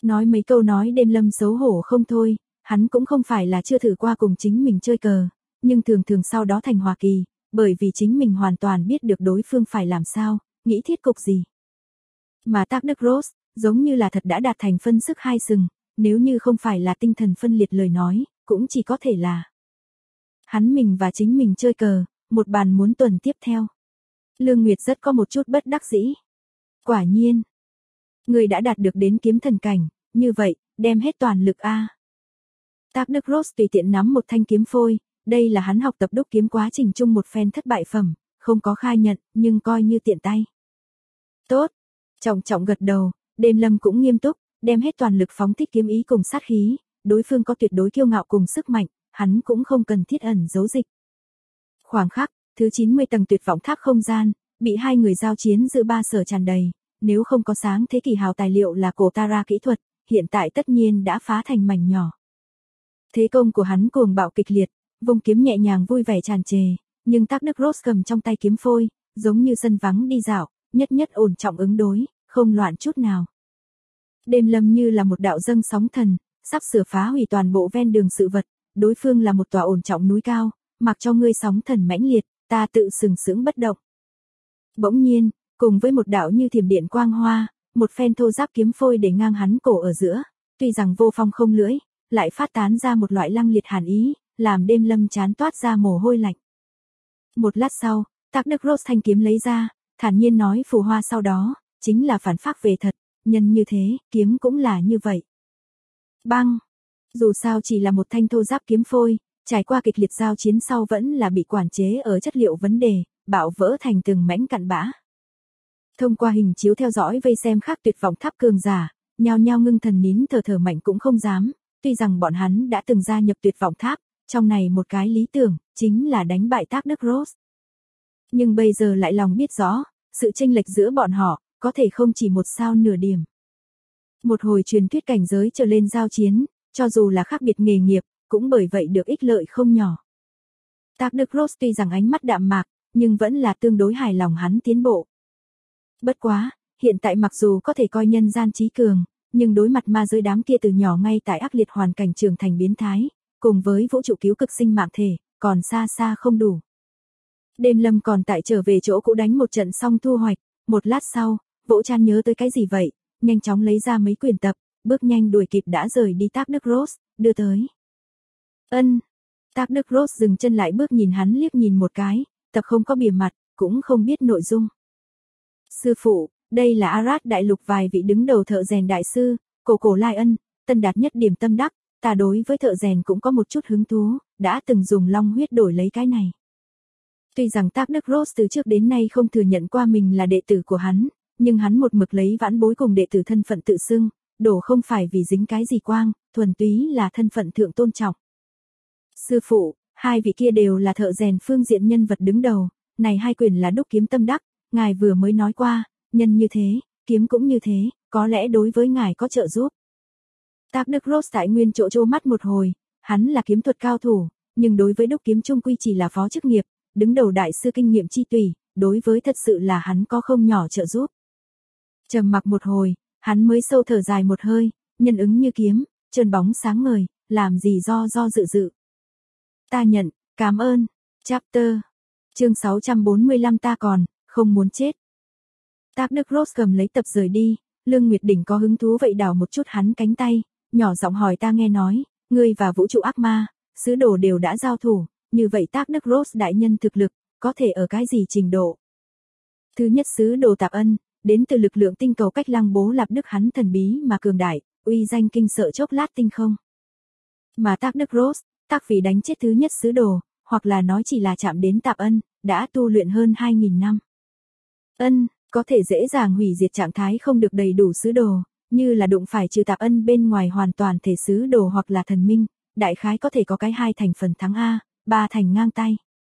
Nói mấy câu nói đêm lâm xấu hổ không thôi, hắn cũng không phải là chưa thử qua cùng chính mình chơi cờ, nhưng thường thường sau đó thành hòa kỳ, bởi vì chính mình hoàn toàn biết được đối phương phải làm sao, nghĩ thiết cục gì. Mà Tác Đức Rose, giống như là thật đã đạt thành phân sức hai sừng, nếu như không phải là tinh thần phân liệt lời nói, cũng chỉ có thể là hắn mình và chính mình chơi cờ, một bàn muốn tuần tiếp theo. Lương Nguyệt rất có một chút bất đắc dĩ. Quả nhiên, người đã đạt được đến kiếm thần cảnh, như vậy, đem hết toàn lực a. Tác Đức Rose tùy tiện nắm một thanh kiếm phôi, đây là hắn học tập đúc kiếm quá trình chung một phen thất bại phẩm, không có khai nhận, nhưng coi như tiện tay. Tốt, trọng trọng gật đầu, đêm lâm cũng nghiêm túc, đem hết toàn lực phóng thích kiếm ý cùng sát khí, đối phương có tuyệt đối kiêu ngạo cùng sức mạnh, hắn cũng không cần thiết ẩn giấu dịch. Khoảng khắc, thứ 90 tầng tuyệt vọng tháp không gian, bị hai người giao chiến giữa ba sở tràn đầy, nếu không có sáng thế kỷ hào tài liệu là cổ Tara kỹ thuật, hiện tại tất nhiên đã phá thành mảnh nhỏ. Thế công của hắn cuồng bạo kịch liệt, vung kiếm nhẹ nhàng vui vẻ tràn trề, nhưng Tác Đức Rose cầm trong tay kiếm phôi, giống như sân vắng đi dạo, nhất nhất ổn trọng ứng đối, không loạn chút nào. Đêm lâm như là một đạo dâng sóng thần, sắp sửa phá hủy toàn bộ ven đường sự vật, đối phương là một tòa ổn trọng núi cao, mặc cho ngươi sóng thần mãnh liệt, ta tự sừng sững bất động. Bỗng nhiên, cùng với một đạo như thiểm điện quang hoa, một phen thô giáp kiếm phôi để ngang hắn cổ ở giữa, tuy rằng vô phong không lưỡi, lại phát tán ra một loại lăng liệt hàn ý, làm đêm lâm chán toát ra mồ hôi lạnh. Một lát sau, Tác Đức Rose thanh kiếm lấy ra, thản nhiên nói phù hoa sau đó, chính là phản phác về thật, nhân như thế, kiếm cũng là như vậy. Băng! Dù sao chỉ là một thanh thô giáp kiếm phôi, trải qua kịch liệt giao chiến sau vẫn là bị quản chế ở chất liệu vấn đề, bạo vỡ thành từng mảnh cặn bã. Thông qua hình chiếu theo dõi vây xem khác tuyệt vọng tháp cường giả, nhao nhao ngưng thần nín thở thở mạnh cũng không dám, tuy rằng bọn hắn đã từng gia nhập tuyệt vọng tháp, trong này một cái lý tưởng, chính là đánh bại Tác Đức Rose. Nhưng bây giờ lại lòng biết rõ, sự chênh lệch giữa bọn họ, có thể không chỉ một sao nửa điểm. Một hồi truyền thuyết cảnh giới trở lên giao chiến, cho dù là khác biệt nghề nghiệp, cũng bởi vậy được ích lợi không nhỏ. Tác Đức Rose tuy rằng ánh mắt đạm mạc, nhưng vẫn là tương đối hài lòng hắn tiến bộ. Bất quá, hiện tại mặc dù có thể coi nhân gian trí cường, nhưng đối mặt ma giới đám kia từ nhỏ ngay tại ác liệt hoàn cảnh trưởng thành biến thái, cùng với vũ trụ cứu cực sinh mạng thể, còn xa xa không đủ. Đêm lâm còn tại trở về chỗ cũ đánh một trận xong thu hoạch, một lát sau, Vỗ Chan nhớ tới cái gì vậy, nhanh chóng lấy ra mấy quyển tập, bước nhanh đuổi kịp đã rời đi Tác Đức Rose, đưa tới. Ân. Tác Đức Rose dừng chân lại bước nhìn hắn liếc nhìn một cái, tập không có bìa mặt, cũng không biết nội dung. Sư phụ, đây là Arad đại lục vài vị đứng đầu thợ rèn đại sư, cổ Lai Ân, Tân Đạt Nhất Điểm tâm đắc, ta đối với thợ rèn cũng có một chút hứng thú, đã từng dùng long huyết đổi lấy cái này. Tuy rằng Tác Đức Rose từ trước đến nay không thừa nhận qua mình là đệ tử của hắn, nhưng hắn một mực lấy vãn bối cùng đệ tử thân phận tự xưng, đổ không phải vì dính cái gì quang, thuần túy là thân phận thượng tôn trọng. Sư phụ, hai vị kia đều là thợ rèn phương diện nhân vật đứng đầu, này hai quyển là đúc kiếm tâm đắc, ngài vừa mới nói qua, nhân như thế, kiếm cũng như thế, có lẽ đối với ngài có trợ giúp. Tác Đức Rose tại nguyên chỗ trố mắt một hồi, hắn là kiếm thuật cao thủ, nhưng đối với đúc kiếm trung quy chỉ là phó chức nghiệp, đứng đầu đại sư kinh nghiệm chi tùy, đối với thật sự là hắn có không nhỏ trợ giúp. Trầm mặc một hồi, hắn mới sâu thở dài một hơi, nhân ứng như kiếm, trơn bóng sáng ngời, làm gì do dự. Ta nhận, cảm ơn. Chapter. Chương 645 ta còn, không muốn chết. Tác Đức Rose cầm lấy tập rời đi, Lương Nguyệt Đỉnh có hứng thú vậy đảo một chút hắn cánh tay, nhỏ giọng hỏi ta nghe nói, ngươi và vũ trụ ác ma, sứ đồ đều đã giao thủ, như vậy Tác Đức Rose đại nhân thực lực, có thể ở cái gì trình độ? Thứ nhất sứ đồ Tạp Ân, đến từ lực lượng tinh cầu cách Lăng Bố Lạp Đức hắn thần bí mà cường đại, uy danh kinh sợ chốc lát tinh không. Mà Tác Đức Rose, tác vì đánh chết thứ nhất sứ đồ, hoặc là nói chỉ là chạm đến Tạp Ân, đã tu luyện hơn 2.000 năm. Ân, có thể dễ dàng hủy diệt trạng thái không được đầy đủ sứ đồ, như là đụng phải trừ Tạp Ân bên ngoài hoàn toàn thể sứ đồ hoặc là thần minh, đại khái có thể có cái 2 thành phần thắng A, 3 thành ngang tay.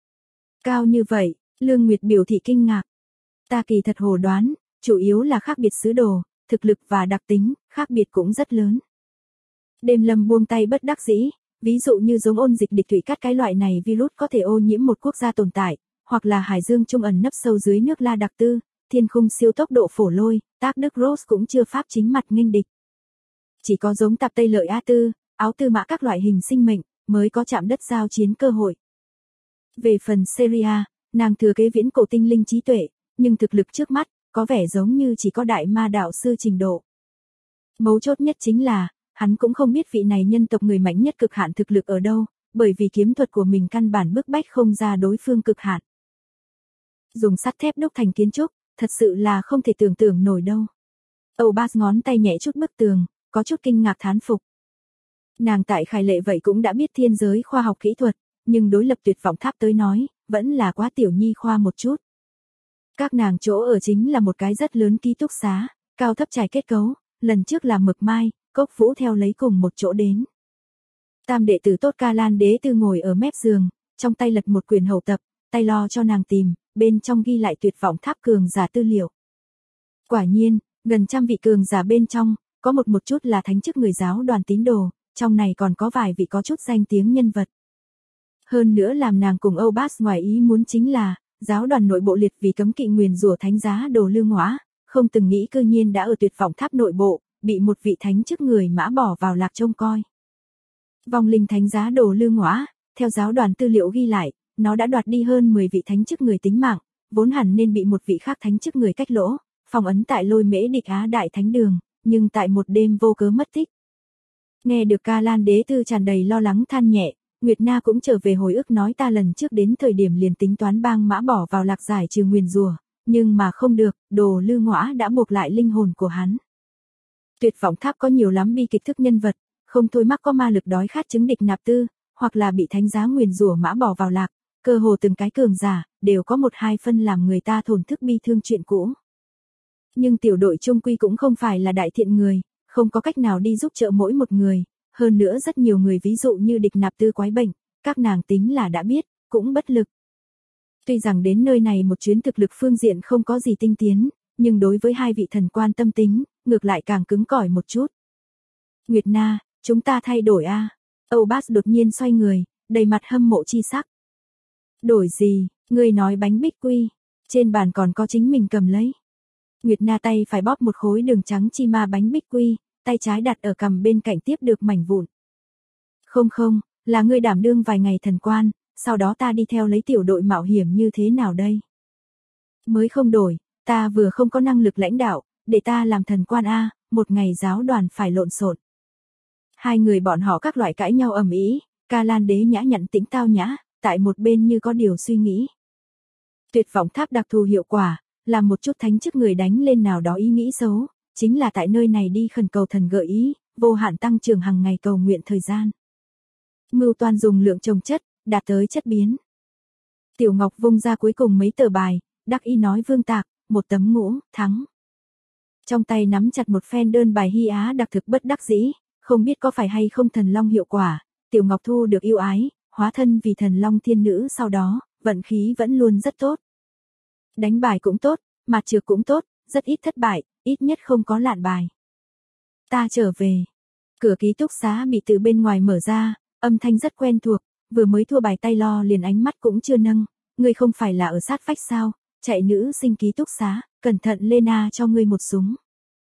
Cao như vậy, Lương Nguyệt biểu thị kinh ngạc. Ta kỳ thật hồ đoán, chủ yếu là khác biệt sứ đồ, thực lực và đặc tính, khác biệt cũng rất lớn. Đêm lâm buông tay bất đắc dĩ, ví dụ như giống ôn dịch địch thủy cát cái loại này virus có thể ô nhiễm một quốc gia tồn tại, hoặc là hải dương trung ẩn nấp sâu dưới nước La Đặc Tư, thiên khung siêu tốc độ phổ lôi, Tác Đức Rose cũng chưa pháp chính mặt nghênh địch. chỉ có giống tạp Tây Lợi A4, áo tư mã các loại hình sinh mệnh, mới có chạm đất giao chiến cơ hội. Về phần Syria, nàng thừa kế viễn cổ tinh linh trí tuệ, nhưng thực lực trước mắt, có vẻ giống như chỉ có đại ma đạo sư trình độ. Mấu chốt nhất chính là, hắn cũng không biết vị này nhân tộc người mạnh nhất cực hạn thực lực ở đâu, bởi vì kiếm thuật của mình căn bản bức bách không ra đối phương cực hạn. Dùng sắt thép đúc thành kiến trúc, thật sự là không thể tưởng tượng nổi đâu. Âu Bas ngón tay nhẹ chút bức tường, có chút kinh ngạc thán phục. Nàng tại Khải Lệ vậy cũng đã biết thiên giới khoa học kỹ thuật, nhưng đối lập Tuyệt Vọng Tháp tới nói, vẫn là quá tiểu nhi khoa một chút. Các nàng chỗ ở chính là một cái rất lớn ký túc xá, cao thấp trải kết cấu, lần trước là Mực Mai, Cốc Vũ theo lấy cùng một chỗ đến. Tam đệ tử tốt Ca Lan Đế Tư ngồi ở mép giường, trong tay lật một quyển hậu tập, tay lo cho nàng tìm, bên trong ghi lại Tuyệt Vọng Tháp cường giả tư liệu. Quả nhiên, gần 100 vị cường giả bên trong, có một chút là thánh chức người giáo đoàn tín đồ, trong này còn có vài vị có chút danh tiếng nhân vật. Hơn nữa làm nàng cùng Âu Bas ngoài ý muốn chính là, giáo đoàn nội bộ liệt vì cấm kỵ nguyền rủa thánh giá Đồ Lư Ngõa, không từng nghĩ cư nhiên đã ở Tuyệt Vọng Tháp nội bộ, bị một vị thánh chức người mã bỏ vào lạc trông coi. Vong linh thánh giá Đồ Lư Ngõa, theo giáo đoàn tư liệu ghi lại, nó đã đoạt đi hơn 10 vị thánh chức người tính mạng, vốn hẳn nên bị một vị khác thánh chức người cách lỗ, phong ấn tại Lôi Mễ Địch Á Đại Thánh Đường, nhưng tại một đêm vô cớ mất tích. Nghe được Ca Lan Đế Tư tràn đầy lo lắng than nhẹ, Nguyệt Na cũng trở về hồi ức nói ta lần trước đến thời điểm liền tính toán bang mã bỏ vào lạc giải trừ nguyền rủa, nhưng mà không được, Đồ Lư Ngõa đã buộc lại linh hồn của hắn. Tuyệt Vọng Tháp có nhiều lắm bi kịch thức nhân vật, không thôi mắc có ma lực đói khát chứng Địch Nạp Tư, hoặc là bị thánh giá nguyền rủa mã bỏ vào lạc, cơ hồ từng cái cường giả, đều có một hai phân làm người ta thổn thức bi thương chuyện cũ. Nhưng tiểu đội trung quy cũng không phải là đại thiện người, không có cách nào đi giúp trợ mỗi một người, hơn nữa rất nhiều người ví dụ như Địch Nạp Tư quái bệnh, các nàng tính là đã biết, cũng bất lực. Tuy rằng đến nơi này một chuyến thực lực phương diện không có gì tinh tiến, nhưng đối với hai vị thần quan tâm tính, ngược lại càng cứng cỏi một chút. Nguyệt Na, chúng ta thay đổi a. Âu Bas đột nhiên xoay người, đầy mặt hâm mộ chi sắc. Đổi gì, ngươi nói bánh bích quy, trên bàn còn có chính mình cầm lấy. Nguyệt Na tay phải bóp một khối đường trắng chi ma bánh bích quy, tay trái đặt ở cằm bên cạnh tiếp được mảnh vụn. Không không, là ngươi đảm đương vài ngày thần quan, sau đó ta đi theo lấy tiểu đội mạo hiểm như thế nào đây? Mới không đổi, ta vừa không có năng lực lãnh đạo, để ta làm thần quan a, một ngày giáo đoàn phải lộn xộn. Hai người bọn họ các loại cãi nhau ầm ĩ, Ca Lan Đế nhã nhặn tĩnh tao nhã, tại một bên như có điều suy nghĩ. Tuyệt Vọng Tháp đặc thù hiệu quả, làm một chút thánh chức người đánh lên nào đó ý nghĩ xấu, chính là tại nơi này đi khẩn cầu thần gợi ý, vô hạn tăng trưởng hàng ngày cầu nguyện thời gian. Mưu toan dùng lượng trồng chất, đạt tới chất biến. Tiểu Ngọc vung ra cuối cùng mấy tờ bài, đắc ý nói Vương Tạc, một tấm ngũ, thắng. Trong tay nắm chặt một phen đơn bài hy á đặc thực bất đắc dĩ, không biết có phải hay không thần long hiệu quả, Tiểu Ngọc thu được yêu ái, hóa thân vì thần long thiên nữ sau đó, vận khí vẫn luôn rất tốt. Đánh bài cũng tốt, mặt trược cũng tốt, rất ít thất bại, ít nhất không có lạn bài. Ta trở về. Cửa ký túc xá bị từ bên ngoài mở ra, âm thanh rất quen thuộc, vừa mới thua bài tay lo liền ánh mắt cũng chưa nâng, ngươi không phải là ở sát vách sao, chạy nữ sinh ký túc xá, cẩn thận Lena cho ngươi một súng.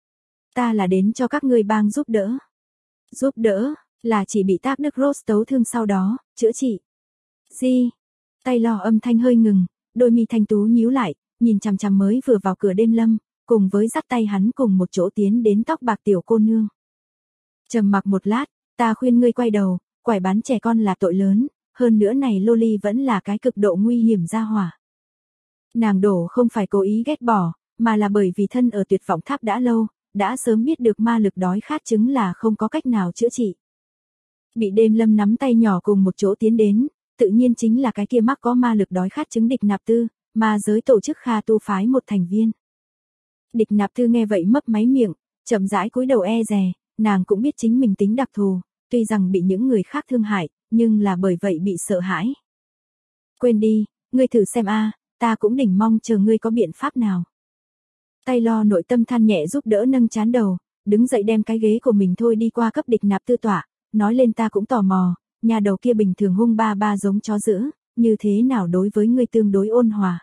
Ta là đến cho các ngươi bang giúp đỡ. Giúp đỡ, là chỉ bị Tác Đức Rose tấu thương sau đó, chữa trị. Gì? Tay lo âm thanh hơi ngừng, đôi mi thanh tú nhíu lại, nhìn chằm chằm mới vừa vào cửa đêm lâm, cùng với dắt tay hắn cùng một chỗ tiến đến tóc bạc tiểu cô nương. Trầm mặc một lát, ta khuyên ngươi quay đầu, quải bán trẻ con là tội lớn, hơn nữa này Loli vẫn là cái cực độ nguy hiểm ra hỏa. Nàng đổ không phải cố ý ghét bỏ, mà là bởi vì thân ở Tuyệt Vọng Tháp đã lâu, đã sớm biết được ma lực đói khát chứng là không có cách nào chữa trị. Bị đêm lâm nắm tay nhỏ cùng một chỗ tiến đến, tự nhiên chính là cái kia mắc có ma lực đói khát chứng Địch Nạp Tư, ma giới tổ chức Kha tu phái một thành viên. Địch Nạp Tư nghe vậy mấp máy miệng, chậm rãi cúi đầu e dè, nàng cũng biết chính mình tính đặc thù, tuy rằng bị những người khác thương hại, nhưng là bởi vậy bị sợ hãi. Quên đi, ngươi thử xem a, ta cũng đỉnh mong chờ ngươi có biện pháp nào. Tay lo nội tâm than nhẹ giúp đỡ nâng chán đầu, đứng dậy đem cái ghế của mình thôi đi qua cấp Địch Nạp Tư tọa, nói lên ta cũng tò mò, nhà đầu kia bình thường hung ba ba giống chó dữ, như thế nào đối với ngươi tương đối ôn hòa.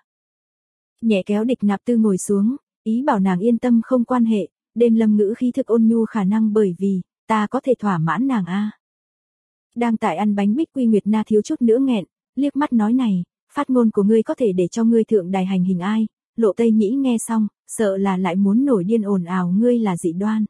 Nhẹ kéo Địch Nạp Tư ngồi xuống, ý bảo nàng yên tâm không quan hệ, đêm lâm ngữ khí thực ôn nhu khả năng bởi vì, ta có thể thỏa mãn nàng a. Đang tại ăn bánh bích quy Nguyệt Na thiếu chút nữa nghẹn, liếc mắt nói này, phát ngôn của ngươi có thể để cho ngươi thượng đài hành hình ai, Lộ Tây Nhĩ nghe xong, sợ là lại muốn nổi điên ồn ào ngươi là dị đoan.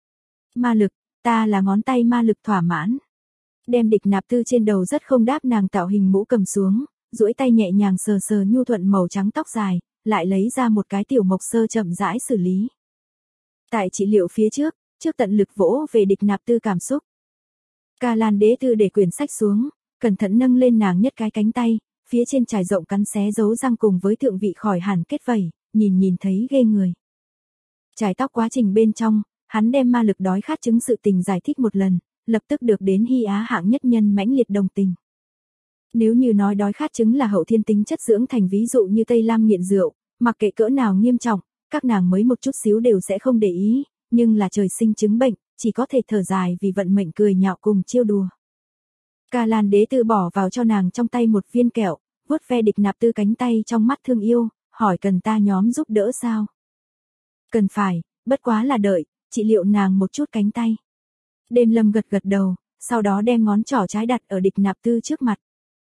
Ma lực, ta là ngón tay ma lực thỏa mãn. Đem Địch Nạp Tư trên đầu rất không đáp nàng tạo hình mũ cầm xuống, duỗi tay nhẹ nhàng sờ sờ nhu thuận màu trắng tóc dài, lại lấy ra một cái tiểu mộc sơ chậm rãi xử lý. Tại trị liệu phía trước tận lực vỗ về Địch Nạp Tư cảm xúc. Ca Lan Đế Tư để quyển sách xuống, cẩn thận nâng lên nàng nhất cái cánh tay, phía trên trải rộng cắn xé dấu răng cùng với thượng vị khỏi hẳn kết vẩy, nhìn thấy ghê người. Trải tóc quá trình bên trong, hắn đem ma lực đói khát chứng sự tình giải thích một lần, lập tức được đến Hy Á hạng nhất nhân mãnh liệt đồng tình. Nếu như nói đói khát chứng là hậu thiên tính chất dưỡng thành, ví dụ như Tây Lam nghiện rượu, mặc kệ cỡ nào nghiêm trọng, các nàng mới một chút xíu đều sẽ không để ý, nhưng là trời sinh chứng bệnh, chỉ có thể thở dài vì vận mệnh cười nhạo cùng trêu đùa. Ca Lan Đế Tư bỏ vào cho nàng trong tay một viên kẹo, vuốt ve Địch Nạp Tư cánh tay trong mắt thương yêu, hỏi cần ta nhóm giúp đỡ sao? Cần phải, bất quá là đợi, trị liệu nàng một chút cánh tay. Đêm Lâm gật đầu, sau đó đem ngón trỏ trái đặt ở Địch Nạp Tư trước mặt.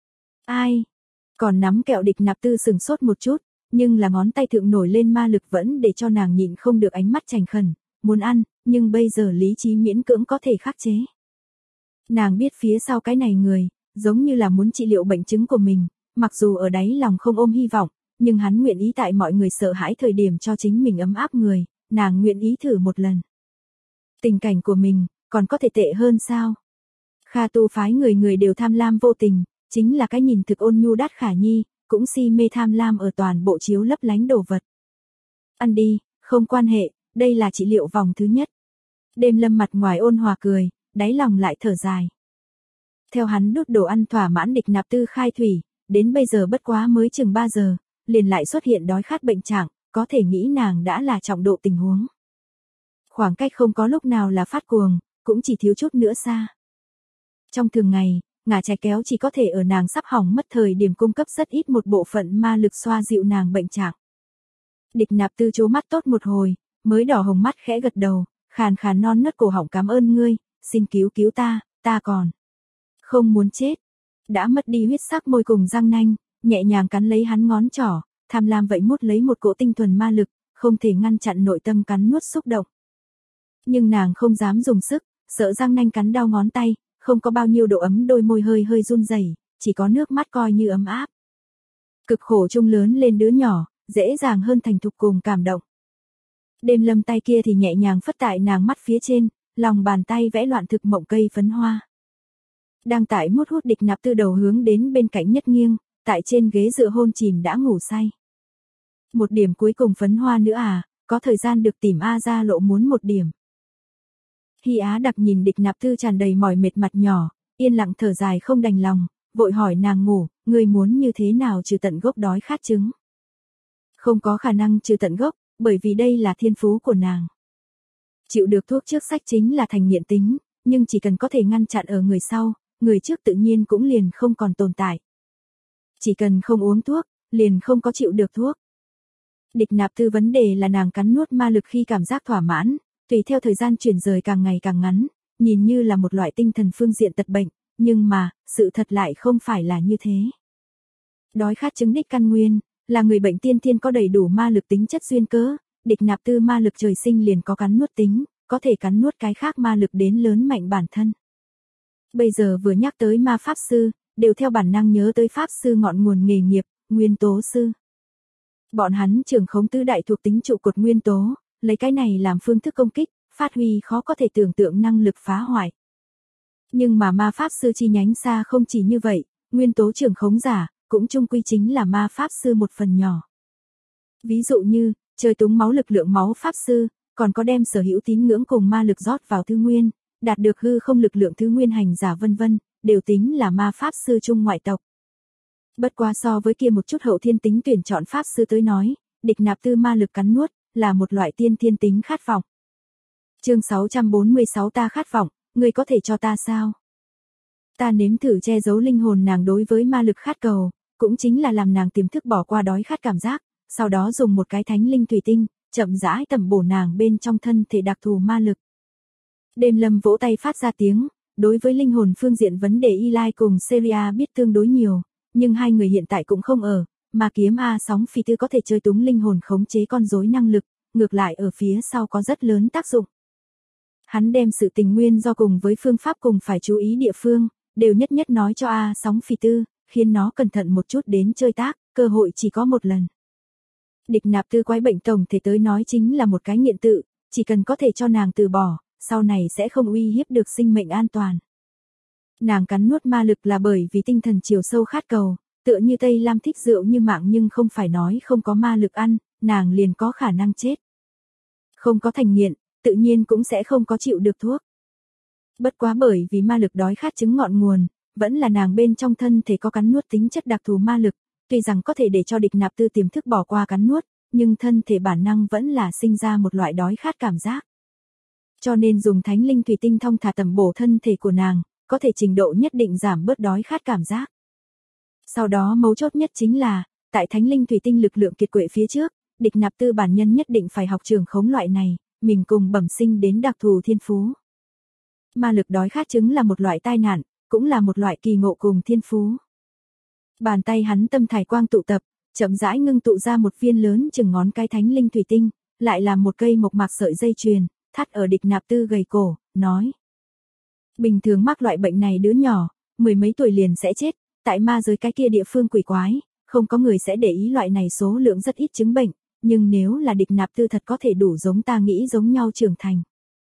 Ai? Còn nắm kẹo Địch Nạp Tư sừng sốt một chút, nhưng là ngón tay thượng nổi lên ma lực vẫn để cho nàng nhịn không được ánh mắt chành khẩn, muốn ăn, nhưng bây giờ lý trí miễn cưỡng có thể khắc chế. Nàng biết phía sau cái này người, giống như là muốn trị liệu bệnh chứng của mình, mặc dù ở đáy lòng không ôm hy vọng, nhưng hắn nguyện ý tại mọi người sợ hãi thời điểm cho chính mình ấm áp người, nàng nguyện ý thử một lần. Tình cảnh của mình, còn có thể tệ hơn sao? Kha tu phái người đều tham lam vô tình, chính là cái nhìn thực ôn nhu Đát Khả Nhi, cũng si mê tham lam ở toàn bộ chiếu lấp lánh đồ vật. Ăn đi, không quan hệ, đây là trị liệu vòng thứ nhất. Đêm Lâm mặt ngoài ôn hòa cười, đáy lòng lại thở dài. Theo hắn đút đồ ăn thỏa mãn Địch Nạp Tư khai thủy, đến bây giờ bất quá mới chừng 3 giờ, liền lại xuất hiện đói khát bệnh trạng, có thể nghĩ nàng đã là trọng độ tình huống. Khoảng cách không có lúc nào là phát cuồng, cũng chỉ thiếu chút nữa xa. Trong thường ngày, ngả trái kéo chỉ có thể ở nàng sắp hỏng mất thời điểm cung cấp rất ít một bộ phận ma lực xoa dịu nàng bệnh trạng. Địch Nạp Tư trố mắt tốt một hồi, mới đỏ hồng mắt khẽ gật đầu, khàn khàn non nớt cổ họng cảm ơn ngươi, xin cứu ta, ta còn không muốn chết. Đã mất đi huyết sắc môi cùng răng nanh, nhẹ nhàng cắn lấy hắn ngón trỏ, tham lam vậy mút lấy một cỗ tinh thuần ma lực, không thể ngăn chặn nội tâm cắn nuốt xúc động. Nhưng nàng không dám dùng sức, sợ răng nanh cắn đau ngón tay, không có bao nhiêu độ ấm, đôi môi hơi run rẩy, chỉ có nước mắt coi như ấm áp. Cực khổ chung lớn lên đứa nhỏ, dễ dàng hơn thành thục cùng cảm động. Đêm Lâm tay kia thì nhẹ nhàng phất tại nàng mắt phía trên, lòng bàn tay vẽ loạn thực mộng cây phấn hoa. Đang tại mút hút Địch Nạp Tư đầu hướng đến bên cạnh nhất nghiêng, tại trên ghế dựa hôn chìm đã ngủ say. Một điểm cuối cùng phấn hoa nữa à, có thời gian được tìm A Gia Lộ muốn một điểm. Hy Á đặc nhìn Địch Nạp Tư tràn đầy mỏi mệt mặt nhỏ, yên lặng thở dài không đành lòng, vội hỏi nàng ngủ, ngươi muốn như thế nào trừ tận gốc đói khát chứng? Không có khả năng trừ tận gốc, bởi vì đây là thiên phú của nàng. Chịu được thuốc trước sách chính là thành nghiện tính, nhưng chỉ cần có thể ngăn chặn ở người sau, người trước tự nhiên cũng liền không còn tồn tại. Chỉ cần không uống thuốc, liền không có chịu được thuốc. Địch Nạp Tư vấn đề là nàng cắn nuốt ma lực khi cảm giác thỏa mãn, tùy theo thời gian chuyển rời càng ngày càng ngắn, nhìn như là một loại tinh thần phương diện tật bệnh, nhưng mà, sự thật lại không phải là như thế. Đói khát chứng đích căn nguyên, là người bệnh tiên thiên có đầy đủ ma lực tính chất duyên cớ, Địch Nạp Tư ma lực trời sinh liền có cắn nuốt tính, có thể cắn nuốt cái khác ma lực đến lớn mạnh bản thân. Bây giờ vừa nhắc tới ma pháp sư, đều theo bản năng nhớ tới pháp sư ngọn nguồn nghề nghiệp, nguyên tố sư. Bọn hắn trưởng khống tứ đại thuộc tính trụ cột nguyên tố, lấy cái này làm phương thức công kích, phát huy khó có thể tưởng tượng năng lực phá hoại. Nhưng mà ma pháp sư chi nhánh xa không chỉ như vậy, nguyên tố trưởng khống giả, cũng chung quy chính là ma pháp sư một phần nhỏ. Ví dụ như, chơi túng máu lực lượng máu pháp sư, còn có đem sở hữu tín ngưỡng cùng ma lực rót vào thứ nguyên, đạt được hư không lực lượng thứ nguyên hành giả vân vân, đều tính là ma pháp sư trung ngoại tộc. Bất quá so với kia một chút hậu thiên tính tuyển chọn pháp sư tới nói, Địch Nạp Tư ma lực cắn nuốt, là một loại tiên thiên tính khát vọng. Chương 646 ta khát vọng, ngươi có thể cho ta sao? Ta nếm thử che giấu linh hồn nàng đối với ma lực khát cầu, cũng chính là làm nàng tiềm thức bỏ qua đói khát cảm giác, sau đó dùng một cái thánh linh thủy tinh, chậm rãi tẩm bổ nàng bên trong thân thể đặc thù ma lực. Đêm Lâm vỗ tay phát ra tiếng, đối với linh hồn phương diện vấn đề Eli cùng Seria biết tương đối nhiều, nhưng hai người hiện tại cũng không ở, mà kiếm A sóng phi tư có thể chơi túng linh hồn khống chế con rối năng lực, ngược lại ở phía sau có rất lớn tác dụng. Hắn đem sự tình nguyên do cùng với phương pháp cùng phải chú ý địa phương, đều nhất nhất nói cho A sóng phi tư, khiến nó cẩn thận một chút đến chơi tác, cơ hội chỉ có một lần. Địch nạp tư quái bệnh tổng thể tới nói chính là một cái nghiện tự, chỉ cần có thể cho nàng từ bỏ, sau này sẽ không uy hiếp được sinh mệnh an toàn. Nàng cắn nuốt ma lực là bởi vì tinh thần chiều sâu khát cầu, tựa như Tây Lam thích rượu như mạng nhưng không phải nói không có ma lực ăn, nàng liền có khả năng chết. Không có thành nghiện, tự nhiên cũng sẽ không có chịu được thuốc. Bất quá bởi vì ma lực đói khát chứng ngọn nguồn, vẫn là nàng bên trong thân thể có cắn nuốt tính chất đặc thù ma lực, tuy rằng có thể để cho địch nạp tư tiềm thức bỏ qua cắn nuốt, nhưng thân thể bản năng vẫn là sinh ra một loại đói khát cảm giác. Cho nên dùng thánh linh thủy tinh thong thả tầm bổ thân thể của nàng, có thể trình độ nhất định giảm bớt đói khát cảm giác. Sau đó mấu chốt nhất chính là, tại thánh linh thủy tinh lực lượng kiệt quệ phía trước, địch nạp tư bản nhân nhất định phải học trường khống loại này, mình cùng bẩm sinh đến đặc thù thiên phú. Ma lực đói khát chứng là một loại tai nạn, cũng là một loại kỳ ngộ cùng thiên phú. Bàn tay hắn tâm thải quang tụ tập, chậm rãi ngưng tụ ra một viên lớn chừng ngón cái thánh linh thủy tinh, lại làm một cây mộc mạc sợi dây chuyền, thắt ở địch nạp tư gầy cổ, nói. Bình thường mắc loại bệnh này đứa nhỏ, mười mấy tuổi liền sẽ chết, tại ma giới cái kia địa phương quỷ quái, không có người sẽ để ý loại này số lượng rất ít chứng bệnh, nhưng nếu là địch nạp tư thật có thể đủ giống ta nghĩ giống nhau trưởng thành.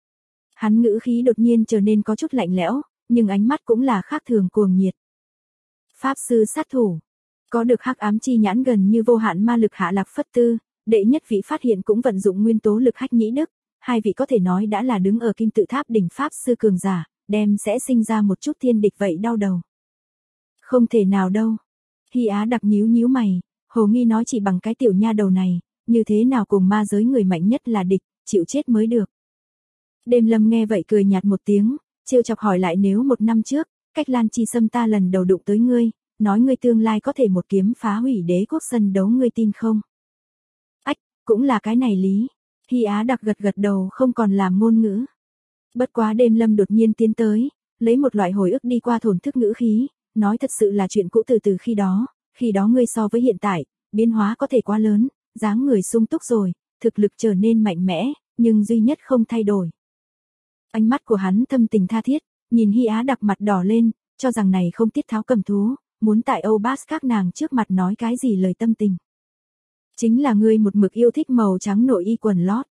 Hắn ngữ khí đột nhiên trở nên có chút lạnh lẽo, nhưng ánh mắt cũng là khác thường cuồng nhiệt. Pháp sư sát thủ, có được hắc ám chi nhãn gần như vô hạn ma lực Hạ Lạc Phất Tư, đệ nhất vị phát hiện cũng vận dụng nguyên tố lực Hách Nhĩ Đức, hai vị có thể nói đã là đứng ở kim tự tháp đỉnh pháp sư cường giả, đem sẽ sinh ra một chút thiên địch vậy đau đầu. Không thể nào đâu. Hy Á đặc nhíu nhíu mày, hồ nghi nói chỉ bằng cái tiểu nha đầu này, như thế nào cùng ma giới người mạnh nhất là địch, chịu chết mới được. Đêm Lâm nghe vậy cười nhạt một tiếng, trêu chọc hỏi lại nếu một năm trước, Cách Lan Chi Sâm ta lần đầu đụng tới ngươi, nói ngươi tương lai có thể một kiếm phá hủy đế quốc sân đấu ngươi tin không? Ách, cũng là cái này lý. Hy Á đặc gật gật đầu không còn làm ngôn ngữ. Bất quá Đêm Lâm đột nhiên tiến tới, lấy một loại hồi ức đi qua thổn thức ngữ khí, nói thật sự là chuyện cũ từ khi đó ngươi so với hiện tại, biến hóa có thể quá lớn, dáng người sung túc rồi, thực lực trở nên mạnh mẽ, nhưng duy nhất không thay đổi. Ánh mắt của hắn thâm tình tha thiết, nhìn Hy Á đặc mặt đỏ lên, cho rằng này không tiết tháo cầm thú, muốn tại Âu Bas các nàng trước mặt nói cái gì lời tâm tình. Chính là ngươi một mực yêu thích màu trắng nội y quần lót.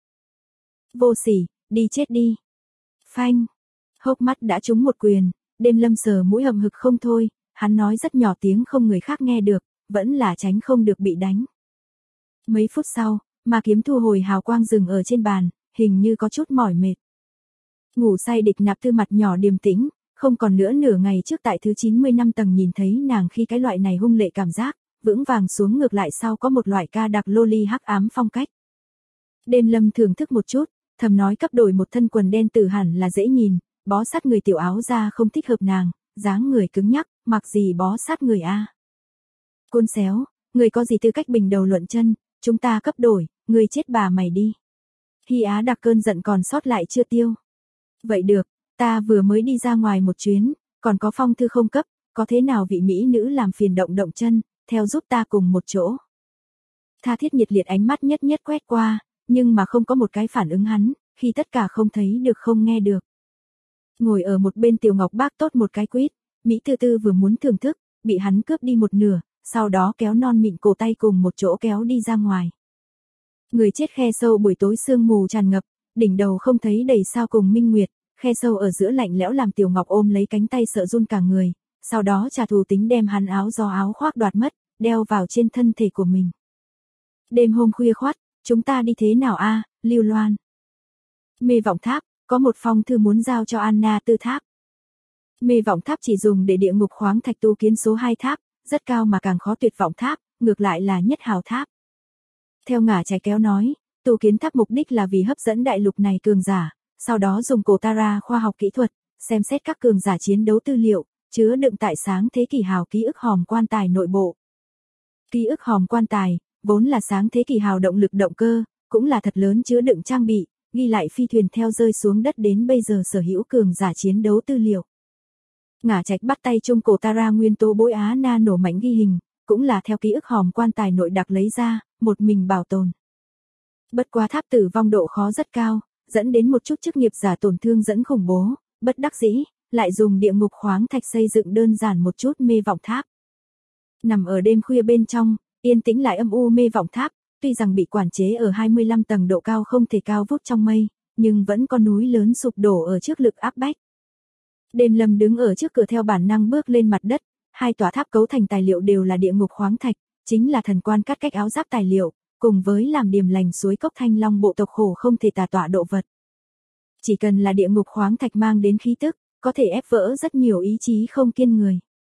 Vô sỉ, đi chết đi. Phanh. Hốc mắt đã trúng một quyền, Đêm Lâm sờ mũi hậm hực không thôi, hắn nói rất nhỏ tiếng không người khác nghe được, vẫn là tránh không được bị đánh. Mấy phút sau, ma kiếm thu hồi hào quang dừng ở trên bàn, hình như có chút mỏi mệt. Ngủ say địch nạp tư mặt nhỏ điềm tĩnh, không còn nữa nửa ngày trước tại thứ 90 năm tầng nhìn thấy nàng khi cái loại này hung lệ cảm giác, vững vàng xuống ngược lại sau có một loại ca đặc loli hắc ám phong cách. Đêm Lâm thưởng thức một chút, thầm nói cấp đổi một thân quần đen tử hẳn là dễ nhìn, bó sát người tiểu áo ra không thích hợp nàng, dáng người cứng nhắc, mặc gì bó sát người a. Côn xéo, người có gì tư cách bình đầu luận chân, chúng ta cấp đổi, người chết bà mày đi. Hy Á đặc cơn giận còn sót lại chưa tiêu. Vậy được, ta vừa mới đi ra ngoài một chuyến, còn có phong thư không cấp, có thế nào vị mỹ nữ làm phiền động động chân, theo giúp ta cùng một chỗ. Tha thiết nhiệt liệt ánh mắt nhất nhất quét qua, nhưng mà không có một cái phản ứng hắn, khi tất cả không thấy được không nghe được. Ngồi ở một bên Tiểu Ngọc Bác tốt một cái quýt, Mỹ Tư Tư vừa muốn thưởng thức, bị hắn cướp đi một nửa, sau đó kéo non mịn cổ tay cùng một chỗ kéo đi ra ngoài. Người chết khe sâu buổi tối sương mù tràn ngập, đỉnh đầu không thấy đầy sao cùng minh nguyệt, khe sâu ở giữa lạnh lẽo làm Tiểu Ngọc ôm lấy cánh tay sợ run cả người, sau đó trả thù tính đem hắn áo do áo khoác đoạt mất, đeo vào trên thân thể của mình. Đêm hôm khuya khoắt, chúng ta đi thế nào a, Lưu Loan? Mê vọng tháp, có một phong thư muốn giao cho Anna Tư Tháp. Mê vọng tháp chỉ dùng để địa ngục khoáng thạch tu kiến số 2 tháp, rất cao mà càng khó tuyệt vọng tháp, ngược lại là nhất hào tháp. Theo ngả trái kéo nói, tu kiến tháp mục đích là vì hấp dẫn đại lục này cường giả, sau đó dùng cổ Tara khoa học kỹ thuật, xem xét các cường giả chiến đấu tư liệu, chứa đựng tại sáng thế kỷ hào ký ức hòm quan tài nội bộ. Ký ức hòm quan tài, vốn là sáng thế kỷ hào động lực động cơ, cũng là thật lớn chứa đựng trang bị, ghi lại phi thuyền theo rơi xuống đất đến bây giờ sở hữu cường giả chiến đấu tư liệu. Ngả Trạch bắt tay trung cổ Tara nguyên tố bối Á Na nổ mạnh ghi hình, cũng là theo ký ức hòm quan tài nội đặc lấy ra, một mình bảo tồn. Bất quá tháp tử vong độ khó rất cao, dẫn đến một chút chức nghiệp giả tổn thương dẫn khủng bố, bất đắc dĩ, lại dùng địa ngục khoáng thạch xây dựng đơn giản một chút mê vọng tháp. Nằm ở đêm khuya bên trong, yên tĩnh lại âm u mê vọng tháp, tuy rằng bị quản chế ở 25 tầng độ cao không thể cao vút trong mây, nhưng vẫn có núi lớn sụp đổ ở trước lực áp bách. Đêm Lâm đứng ở trước cửa theo bản năng bước lên mặt đất, hai tòa tháp cấu thành tài liệu đều là địa ngục khoáng thạch, chính là thần quan cắt cách áo giáp tài liệu, cùng với làm điềm lành suối cốc thanh long bộ tộc khổ không thể tà tọa độ vật. Chỉ cần là địa ngục khoáng thạch mang đến khí tức, có thể ép vỡ rất nhiều ý chí không kiên người.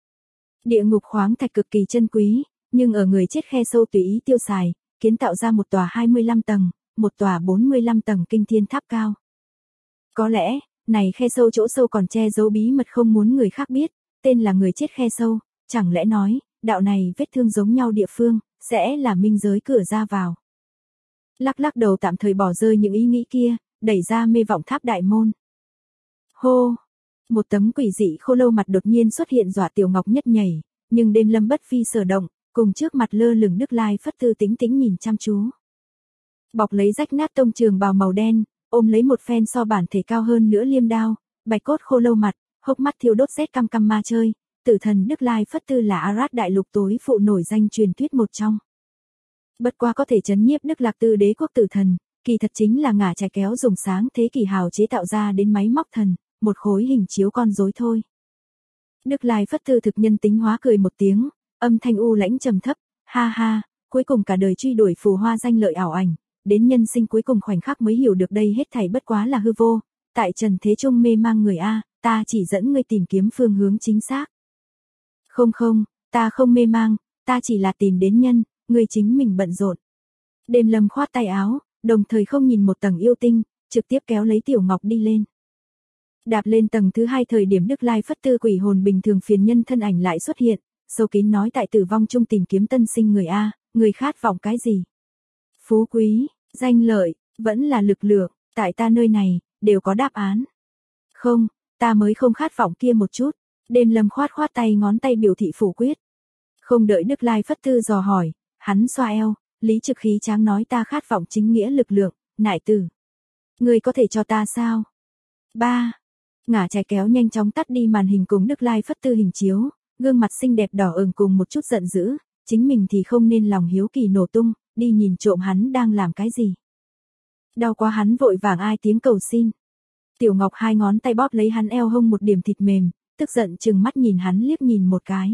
Địa ngục khoáng thạch cực kỳ chân quý, nhưng ở người chết khe sâu tùy ý tiêu xài, kiến tạo ra một tòa 25 tầng, một tòa 45 tầng kinh thiên tháp cao. Có lẽ, này khe sâu chỗ sâu còn che giấu bí mật không muốn người khác biết, tên là người chết khe sâu, chẳng lẽ nói, đạo này vết thương giống nhau địa phương, sẽ là minh giới cửa ra vào. Lắc lắc đầu tạm thời bỏ rơi những ý nghĩ kia, đẩy ra mê vọng tháp đại môn. Hô! Một tấm quỷ dị khô lâu mặt đột nhiên xuất hiện dọa Tiểu Ngọc Nhất nhảy, nhưng Đêm Lâm bất phi sở động, cùng trước mặt lơ lửng Đức Lai Phất Tư tính tính nhìn chăm chú. Bọc lấy rách nát tông trường bào màu đen, ôm lấy một phen so bản thể cao hơn nữa liêm đao, bạch cốt khô lâu mặt, hốc mắt thiêu đốt rét căm căm ma chơi, tử thần Đức Lai Phất Tư là Arat đại lục tối phụ nổi danh truyền thuyết một trong. Bất qua có thể chấn nhiếp Đức Lạc Tư đế quốc tử thần, kỳ thật chính là Ngả Trạch kéo dùng sáng thế kỷ hào chế tạo ra đến máy móc thần, một khối hình chiếu con rối thôi. Đức Lai Phất Tư thực nhân tính hóa cười một tiếng, âm thanh u lãnh trầm thấp, ha ha, cuối cùng cả đời truy đuổi phù hoa danh lợi ảo ảnh, đến nhân sinh cuối cùng khoảnh khắc mới hiểu được đây hết thảy bất quá là hư vô, tại trần thế trung mê mang người a, ta chỉ dẫn ngươi tìm kiếm phương hướng chính xác. Không không, ta không mê mang, ta chỉ là tìm đến nhân, ngươi chính mình bận rộn. Đêm Lâm khoát tay áo, đồng thời không nhìn một tầng yêu tinh, trực tiếp kéo lấy Tiểu Ngọc đi lên. Đạp lên tầng thứ 2 thời điểm Đức Lai Phất Tư quỷ hồn bình thường phiền nhân thân ảnh lại xuất hiện, sâu kín nói tại tử vong chung tìm kiếm tân sinh người a, người khát vọng cái gì? Phú quý, danh lợi, vẫn là lực lượng, tại ta nơi này, đều có đáp án. Không, ta mới không khát vọng kia một chút. Đêm Lâm khoát khoát tay ngón tay biểu thị phủ quyết. Không đợi Đức Lai Phất Tư dò hỏi, hắn xoa eo, lý trực khí tráng nói ta khát vọng chính nghĩa lực lượng, nại tử. Người có thể cho ta sao? 3. Ngả Trạch kéo nhanh chóng tắt đi màn hình cùng Đức Lai Phất Tư hình chiếu, gương mặt xinh đẹp đỏ ửng cùng một chút giận dữ, chính mình thì không nên lòng hiếu kỳ nổ tung, đi nhìn trộm hắn đang làm cái gì. Đau quá hắn vội vàng ai tiếng cầu xin. Tiểu Ngọc hai ngón tay bóp lấy hắn eo hông một điểm thịt mềm, tức giận chừng mắt nhìn hắn liếc nhìn một cái.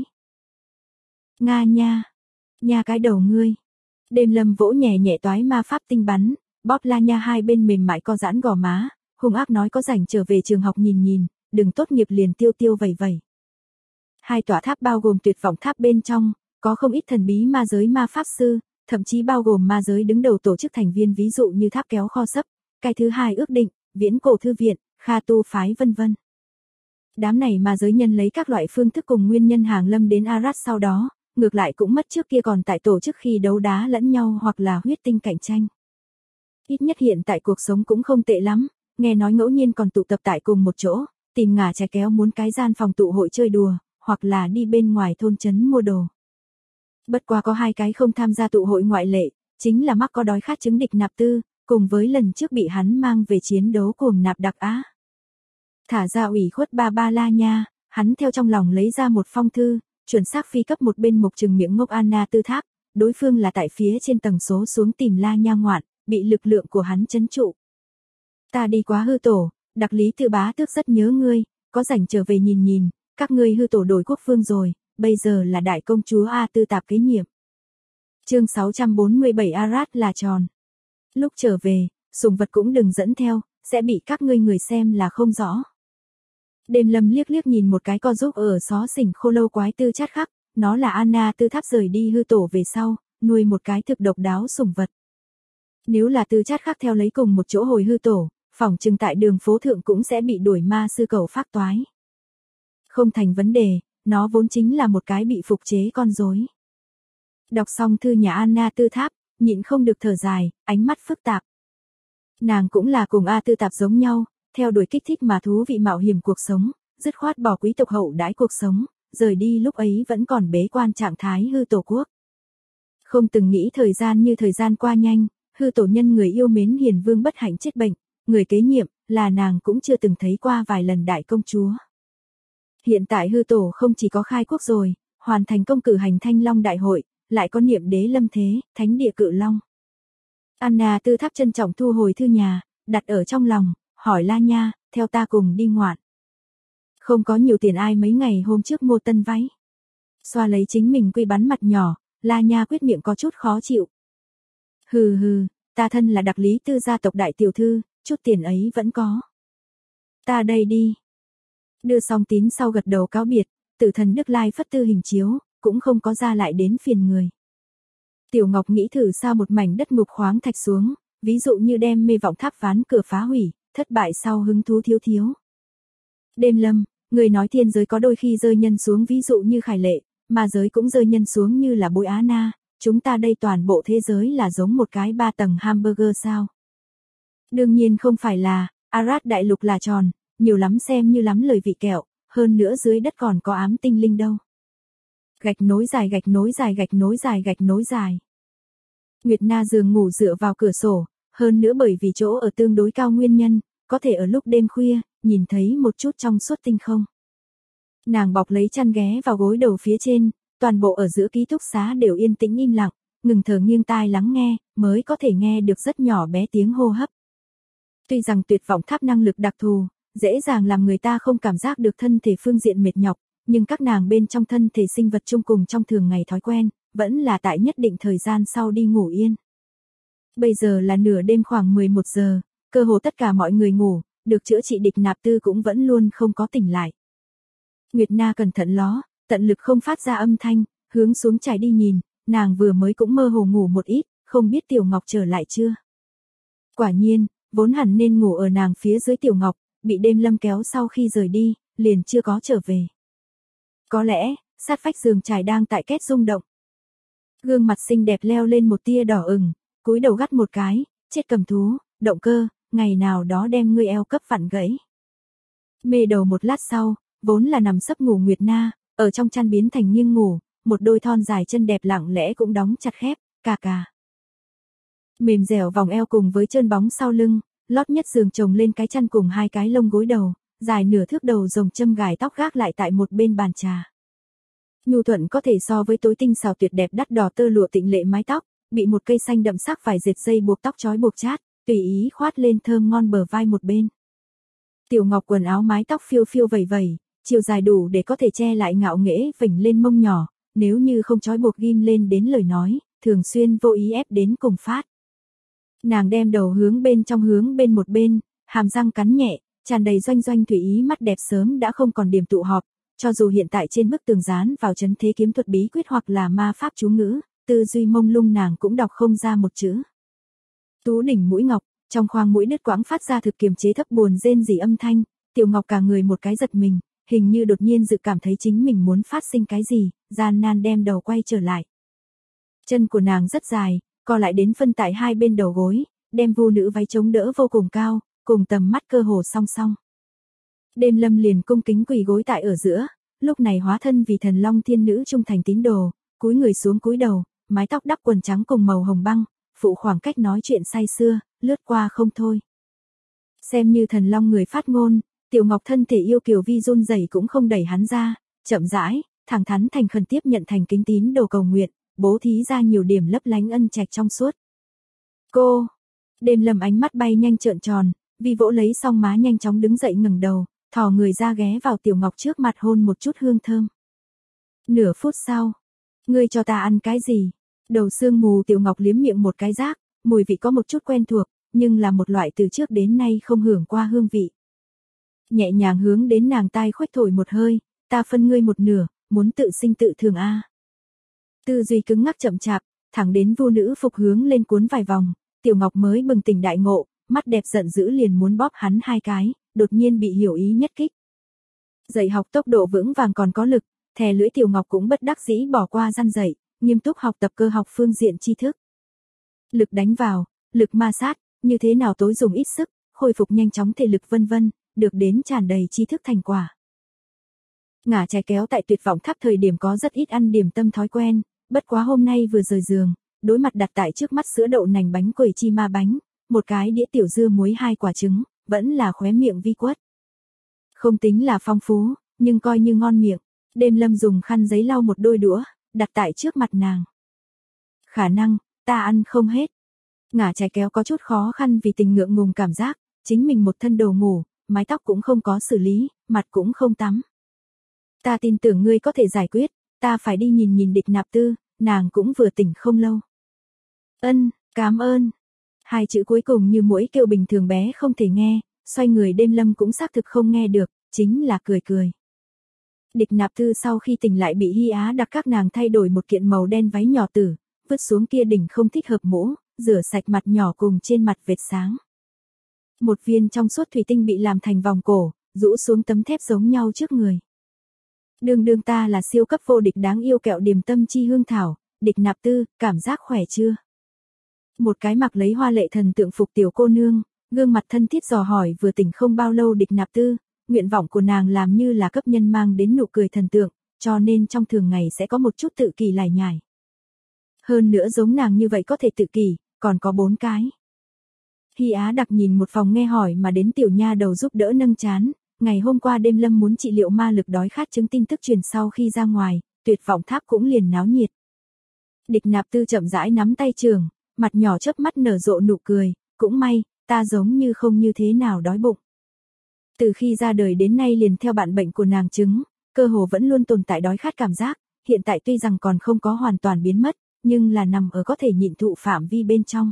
Nga nha, nha cái đầu ngươi. Đêm Lâm vỗ nhẹ nhẹ toái ma pháp tinh bắn, bóp la nha hai bên mềm mại co giãn gò má, hung ác nói có rảnh trở về trường học nhìn nhìn, đừng tốt nghiệp liền tiêu tiêu vẩy vẩy. Hai tòa tháp bao gồm tuyệt vọng tháp bên trong, có không ít thần bí ma giới ma pháp sư, thậm chí bao gồm ma giới đứng đầu tổ chức thành viên ví dụ như tháp kéo kho sấp, cái thứ hai ước định, viễn cổ thư viện, Kha tu phái vân vân. Đám này ma giới nhân lấy các loại phương thức cùng nguyên nhân hàng lâm đến Arat sau đó, ngược lại cũng mất trước kia còn tại tổ chức khi đấu đá lẫn nhau hoặc là huyết tinh cạnh tranh. Ít nhất hiện tại cuộc sống cũng không tệ lắm, nghe nói ngẫu nhiên còn tụ tập tại cùng một chỗ, tìm Ngả Trạch kéo muốn cái gian phòng tụ hội chơi đùa, hoặc là đi bên ngoài thôn trấn mua đồ. Bất quá có hai cái không tham gia tụ hội ngoại lệ, chính là mắc có đói khát chứng địch nạp tư, cùng với lần trước bị hắn mang về chiến đấu cùng nạp đặc á. Thả ra ủy khuất ba ba la nha, hắn theo trong lòng lấy ra một phong thư, chuẩn xác phi cấp một bên mục trừng miệng ngốc Anna Tư Tháp, đối phương là tại phía trên tầng số xuống tìm la nha ngoạn, bị lực lượng của hắn trấn trụ. Ta đi quá hư tổ, đặc lý tư bá tước rất nhớ ngươi, có rảnh trở về nhìn nhìn, các ngươi hư tổ đổi quốc vương rồi, bây giờ là đại công chúa A Tư Tạp kế nhiệm. Chương 647 Arat là tròn. Lúc trở về, sủng vật cũng đừng dẫn theo, sẽ bị các ngươi người xem là không rõ. Đêm Lâm liếc liếc nhìn một cái co giúp ở xó xỉnh khô lâu quái tư chát khắc, nó là Anna Tư Tháp rời đi hư tổ về sau, nuôi một cái thực độc đáo sủng vật. Nếu là tư chát khắc theo lấy cùng một chỗ hồi hư tổ, phỏng chừng tại đường phố thượng cũng sẽ bị đuổi ma sư cầu phát toái. Không thành vấn đề, nó vốn chính là một cái bị phục chế con rối. Đọc xong thư nhà Anna Tư Tháp, nhịn không được thở dài, ánh mắt phức tạp. Nàng cũng là cùng A Tư Tạp giống nhau, theo đuổi kích thích mà thú vị mạo hiểm cuộc sống, dứt khoát bỏ quý tộc hậu đãi cuộc sống, rời đi lúc ấy vẫn còn bế quan trạng thái hư tổ quốc. Không từng nghĩ thời gian như thời gian qua nhanh, hư tổ nhân người yêu mến hiền vương bất hạnh chết bệnh, người kế nhiệm là nàng cũng chưa từng thấy qua vài lần đại công chúa. Hiện tại hư tổ không chỉ có khai quốc rồi, hoàn thành công cử hành Thanh Long đại hội, lại có niệm đế lâm thế, thánh địa cự long. Anna Tư Tháp trân trọng thu hồi thư nhà, đặt ở trong lòng, hỏi La Nha, theo ta cùng đi ngoạn. Không có nhiều tiền ai mấy ngày hôm trước mua tân váy. Xoa lấy chính mình quy bắn mặt nhỏ, La Nha quyết miệng có chút khó chịu. Hừ hừ, ta thân là đặc lý tư gia tộc đại tiểu thư, chút tiền ấy vẫn có. Ta đây đi. Đưa xong tín sau gật đầu cáo biệt, Tử Thần Đức Lai phất tư hình chiếu, cũng không có ra lại đến phiền người. Tiểu Ngọc nghĩ thử sao một mảnh đất ngục khoáng thạch xuống, ví dụ như đem mê vọng tháp ván cửa phá hủy, thất bại sau hứng thú thiếu thiếu. Đêm Lâm, người nói thiên giới có đôi khi rơi nhân xuống ví dụ như Khải Lệ, mà giới cũng rơi nhân xuống như là Bối Á Na, chúng ta đây toàn bộ thế giới là giống một cái 3 tầng hamburger sao? Đương nhiên không phải là, Arad đại lục là tròn, nhiều lắm xem như lắm lời vị kẹo, hơn nữa dưới đất còn có ám tinh linh đâu. Gạch nối dài gạch nối dài gạch nối dài gạch nối dài. Nguyệt Na giường ngủ dựa vào cửa sổ, hơn nữa bởi vì chỗ ở tương đối cao nguyên nhân, có thể ở lúc đêm khuya, nhìn thấy một chút trong suốt tinh không. Nàng bọc lấy chăn ghé vào gối đầu phía trên, toàn bộ ở giữa ký túc xá đều yên tĩnh im lặng, ngừng thở nghiêng tai lắng nghe, mới có thể nghe được rất nhỏ bé tiếng hô hấp. Tuy rằng tuyệt vọng tháp năng lực đặc thù, dễ dàng làm người ta không cảm giác được thân thể phương diện mệt nhọc, nhưng các nàng bên trong thân thể sinh vật chung cùng trong thường ngày thói quen, vẫn là tại nhất định thời gian sau đi ngủ yên. Bây giờ là nửa đêm khoảng 11 giờ, cơ hồ tất cả mọi người ngủ, được chữa trị địch nạp tư cũng vẫn luôn không có tỉnh lại. Nguyệt Na cẩn thận ló, tận lực không phát ra âm thanh, hướng xuống trải đi nhìn, nàng vừa mới cũng mơ hồ ngủ một ít, không biết Tiểu Ngọc trở lại chưa. Quả nhiên, vốn hẳn nên ngủ ở nàng phía dưới Tiểu Ngọc, bị Đêm Lâm kéo sau khi rời đi, liền chưa có trở về. Có lẽ, sát vách giường trải đang tại kết rung động. Gương mặt xinh đẹp leo lên một tia đỏ ửng, cúi đầu gắt một cái, chết cầm thú, động cơ, ngày nào đó đem ngươi eo cấp vặn gãy. Mê đầu một lát sau, vốn là nằm sấp ngủ Nguyệt Na, ở trong chăn biến thành nghiêng ngủ, một đôi thon dài chân đẹp lặng lẽ cũng đóng chặt khép, cà cà. Mềm dẻo vòng eo cùng với chân bóng sau lưng, lót nhất giường chồng lên cái chăn cùng hai cái lông gối đầu, dài nửa thước đầu rồng châm gài tóc gác lại tại một bên bàn trà. Nhu thuận có thể so với tối tinh xào tuyệt đẹp đắt đỏ tơ lụa tịnh lệ mái tóc, bị một cây xanh đậm sắc vài dệt dây buộc tóc trói buộc chát, tùy ý khoát lên thơm ngon bờ vai một bên. Tiểu Ngọc quần áo mái tóc phiêu phiêu vẩy vẩy, chiều dài đủ để có thể che lại ngạo nghễ vểnh lên mông nhỏ, nếu như không trói buộc ghim lên đến lời nói, thường xuyên vô ý ép đến cùng phát. Nàng đem đầu hướng bên một bên, hàm răng cắn nhẹ, tràn đầy doanh doanh thủy ý mắt đẹp sớm đã không còn điểm tụ họp, cho dù hiện tại trên bức tường dán vào chấn thế kiếm thuật bí quyết hoặc là ma pháp chú ngữ, tư duy mông lung nàng cũng đọc không ra một chữ. Tú đỉnh mũi ngọc, trong khoang mũi đứt quãng phát ra thực kiềm chế thấp buồn rên rỉ âm thanh, Tiểu Ngọc cả người một cái giật mình, hình như đột nhiên dự cảm thấy chính mình muốn phát sinh cái gì, gian nan đem đầu quay trở lại. Chân của nàng rất dài, co lại đến phân tại hai bên đầu gối, đem vu nữ váy chống đỡ vô cùng cao, cùng tầm mắt cơ hồ song song. Đêm Lâm liền cung kính quỳ gối tại ở giữa, lúc này hóa thân vì thần long thiên nữ trung thành tín đồ, cúi người xuống cúi đầu, mái tóc đắp quần trắng cùng màu hồng băng, phụ khoảng cách nói chuyện say sưa, lướt qua không thôi. Xem như thần long người phát ngôn, Tiểu Ngọc thân thể yêu kiều vi run rẩy cũng không đẩy hắn ra, chậm rãi, thẳng thắn thành khẩn tiếp nhận thành kính tín đồ cầu nguyện, bố thí ra nhiều điểm lấp lánh ân trạch trong suốt. Cô, Đêm Lâm ánh mắt bay nhanh trợn tròn, vì vỗ lấy xong má nhanh chóng đứng dậy ngẩng đầu, thò người ra ghé vào Tiểu Ngọc trước mặt hôn một chút hương thơm. Nửa phút sau, ngươi cho ta ăn cái gì? Đầu sương mù Tiểu Ngọc liếm miệng một cái rác, mùi vị có một chút quen thuộc, nhưng là một loại từ trước đến nay không hưởng qua hương vị. Nhẹ nhàng hướng đến nàng tai khuếch thổi một hơi, ta phân ngươi một nửa, muốn tự sinh tự thường a. Tư duy cứng ngắc chậm chạp, thẳng đến vu nữ phục hướng lên cuốn vài vòng, Tiểu Ngọc mới bừng tỉnh đại ngộ, mắt đẹp giận dữ liền muốn bóp hắn hai cái, đột nhiên bị hiểu ý nhất kích. Dạy học tốc độ vững vàng còn có lực, thè lưỡi Tiểu Ngọc cũng bất đắc dĩ bỏ qua răn dạy, nghiêm túc học tập cơ học phương diện tri thức. Lực đánh vào, lực ma sát, như thế nào tối dùng ít sức, khôi phục nhanh chóng thể lực vân vân, được đến tràn đầy tri thức thành quả. Ngả trái kéo tại Tuyệt Vọng Tháp thời điểm có rất ít ăn điểm tâm thói quen, bất quá hôm nay vừa rời giường, đối mặt đặt tại trước mắt sữa đậu nành bánh quẩy chi ma bánh, một cái đĩa tiểu dưa muối 2 quả trứng, vẫn là khóe miệng vi quất. Không tính là phong phú, nhưng coi như ngon miệng. Đêm Lâm dùng khăn giấy lau một đôi đũa, đặt tại trước mặt nàng. Khả năng, ta ăn không hết. Ngả trái kéo có chút khó khăn vì tình ngượng ngùng cảm giác, chính mình một thân đồ ngủ, mái tóc cũng không có xử lý, mặt cũng không tắm. Ta tin tưởng ngươi có thể giải quyết, ta phải đi nhìn nhìn Địch Nạp Tư, nàng cũng vừa tỉnh không lâu. Cảm ơn. 2 chữ cuối cùng như mũi kêu bình thường bé không thể nghe, xoay người Đêm Lâm cũng xác thực không nghe được, chính là cười cười. Địch Nạp Tư sau khi tỉnh lại bị Hy Á Đặc các nàng thay đổi một kiện màu đen váy nhỏ tử, vứt xuống kia đỉnh không thích hợp mũ, rửa sạch mặt nhỏ cùng trên mặt vệt sáng. Một viên trong suốt thủy tinh bị làm thành vòng cổ, rũ xuống tấm thép giống nhau trước người. Đương ta là siêu cấp vô địch đáng yêu kẹo điềm tâm chi hương thảo, Địch Nạp Tư, cảm giác khỏe chưa? Một cái mặc lấy hoa lệ thần tượng phục tiểu cô nương, gương mặt thân thiết dò hỏi vừa tỉnh không bao lâu Địch Nạp Tư, nguyện vọng của nàng làm như là cấp nhân mang đến nụ cười thần tượng, cho nên trong thường ngày sẽ có một chút tự kỷ lải nhải. Hơn nữa giống nàng như vậy có thể tự kỷ, còn có 4 cái. Hy Á Đặc nhìn một phòng nghe hỏi mà đến tiểu nha đầu giúp đỡ nâng chán, ngày hôm qua Đêm Lâm muốn trị liệu ma lực đói khát chứng tin tức truyền sau khi ra ngoài, Tuyệt Vọng Tháp cũng liền náo nhiệt. Địch Nạp Tư chậm rãi nắm tay trường, mặt nhỏ chớp mắt nở rộ nụ cười, cũng may, ta giống như không như thế nào đói bụng. Từ khi ra đời đến nay liền theo bạn bệnh của nàng chứng, cơ hồ vẫn luôn tồn tại đói khát cảm giác, hiện tại tuy rằng còn không có hoàn toàn biến mất, nhưng là nằm ở có thể nhịn thụ phạm vi bên trong.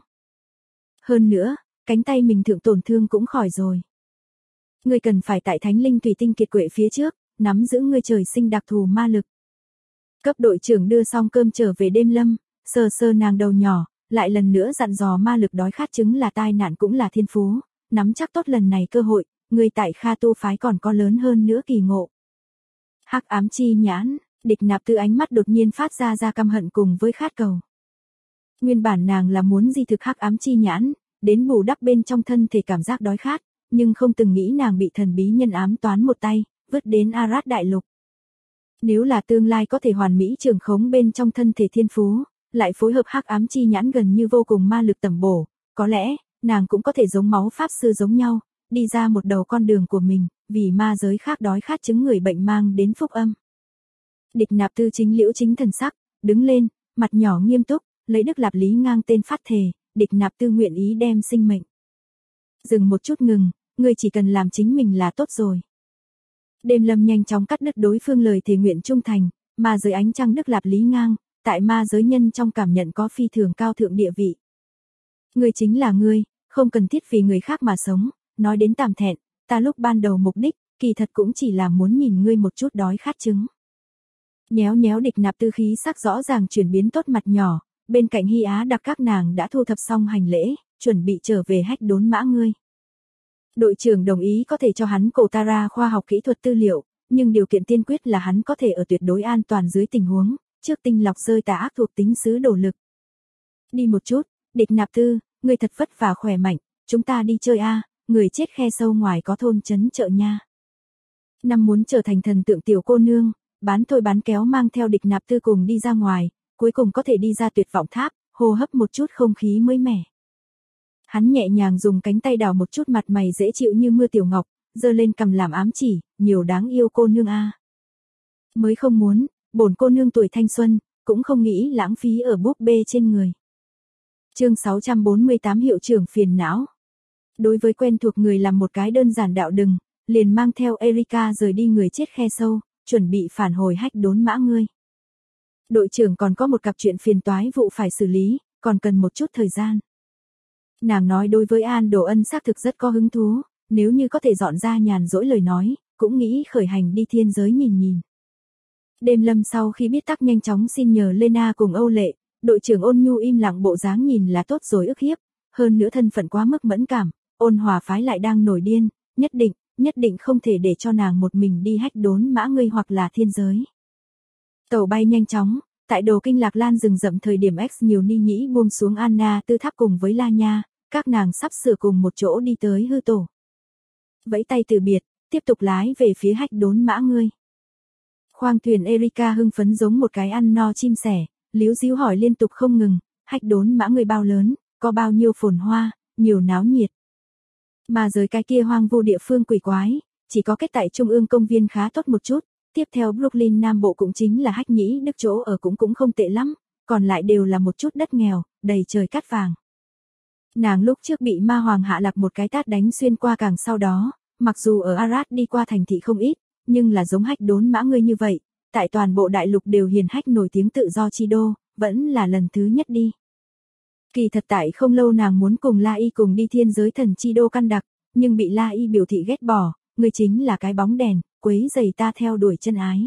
Hơn nữa, cánh tay mình thượng tổn thương cũng khỏi rồi. Ngươi cần phải tại Thánh Linh Thủy Tinh kiệt quệ phía trước, nắm giữ ngươi trời sinh đặc thù ma lực. Cấp đội trưởng đưa xong cơm trở về Đêm Lâm, sờ sờ nàng đầu nhỏ, lại lần nữa dặn dò ma lực đói khát chứng là tai nạn cũng là thiên phú, nắm chắc tốt lần này cơ hội, ngươi tại Kha Tu phái còn có lớn hơn nữa kỳ ngộ. Hắc ám chi nhãn, Địch Nạp Tư ánh mắt đột nhiên phát ra căm hận cùng với khát cầu. Nguyên bản nàng là muốn di thực hắc ám chi nhãn, đến bù đắp bên trong thân thể cảm giác đói khát, nhưng không từng nghĩ nàng bị thần bí nhân ám toán một tay, vứt đến Arad đại lục. Nếu là tương lai có thể hoàn mỹ trường khống bên trong thân thể thiên phú, lại phối hợp hắc ám chi nhãn gần như vô cùng ma lực tầm bổ, có lẽ, nàng cũng có thể giống máu pháp sư giống nhau, đi ra một đầu con đường của mình, vì ma giới khác đói khát chứng người bệnh mang đến phúc âm. Địch Nạp Tư chính liễu chính thần sắc, đứng lên, mặt nhỏ nghiêm túc, lấy Đức Lạp Lý ngang tên phát thề, Địch Nạp Tư nguyện ý đem sinh mệnh. Dừng một chút ngừng, ngươi chỉ cần làm chính mình là tốt rồi. Đêm Lâm nhanh chóng cắt đứt đối phương lời thề nguyện trung thành, ma giới ánh trăng Đức Lạp Lý ngang, tại ma giới nhân trong cảm nhận có phi thường cao thượng địa vị. Ngươi chính là ngươi, không cần thiết vì người khác mà sống, nói đến tạm thẹn, ta lúc ban đầu mục đích, kỳ thật cũng chỉ là muốn nhìn ngươi một chút đói khát chứng. Nhéo nhéo Địch Nạp Tư khí sắc rõ ràng chuyển biến tốt mặt nhỏ, bên cạnh Hy Á Đặc các nàng đã thu thập xong hành lễ, chuẩn bị trở về hách đốn mã ngươi. Đội trưởng đồng ý có thể cho hắn cổ Tara khoa học kỹ thuật tư liệu, nhưng điều kiện tiên quyết là hắn có thể ở tuyệt đối an toàn dưới tình huống, trước tinh lọc rơi tà ác thuộc tính sứ đồ lực. Đi một chút, Địch Nạp Tư, ngươi thật vất vả khỏe mạnh, chúng ta đi chơi a, người chết khe sâu ngoài có thôn trấn chợ nha. Năm muốn trở thành thần tượng tiểu cô nương, bán thôi bán kéo mang theo Địch Nạp Tư cùng đi ra ngoài, cuối cùng có thể đi ra Tuyệt Vọng Tháp, hô hấp một chút không khí mới mẻ. Hắn nhẹ nhàng dùng cánh tay đào một chút mặt mày dễ chịu như mưa tiểu ngọc, giơ lên cầm làm ám chỉ, nhiều đáng yêu cô nương a. Mới không muốn, bổn cô nương tuổi thanh xuân, cũng không nghĩ lãng phí ở búp bê trên người. Chương 648 hiệu trưởng phiền não. Đối với quen thuộc người làm một cái đơn giản đạo đừng, liền mang theo Erika rời đi người chết khe sâu, chuẩn bị phản hồi hách đốn mã ngươi. Đội trưởng còn có một cặp chuyện phiền toái vụ phải xử lý, còn cần một chút thời gian. Nàng nói đối với An Đồ Ân xác thực rất có hứng thú, nếu như có thể dọn ra nhàn rỗi lời nói, cũng nghĩ khởi hành đi thiên giới nhìn nhìn. Đêm Lâm sau khi biết tắc nhanh chóng xin nhờ Lena cùng Âu Lệ, đội trưởng Ôn Nhu im lặng bộ dáng nhìn là tốt rồi ức hiếp, hơn nữa thân phận quá mức mẫn cảm, Ôn Hòa phái lại đang nổi điên, nhất định không thể để cho nàng một mình đi hách đốn mã ngươi hoặc là thiên giới. Tàu bay nhanh chóng, tại Đồ Kinh Lạc Lan rừng rậm thời điểm X nhiều ni nhĩ buông xuống Anna Tư Tháp cùng với La Nha, các nàng sắp sửa cùng một chỗ đi tới hư tổ. Vẫy tay từ biệt, tiếp tục lái về phía hách đốn mã ngươi. Khoang thuyền Erika hưng phấn giống một cái ăn no chim sẻ, líu díu hỏi liên tục không ngừng, hách đốn mã ngươi bao lớn, có bao nhiêu phồn hoa, nhiều náo nhiệt. Mà giới cái kia hoang vu địa phương quỷ quái, chỉ có cách tại trung ương công viên khá tốt một chút, tiếp theo Brooklyn Nam Bộ cũng chính là hách nhĩ đức chỗ ở cũng không tệ lắm, còn lại đều là một chút đất nghèo, đầy trời cát vàng. Nàng lúc trước bị ma hoàng hạ lạc một cái tát đánh xuyên qua càng sau đó, mặc dù ở Arad đi qua thành thị không ít, nhưng là giống hách đốn mã ngươi như vậy, tại toàn bộ đại lục đều hiền hách nổi tiếng tự do chi đô, vẫn là lần thứ nhất đi. Kỳ thật tại không lâu nàng muốn cùng La Y cùng đi thiên giới thần chi đô căn đặc, nhưng bị La Y biểu thị ghét bỏ, người chính là cái bóng đèn, quấy giày ta theo đuổi chân ái.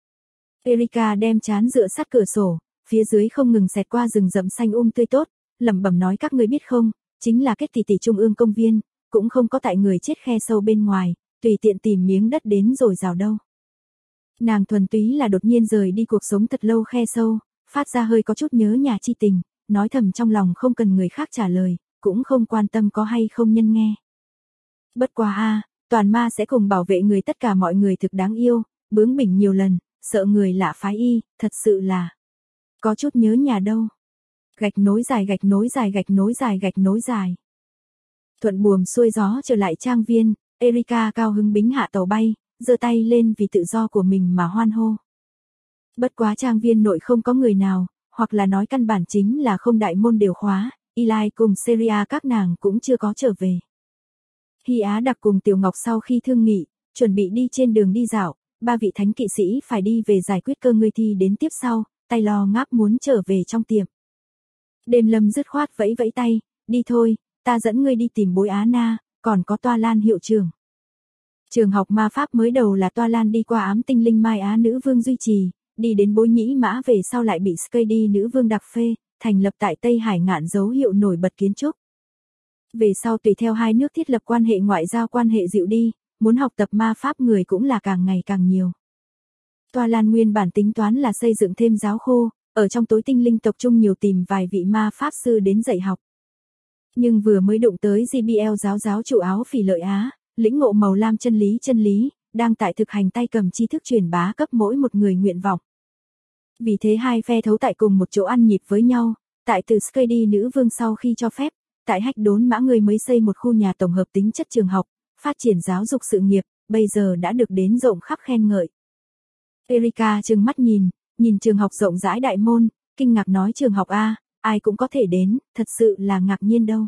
Erika đem trán dựa sát cửa sổ, phía dưới không ngừng xẹt qua rừng rậm xanh tươi tốt, lẩm bẩm nói các ngươi biết không, chính là kết tỷ trung ương công viên, cũng không có tại người chết khe sâu bên ngoài, tùy tiện tìm miếng đất đến rồi rào đâu. Nàng thuần túy là đột nhiên rời đi cuộc sống thật lâu khe sâu, phát ra hơi có chút nhớ nhà chi tình, nói thầm trong lòng không cần người khác trả lời, cũng không quan tâm có hay không nhân nghe. Bất quá toàn ma sẽ cùng bảo vệ người tất cả mọi người thực đáng yêu, bướng bỉnh nhiều lần, sợ người lạ phái y, thật sự là có chút nhớ nhà đâu. Gạch nối dài gạch nối dài gạch nối dài gạch nối dài. Thuận buồm xuôi gió trở lại trang viên, Erika cao hứng bính hạ tàu bay, giơ tay lên vì tự do của mình mà hoan hô. Bất quá trang viên nội không có người nào, hoặc là nói căn bản chính là không đại môn đều khóa, Eli cùng Seria các nàng cũng chưa có trở về. Hy Á Đặc cùng Tiểu Ngọc sau khi thương nghị, chuẩn bị đi trên đường đi dạo, ba vị thánh kỵ sĩ phải đi về giải quyết cơ ngươi thi đến tiếp sau, tay lo ngáp muốn trở về trong tiệm. Đêm Lâm dứt khoát vẫy vẫy tay, đi thôi, ta dẫn ngươi đi tìm Bối Á Na, còn có Toa Lan hiệu trưởng. Trường học ma pháp mới đầu là Toa Lan đi qua ám tinh linh Mai Á nữ vương duy trì, đi đến Bối Nhĩ Mã về sau lại bị Skady nữ vương đặc phê, thành lập tại Tây Hải ngạn dấu hiệu nổi bật kiến trúc. Về sau tùy theo hai nước thiết lập quan hệ ngoại giao quan hệ dịu đi, muốn học tập ma pháp người cũng là càng ngày càng nhiều. Toa Lan nguyên bản tính toán là xây dựng thêm giáo khu, ở trong tối tinh linh tộc trung nhiều tìm vài vị ma pháp sư đến dạy học. Nhưng vừa mới đụng tới GBL giáo chủ áo phỉ lợi Á, lĩnh ngộ màu lam chân lý, đang tại thực hành tay cầm tri thức truyền bá cấp mỗi một người nguyện vọng. Vì thế hai phe thấu tại cùng một chỗ ăn nhịp với nhau, tại từ Skady nữ vương sau khi cho phép, tại hách đốn mã người mới xây một khu nhà tổng hợp tính chất trường học, phát triển giáo dục sự nghiệp, bây giờ đã được đến rộng khắp khen ngợi. Erika trừng mắt nhìn trường học rộng rãi đại môn, kinh ngạc nói trường học A, ai cũng có thể đến, thật sự là ngạc nhiên đâu.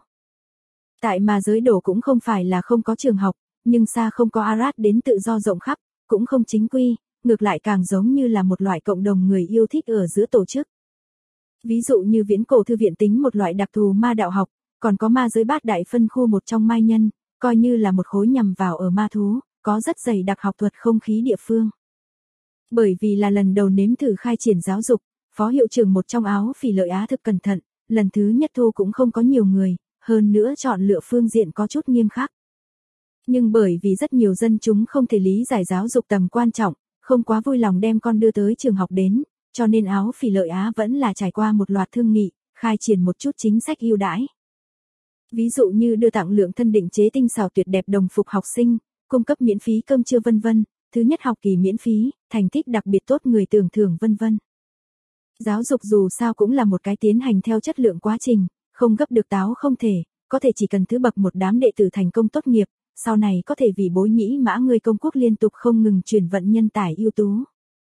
Tại mà giới đổ cũng không phải là không có trường học, nhưng xa không có Arad đến tự do rộng khắp, cũng không chính quy, ngược lại càng giống như là một loại cộng đồng người yêu thích ở giữa tổ chức. Ví dụ như viễn cổ thư viện tính một loại đặc thù ma đạo học, còn có ma giới bát đại phân khu một trong mai nhân, coi như là một khối nhằm vào ở ma thú, có rất dày đặc học thuật không khí địa phương. Bởi vì là lần đầu nếm thử khai triển giáo dục, phó hiệu trưởng một trong áo phỉ lợi Á thực cẩn thận, lần thứ nhất thu cũng không có nhiều người, hơn nữa chọn lựa phương diện có chút nghiêm khắc. Nhưng bởi vì rất nhiều dân chúng không thể lý giải giáo dục tầm quan trọng, không quá vui lòng đem con đưa tới trường học đến, cho nên áo phỉ lợi Á vẫn là trải qua một loạt thương nghị, khai triển một chút chính sách ưu đãi. Ví dụ như đưa tặng lượng thân định chế tinh xảo tuyệt đẹp đồng phục học sinh, cung cấp miễn phí cơm trưa vân vân, thứ nhất học kỳ miễn phí, thành tích đặc biệt tốt người tưởng thưởng vân vân. Giáo dục dù sao cũng là một cái tiến hành theo chất lượng quá trình, không gấp được táo không thể, có thể chỉ cần thứ bậc một đám đệ tử thành công tốt nghiệp, sau này có thể vì Bối Nhĩ Mã người công quốc liên tục không ngừng chuyển vận nhân tài ưu tú.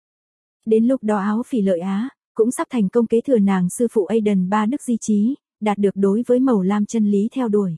Đến lúc đó áo phỉ lợi Á, cũng sắp thành công kế thừa nàng sư phụ Aiden Ba Đức di trí, đạt được đối với màu lam chân lý theo đuổi.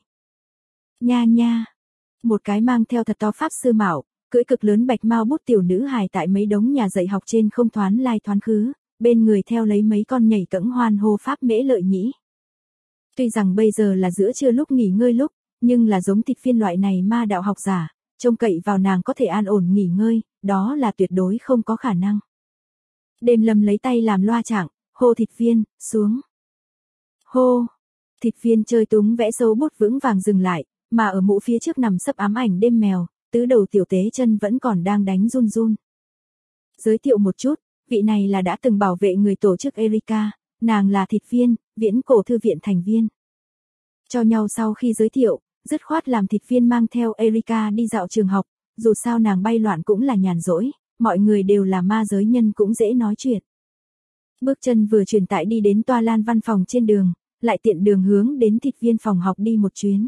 Nha, một cái mang theo thật to pháp sư mạo, cưỡi cực lớn bạch mao bút tiểu nữ hài tại mấy đống nhà dạy học trên không thoán lai thoán khứ, bên người theo lấy mấy con nhảy cẫng hoan hô pháp mễ lợi nhĩ. Tuy rằng bây giờ là giữa trưa lúc nghỉ ngơi lúc, nhưng là giống thịt phiên loại này ma đạo học giả, trông cậy vào nàng có thể an ổn nghỉ ngơi, đó là tuyệt đối không có khả năng. Đêm Lâm lấy tay làm loa trạng, hô thịt viên, xuống. Hô, thịt viên chơi túng vẽ dấu bút vững vàng dừng lại, mà ở mũ phía trước nằm sấp ám ảnh đêm mèo, tứ đầu tiểu tế chân vẫn còn đang đánh run run. Giới thiệu một chút, vị này là đã từng bảo vệ người tổ chức Erika, nàng là thịt viên, viễn cổ thư viện thành viên. Cho nhau sau khi giới thiệu, dứt khoát làm thịt viên mang theo Erika đi dạo trường học, dù sao nàng bay loạn cũng là nhàn rỗi, mọi người đều là ma giới nhân cũng dễ nói chuyện. Bước chân vừa truyền tải đi đến Toa Lan văn phòng trên đường, lại tiện đường hướng đến thịt viên phòng học đi một chuyến.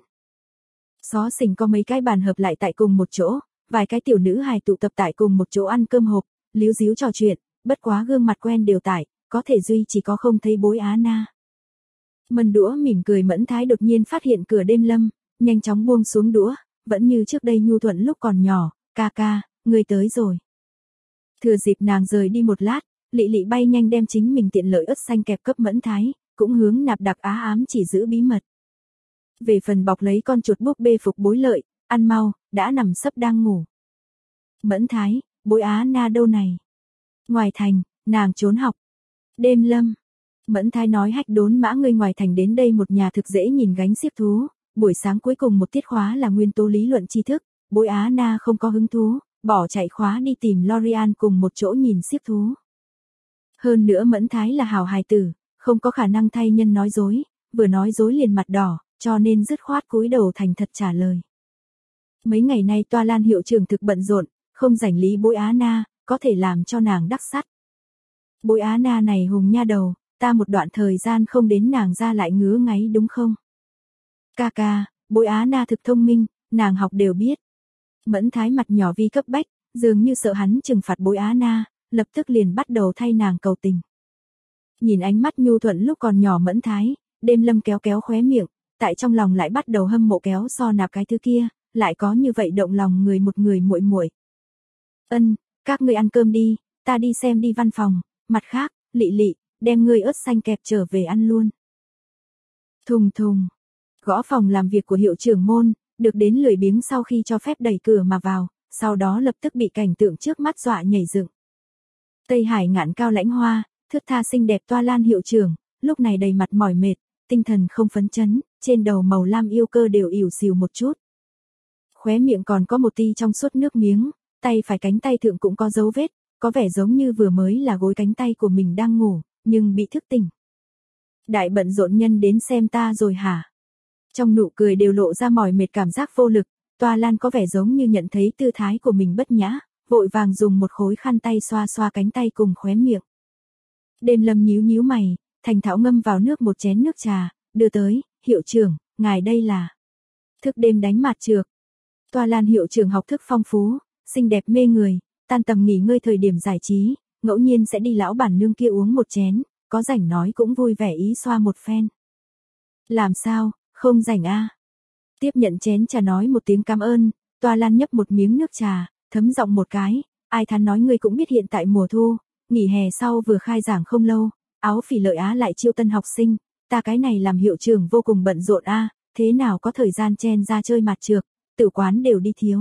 Xó xỉnh có mấy cái bàn hợp lại tại cùng một chỗ, vài cái tiểu nữ hài tụ tập tại cùng một chỗ ăn cơm hộp, líu díu trò chuyện, bất quá gương mặt quen đều tại, có thể duy chỉ có không thấy Bối Á Na. Mân đũa mỉm cười Mẫn Thái đột nhiên phát hiện cửa Đêm Lâm, nhanh chóng buông xuống đũa, vẫn như trước đây nhu thuận lúc còn nhỏ, ca ca, ngươi tới rồi. Thừa dịp nàng rời đi một lát, Lị Lị bay nhanh đem chính mình tiện lợi ớt xanh kẹp cấp Mẫn Thái, cũng hướng Nạp Đặc Á ám chỉ giữ bí mật. Về phần bọc lấy con chuột búp bê Phục Bối Lợi, ăn mau, đã nằm sấp đang ngủ. Mẫn Thái, Bối Á Na đâu này? Ngoài thành, nàng trốn học. Đêm Lâm. Mẫn Thái nói hách đốn mã ngươi ngoài thành đến đây một nhà thực dễ nhìn gánh xiếc thú, buổi sáng cuối cùng một tiết khóa là nguyên tố lý luận tri thức, Bối Á Na không có hứng thú, bỏ chạy khóa đi tìm Lorian cùng một chỗ nhìn xiếc thú. Hơn nữa Mẫn Thái là hảo hài tử, không có khả năng thay nhân nói dối, vừa nói dối liền mặt đỏ, cho nên dứt khoát cúi đầu thành thật trả lời. Mấy ngày nay Toa Lan hiệu trưởng thực bận rộn, không rảnh lý Bối Á Na, có thể làm cho nàng đắc sắt. Bối Á Na này hùng nha đầu, ta một đoạn thời gian không đến nàng ra lại ngứa ngáy đúng không? Ca ca, Bối Á Na thực thông minh, nàng học đều biết. Mẫn Thái mặt nhỏ vi cấp bách, dường như sợ hắn trừng phạt Bối Á Na, lập tức liền bắt đầu thay nàng cầu tình. Nhìn ánh mắt nhu thuận lúc còn nhỏ Mẫn Thái, Đêm Lâm kéo kéo khóe miệng, tại trong lòng lại bắt đầu hâm mộ kéo so nạp cái thứ kia, lại có như vậy động lòng người một người muội muội. Ân, các ngươi ăn cơm đi, ta đi xem đi văn phòng, mặt khác, Lị Lị, đem ngươi ớt xanh kẹp trở về ăn luôn. Thùng thùng, gõ phòng làm việc của hiệu trưởng môn, được đến lười biếng sau khi cho phép đẩy cửa mà vào, sau đó lập tức bị cảnh tượng trước mắt dọa nhảy dựng. Tây Hải ngạn cao lãnh hoa, thướt tha xinh đẹp Toa Lan hiệu trưởng, lúc này đầy mặt mỏi mệt, tinh thần không phấn chấn, trên đầu màu lam yêu cơ đều ỉu xìu một chút. Khóe miệng còn có một tia trong suốt nước miếng, tay phải cánh tay thượng cũng có dấu vết, có vẻ giống như vừa mới là gối cánh tay của mình đang ngủ, nhưng bị thức tỉnh. Đại bận rộn nhân đến xem ta rồi hả? Trong nụ cười đều lộ ra mỏi mệt cảm giác vô lực, Toa Lan có vẻ giống như nhận thấy tư thái của mình bất nhã, vội vàng dùng một khối khăn tay xoa xoa cánh tay cùng khóe miệng. Đêm Lâm nhíu nhíu mày, thành thạo ngâm vào nước một chén nước trà, đưa tới, hiệu trưởng, ngài đây là thức đêm đánh mạt trược. Toa Lan hiệu trưởng học thức phong phú, xinh đẹp mê người, tan tầm nghỉ ngơi thời điểm giải trí, ngẫu nhiên sẽ đi lão bản nương kia uống một chén, có rảnh nói cũng vui vẻ ý xoa một phen. Làm sao, không rảnh a? Tiếp nhận chén trà nói một tiếng cảm ơn, Toa Lan nhấp một miếng nước trà, thấm giọng một cái, ai thán nói ngươi cũng biết hiện tại mùa thu, nghỉ hè sau vừa khai giảng không lâu, áo Phỉ Lợi Á lại chiêu tân học sinh, ta cái này làm hiệu trưởng vô cùng bận rộn a, thế nào có thời gian chen ra chơi mặt trược, tử quán đều đi thiếu.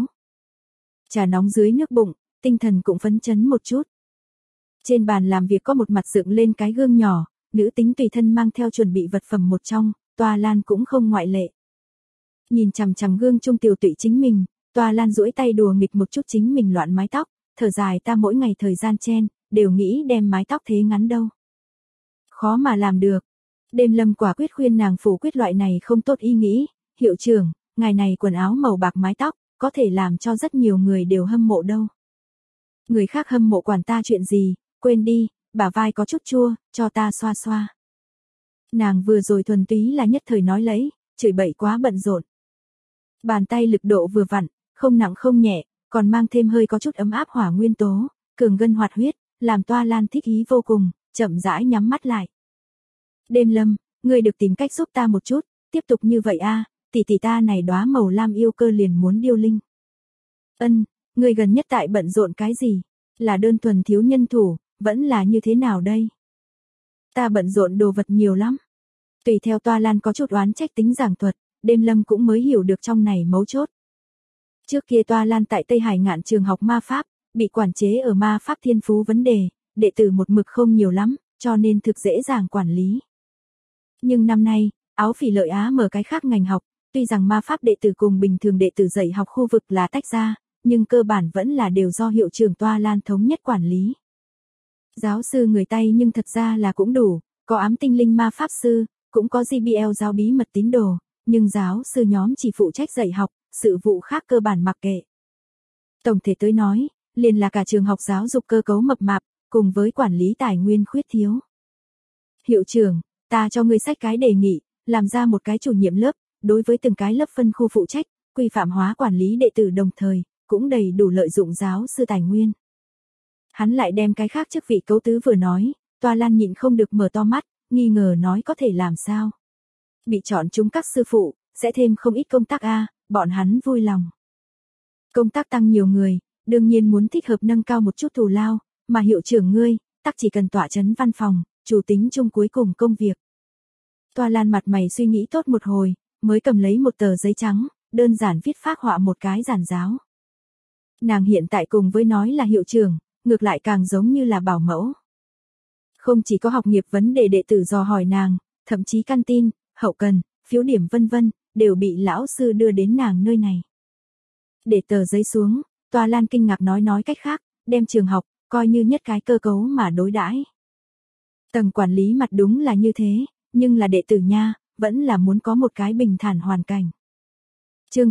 Trà nóng dưới nước bụng, tinh thần cũng phấn chấn một chút. Trên bàn làm việc có một mặt dựng lên cái gương nhỏ, nữ tính tùy thân mang theo chuẩn bị vật phẩm một trong, Toa Lan cũng không ngoại lệ. Nhìn chằm chằm gương trung tiểu tụy chính mình, Toa Lan duỗi tay đùa nghịch một chút chính mình loạn mái tóc, thở dài ta mỗi ngày thời gian chen, đều nghĩ đem mái tóc thế ngắn đâu. Khó mà làm được. Đêm Lâm quả quyết khuyên nàng phủ quyết loại này không tốt ý nghĩ, hiệu trưởng, ngài này quần áo màu bạc mái tóc, có thể làm cho rất nhiều người đều hâm mộ đâu. Người khác hâm mộ quản ta chuyện gì, quên đi, bả vai có chút chua, cho ta xoa xoa. Nàng vừa rồi thuần túy là nhất thời nói lẫy, chửi bậy quá bận rộn. Bàn tay lực độ vừa vặn, không nặng không nhẹ, còn mang thêm hơi có chút ấm áp hỏa nguyên tố, cường gân hoạt huyết, làm Toa Lan thích ý vô cùng, chậm rãi nhắm mắt lại. Đêm Lâm, ngươi được tìm cách giúp ta một chút, tiếp tục như vậy a, tỷ tỷ ta này đóa màu lam yêu cơ liền muốn điêu linh. Ân, ngươi gần nhất tại bận rộn cái gì? Là đơn thuần thiếu nhân thủ, vẫn là như thế nào đây? Ta bận rộn đồ vật nhiều lắm. Tùy theo Toa Lan có chút oán trách tính giảng thuật, Đêm Lâm cũng mới hiểu được trong này mấu chốt. Trước kia Toa Lan tại Tây Hải ngạn trường học ma pháp, bị quản chế ở ma pháp thiên phú vấn đề, đệ tử một mực không nhiều lắm, cho nên thực dễ dàng quản lý. Nhưng năm nay, áo Phỉ Lợi Á mở cái khác ngành học, tuy rằng ma pháp đệ tử cùng bình thường đệ tử dạy học khu vực là tách ra, nhưng cơ bản vẫn là đều do hiệu trưởng Toa Lan thống nhất quản lý. Giáo sư người Tây nhưng thật ra là cũng đủ, có ám tinh linh ma pháp sư, cũng có GBL giáo bí mật tín đồ, nhưng giáo sư nhóm chỉ phụ trách dạy học, sự vụ khác cơ bản mặc kệ. Tổng thể tới nói, liền là cả trường học giáo dục cơ cấu mập mạp, cùng với quản lý tài nguyên khuyết thiếu. Hiệu trưởng, ta cho ngươi sách cái đề nghị, làm ra một cái chủ nhiệm lớp, đối với từng cái lớp phân khu phụ trách, quy phạm hóa quản lý đệ tử đồng thời, cũng đầy đủ lợi dụng giáo sư tài nguyên. Hắn lại đem cái khác chức vị cấu tứ vừa nói, Toa Lan nhịn không được mở to mắt, nghi ngờ nói có thể làm sao. Bị chọn chúng các sư phụ, sẽ thêm không ít công tác bọn hắn vui lòng. Công tác tăng nhiều người, đương nhiên muốn thích hợp nâng cao một chút thù lao, mà hiệu trưởng ngươi, tắc chỉ cần tọa chấn văn phòng, chủ tính chung cuối cùng công việc. Toa Lan mặt mày suy nghĩ tốt một hồi, mới cầm lấy một tờ giấy trắng, đơn giản viết phác họa một cái giản giáo. Nàng hiện tại cùng với nói là hiệu trưởng, ngược lại càng giống như là bảo mẫu. Không chỉ có học nghiệp vấn đề đệ tử dò hỏi nàng, thậm chí căn tin, hậu cần, phiếu điểm vân vân, đều bị lão sư đưa đến nàng nơi này. Để tờ giấy xuống, Toa Lan kinh ngạc nói cách khác, đem trường học, coi như nhất cái cơ cấu mà đối đãi. Tầng quản lý mặt đúng là như thế, nhưng là đệ tử nha, vẫn là muốn có một cái bình thản hoàn cảnh. Chương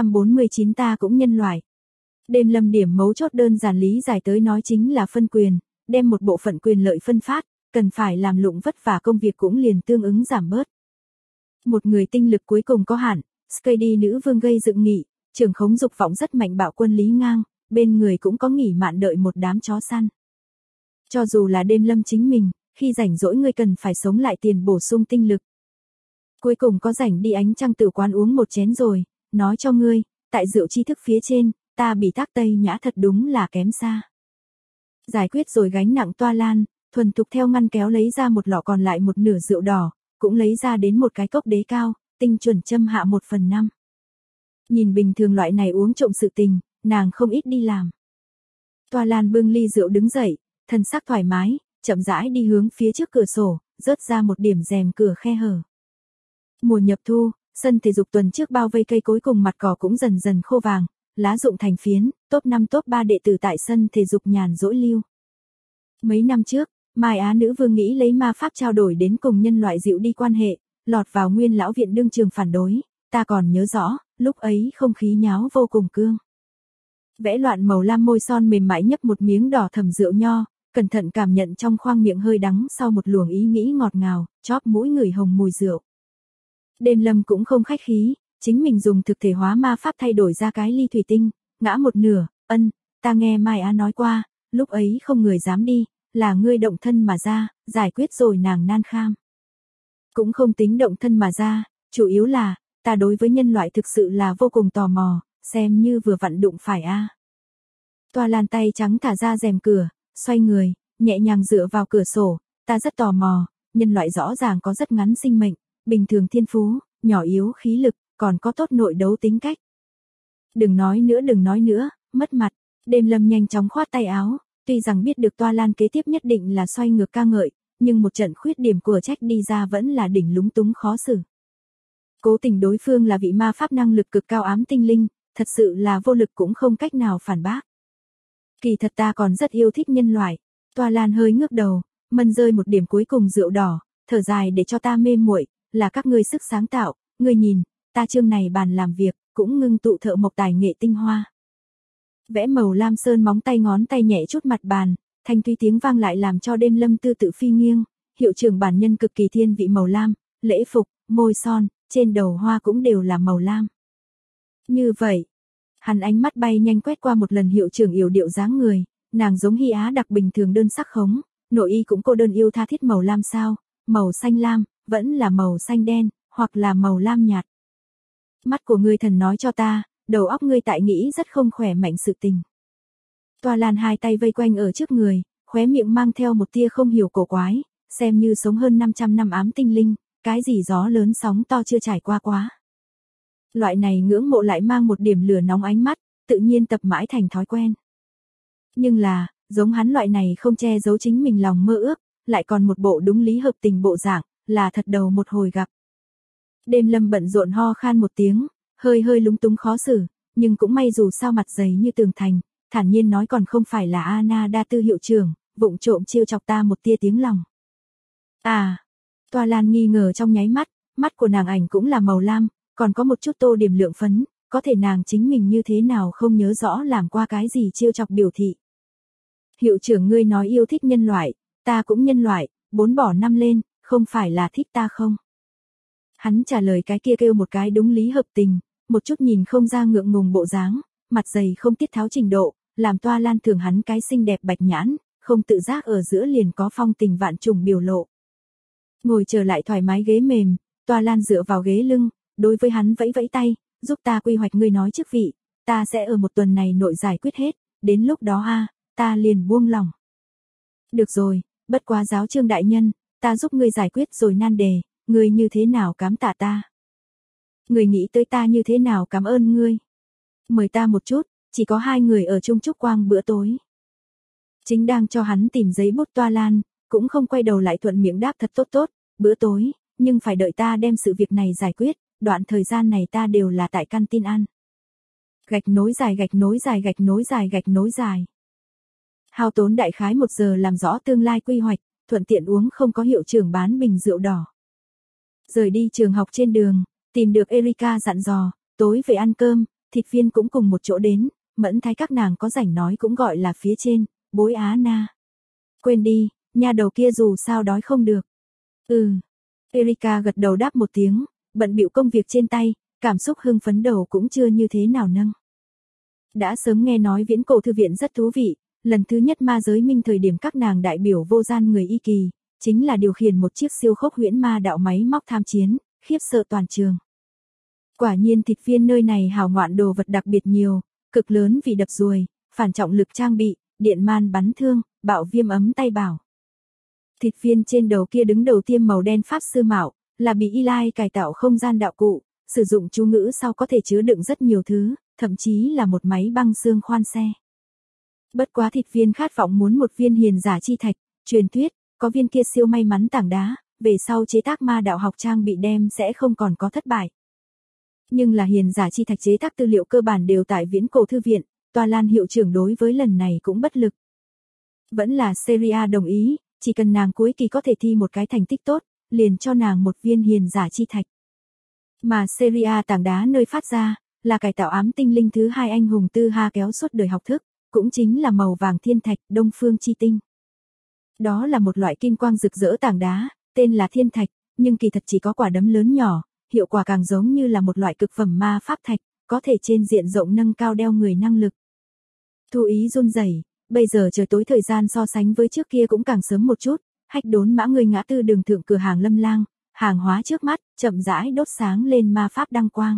649 ta cũng nhân loại. Đêm Lâm điểm mấu chốt đơn giản lý giải tới nói chính là phân quyền, đem một bộ phận quyền lợi phân phát, cần phải làm lụng vất vả công việc cũng liền tương ứng giảm bớt. Một người tinh lực cuối cùng có hạn, Skady nữ vương gây dựng nghị, trưởng khống dục vọng rất mạnh bạo quân Lý Ngang, bên người cũng có nghỉ mạn đợi một đám chó săn. Cho dù là Đêm Lâm chính mình, khi rảnh rỗi ngươi cần phải sống lại tiền bổ sung tinh lực. Cuối cùng có rảnh đi ánh trăng tử quán uống một chén rồi, nói cho ngươi, tại rượu tri thức phía trên, ta bị tác Tây Nhã thật đúng là kém xa. Giải quyết rồi gánh nặng Toa Lan, thuần thục theo ngăn kéo lấy ra một lọ còn lại một nửa rượu đỏ, cũng lấy ra đến một cái cốc đế cao, tinh chuẩn châm hạ 1/5. Nhìn bình thường loại này uống trộm sự tình, nàng không ít đi làm. Toa Lan bưng ly rượu đứng dậy, thân sắc thoải mái, chậm rãi đi hướng phía trước cửa sổ, rớt ra một điểm rèm cửa khe hở. Mùa nhập thu, sân thể dục tuần trước bao vây cây cối cùng mặt cỏ cũng dần dần khô vàng, lá rụng thành phiến, top 5 top 3 đệ tử tại sân thể dục nhàn rỗi lưu. Mấy năm trước, Mai Á nữ vương nghĩ lấy ma pháp trao đổi đến cùng nhân loại dịu đi quan hệ, lọt vào Nguyên lão viện đương trường phản đối, ta còn nhớ rõ, lúc ấy không khí nháo vô cùng cương. Vẽ loạn màu lam môi son mềm mại nhấp một miếng đỏ thầm rượu nho, cẩn thận cảm nhận trong khoang miệng hơi đắng sau một luồng ý nghĩ ngọt ngào, chóp mũi người hồng mùi rượu. Đêm Lâm cũng không khách khí, chính mình dùng thực thể hóa ma pháp thay đổi ra cái ly thủy tinh, ngã một nửa, ta nghe Mai Á nói qua, lúc ấy không người dám đi, là ngươi động thân mà ra, giải quyết rồi nàng nan kham. Cũng không tính động thân mà ra, chủ yếu là, ta đối với nhân loại thực sự là vô cùng tò mò, xem như vừa vặn đụng phải Toa Lan tay trắng thả ra rèm cửa, xoay người, nhẹ nhàng dựa vào cửa sổ, ta rất tò mò, nhân loại rõ ràng có rất ngắn sinh mệnh, bình thường thiên phú, nhỏ yếu khí lực, còn có tốt nội đấu tính cách. Đừng nói nữa, mất mặt. Đêm Lâm nhanh chóng khoát tay áo, tuy rằng biết được Toa Lan kế tiếp nhất định là xoay ngược ca ngợi, nhưng một trận khuyết điểm của trách đi ra vẫn là đỉnh lúng túng khó xử. Cố tình đối phương là vị ma pháp năng lực cực cao ám tinh linh, thật sự là vô lực cũng không cách nào phản bác. Kỳ thật ta còn rất yêu thích nhân loại. Toa Lan hơi ngước đầu, mân rơi một điểm cuối cùng rượu đỏ, thở dài để cho ta mê muội, là các ngươi sức sáng tạo, ngươi nhìn, ta chương này bàn làm việc, cũng ngưng tụ thợ mộc tài nghệ tinh hoa. Vẽ màu lam sơn móng tay ngón tay nhẹ chút mặt bàn, thanh thúy tiếng vang lại làm cho Đêm Lâm tư tự phi nghiêng, hiệu trưởng bản nhân cực kỳ thiên vị màu lam, lễ phục, môi son, trên đầu hoa cũng đều là màu lam. Như vậy, hắn ánh mắt bay nhanh quét qua một lần hiệu trưởng yểu điệu dáng người, nàng giống Hy Á đặc bình thường đơn sắc khống, nội y cũng cô đơn yêu tha thiết màu lam sao, màu xanh lam, vẫn là màu xanh đen, hoặc là màu lam nhạt. Mắt của ngươi thần nói cho ta, đầu óc ngươi tại nghĩ rất không khỏe mạnh sự tình. Toa Lan hai tay vây quanh ở trước người, khóe miệng mang theo một tia không hiểu cổ quái, xem như sống hơn 500 năm ám tinh linh, cái gì gió lớn sóng to chưa trải qua quá. Loại này ngưỡng mộ lại mang một điểm lửa nóng ánh mắt, tự nhiên tập mãi thành thói quen. Nhưng là, giống hắn loại này không che giấu chính mình lòng mơ ước, lại còn một bộ đúng lý hợp tình bộ dạng, là thật đầu một hồi gặp. Đêm Lâm bận rộn ho khan một tiếng, hơi lúng túng khó xử, nhưng cũng may dù sao mặt dày như tường thành, thản nhiên nói còn không phải là Anna đa tư hiệu trưởng, vụng trộm trêu chọc ta một tia tiếng lòng. Toa Lan nghi ngờ trong nháy mắt, mắt của nàng ảnh cũng là màu lam, Còn có một chút tô điểm lượng phấn, có thể nàng chính mình như thế nào không nhớ rõ làm qua cái gì trêu chọc biểu thị. Hiệu trưởng ngươi nói yêu thích nhân loại, ta cũng nhân loại, 4 bỏ 5 lên, không phải là thích ta không? Hắn trả lời cái kia kêu một cái đúng lý hợp tình, một chút nhìn không ra ngượng ngùng bộ dáng, mặt dày không tiết tháo trình độ, làm Toa Lan thường hắn cái xinh đẹp bạch nhãn, không tự giác ở giữa liền có phong tình vạn trùng biểu lộ. Ngồi trở lại thoải mái ghế mềm, Toa Lan dựa vào ghế lưng, đối với hắn vẫy vẫy tay, giúp ta quy hoạch ngươi nói chức vị, ta sẽ ở một tuần này nội giải quyết hết, đến lúc đó ta liền buông lòng. Được rồi, bất quá giáo trương đại nhân, ta giúp ngươi giải quyết rồi nan đề, ngươi như thế nào cám tạ ta? Ngươi nghĩ tới ta như thế nào cảm ơn ngươi? Mời ta một chút, chỉ có 2 người ở chung chúc quang bữa tối. Chính đang cho hắn tìm giấy bút Toa Lan, cũng không quay đầu lại thuận miệng đáp thật tốt, bữa tối, nhưng phải đợi ta đem sự việc này giải quyết, đoạn thời gian này ta đều là tại căn tin ăn. Gạch nối dài. Hao tốn đại khái 1 giờ làm rõ tương lai quy hoạch, thuận tiện uống không có hiệu trưởng bán bình rượu đỏ. Rời đi trường học trên đường, tìm được Erika dặn dò, tối về ăn cơm, thịt viên cũng cùng một chỗ đến, Mẫn Thái các nàng có rảnh nói cũng gọi là phía trên, bối Á Na. Quên đi, nha đầu kia dù sao đói không được. Erika gật đầu đáp một tiếng, bận bịu công việc trên tay, cảm xúc hưng phấn đầu cũng chưa như thế nào nâng. Đã sớm nghe nói Viễn Cổ Thư viện rất thú vị, lần thứ nhất ma giới minh thời điểm các nàng đại biểu vô gian người Y Kỳ, chính là điều khiển một chiếc siêu khốc huyễn ma đạo máy móc tham chiến, khiếp sợ toàn trường. Quả nhiên thịt viên nơi này hào ngoạn đồ vật đặc biệt nhiều, cực lớn vì đập ruồi, phản trọng lực trang bị, điện man bắn thương, bạo viêm ấm tay bảo. Thịt viên trên đầu kia đứng đầu tiêm màu đen pháp sư mạo, là bị Eli cải tạo không gian đạo cụ, sử dụng chú ngữ sau có thể chứa đựng rất nhiều thứ, thậm chí là một máy băng xương khoan xe. Bất quá thịt viên khát vọng muốn một viên hiền giả chi thạch, truyền thuyết, có viên kia siêu may mắn tảng đá, về sau chế tác ma đạo học trang bị đem sẽ không còn có thất bại. Nhưng là hiền giả chi thạch chế tác tư liệu cơ bản đều tại Viễn Cổ Thư viện, Toa Lan hiệu trưởng đối với lần này cũng bất lực. Vẫn là Seria đồng ý, chỉ cần nàng cuối kỳ có thể thi một cái thành tích tốt, liền cho nàng một viên hiền giả chi thạch. Mà Seria tảng đá nơi phát ra, là cải tạo ám tinh linh thứ 2 anh hùng Tư Ha kéo suốt đời học thức, cũng chính là màu vàng thiên thạch, Đông Phương chi tinh. Đó là một loại kim quang rực rỡ tảng đá, tên là thiên thạch, nhưng kỳ thật chỉ có quả đấm lớn nhỏ, hiệu quả càng giống như là một loại cực phẩm ma pháp thạch, có thể trên diện rộng nâng cao đeo người năng lực. Thu ý run rẩy, bây giờ trời tối thời gian so sánh với trước kia cũng càng sớm một chút, Hách Đốn mã người ngã tư đường thượng cửa hàng Lâm Lang, hàng hóa trước mắt, chậm rãi đốt sáng lên ma pháp đăng quang.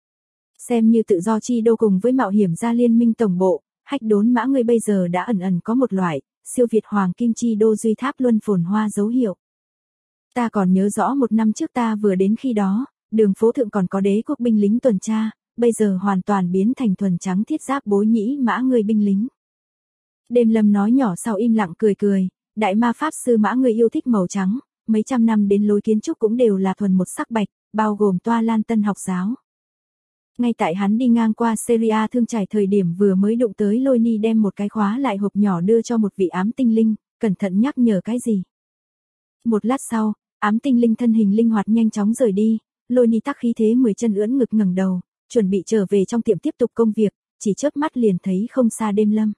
Xem như tự do chi đô cùng với mạo hiểm gia liên minh tổng bộ, Hách Đốn mã người bây giờ đã ẩn ẩn có một loại, siêu việt hoàng kim chi đô duy tháp luân phồn hoa dấu hiệu. Ta còn nhớ rõ 1 năm trước ta vừa đến khi đó, đường phố thượng còn có đế quốc binh lính tuần tra, bây giờ hoàn toàn biến thành thuần trắng thiết giáp bối nhĩ mã người binh lính. Đêm Lâm nói nhỏ sau im lặng cười, đại ma pháp sư mã người yêu thích màu trắng, mấy trăm năm đến lối kiến trúc cũng đều là thuần một sắc bạch, bao gồm Toa Lan tân học giáo. Ngay tại hắn đi ngang qua Seria thương trải thời điểm vừa mới đụng tới Lôi Ni đem một cái khóa lại hộp nhỏ đưa cho một vị ám tinh linh, cẩn thận nhắc nhở cái gì. Một lát sau, ám tinh linh thân hình linh hoạt nhanh chóng rời đi, Lôi Ni tắc khí thế 10 chân ưỡn ngực ngẩng đầu, chuẩn bị trở về trong tiệm tiếp tục công việc, chỉ chớp mắt liền thấy không xa Đêm Lâm.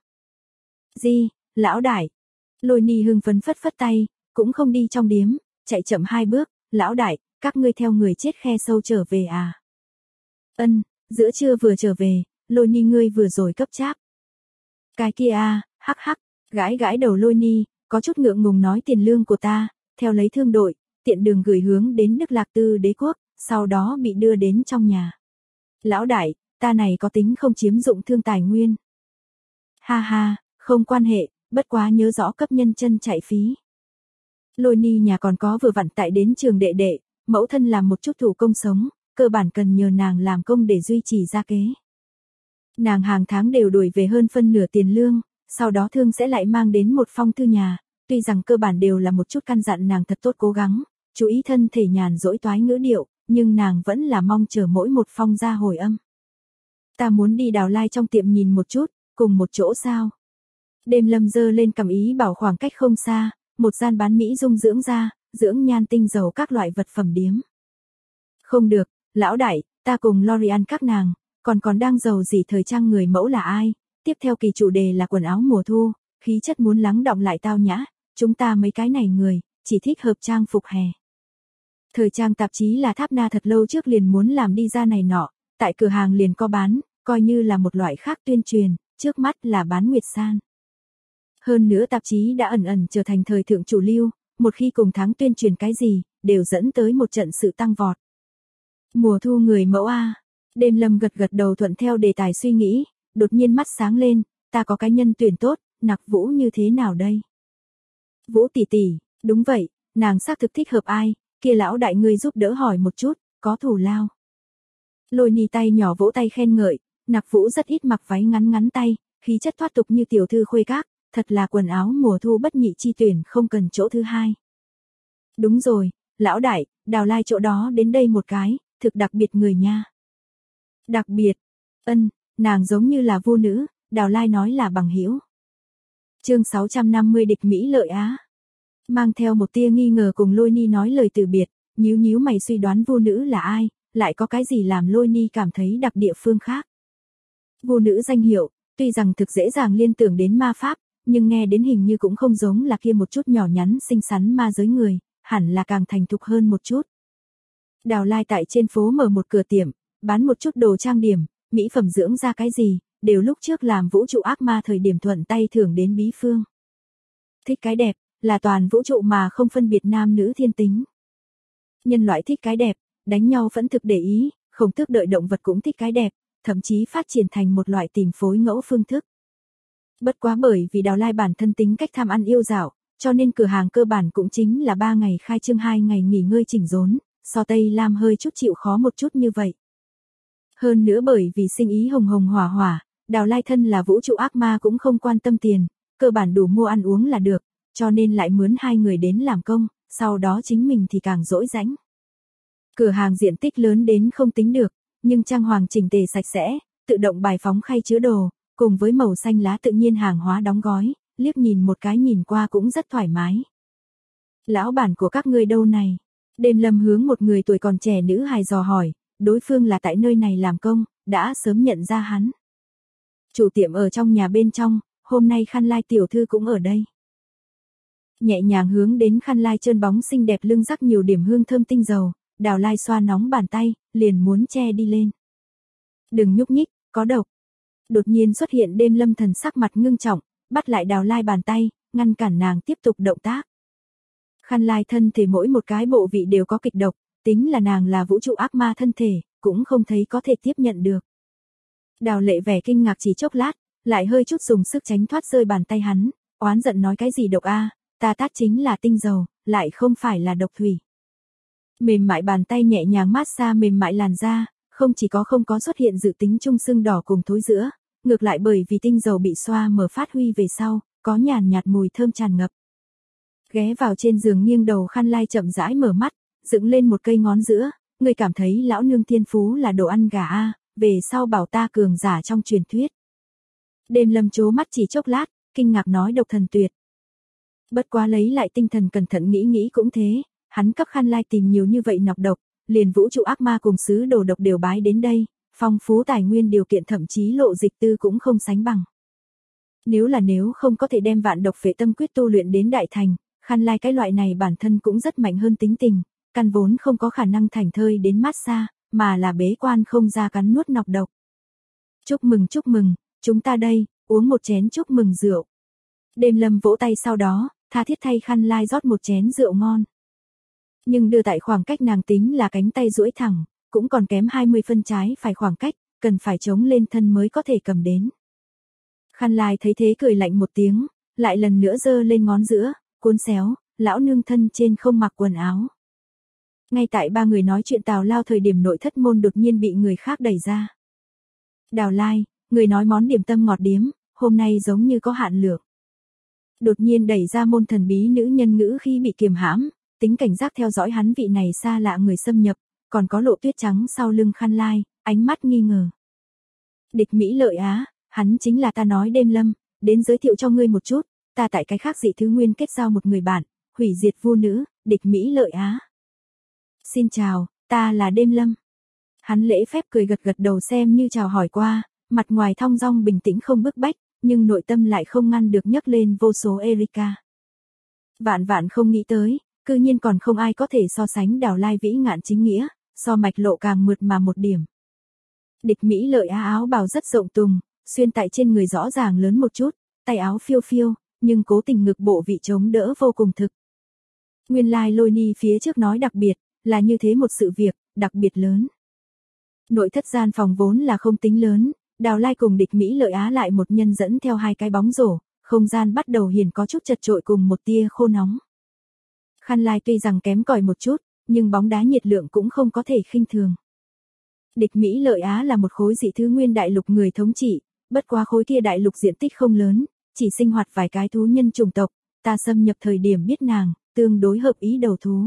Gì, lão đại. Lôi Ni hưng phấn phất phất tay, cũng không đi trong điếm, chạy chậm 2 bước, lão đại, các ngươi theo người chết khe sâu trở về à? Giữa trưa vừa trở về, Lôi Ni ngươi vừa rồi cấp cháp. Cái kia hắc hắc, gãi đầu Lôi Ni, có chút ngượng ngùng nói tiền lương của ta, theo lấy thương đội, tiện đường gửi hướng đến Đức Lạc Tư đế quốc, sau đó bị đưa đến trong nhà. Lão đại, ta này có tính không chiếm dụng thương tài nguyên. Ha, không quan hệ, bất quá nhớ rõ cấp nhân chân chạy phí. Lôi Ni nhà còn có vừa vặn tại đến trường đệ đệ, mẫu thân làm một chút thủ công sống, cơ bản cần nhờ nàng làm công để duy trì gia kế. Nàng hàng tháng đều đuổi về hơn phân nửa tiền lương, sau đó thương sẽ lại mang đến một phong thư nhà, tuy rằng cơ bản đều là một chút căn dặn nàng thật tốt cố gắng, chú ý thân thể nhàn dỗi toái ngữ điệu, nhưng nàng vẫn là mong chờ mỗi một phong ra hồi âm. Ta muốn đi Đào Lai trong tiệm nhìn một chút, cùng một chỗ sao? Đêm Lâm giơ lên cầm ý bảo khoảng cách không xa, một gian bán mỹ dung dưỡng da, dưỡng nhan tinh dầu các loại vật phẩm điếm. Không được, lão đại, ta cùng Lorian các nàng, còn đang giàu gì thời trang người mẫu là ai, tiếp theo kỳ chủ đề là quần áo mùa thu, khí chất muốn lắng đọng lại tao nhã, chúng ta mấy cái này người, chỉ thích hợp trang phục hè. Thời trang tạp chí là Tháp Na thật lâu trước liền muốn làm đi ra này nọ, tại cửa hàng liền có bán, coi như là một loại khác tuyên truyền, trước mắt là bán Nguyệt San. Hơn nữa tạp chí đã ẩn ẩn trở thành thời thượng chủ lưu, một khi cùng tháng tuyên truyền cái gì, đều dẫn tới một trận sự tăng vọt. Mùa thu người mẫu a. Đêm Lâm gật gật đầu thuận theo đề tài suy nghĩ, đột nhiên mắt sáng lên, ta có cái nhân tuyển tốt, Nặc Vũ như thế nào đây? Vũ tỷ tỷ, đúng vậy, nàng xác thực thích hợp ai, kia lão đại ngươi giúp đỡ hỏi một chút, có thù lao. Lôi Ni tay nhỏ vỗ tay khen ngợi, Nặc Vũ rất ít mặc váy ngắn ngắn tay, khí chất thoát tục như tiểu thư khuê các, thật là quần áo mùa thu bất nhị chi tuyển, không cần chỗ thứ hai. Đúng rồi, lão đại, Đào Lai chỗ đó đến đây một cái, thực đặc biệt người nha. Đặc biệt, nàng giống như là vô nữ, Đào Lai nói là bằng hữu. Chương 650 địch Mỹ lợi Á. Mang theo một tia nghi ngờ cùng Lôi Ni nói lời từ biệt, nhíu mày suy đoán vô nữ là ai, lại có cái gì làm Lôi Ni cảm thấy đặc địa phương khác. Vô nữ danh hiệu, tuy rằng thực dễ dàng liên tưởng đến ma pháp, nhưng nghe đến hình như cũng không giống là kia một chút nhỏ nhắn xinh xắn ma giới người, hẳn là càng thành thục hơn một chút. Đào Lai tại trên phố mở một cửa tiệm, bán một chút đồ trang điểm, mỹ phẩm dưỡng da cái gì, đều lúc trước làm vũ trụ ác ma thời điểm thuận tay thưởng đến bí phương. Thích cái đẹp, là toàn vũ trụ mà không phân biệt nam nữ thiên tính. Nhân loại thích cái đẹp, đánh nhau vẫn thực để ý, Khổng Tước đợi động vật cũng thích cái đẹp, thậm chí phát triển thành một loại tìm phối ngẫu phương thức. Bất quá bởi vì Đào Lai bản thân tính cách tham ăn yêu dạo, cho nên cửa hàng cơ bản cũng chính là 3 ngày khai trương 2 ngày nghỉ ngơi chỉnh rốn, so Tây Lam hơi chút chịu khó một chút như vậy. Hơn nữa bởi vì sinh ý hồng hồng hỏa hỏa, Đào Lai thân là vũ trụ ác ma cũng không quan tâm tiền, cơ bản đủ mua ăn uống là được, cho nên lại mướn 2 người đến làm công, sau đó chính mình thì càng rỗi rãnh. Cửa hàng diện tích lớn đến không tính được, nhưng trang hoàng chỉnh tề sạch sẽ, tự động bài phóng khay chứa đồ, cùng với màu xanh lá tự nhiên hàng hóa đóng gói, liếc nhìn một cái nhìn qua cũng rất thoải mái. Lão bản của các ngươi đâu này? Đêm Lâm hướng một người tuổi còn trẻ nữ hài dò hỏi, đối phương là tại nơi này làm công, đã sớm nhận ra hắn. Chủ tiệm ở trong nhà bên trong, hôm nay Khăn Lai tiểu thư cũng ở đây. Nhẹ nhàng hướng đến Khăn Lai trơn bóng xinh đẹp lưng rắc nhiều điểm hương thơm tinh dầu, Đào Lai xoa nóng bàn tay, liền muốn che đi lên. Đừng nhúc nhích, có độc. Đột nhiên xuất hiện Đêm Lâm thần sắc mặt ngưng trọng, bắt lại Đào Lai bàn tay, ngăn cản nàng tiếp tục động tác. Khăn Lai thân thể mỗi một cái bộ vị đều có kịch độc, tính là nàng là vũ trụ ác ma thân thể, cũng không thấy có thể tiếp nhận được. Đào Lệ vẻ kinh ngạc chỉ chốc lát, lại hơi chút dùng sức tránh thoát rơi bàn tay hắn, oán giận nói cái gì độc a, ta tát chính là tinh dầu, lại không phải là độc thủy. Mềm mại bàn tay nhẹ nhàng mát xa mềm mại làn da, không có xuất hiện dự tính trung sưng đỏ cùng thối giữa, ngược lại bởi vì tinh dầu bị xoa mở phát huy về sau, có nhàn nhạt mùi thơm tràn ngập. Ghé vào trên giường nghiêng đầu Khăn Lai chậm rãi mở mắt, dựng lên một cây ngón giữa, người cảm thấy lão nương thiên phú là đồ ăn gà a, về sau bảo ta cường giả trong truyền thuyết. Đêm Lâm chố mắt chỉ chốc lát, kinh ngạc nói độc thần tuyệt. Bất quá lấy lại tinh thần cẩn thận nghĩ cũng thế, hắn cấp Khăn Lai tìm nhiều như vậy nọc độc, liền vũ trụ ác ma cùng sứ đồ độc đều bái đến đây, phong phú tài nguyên điều kiện thậm chí lộ dịch tư cũng không sánh bằng. Nếu không có thể đem vạn độc phệ tâm quyết tu luyện đến đại thành, Khăn Lai cái loại này bản thân cũng rất mạnh hơn tính tình, căn vốn không có khả năng thành thơi đến mát xa, mà là bế quan không ra cắn nuốt nọc độc. Chúc mừng, chúng ta đây, uống một chén chúc mừng rượu. Đêm Lâm vỗ tay sau đó, tha thiết thay Khăn Lai rót một chén rượu ngon. Nhưng đưa tại khoảng cách nàng tính là cánh tay duỗi thẳng, cũng còn kém 20 phân trái phải khoảng cách, cần phải chống lên thân mới có thể cầm đến. Khăn Lai thấy thế cười lạnh một tiếng, lại lần nữa giơ lên ngón giữa, cuốn xéo, lão nương thân trên không mặc quần áo. Ngay tại ba người nói chuyện tào lao thời điểm nội thất môn đột nhiên bị người khác đẩy ra. Đào Lai, người nói món điểm tâm ngọt điếm, hôm nay giống như có hạn lượng. Đột nhiên đẩy ra môn thần bí nữ nhân ngữ khi bị kiềm hãm, tính cảnh giác theo dõi hắn vị này xa lạ người xâm nhập, còn có Lộ Tuyết trắng sau lưng Khăn Lai, ánh mắt nghi ngờ. Địch Mỹ lợi Á, hắn chính là ta nói Đêm Lâm, đến giới thiệu cho ngươi một chút, ta tại cái khác dị thứ nguyên kết giao một người bạn, hủy diệt vu nữ, Địch Mỹ lợi Á. Xin chào, ta là Đêm Lâm. Hắn lễ phép cười gật gật đầu xem như chào hỏi qua, mặt ngoài thong dong bình tĩnh không bức bách, nhưng nội tâm lại không ngăn được nhấc lên vô số Erika. Vạn vạn không nghĩ tới, cư nhiên còn không ai có thể so sánh Đào Lai vĩ ngạn chính nghĩa, so mạch lộ càng mượt mà một điểm. Địch Mỹ Lợi áo bào rất rộng tùng, xuyên tại trên người rõ ràng lớn một chút, tay áo phiêu phiêu, nhưng cố tình ngực bộ vị chống đỡ vô cùng thực. Nguyên lai Lôi Ni phía trước nói đặc biệt, là như thế một sự việc, đặc biệt lớn. Nội thất gian phòng vốn là không tính lớn, Đào Lai cùng Địch Mỹ Lợi Á lại một nhân dẫn theo hai cái bóng rổ, không gian bắt đầu hiền có chút chật trội cùng một tia khô nóng. Khăn lai tuy rằng kém cỏi một chút, nhưng bóng đá nhiệt lượng cũng không có thể khinh thường. Địch Mỹ Lợi Á là một khối dị thứ nguyên đại lục người thống trị, bất quá khối kia đại lục diện tích không lớn, chỉ sinh hoạt vài cái thú nhân chủng tộc, ta xâm nhập thời điểm biết nàng, tương đối hợp ý đầu thú.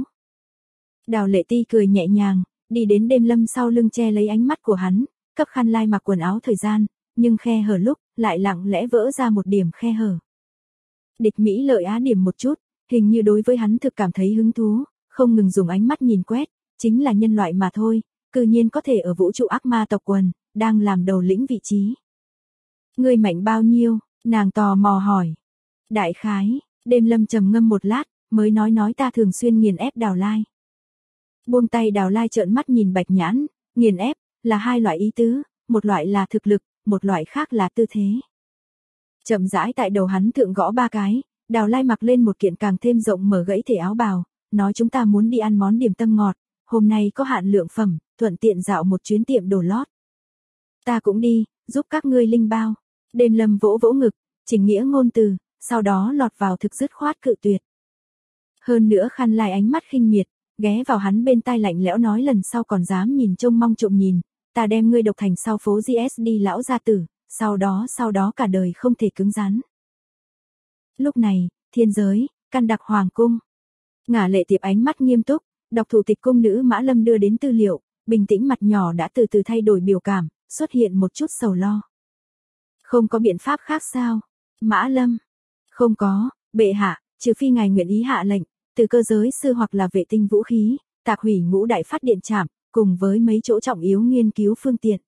Đào Lệ Ti cười nhẹ nhàng, đi đến Đêm Lâm sau lưng che lấy ánh mắt của hắn, cấp khăn lai mặc quần áo thời gian, nhưng khe hở lúc, lại lặng lẽ vỡ ra một điểm khe hở. Địch Mỹ Lợi Á điểm một chút, hình như đối với hắn thực cảm thấy hứng thú, không ngừng dùng ánh mắt nhìn quét, chính là nhân loại mà thôi, cư nhiên có thể ở vũ trụ ác ma tộc quần, đang làm đầu lĩnh vị trí. Ngươi mạnh bao nhiêu, nàng tò mò hỏi. Đại khái, Đêm Lâm trầm ngâm một lát, mới nói ta thường xuyên nghiền ép Đào Lai. Buông tay Đào Lai trợn mắt nhìn Bạch Nhãn, nghiền ép, là hai loại ý tứ, một loại là thực lực, một loại khác là tư thế. Chậm rãi tại đầu hắn thượng gõ ba cái, Đào Lai mặc lên một kiện càng thêm rộng mở gãy thể áo bào, nói chúng ta muốn đi ăn món điểm tâm ngọt, hôm nay có hạn lượng phẩm, thuận tiện dạo một chuyến tiệm đồ lót. Ta cũng đi, giúp các ngươi linh bao. Đêm Lâm vỗ vỗ ngực, chỉnh nghĩa ngôn từ, sau đó lọt vào thực dứt khoát cự tuyệt. Hơn nữa khăn lai ánh mắt khinh miệt, ghé vào hắn bên tai lạnh lẽo nói lần sau còn dám nhìn trông mong trộm nhìn, ta đem ngươi độc thành sau phố GSD lão gia tử, sau đó cả đời không thể cứng rắn. Lúc này, thiên giới, căn đặc hoàng cung. Ngả Lệ Tiệp ánh mắt nghiêm túc, đọc thủ tịch cung nữ Mã Lâm đưa đến tư liệu, bình tĩnh mặt nhỏ đã từ từ thay đổi biểu cảm, xuất hiện một chút sầu lo. Không có biện pháp khác sao? Mã Lâm. Không có, bệ hạ, trừ phi ngài nguyện ý hạ lệnh, từ cơ giới sư hoặc là vệ tinh vũ khí, tạc hủy ngũ đại phát điện trạm, cùng với mấy chỗ trọng yếu nghiên cứu phương tiện.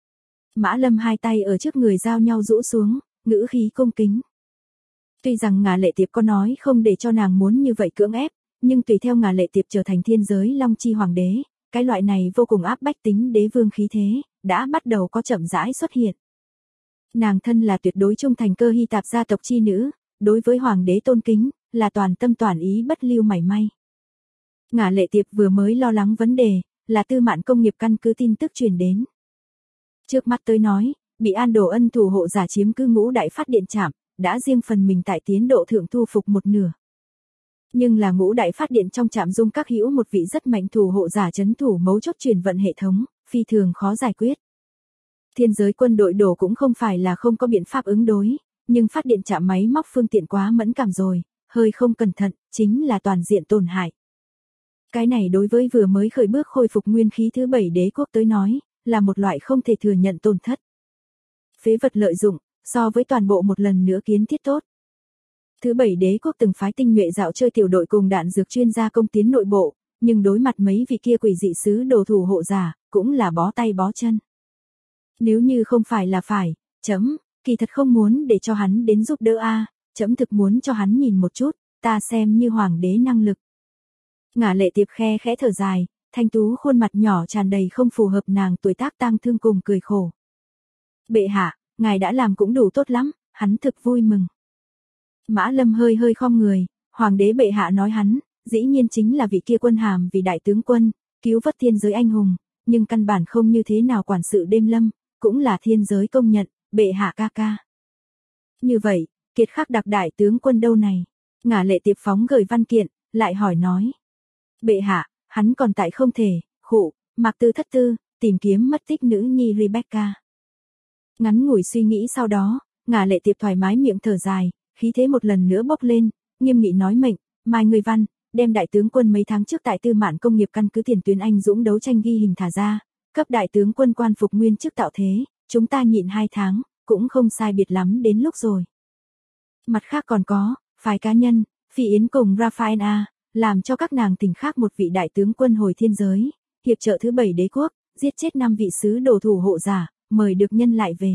Mã Lâm hai tay ở trước người giao nhau rũ xuống, ngữ khí cung kính. Tuy rằng Ngả Lệ Tiệp có nói không để cho nàng muốn như vậy cưỡng ép, nhưng tùy theo Ngả Lệ Tiệp trở thành thiên giới Long Chi Hoàng đế, cái loại này vô cùng áp bách tính đế vương khí thế, đã bắt đầu có chậm rãi xuất hiện. Nàng thân là tuyệt đối trung thành Cơ Hy Tạp gia tộc chi nữ, đối với Hoàng đế tôn kính, là toàn tâm toàn ý bất lưu mảy may. Ngả Lệ Tiệp vừa mới lo lắng vấn đề, là Tư Mạn công nghiệp căn cứ tin tức truyền đến. Trước mắt tới nói, bị An Đồ Ân thủ hộ giả chiếm cứ ngũ đại phát điện trạm, đã riêng phần mình tại tiến độ thượng thu phục một nửa. Nhưng là ngũ đại phát điện trong trạm dung các hữu một vị rất mạnh thủ hộ giả trấn thủ mấu chốt truyền vận hệ thống, phi thường khó giải quyết. Thiên giới quân đội đổ cũng không phải là không có biện pháp ứng đối, nhưng phát điện trạm máy móc phương tiện quá mẫn cảm rồi, hơi không cẩn thận, chính là toàn diện tổn hại. Cái này đối với vừa mới khởi bước khôi phục nguyên khí thứ 7 đế quốc tới nói, là một loại không thể thừa nhận tổn thất. Phế vật lợi dụng, so với toàn bộ một lần nữa kiến thiết tốt. Thứ 7 đế quốc từng phái tinh nhuệ dạo chơi tiểu đội cùng đạn dược chuyên gia công tiến nội bộ, nhưng đối mặt mấy vị kia quỷ dị sứ đồ thủ hộ giả, cũng là bó tay bó chân. Nếu như không phải là phải, chấm, kỳ thật không muốn để cho hắn đến giúp đỡ a, chấm thực muốn cho hắn nhìn một chút, ta xem như hoàng đế năng lực. Ngả Lệ Tiệp khe khẽ thở dài, thanh tú khuôn mặt nhỏ tràn đầy không phù hợp nàng tuổi tác tang thương cùng cười khổ. Bệ hạ, ngài đã làm cũng đủ tốt lắm, hắn thực vui mừng. Mã Lâm hơi hơi khom người, hoàng đế bệ hạ nói hắn, dĩ nhiên chính là vị kia quân hàm vì đại tướng quân, cứu vớt thiên giới anh hùng, nhưng căn bản không như thế nào quản sự Đêm Lâm, cũng là thiên giới công nhận, bệ hạ ca ca. Như vậy, kiệt khắc đặc đại tướng quân đâu này? Ngả Lệ Tiệp phóng gửi văn kiện, lại hỏi nói. Bệ hạ, hắn còn tại không thể, khụ, Mạc Tư thất tư, tìm kiếm mất tích nữ nhi Rebecca. Ngắn ngủi suy nghĩ sau đó, Ngả Lệ Tiệp thoải mái miệng thở dài, khí thế một lần nữa bốc lên, nghiêm nghị nói mệnh, mai người văn, đem đại tướng quân mấy tháng trước tại Tư Mạn công nghiệp căn cứ tiền tuyến anh dũng đấu tranh ghi hình thả ra, cấp đại tướng quân quan phục nguyên chức tạo thế, chúng ta nhịn 2 tháng, cũng không sai biệt lắm đến lúc rồi. Mặt khác còn có, phái cá nhân, Phi Yến cùng Raphael A, làm cho các nàng tỉnh khác một vị đại tướng quân hồi thiên giới, hiệp trợ thứ 7 đế quốc, giết chết 5 vị sứ đồ thủ hộ giả, mời được nhân lại về.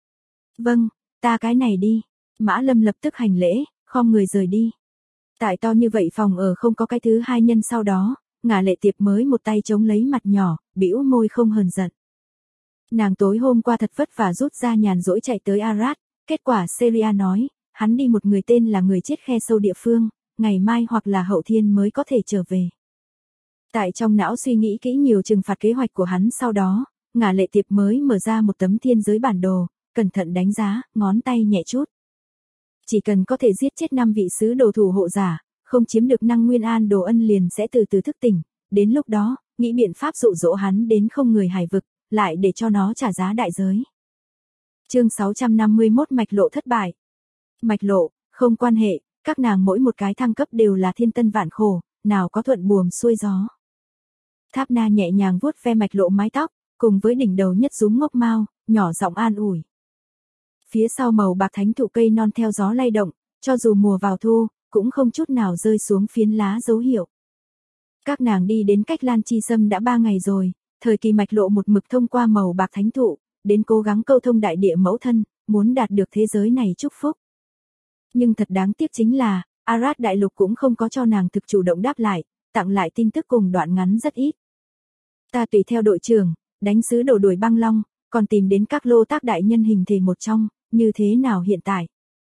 Vâng, ta cái này đi. Mã Lâm lập tức hành lễ, khom người rời đi. Tại to như vậy phòng ở không có cái thứ hai nhân sau đó, Ngả Lệ Tiệp mới một tay chống lấy mặt nhỏ, bĩu môi không hờn giận. Nàng tối hôm qua thật vất vả rút ra nhàn rỗi chạy tới Arad, kết quả Seria nói, hắn đi một người tên là người chết khe sâu địa phương, ngày mai hoặc là hậu thiên mới có thể trở về. Tại trong não suy nghĩ kỹ nhiều trừng phạt kế hoạch của hắn sau đó, Ngả Lệ Tiệp mới mở ra một tấm thiên giới bản đồ, cẩn thận đánh giá, ngón tay nhẹ chút. Chỉ cần có thể giết chết 5 vị sứ đồ thủ hộ giả, không chiếm được năng nguyên an đồ ân liền sẽ từ từ thức tỉnh, đến lúc đó, nghĩ biện pháp dụ dỗ hắn đến không người hải vực, lại để cho nó trả giá đại giới. Chương 651 mạch lộ thất bại. Mạch lộ, không quan hệ, các nàng mỗi một cái thăng cấp đều là thiên tân vạn khổ, nào có thuận buồm xuôi gió. Tháp Na nhẹ nhàng vuốt ve mạch lộ mái tóc, cùng với đỉnh đầu nhất rúm ngốc mao, nhỏ giọng an ủi. Phía sau màu bạc thánh thụ cây non theo gió lay động, cho dù mùa vào thu, cũng không chút nào rơi xuống phiến lá dấu hiệu. Các nàng đi đến cách Lan Chi Sâm đã 3 ngày rồi, thời kỳ mạch lộ một mực thông qua màu bạc thánh thụ, đến cố gắng câu thông đại địa mẫu thân, muốn đạt được thế giới này chúc phúc. Nhưng thật đáng tiếc chính là, Arad đại lục cũng không có cho nàng thực chủ động đáp lại, tặng lại tin tức cùng đoạn ngắn rất ít. Ta tùy theo đội trưởng, đánh sứ đồ đuổi băng long, còn tìm đến các lô tác đại nhân hình thể một trong, như thế nào hiện tại?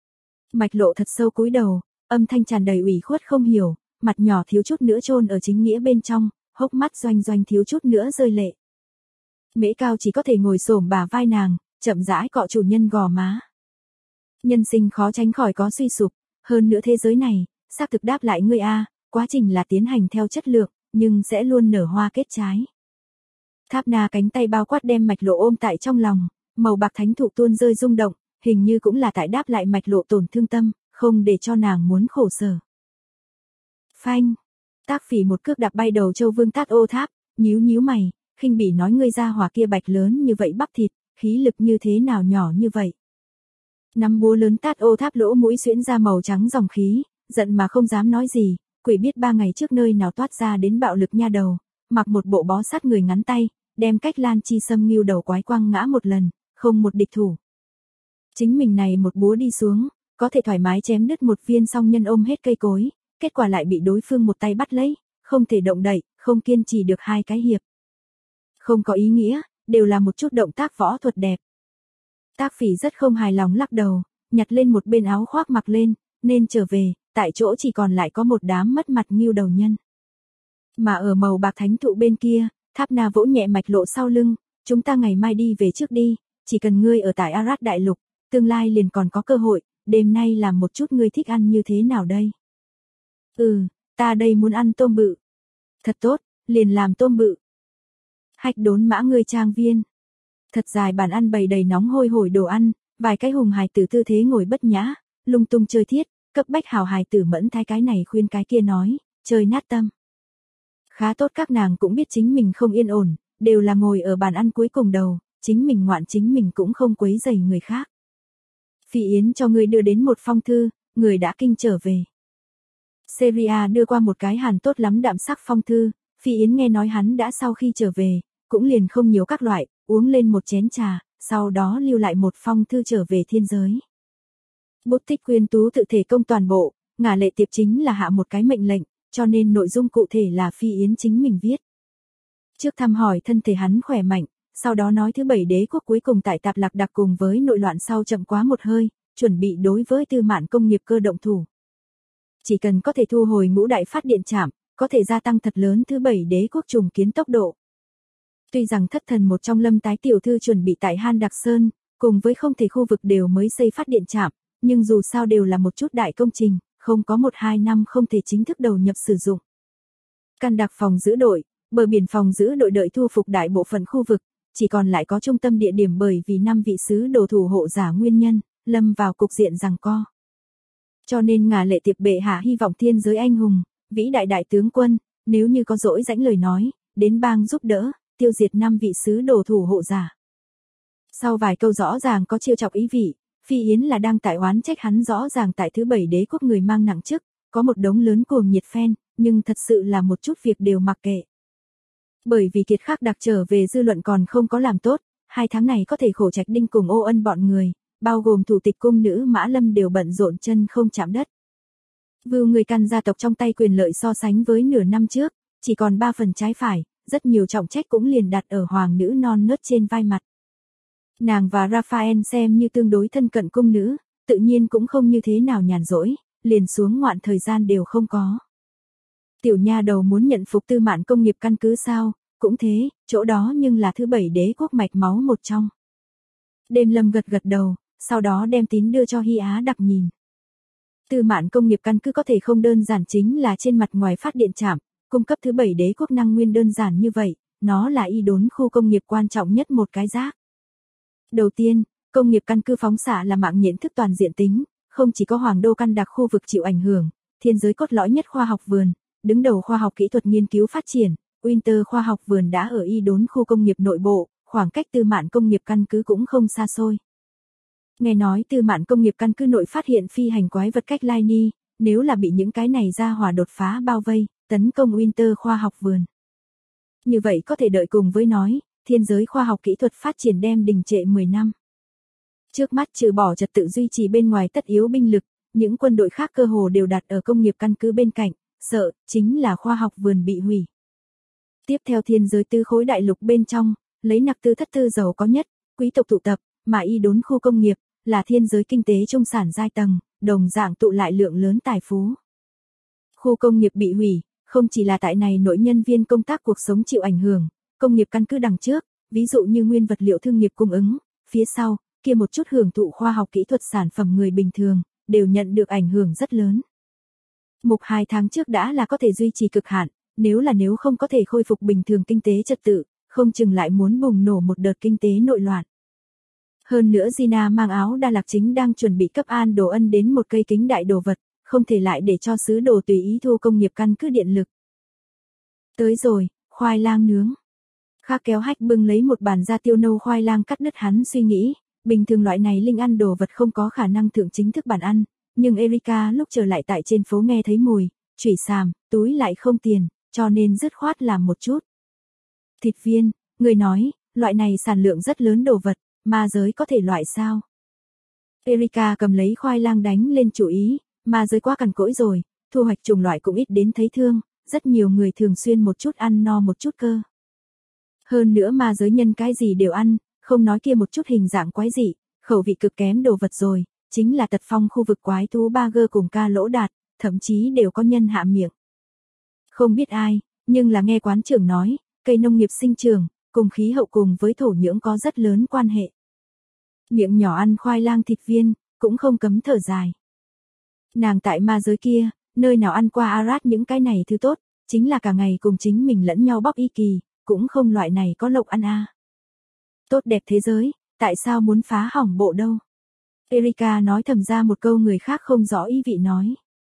Mạch lộ thật sâu cúi đầu, âm thanh tràn đầy ủy khuất không hiểu, mặt nhỏ thiếu chút nữa chôn ở chính nghĩa bên trong, hốc mắt doanh doanh thiếu chút nữa rơi lệ. Mễ Cao chỉ có thể ngồi xổm bả vai nàng, chậm rãi cọ chủ nhân gò má. Nhân sinh khó tránh khỏi có suy sụp, hơn nữa thế giới này, xác thực đáp lại ngươi a, quá trình là tiến hành theo chất lượng, nhưng sẽ luôn nở hoa kết trái. Tháp Na cánh tay bao quát đem mạch lộ ôm tại trong lòng, màu bạc thánh thụ tuôn rơi rung động, hình như cũng là tại đáp lại mạch lộ tổn thương tâm, không để cho nàng muốn khổ sở. Phanh, Tác Phỉ một cước đạp bay đầu Châu Vương Tát Ô Tháp, nhíu nhíu mày, khinh bỉ nói ngươi ra hỏa kia bạch lớn như vậy bắp thịt, khí lực như thế nào nhỏ như vậy. Nắm búa lớn Tát Ô Tháp lỗ mũi xuyễn ra màu trắng dòng khí, giận mà không dám nói gì, quỷ biết 3 ngày trước nơi nào toát ra đến bạo lực nha đầu, mặc một bộ bó sát người ngắn tay, đem cách Lan Chi Sâm nghiêu đầu quái quăng ngã một lần, không một địch thủ. Chính mình này một búa đi xuống, có thể thoải mái chém đứt một viên song nhân ôm hết cây cối, kết quả lại bị đối phương một tay bắt lấy, không thể động đậy, không kiên trì được 2 cái hiệp. Không có ý nghĩa, đều là một chút động tác võ thuật đẹp. Tác Phỉ rất không hài lòng lắc đầu, nhặt lên một bên áo khoác mặc lên, nên trở về, tại chỗ chỉ còn lại có một đám mất mặt nghiêu đầu nhân. Mà ở màu bạc thánh thụ bên kia, Tháp Na vỗ nhẹ mạch lộ sau lưng, chúng ta ngày mai đi về trước đi, chỉ cần ngươi ở tại Arad đại lục, tương lai liền còn có cơ hội, đêm nay làm một chút ngươi thích ăn như thế nào đây? Ta đây muốn ăn tôm bự. Thật tốt, liền làm tôm bự. Hách đốn mã ngươi trang viên. Thật dài bàn ăn bày đầy nóng hôi hổi đồ ăn, vài cái hùng hài tử tư thế ngồi bất nhã, lung tung chơi thiết, cấp bách hào hài tử mẫn thái cái này khuyên cái kia nói, chơi nát tâm. Khá tốt các nàng cũng biết chính mình không yên ổn, đều là ngồi ở bàn ăn cuối cùng đầu, chính mình ngoạn chính mình cũng không quấy rầy người khác. Phi Yến cho người đưa đến một phong thư, người đã kinh trở về. Seria đưa qua một cái hàn tốt lắm đạm sắc phong thư, Phi Yến nghe nói hắn đã sau khi trở về, cũng liền không nhiều các loại, uống lên một chén trà, sau đó lưu lại một phong thư trở về thiên giới. Bút tích quyên tú tự thể công toàn bộ, Ngả Lệ Tiệp chính là hạ một cái mệnh lệnh, cho nên nội dung cụ thể là Phi Yến chính mình viết. Trước thăm hỏi thân thể hắn khỏe mạnh, sau đó nói thứ 7 đế quốc cuối cùng tại Tạp Lạc Đặc cùng với nội loạn sau chậm quá một hơi, chuẩn bị đối với Tư Mạn công nghiệp cơ động thủ. Chỉ cần có thể thu hồi ngũ đại phát điện trạm, có thể gia tăng thật lớn thứ 7 đế quốc trùng kiến tốc độ. Tuy rằng thất thần một trong Lâm Tái tiểu thư chuẩn bị tại Han Đặc Sơn, cùng với không thể khu vực đều mới xây phát điện trạm, nhưng dù sao đều là một chút đại công trình, không có 1-2 năm không thể chính thức đầu nhập sử dụng. Căn đặc phòng giữ đội, bờ biển phòng giữ đội đợi thu phục đại bộ phận khu vực, chỉ còn lại có trung tâm địa điểm bởi vì 5 vị sứ đồ thủ hộ giả nguyên nhân, lâm vào cục diện giằng co. Cho nên Ngả Lệ Tiệp bệ hạ hy vọng thiên giới anh hùng, vĩ đại đại tướng quân, nếu như có dỗi rãnh lời nói, đến bang giúp đỡ, tiêu diệt 5 vị sứ đồ thủ hộ giả. Sau vài câu rõ ràng có chiêu chọc ý vị, Phi Yến là đang tại oán trách hắn rõ ràng tại thứ 7 đế quốc người mang nặng chức, có một đống lớn cuồng nhiệt fan, nhưng thật sự là một chút việc đều mặc kệ. Bởi vì Kiệt Khắc đặc trở về dư luận còn không có làm tốt, 2 tháng này có thể Khổ Trạch Đinh cùng Ô Ân bọn người, bao gồm thủ tịch cung nữ Mã Lâm đều bận rộn chân không chạm đất. Vưu người căn gia tộc trong tay quyền lợi so sánh với nửa năm trước, chỉ còn 3 phần trái phải, rất nhiều trọng trách cũng liền đặt ở hoàng nữ non nớt trên vai mặt. Nàng và Raphael xem như tương đối thân cận cung nữ, tự nhiên cũng không như thế nào nhàn rỗi, liền xuống ngoạn thời gian đều không có. Tiểu nha đầu muốn nhận phục Tư Mạn công nghiệp căn cứ sao, cũng thế, chỗ đó nhưng là thứ 7 đế quốc mạch máu một trong. Đêm Lâm gật gật đầu, sau đó đem tín đưa cho Hy Á đặc nhìn. Tư Mạn công nghiệp căn cứ có thể không đơn giản chính là trên mặt ngoài phát điện trạm, cung cấp thứ 7 đế quốc năng nguyên đơn giản như vậy, nó là y đốn khu công nghiệp quan trọng nhất một cái rác. Đầu tiên, công nghiệp căn cứ phóng xạ là mạng nhện thức toàn diện tính, không chỉ có Hoàng Đô căn đặc khu vực chịu ảnh hưởng, thiên giới cốt lõi nhất khoa học vườn, đứng đầu khoa học kỹ thuật nghiên cứu phát triển, Winter khoa học vườn đã ở y đốn khu công nghiệp nội bộ, khoảng cách Tư Mạn công nghiệp căn cứ cũng không xa xôi. Nghe nói Tư Mạn công nghiệp căn cứ nội phát hiện phi hành quái vật cách lai ni, nếu là bị những cái này ra hỏa đột phá bao vây, tấn công Winter khoa học vườn. Như vậy có thể đợi cùng với nói, thiên giới khoa học kỹ thuật phát triển đem đình trệ 10 năm. Trước mắt trừ bỏ trật tự duy trì bên ngoài tất yếu binh lực, những quân đội khác cơ hồ đều đặt ở công nghiệp căn cứ bên cạnh, sợ chính là khoa học vườn bị hủy. Tiếp theo thiên giới tứ khối đại lục bên trong, lấy nặc tư thất tư giàu có nhất, quý tộc tụ tập, mà y đốn khu công nghiệp, là thiên giới kinh tế trung sản giai tầng, đồng dạng tụ lại lượng lớn tài phú. Khu công nghiệp bị hủy, không chỉ là tại này nội nhân viên công tác cuộc sống chịu ảnh hưởng, công nghiệp căn cứ đằng trước, ví dụ như nguyên vật liệu thương nghiệp cung ứng, phía sau, kia một chút hưởng thụ khoa học kỹ thuật sản phẩm người bình thường, đều nhận được ảnh hưởng rất lớn. Mục 2 tháng trước đã là có thể duy trì cực hạn, nếu không có thể khôi phục bình thường kinh tế trật tự, không chừng lại muốn bùng nổ một đợt kinh tế nội loạn. Hơn nữa Gina mang áo Đa Lạc chính đang chuẩn bị cấp An Đồ Ân đến một cây kính đại đồ vật, không thể lại để cho sứ đồ tùy ý thu công nghiệp căn cứ điện lực. Tới rồi, khoai lang nướng. Khác kéo Hách bưng lấy một bàn da tiêu nâu khoai lang cắt đứt hắn suy nghĩ, bình thường loại này linh ăn đồ vật không có khả năng thượng chính thức bàn ăn, nhưng Erika lúc trở lại tại trên phố nghe thấy mùi, chủy sàm, túi lại không tiền, cho nên dứt khoát làm một chút. Thịt viên, người nói, loại này sản lượng rất lớn đồ vật, ma giới có thể loại sao? Erika cầm lấy khoai lang đánh lên chủ ý, ma giới quá cằn cỗi rồi, thu hoạch chủng loại cũng ít đến thấy thương, rất nhiều người thường xuyên một chút ăn no một chút cơ. Hơn nữa ma giới nhân cái gì đều ăn, không nói kia một chút hình dạng quái dị, khẩu vị cực kém đồ vật rồi, chính là tật phong khu vực quái thú Ba-gơ cùng Ca Lỗ Đạt, thậm chí đều có nhân hạ miệng. Không biết ai, nhưng là nghe quán trưởng nói, cây nông nghiệp sinh trưởng, cùng khí hậu cùng với thổ nhưỡng có rất lớn quan hệ. Miệng nhỏ ăn khoai lang thịt viên, cũng không cấm thở dài. Nàng tại ma giới kia, nơi nào ăn qua Arad những cái này thứ tốt, chính là cả ngày cùng chính mình lẫn nhau bóc y kỳ, cũng không loại này có lộc ăn a. Tốt đẹp thế giới, tại sao muốn phá hỏng bộ đâu? Erika nói thầm ra một câu người khác không rõ ý vị nói.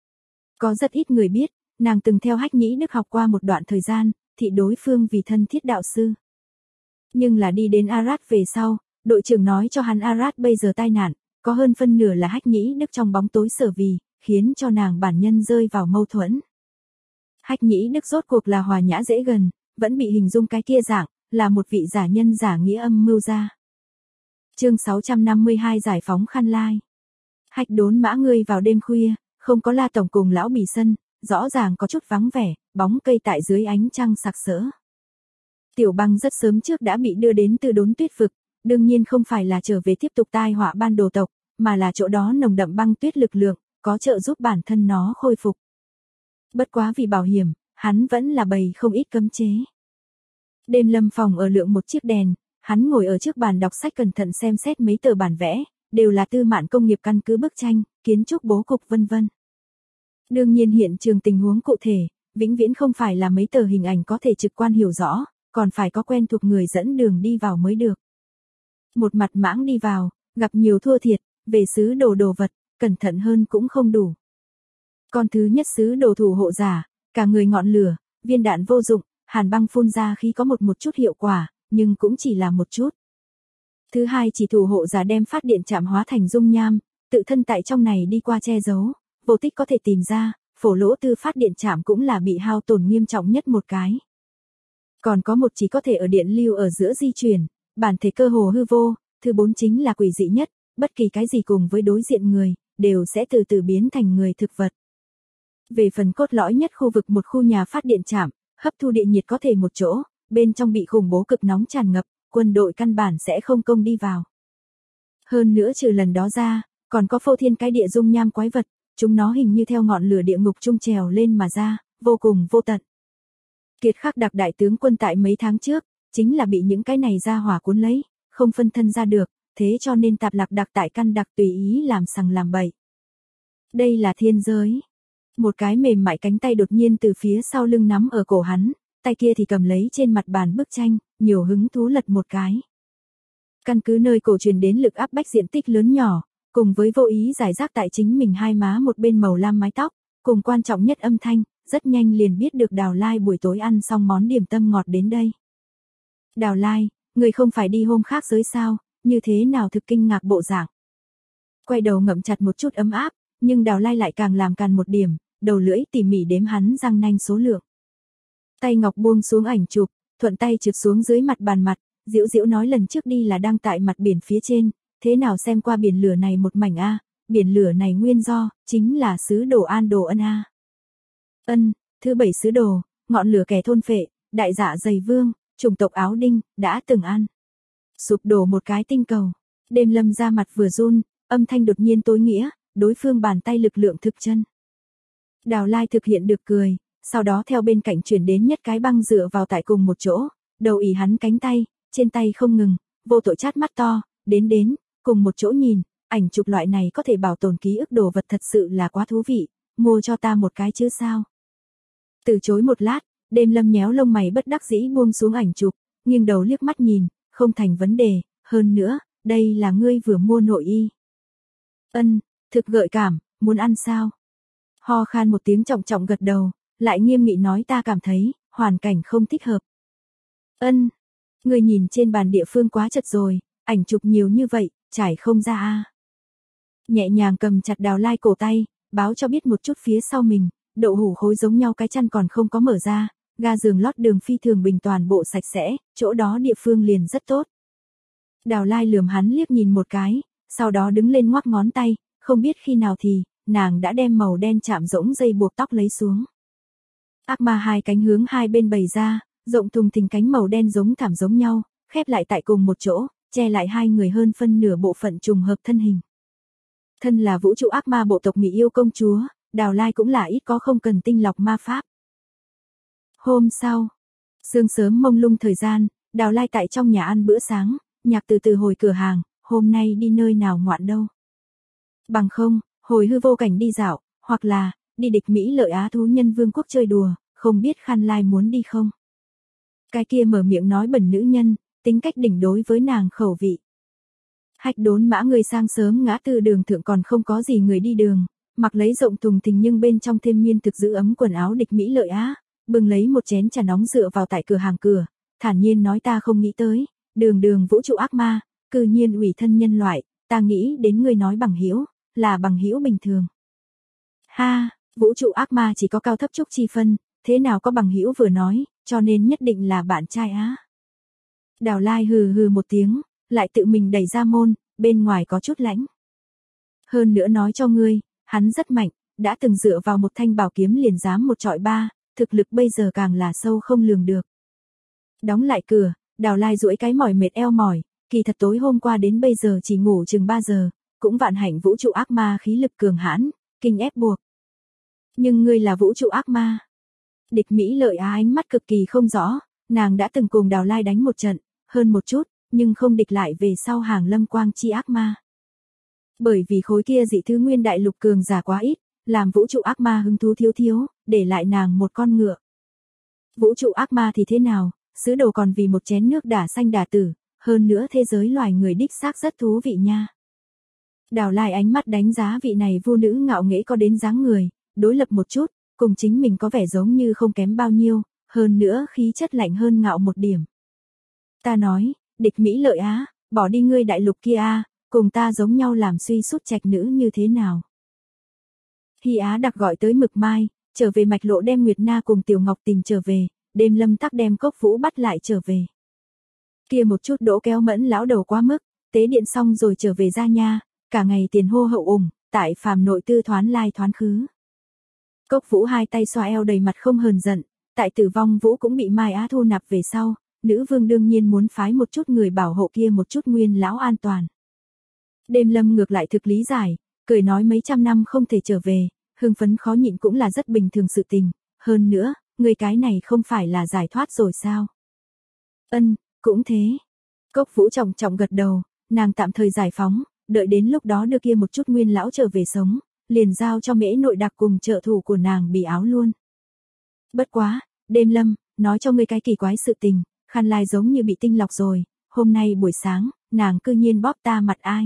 Có rất ít người biết, nàng từng theo Hách Nhĩ Đức học qua một đoạn thời gian, thị đối phương vì thân thiết đạo sư. Nhưng là đi đến Arad về sau, đội trưởng nói cho hắn Arad bây giờ tai nạn, có hơn phân nửa là Hách Nhĩ Đức trong bóng tối sở vì, khiến cho nàng bản nhân rơi vào mâu thuẫn. Hách Nhĩ Đức rốt cuộc là hòa nhã dễ gần, vẫn bị hình dung cái kia dạng, là một vị giả nhân giả nghĩa âm mưu ra. Chương 652 giải phóng Khăn Lai. Hách đốn mã ngươi vào đêm khuya, không có La tổng cùng lão Bì Sân, rõ ràng có chút vắng vẻ, bóng cây tại dưới ánh trăng sặc sỡ. Tiểu Băng rất sớm trước đã bị đưa đến Từ Đốn Tuyết vực, đương nhiên không phải là trở về tiếp tục tai họa ban đồ tộc, mà là chỗ đó nồng đậm băng tuyết lực lượng, có trợ giúp bản thân nó khôi phục. Bất quá vì bảo hiểm, hắn vẫn là bày không ít cấm chế. Đêm Lâm phòng ở lượng một chiếc đèn, hắn ngồi ở trước bàn đọc sách cẩn thận xem xét mấy tờ bản vẽ, đều là Tư Mạn công nghiệp căn cứ bức tranh, kiến trúc bố cục vân vân. Đương nhiên hiện trường tình huống cụ thể, vĩnh viễn không phải là mấy tờ hình ảnh có thể trực quan hiểu rõ, còn phải có quen thuộc người dẫn đường đi vào mới được. Một mặt mãng đi vào, gặp nhiều thua thiệt, về sứ đồ đồ vật, cẩn thận hơn cũng không đủ. Con thứ nhất sứ đồ thủ hộ giả, cả người ngọn lửa, viên đạn vô dụng, hàn băng phun ra khi có một chút hiệu quả, nhưng cũng chỉ là một chút. Thứ hai chỉ thủ hộ giả đem phát điện trạm hóa thành dung nham, tự thân tại trong này đi qua che giấu, vô tích có thể tìm ra, phổ lỗ tư phát điện trạm cũng là bị hao tổn nghiêm trọng nhất một cái. Còn có một chỉ có thể ở điện lưu ở giữa di chuyển, bản thể cơ hồ hư vô, thứ 4 chính là quỷ dị nhất, bất kỳ cái gì cùng với đối diện người, đều sẽ từ từ biến thành người thực vật. Về phần cốt lõi nhất khu vực một khu nhà phát điện trạm, hấp thu điện nhiệt có thể một chỗ, bên trong bị khủng bố cực nóng tràn ngập, quân đội căn bản sẽ không công đi vào. Hơn nữa trừ lần đó ra, còn có phô thiên cái địa dung nham quái vật, chúng nó hình như theo ngọn lửa địa ngục trung trèo lên mà ra, vô cùng vô tận. Kiệt Khắc Đặc đại tướng quân tại mấy tháng trước, chính là bị những cái này ra hỏa cuốn lấy, không phân thân ra được, thế cho nên Tạp Lạc Đặc tại căn đặc tùy ý làm sằng làm bậy. Đây là thiên giới. Một cái mềm mại cánh tay đột nhiên từ phía sau lưng nắm ở cổ hắn, tay kia thì cầm lấy trên mặt bàn bức tranh, nhiều hứng thú lật một cái. Căn cứ nơi cổ truyền đến lực áp bách diện tích lớn nhỏ, cùng với vô ý giải rác tại chính mình hai má một bên màu lam mái tóc, cùng quan trọng nhất âm thanh, rất nhanh liền biết được Đào Lai buổi tối ăn xong món điểm tâm ngọt đến đây. Đào Lai, người không phải đi hôm khác giới sao, như thế nào thực kinh ngạc bộ dạng. Quay đầu ngậm chặt một chút ấm áp, nhưng Đào Lai lại càng làm càn một điểm, đầu lưỡi tỉ mỉ đếm hắn răng nanh số lượng. Tay ngọc buông xuống ảnh chụp, thuận tay trượt xuống dưới mặt bàn mặt, diễu diễu nói lần trước đi là đang tại mặt biển phía trên, thế nào xem qua biển lửa này một mảnh a, biển lửa này nguyên do, chính là sứ đồ An Đồ Ân a. Ân, thứ 7 sứ đồ, ngọn lửa kẻ thôn phệ, đại dạ dày vương, chủng tộc áo đinh, đã từng ăn. Sụp đổ một cái tinh cầu, Đêm Lâm ra mặt vừa run, âm thanh đột nhiên tối nghĩa, đối phương bàn tay lực lượng thực chân. Đào Lai thực hiện được cười, sau đó theo bên cạnh chuyển đến nhất cái băng dựa vào tại cùng một chỗ, đầu ỉ hắn cánh tay, trên tay không ngừng, vô tội chát mắt to, đến, cùng một chỗ nhìn, ảnh chụp loại này có thể bảo tồn ký ức đồ vật thật sự là quá thú vị, mua cho ta một cái chứ sao. Từ chối một lát, Đêm Lâm nhéo lông mày bất đắc dĩ buông xuống ảnh chụp, nghiêng đầu liếc mắt nhìn, không thành vấn đề, hơn nữa, đây là ngươi vừa mua nội y. Ân, thực gợi cảm, muốn ăn sao? Ho khan một tiếng trọng trọng gật đầu, lại nghiêm nghị nói ta cảm thấy, hoàn cảnh không thích hợp. Ân, ngươi nhìn trên bàn địa phương quá chật rồi, ảnh chụp nhiều như vậy, trải không ra a. Nhẹ nhàng cầm chặt Đào Lai cổ tay, báo cho biết một chút phía sau mình, đậu hũ khối giống nhau cái chăn còn không có mở ra, ga giường lót đường phi thường bình toàn bộ sạch sẽ, chỗ đó địa phương liền rất tốt. Đào Lai lườm hắn liếc nhìn một cái, sau đó đứng lên ngoắc ngón tay, không biết khi nào thì, nàng đã đem màu đen chạm rỗng dây buộc tóc lấy xuống. Ác ma hai cánh hướng hai bên bày ra, rộng thùng thình cánh màu đen giống thảm giống nhau, khép lại tại cùng một chỗ, che lại hai người hơn phân nửa bộ phận trùng hợp thân hình. Thân là vũ trụ ác ma bộ tộc Mỹ yêu công chúa, Đào Lai cũng là ít có không cần tinh lọc ma pháp. Hôm sau, sương sớm mông lung thời gian, Đào Lai tại trong nhà ăn bữa sáng, Nhạc từ từ hồi cửa hàng, hôm nay đi nơi nào ngoạn đâu. Bằng không, hồi hư vô cảnh đi dạo, hoặc là, đi địch Mỹ lợi Á thú nhân vương quốc chơi đùa, không biết Khăn Lai muốn đi không. Cái kia mở miệng nói bẩn nữ nhân, tính cách đỉnh đối với nàng khẩu vị. Hách Đốn Mã người sang sớm ngã tư đường thượng còn không có gì người đi đường, mặc lấy rộng thùng thình nhưng bên trong thêm miên thực giữ ấm quần áo địch Mỹ lợi Á, bưng lấy một chén trà nóng dựa vào tại cửa hàng cửa, thản nhiên nói ta không nghĩ tới, đường vũ trụ ác ma, cư nhiên ủy thân nhân loại, ta nghĩ đến người nói bằng hữu, là bằng hữu bình thường. Ha, vũ trụ ác ma chỉ có cao thấp trúc chi phân, thế nào có bằng hữu vừa nói, cho nên nhất định là bạn trai á. Đào Lai hừ hừ một tiếng, lại tự mình đẩy ra môn, bên ngoài có chút lãnh. Hơn nữa nói cho ngươi, hắn rất mạnh, đã từng dựa vào một thanh bảo kiếm liền dám một trọi ba, thực lực bây giờ càng là sâu không lường được. Đóng lại cửa, Đào Lai duỗi cái mỏi mệt eo mỏi, kỳ thật tối hôm qua đến bây giờ chỉ ngủ chừng 3 giờ, cũng vạn hạnh vũ trụ ác ma khí lực cường hãn, kinh ép buộc. Nhưng ngươi là vũ trụ ác ma. Địch Mỹ lợi Á ánh mắt cực kỳ không rõ, nàng đã từng cùng Đào Lai đánh một trận, hơn một chút, nhưng không địch lại về sau hàng lâm quang chi ác ma. Bởi vì khối kia dị thứ nguyên đại lục cường giả quá ít, làm vũ trụ ác ma hứng thú thiếu, để lại nàng một con ngựa. Vũ trụ ác ma thì thế nào, sứ đồ còn vì một chén nước đả xanh đả tử, hơn nữa thế giới loài người đích xác rất thú vị nha. Đào Lai ánh mắt đánh giá vị này vu nữ ngạo nghễ có đến dáng người, đối lập một chút, cùng chính mình có vẻ giống như không kém bao nhiêu, hơn nữa khí chất lạnh hơn ngạo một điểm. Ta nói, địch Mỹ lợi Á, bỏ đi ngươi đại lục kia a, cùng ta giống nhau làm suy sút trạch nữ như thế nào. Hy Á đặc gọi tới Mực Mai, trở về mạch lộ đem Nguyệt Na cùng Tiểu Ngọc tìm trở về, Đêm Lâm tắc đem Cốc Vũ bắt lại trở về. Kia một chút đỗ kéo Mẫn lão đầu quá mức, tế điện xong rồi trở về ra nha, cả ngày tiền hô hậu ủng, tại phàm nội tư thoán lai thoán khứ. Cốc Vũ hai tay xoa eo đầy mặt không hờn giận, tại Tử Vong Vũ cũng bị Mai Á thu nạp về sau, nữ vương đương nhiên muốn phái một chút người bảo hộ kia một chút nguyên lão an toàn. Đêm Lâm ngược lại thực lý giải, cười nói mấy trăm năm không thể trở về, hưng phấn khó nhịn cũng là rất bình thường sự tình, hơn nữa, người cái này không phải là giải thoát rồi sao? Ân, cũng thế. Cốc Vũ trọng trọng gật đầu, nàng tạm thời giải phóng, đợi đến lúc đó đưa kia một chút nguyên lão trở về sống, liền giao cho Mễ Nội Đặc cùng trợ thủ của nàng Bỉ Áo luôn. Bất quá, Đêm Lâm, nói cho ngươi cái kỳ quái sự tình, Khăn Lai giống như bị tinh lọc rồi, hôm nay buổi sáng, nàng cư nhiên bóp ta mặt ai.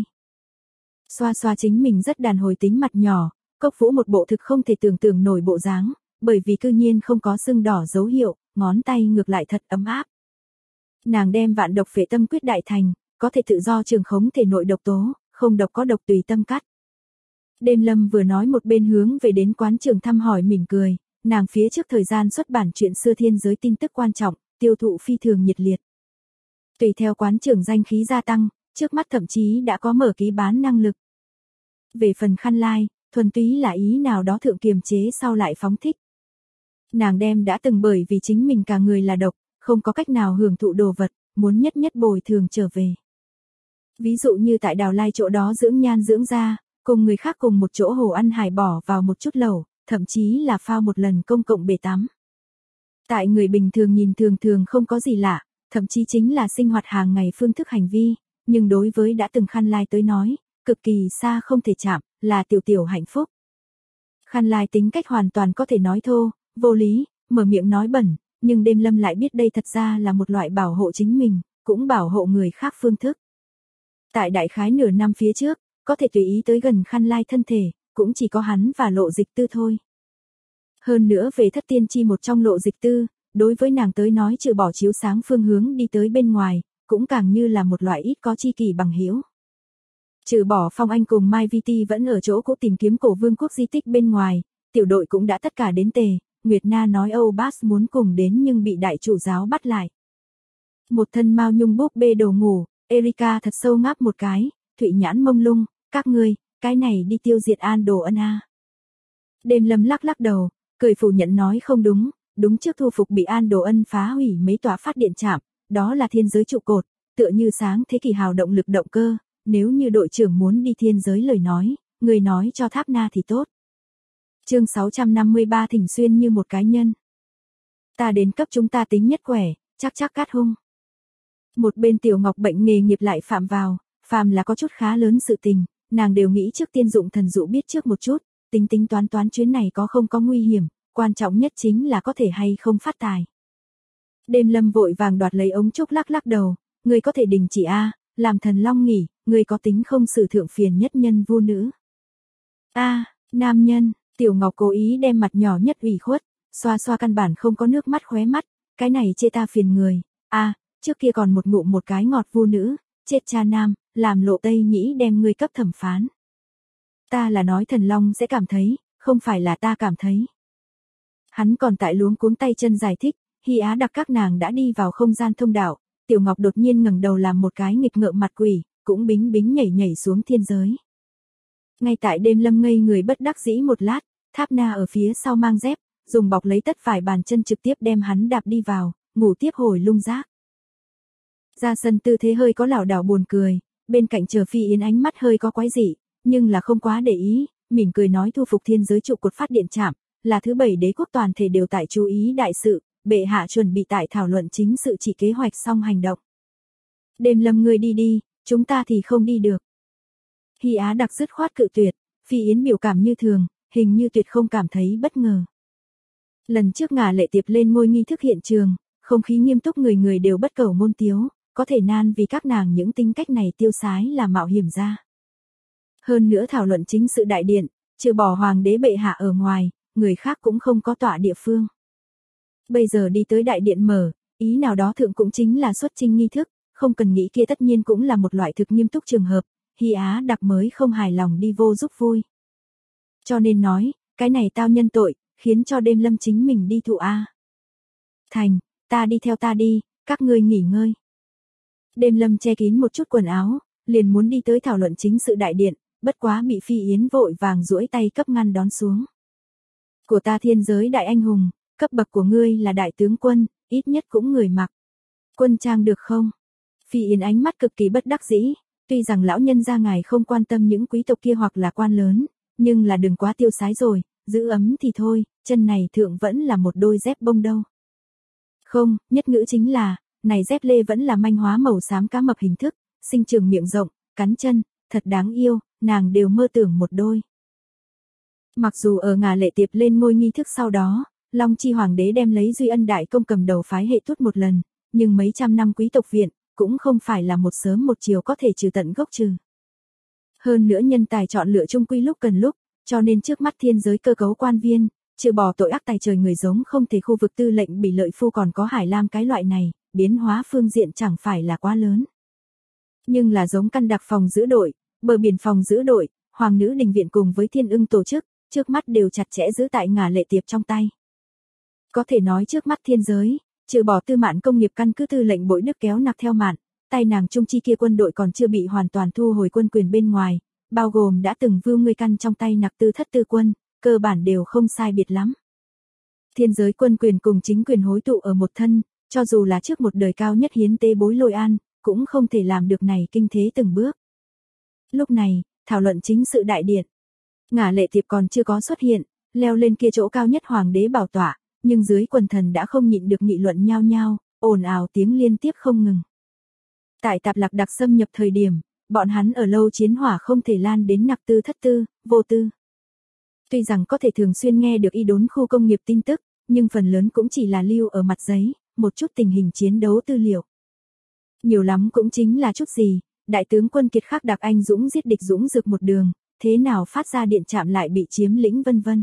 Xoa xoa chính mình rất đàn hồi tính mặt nhỏ, Cốc Vũ một bộ thực không thể tưởng tượng nổi bộ dáng, bởi vì cư nhiên không có sưng đỏ dấu hiệu, ngón tay ngược lại thật ấm áp. Nàng đem Vạn Độc Phệ Tâm quyết đại thành, có thể tự do trường khống thể nội độc tố, không độc có độc tùy tâm cắt. Đêm Lâm vừa nói một bên hướng về đến quán trường thăm hỏi mỉm cười, nàng phía trước thời gian xuất bản chuyện xưa thiên giới tin tức quan trọng, tiêu thụ phi thường nhiệt liệt. Tùy theo quán trường danh khí gia tăng, trước mắt thậm chí đã có mở ký bán năng lực. Về phần Khăn Lai, thuần túy là ý nào đó thượng kiềm chế sau lại phóng thích. Nàng đem đã từng bởi vì chính mình cả người là độc, không có cách nào hưởng thụ đồ vật, muốn nhất nhất bồi thường trở về. Ví dụ như tại Đào Lai chỗ đó dưỡng nhan dưỡng da, cùng người khác cùng một chỗ hồ ăn hải bỏ vào một chút lẩu, thậm chí là phao một lần công cộng bể tắm. Tại người bình thường nhìn thường thường không có gì lạ, thậm chí chính là sinh hoạt hàng ngày phương thức hành vi, nhưng đối với đã từng Khăn Lai tới nói, cực kỳ xa không thể chạm, là tiểu tiểu hạnh phúc. Khăn Lai tính cách hoàn toàn có thể nói thô, vô lý, mở miệng nói bẩn, nhưng Đêm Lâm lại biết đây thật ra là một loại bảo hộ chính mình, cũng bảo hộ người khác phương thức. Tại đại khái nửa năm phía trước, có thể tùy ý tới gần Khăn Lai thân thể, cũng chỉ có hắn và Lộ Dịch Tư thôi. Hơn nữa về Thất Tiên Chi một trong Lộ Dịch Tư, đối với nàng tới nói trừ bỏ chiếu sáng phương hướng đi tới bên ngoài, cũng càng như là một loại ít có chi kỷ bằng hữu. Trừ bỏ Phong Anh cùng Mai Vi Ti vẫn ở chỗ cũ tìm kiếm cổ vương quốc di tích bên ngoài, tiểu đội cũng đã tất cả đến tề, Nguyệt Na nói Âu Bass muốn cùng đến nhưng bị đại chủ giáo bắt lại. Một thân Mao Nhung búp bê đồ ngủ, Erika thật sâu ngáp một cái, Thụy nhãn mông lung, các ngươi, cái này đi tiêu diệt An Đồ Ân a. Đêm Lâm lắc lắc đầu, cười phủ nhận nói không đúng, đúng trước thu phục bị An Đồ Ân phá hủy mấy tòa phát điện trạm, đó là thiên giới trụ cột, tựa như sáng thế kỷ hào động lực động cơ, nếu như đội trưởng muốn đi thiên giới lời nói, người nói cho Tháp Na thì tốt. Chương 653 Thỉnh Xuyên như một cái nhân. Ta đến cấp chúng ta tính nhất quẻ, chắc cát hung. Một bên Tiểu Ngọc bệnh nghề nghiệp lại phạm vào, phàm là có chút khá lớn sự tình, nàng đều nghĩ trước tiên dụng thần dụ biết trước một chút, tính toán chuyến này có không có nguy hiểm, quan trọng nhất chính là có thể hay không phát tài. Đêm Lâm vội vàng đoạt lấy ống trúc lắc lắc đầu, người có thể đình chỉ a, làm thần long nghỉ, người có tính không xử thượng phiền nhất nhân vô nữ. A, nam nhân, Tiểu Ngọc cố ý đem mặt nhỏ nhất ủy khuất, xoa xoa căn bản không có nước mắt khóe mắt, cái này chê ta phiền người, a, trước kia còn một ngụm một cái ngọt vô nữ, chết cha nam, làm Lộ Tây Nhĩ đem ngươi cấp thẩm phán. Ta là nói thần long sẽ cảm thấy, không phải là ta cảm thấy. Hắn còn tại luống cuống tay chân giải thích, Hy Á Đặc các nàng đã đi vào không gian thông đạo, Tiểu Ngọc đột nhiên ngẩng đầu làm một cái nghịch ngợm mặt quỷ, cũng bính bính nhảy xuống thiên giới. Ngay tại Đêm Lâm ngây người bất đắc dĩ một lát, Tháp Na ở phía sau mang dép, dùng bọc lấy tất vải bàn chân trực tiếp đem hắn đạp đi vào, ngủ tiếp hồi lung giác. Ra sân tư thế hơi có lảo đảo buồn cười, bên cạnh chờ Phi Yến ánh mắt hơi có quái dị, nhưng là không quá để ý, mỉm cười nói thu phục thiên giới trụ cột phát điện trạm, là thứ 7 đế quốc toàn thể đều tại chú ý đại sự, bệ hạ chuẩn bị tại thảo luận chính sự chỉ kế hoạch xong hành động. Đêm Lâm ngươi đi đi, chúng ta thì không đi được. Hy Á Đặc dứt khoát cự tuyệt, Phi Yến biểu cảm như thường, hình như tuyệt không cảm thấy bất ngờ. Lần trước Ngả Lệ Tiệp lên ngôi nghi thức hiện trường, không khí nghiêm túc người đều bất cẩu ngôn tiếu, có thể nan vì các nàng những tính cách này tiêu sái là mạo hiểm ra. Hơn nữa thảo luận chính sự đại điện, trừ bỏ hoàng đế bệ hạ ở ngoài, người khác cũng không có tọa địa phương. Bây giờ đi tới đại điện mở, ý nào đó thượng cũng chính là xuất chinh nghi thức, không cần nghĩ kia tất nhiên cũng là một loại thực nghiêm túc trường hợp, Hy Á Đặc mới không hài lòng đi vô giúp vui. Cho nên nói, cái này tao nhân tội, khiến cho Đêm Lâm chính mình đi thụ a. thành, ta đi, các ngươi nghỉ ngơi. Đêm Lâm che kín một chút quần áo, liền muốn đi tới thảo luận chính sự đại điện, bất quá bị Phi Yến vội vàng duỗi tay cấp ngăn đón xuống. Của ta thiên giới đại anh hùng, cấp bậc của ngươi là đại tướng quân, ít nhất cũng người mặc quân trang được không? Phi Yến ánh mắt cực kỳ bất đắc dĩ, tuy rằng lão nhân gia ngài không quan tâm những quý tộc kia hoặc là quan lớn, nhưng là đừng quá tiêu sái rồi, giữ ấm thì thôi, chân này thượng vẫn là một đôi dép bông đâu. Không, nhất ngữ chính là, này dép lê vẫn là manh hóa màu xám cá mập hình thức, sinh trường miệng rộng, cắn chân, thật đáng yêu, nàng đều mơ tưởng một đôi. Mặc dù ở Ngà Lệ Tiệp lên ngôi nghi thức sau đó, Long Chi Hoàng đế đem lấy Duy Ân đại công cầm đầu phái hệ tuốt một lần, nhưng mấy trăm năm quý tộc viện, cũng không phải là một sớm một chiều có thể trừ tận gốc trừ. Hơn nữa nhân tài chọn lựa trung quy lúc cần lúc, cho nên trước mắt thiên giới cơ cấu quan viên, trừ bỏ tội ác tài trời người giống không thể khu vực tư lệnh bị lợi phu còn có Hải Lam cái loại này, biến hóa phương diện chẳng phải là quá lớn. Nhưng là giống căn đặc phòng giữ đội, bờ biển phòng giữ đội, Hoàng nữ đình viện cùng với Thiên Ưng tổ chức, trước mắt đều chặt chẽ giữ tại Ngà Lệ Tiệp trong tay. Có thể nói trước mắt thiên giới, trừ bỏ Tư Mạn công nghiệp căn cứ tư lệnh bội đức kéo nặc theo mạn, tay nàng trung chi kia quân đội còn chưa bị hoàn toàn thu hồi quân quyền bên ngoài, bao gồm đã từng vưu ngươi căn trong tay nặc tư thất tư quân, cơ bản đều không sai biệt lắm. Thiên giới quân quyền cùng chính quyền hối tụ ở một thân, cho dù là trước một đời cao nhất hiến tế bối Lôi An, cũng không thể làm được này kinh thế từng bước. Lúc này, thảo luận chính sự đại điện. Ngà Lệ Tiệp còn chưa có xuất hiện, leo lên kia chỗ cao nhất hoàng đế bảo tọa, nhưng dưới quần thần đã không nhịn được nghị luận nhao nhao, ồn ào tiếng liên tiếp không ngừng. Tại Tạp Lạc Đặc xâm nhập thời điểm, bọn hắn ở lâu chiến hỏa không thể lan đến nặc tư thất tư, vô tư. Tuy rằng có thể thường xuyên nghe được y đốn khu công nghiệp tin tức, nhưng phần lớn cũng chỉ là lưu ở mặt giấy, một chút tình hình chiến đấu tư liệu. Nhiều lắm cũng chính là chút gì, đại tướng quân Kiệt Khắc Đặc anh dũng giết địch dũng dược một đường, thế nào phát ra điện trạm lại bị chiếm lĩnh vân vân.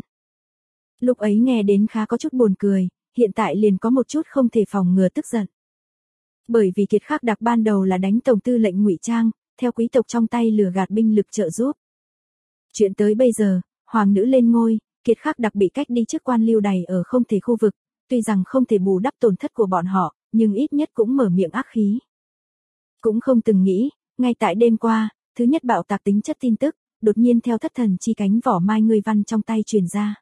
Lúc ấy nghe đến khá có chút buồn cười, hiện tại liền có một chút không thể phòng ngừa tức giận. Bởi vì Kiệt Khắc Đặc ban đầu là đánh tổng tư lệnh ngụy trang, theo quý tộc trong tay lừa gạt binh lực trợ giúp. Chuyện tới bây giờ, hoàng nữ lên ngôi, Kiệt Khắc Đặc bị cách đi chức quan lưu đày ở không thể khu vực, tuy rằng không thể bù đắp tổn thất của bọn họ, nhưng ít nhất cũng mở miệng ác khí. Cũng không từng nghĩ, ngay tại đêm qua, thứ nhất bạo tạc tính chất tin tức, đột nhiên theo thất thần chi cánh vỏ mai ngươi văn trong tay truyền ra.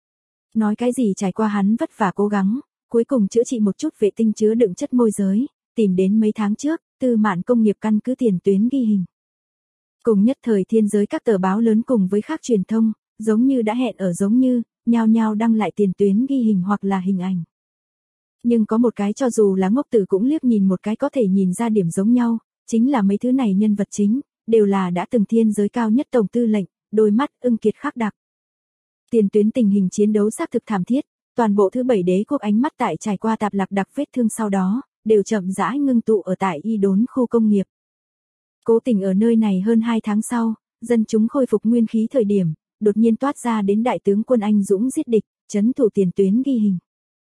Nói cái gì trải qua hắn vất vả cố gắng, cuối cùng chữa trị một chút vệ tinh chứa đựng chất môi giới, tìm đến mấy tháng trước, Tư Mạn công nghiệp căn cứ tiền tuyến ghi hình. Cùng nhất thời thiên giới các tờ báo lớn cùng với khác truyền thông, giống như đã hẹn ở giống như, nhao nhao đăng lại tiền tuyến ghi hình hoặc là hình ảnh. Nhưng có một cái cho dù là ngốc tử cũng liếc nhìn một cái có thể nhìn ra điểm giống nhau, chính là mấy thứ này nhân vật chính, đều là đã từng thiên giới cao nhất tổng tư lệnh, đôi mắt ưng Kiệt Khắc Đặc. Tiền tuyến tình hình chiến đấu xác thực thảm thiết, toàn bộ thứ bảy đế quốc ánh mắt tại trải qua Tạp Lạc Đặc vết thương sau đó, đều chậm rãi ngưng tụ ở tại y đốn khu công nghiệp. Cố tình ở nơi này hơn 2 tháng sau, dân chúng khôi phục nguyên khí thời điểm, đột nhiên toát ra đến đại tướng quân anh dũng giết địch, trấn thủ tiền tuyến ghi hình.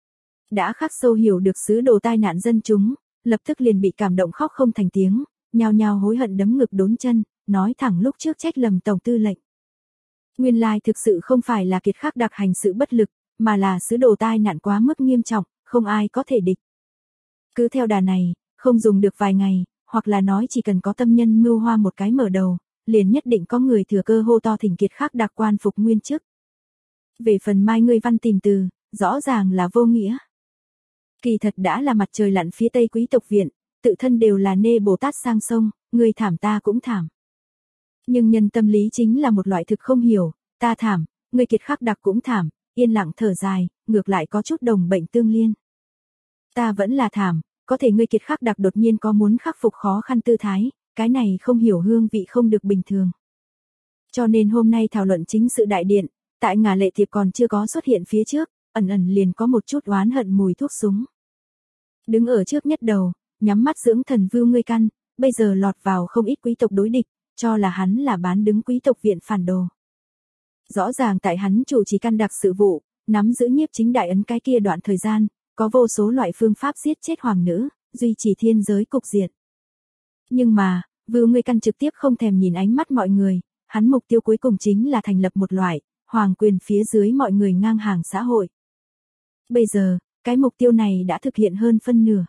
Đã khắc sâu hiểu được sứ đồ tai nạn dân chúng, lập tức liền bị cảm động khóc không thành tiếng, nhao nhao hối hận đấm ngực đốn chân, nói thẳng lúc trước trách lầm tổng tư lệnh. Nguyên lai thực sự không phải là Kiệt Khắc Đặc hành sự bất lực, mà là sứ đồ tai nạn quá mức nghiêm trọng, không ai có thể địch. Cứ theo đà này, không dùng được vài ngày, hoặc là nói chỉ cần có tâm nhân mưu hoa một cái mở đầu, liền nhất định có người thừa cơ hô to thỉnh Kiệt Khắc Đặc quan phục nguyên chức. Về phần mai ngươi văn tìm từ, rõ ràng là vô nghĩa. Kỳ thật đã là mặt trời lặn phía tây quý tộc viện, tự thân đều là nê Bồ Tát sang sông, ngươi thảm ta cũng thảm. Nhưng nhân tâm lý chính là một loại thực không hiểu, ta thảm, ngươi Kiệt Khắc Đặc cũng thảm, yên lặng thở dài, ngược lại có chút đồng bệnh tương liên. Ta vẫn là thảm, có thể ngươi Kiệt Khắc Đặc đột nhiên có muốn khắc phục khó khăn tư thái, cái này không hiểu hương vị không được bình thường. Cho nên hôm nay thảo luận chính sự đại điện, tại Ngà Lệ Tiệp còn chưa có xuất hiện phía trước, ẩn ẩn liền có một chút oán hận mùi thuốc súng. Đứng ở trước nhất đầu, nhắm mắt dưỡng thần vưu ngươi căn, bây giờ lọt vào không ít quý tộc đối địch, cho là hắn là bán đứng quý tộc viện phản đồ. Rõ ràng tại hắn chủ trì căn đặc sự vụ, nắm giữ nhiếp chính đại ấn cái kia đoạn thời gian, có vô số loại phương pháp giết chết hoàng nữ, duy trì thiên giới cục diện. Nhưng mà, vưu ngươi căn trực tiếp không thèm nhìn ánh mắt mọi người, hắn mục tiêu cuối cùng chính là thành lập một loại, hoàng quyền phía dưới mọi người ngang hàng xã hội. Bây giờ, cái mục tiêu này đã thực hiện hơn phân nửa.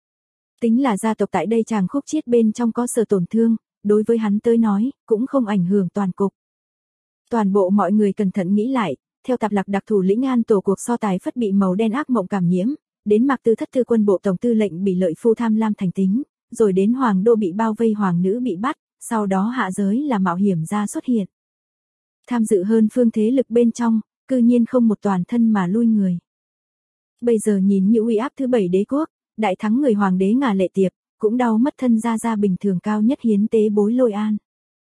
Tính là gia tộc tại đây chàng khúc chiết bên trong có sở tổn thương, đối với hắn tới nói, cũng không ảnh hưởng toàn cục. Toàn bộ mọi người cẩn thận nghĩ lại, theo Tạp Lạc đặc thủ lĩnh An tổ cuộc so tài phất bị màu đen ác mộng cảm nhiễm, đến Mạc Tư thất thư quân bộ tổng tư lệnh bị lợi phu tham lam thành tính, rồi đến hoàng đô bị bao vây hoàng nữ bị bắt, sau đó hạ giới là mạo hiểm gia xuất hiện. Tham dự hơn phương thế lực bên trong, cư nhiên không một toàn thân mà lui người. Bây giờ nhìn như uy áp thứ 7 đế quốc, đại thắng người hoàng đế Ngà Lệ Tiệp, cũng đau mất thân ra bình thường cao nhất hiến tế Bối Lôi An.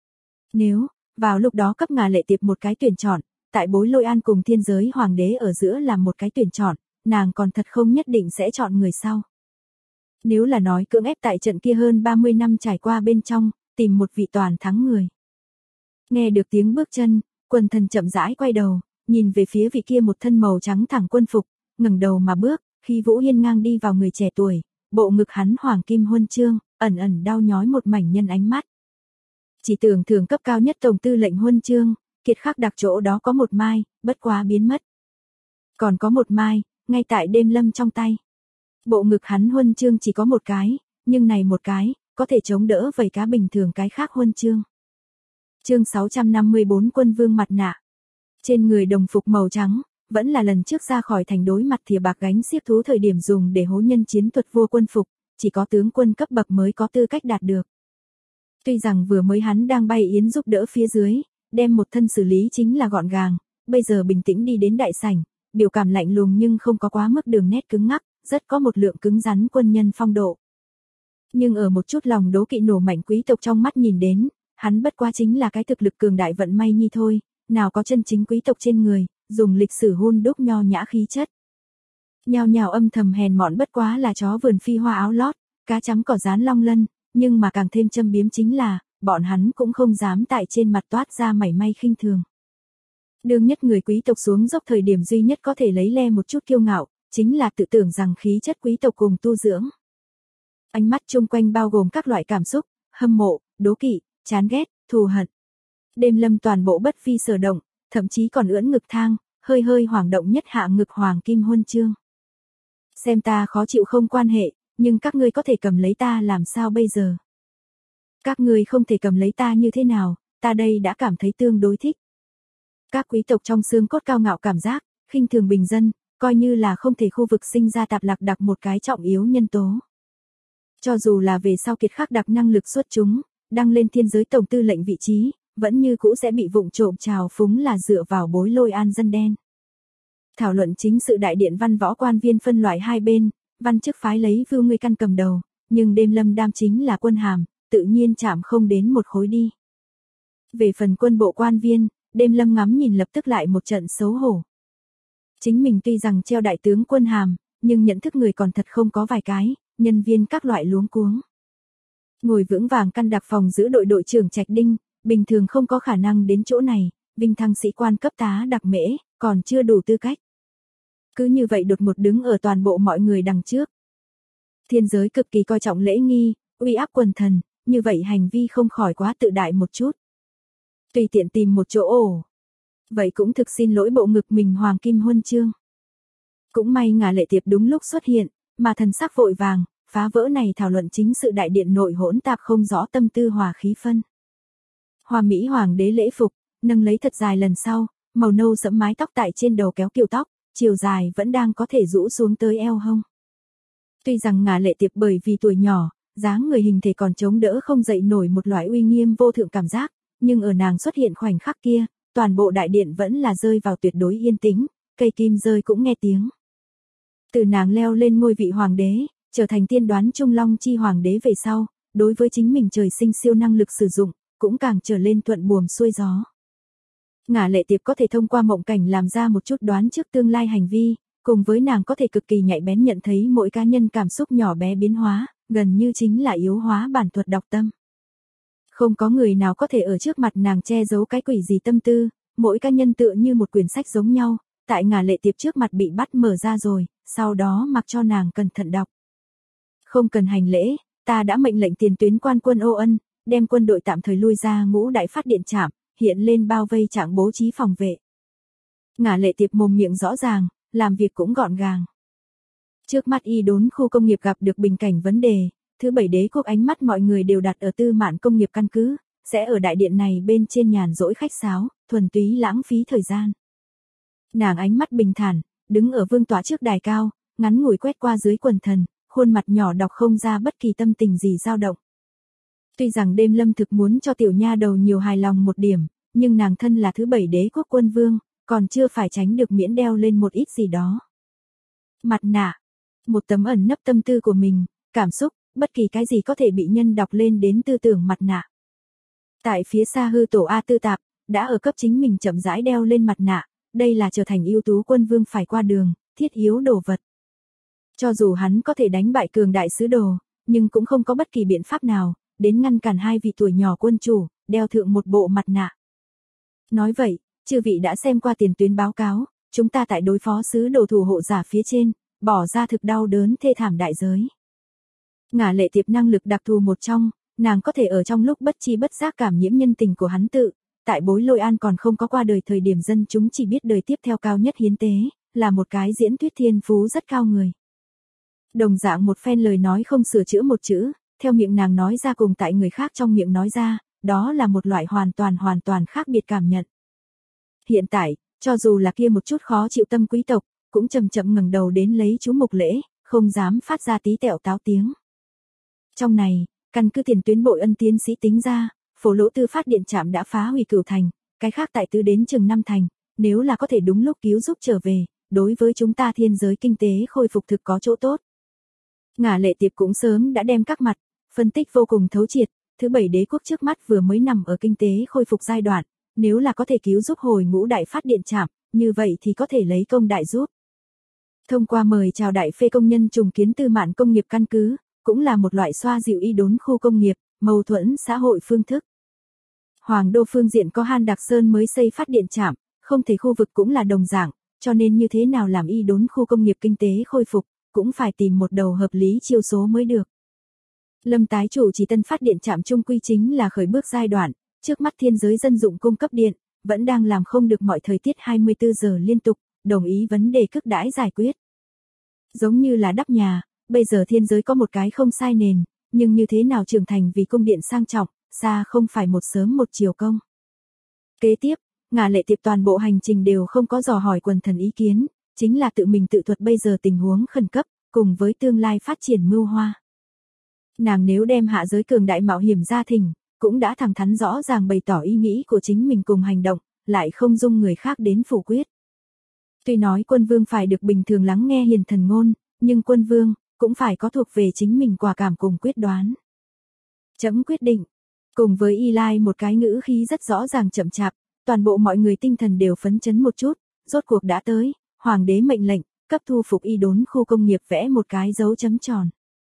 Nếu, vào lúc đó cấp Ngà Lệ Tiệp một cái tuyển chọn, tại Bối Lôi An cùng thiên giới hoàng đế ở giữa làm một cái tuyển chọn, nàng còn thật không nhất định sẽ chọn người sau. Nếu là nói cưỡng ép tại trận kia hơn 30 năm trải qua bên trong, tìm một vị toàn thắng người. Nghe được tiếng bước chân, quần thần chậm rãi quay đầu, nhìn về phía vị kia một thân màu trắng thẳng quân phục, ngẩng đầu mà bước, khi Vũ hiên ngang đi vào người trẻ tuổi, bộ ngực hắn hoàng kim huân chương, ẩn ẩn đau nhói một mảnh nhân ánh mắt. Chỉ tưởng thưởng cấp cao nhất tổng tư lệnh huân chương, kiệt khắc đặc chỗ đó có một mai, bất quá biến mất. Còn có một mai, ngay tại đêm lâm trong tay. Bộ ngực hắn huân chương chỉ có một cái, nhưng này một cái, có thể chống đỡ vảy cá bình thường cái khác huân chương. Chương 654 Quân Vương mặt nạ. Trên người đồng phục màu trắng, vẫn là lần trước ra khỏi thành đối mặt thìa bạc gánh xiếc thú thời điểm dùng để hố nhân chiến thuật vua quân phục, chỉ có tướng quân cấp bậc mới có tư cách đạt được. Tuy rằng vừa mới hắn đang bay yến giúp đỡ phía dưới, đem một thân xử lý chính là gọn gàng, bây giờ bình tĩnh đi đến đại sảnh, biểu cảm lạnh lùng nhưng không có quá mức đường nét cứng ngắc, rất có một lượng cứng rắn quân nhân phong độ. Nhưng ở một chút lòng đố kỵ nổ mạnh quý tộc trong mắt nhìn đến, hắn bất quá chính là cái thực lực cường đại vận may nhi thôi, nào có chân chính quý tộc trên người, dùng lịch sử hun đúc nho nhã khí chất. Nhào nhào âm thầm hèn mọn bất quá là chó vườn phi hoa áo lót, cá chấm cỏ rán long lân, nhưng mà càng thêm châm biếm chính là, bọn hắn cũng không dám tại trên mặt toát ra mảy may khinh thường. Đương nhất người quý tộc xuống dốc thời điểm duy nhất có thể lấy le một chút kiêu ngạo, chính là tự tưởng rằng khí chất quý tộc cùng tu dưỡng. Ánh mắt chung quanh bao gồm các loại cảm xúc, hâm mộ, đố kỵ, chán ghét, thù hận. Đêm lâm toàn bộ bất phi sở động, thậm chí còn ưỡn ngực thang, hơi hơi hoảng động nhất hạ ngực hoàng kim huân chương. Xem ta khó chịu không quan hệ, nhưng các ngươi có thể cầm lấy ta làm sao bây giờ? Các ngươi không thể cầm lấy ta như thế nào, ta đây đã cảm thấy tương đối thích. Các quý tộc trong xương cốt cao ngạo cảm giác, khinh thường bình dân, coi như là không thể khu vực sinh ra Tạp Lạc đặc một cái trọng yếu nhân tố. Cho dù là về sau kiệt khắc đặc năng lực xuất chúng, đăng lên thiên giới tổng tư lệnh vị trí, vẫn như cũ sẽ bị vụng trộm trào phúng là dựa vào Bối Lôi An dân đen. Thảo luận chính sự đại điện văn võ quan viên phân loại hai bên, văn chức phái lấy Vưu Ngươi Căn cầm đầu, nhưng đêm lâm đam chính là quân hàm, tự nhiên chạm không đến một khối đi. Về phần quân bộ quan viên, đêm lâm ngắm nhìn lập tức lại một trận xấu hổ. Chính mình tuy rằng treo đại tướng quân hàm, nhưng nhận thức người còn thật không có vài cái, nhân viên các loại luống cuống. Ngồi vững vàng căn đặc phòng giữ đội đội trưởng Trạch Đinh, bình thường không có khả năng đến chỗ này, vinh thăng sĩ quan cấp tá đặc mễ, còn chưa đủ tư cách. Cứ như vậy đột ngột đứng ở toàn bộ mọi người đằng trước. Thiên giới cực kỳ coi trọng lễ nghi, uy áp quần thần, như vậy hành vi không khỏi quá tự đại một chút. Tùy tiện tìm một chỗ ổ. Vậy cũng thực xin lỗi bộ ngực mình hoàng kim huân chương. Cũng may Ngà Lệ Tiệp đúng lúc xuất hiện, mà thần sắc vội vàng, phá vỡ này thảo luận chính sự đại điện nội hỗn tạp không rõ tâm tư hòa khí phân. Hoa Mỹ hoàng đế lễ phục, nâng lấy thật dài lần sau, màu nâu sẫm mái tóc tại trên đầu kéo kiều tóc, chiều dài vẫn đang có thể rũ xuống tới eo hông. Tuy rằng Ngà Lệ Tiệp bởi vì tuổi nhỏ, dáng người hình thể còn chống đỡ không dậy nổi một loại uy nghiêm vô thượng cảm giác, nhưng ở nàng xuất hiện khoảnh khắc kia, toàn bộ đại điện vẫn là rơi vào tuyệt đối yên tĩnh, cây kim rơi cũng nghe tiếng. Từ nàng leo lên ngôi vị hoàng đế, trở thành tiên đoán Trung Long chi hoàng đế về sau, đối với chính mình trời sinh siêu năng lực sử dụng, cũng càng trở lên thuận buồm xuôi gió. Ngà Lệ Tiệp có thể thông qua mộng cảnh làm ra một chút đoán trước tương lai hành vi, cùng với nàng có thể cực kỳ nhạy bén nhận thấy mỗi cá nhân cảm xúc nhỏ bé biến hóa, gần như chính là yếu hóa bản thuật đọc tâm. Không có người nào có thể ở trước mặt nàng che giấu cái quỷ gì tâm tư, mỗi cá nhân tựa như một quyển sách giống nhau, tại Ngà Lệ Tiệp trước mặt bị bắt mở ra rồi, sau đó mặc cho nàng cẩn thận đọc. Không cần hành lễ, ta đã mệnh lệnh tiền tuyến quan quân Ô Ân, đem quân đội tạm thời lui ra Ngũ Đại phát điện trạm, hiện lên bao vây trạng bố trí phòng vệ. Ngà Lệ Tiệp mồm miệng rõ ràng, làm việc cũng gọn gàng. Trước mắt Y Đốn khu công nghiệp gặp được bình cảnh vấn đề, thứ bảy đế quốc ánh mắt mọi người đều đặt ở Tư Mạn công nghiệp căn cứ, sẽ ở đại điện này bên trên nhàn rỗi khách sáo, thuần túy lãng phí thời gian. Nàng ánh mắt bình thản, đứng ở vương tọa trước đài cao, ngắn ngủi quét qua dưới quần thần, khuôn mặt nhỏ đọc không ra bất kỳ tâm tình gì dao động. Tuy rằng đêm lâm thực muốn cho tiểu nha đầu nhiều hài lòng một điểm, nhưng nàng thân là thứ bảy đế quốc quân vương, còn chưa phải tránh được miễn đeo lên một ít gì đó. Mặt nạ, một tấm ẩn nấp tâm tư của mình, cảm xúc, bất kỳ cái gì có thể bị nhân đọc lên đến tư tưởng mặt nạ. Tại phía xa hư tổ A Tư Tạp, đã ở cấp chính mình chậm rãi đeo lên mặt nạ, đây là trở thành ưu tú quân vương phải qua đường, thiết yếu đồ vật. Cho dù hắn có thể đánh bại cường đại sứ đồ, nhưng cũng không có bất kỳ biện pháp nào, đến ngăn cản hai vị tuổi nhỏ quân chủ, đeo thượng một bộ mặt nạ. Nói vậy, chư vị đã xem qua tiền tuyến báo cáo, chúng ta tại đối phó sứ đồ thủ hộ giả phía trên, bỏ ra thực đau đớn thê thảm đại giới. Ngả Lệ Tiệp năng lực đặc thù một trong, nàng có thể ở trong lúc bất chi bất giác cảm nhiễm nhân tình của hắn tự, tại Bối Lôi An còn không có qua đời thời điểm dân chúng chỉ biết đời tiếp theo cao nhất hiến tế, là một cái diễn thuyết thiên phú rất cao người. Đồng dạng một phen lời nói không sửa chữa một chữ, theo miệng nàng nói ra cùng tại người khác trong miệng nói ra, đó là một loại hoàn toàn khác biệt cảm nhận. Hiện tại, cho dù là kia một chút khó chịu tâm quý tộc, cũng chậm chậm ngẩng đầu đến lấy chú mục lễ, không dám phát ra tí tẹo táo tiếng. Trong này, căn cứ tiền tuyến bội ân tiến sĩ tính ra, Phổ Lỗ Tư phát điện trạm đã phá hủy Cửu thành, cái khác tại tứ đến chừng 5 thành, nếu là có thể đúng lúc cứu giúp trở về, đối với chúng ta thiên giới kinh tế khôi phục thực có chỗ tốt. Ngả Lệ Tiệp cũng sớm đã đem các mặt, phân tích vô cùng thấu triệt, thứ bảy đế quốc trước mắt vừa mới nằm ở kinh tế khôi phục giai đoạn, nếu là có thể cứu giúp hồi ngũ đại phát điện trạm, như vậy thì có thể lấy công đại giúp. Thông qua mời chào đại phê công nhân trùng kiến Tư Mạn công nghiệp căn cứ, cũng là một loại xoa dịu Y Đốn khu công nghiệp, mâu thuẫn xã hội phương thức. Hoàng đô phương diện có Han Đặc Sơn mới xây phát điện trạm, không thể khu vực cũng là đồng dạng, cho nên như thế nào làm Y Đốn khu công nghiệp kinh tế khôi phục, cũng phải tìm một đầu hợp lý chiêu số mới được. Lâm tái chủ chỉ tân phát điện trạm trung quy chính là khởi bước giai đoạn, trước mắt thiên giới dân dụng cung cấp điện, vẫn đang làm không được mọi thời tiết 24 giờ liên tục, đồng ý vấn đề cực đãi giải quyết. Giống như là đắp nhà, bây giờ thiên giới có một cái không sai nền, nhưng như thế nào trưởng thành vì cung điện sang trọng, xa không phải một sớm một chiều công. Kế tiếp, Ngả Lệ Tiệp toàn bộ hành trình đều không có dò hỏi quần thần ý kiến, chính là tự mình tự thuật bây giờ tình huống khẩn cấp, cùng với tương lai phát triển mưu hoa. Nàng nếu đem hạ giới cường đại mạo hiểm ra thỉnh, cũng đã thẳng thắn rõ ràng bày tỏ ý nghĩ của chính mình cùng hành động, lại không dung người khác đến phủ quyết. Tuy nói quân vương phải được bình thường lắng nghe hiền thần ngôn, nhưng quân vương cũng phải có thuộc về chính mình quả cảm cùng quyết đoán. Chấm quyết định, cùng với Y Lai một cái ngữ khí rất rõ ràng chậm chạp, toàn bộ mọi người tinh thần đều phấn chấn một chút, rốt cuộc đã tới, hoàng đế mệnh lệnh, cấp thu phục Y Đốn khu công nghiệp vẽ một cái dấu chấm tròn.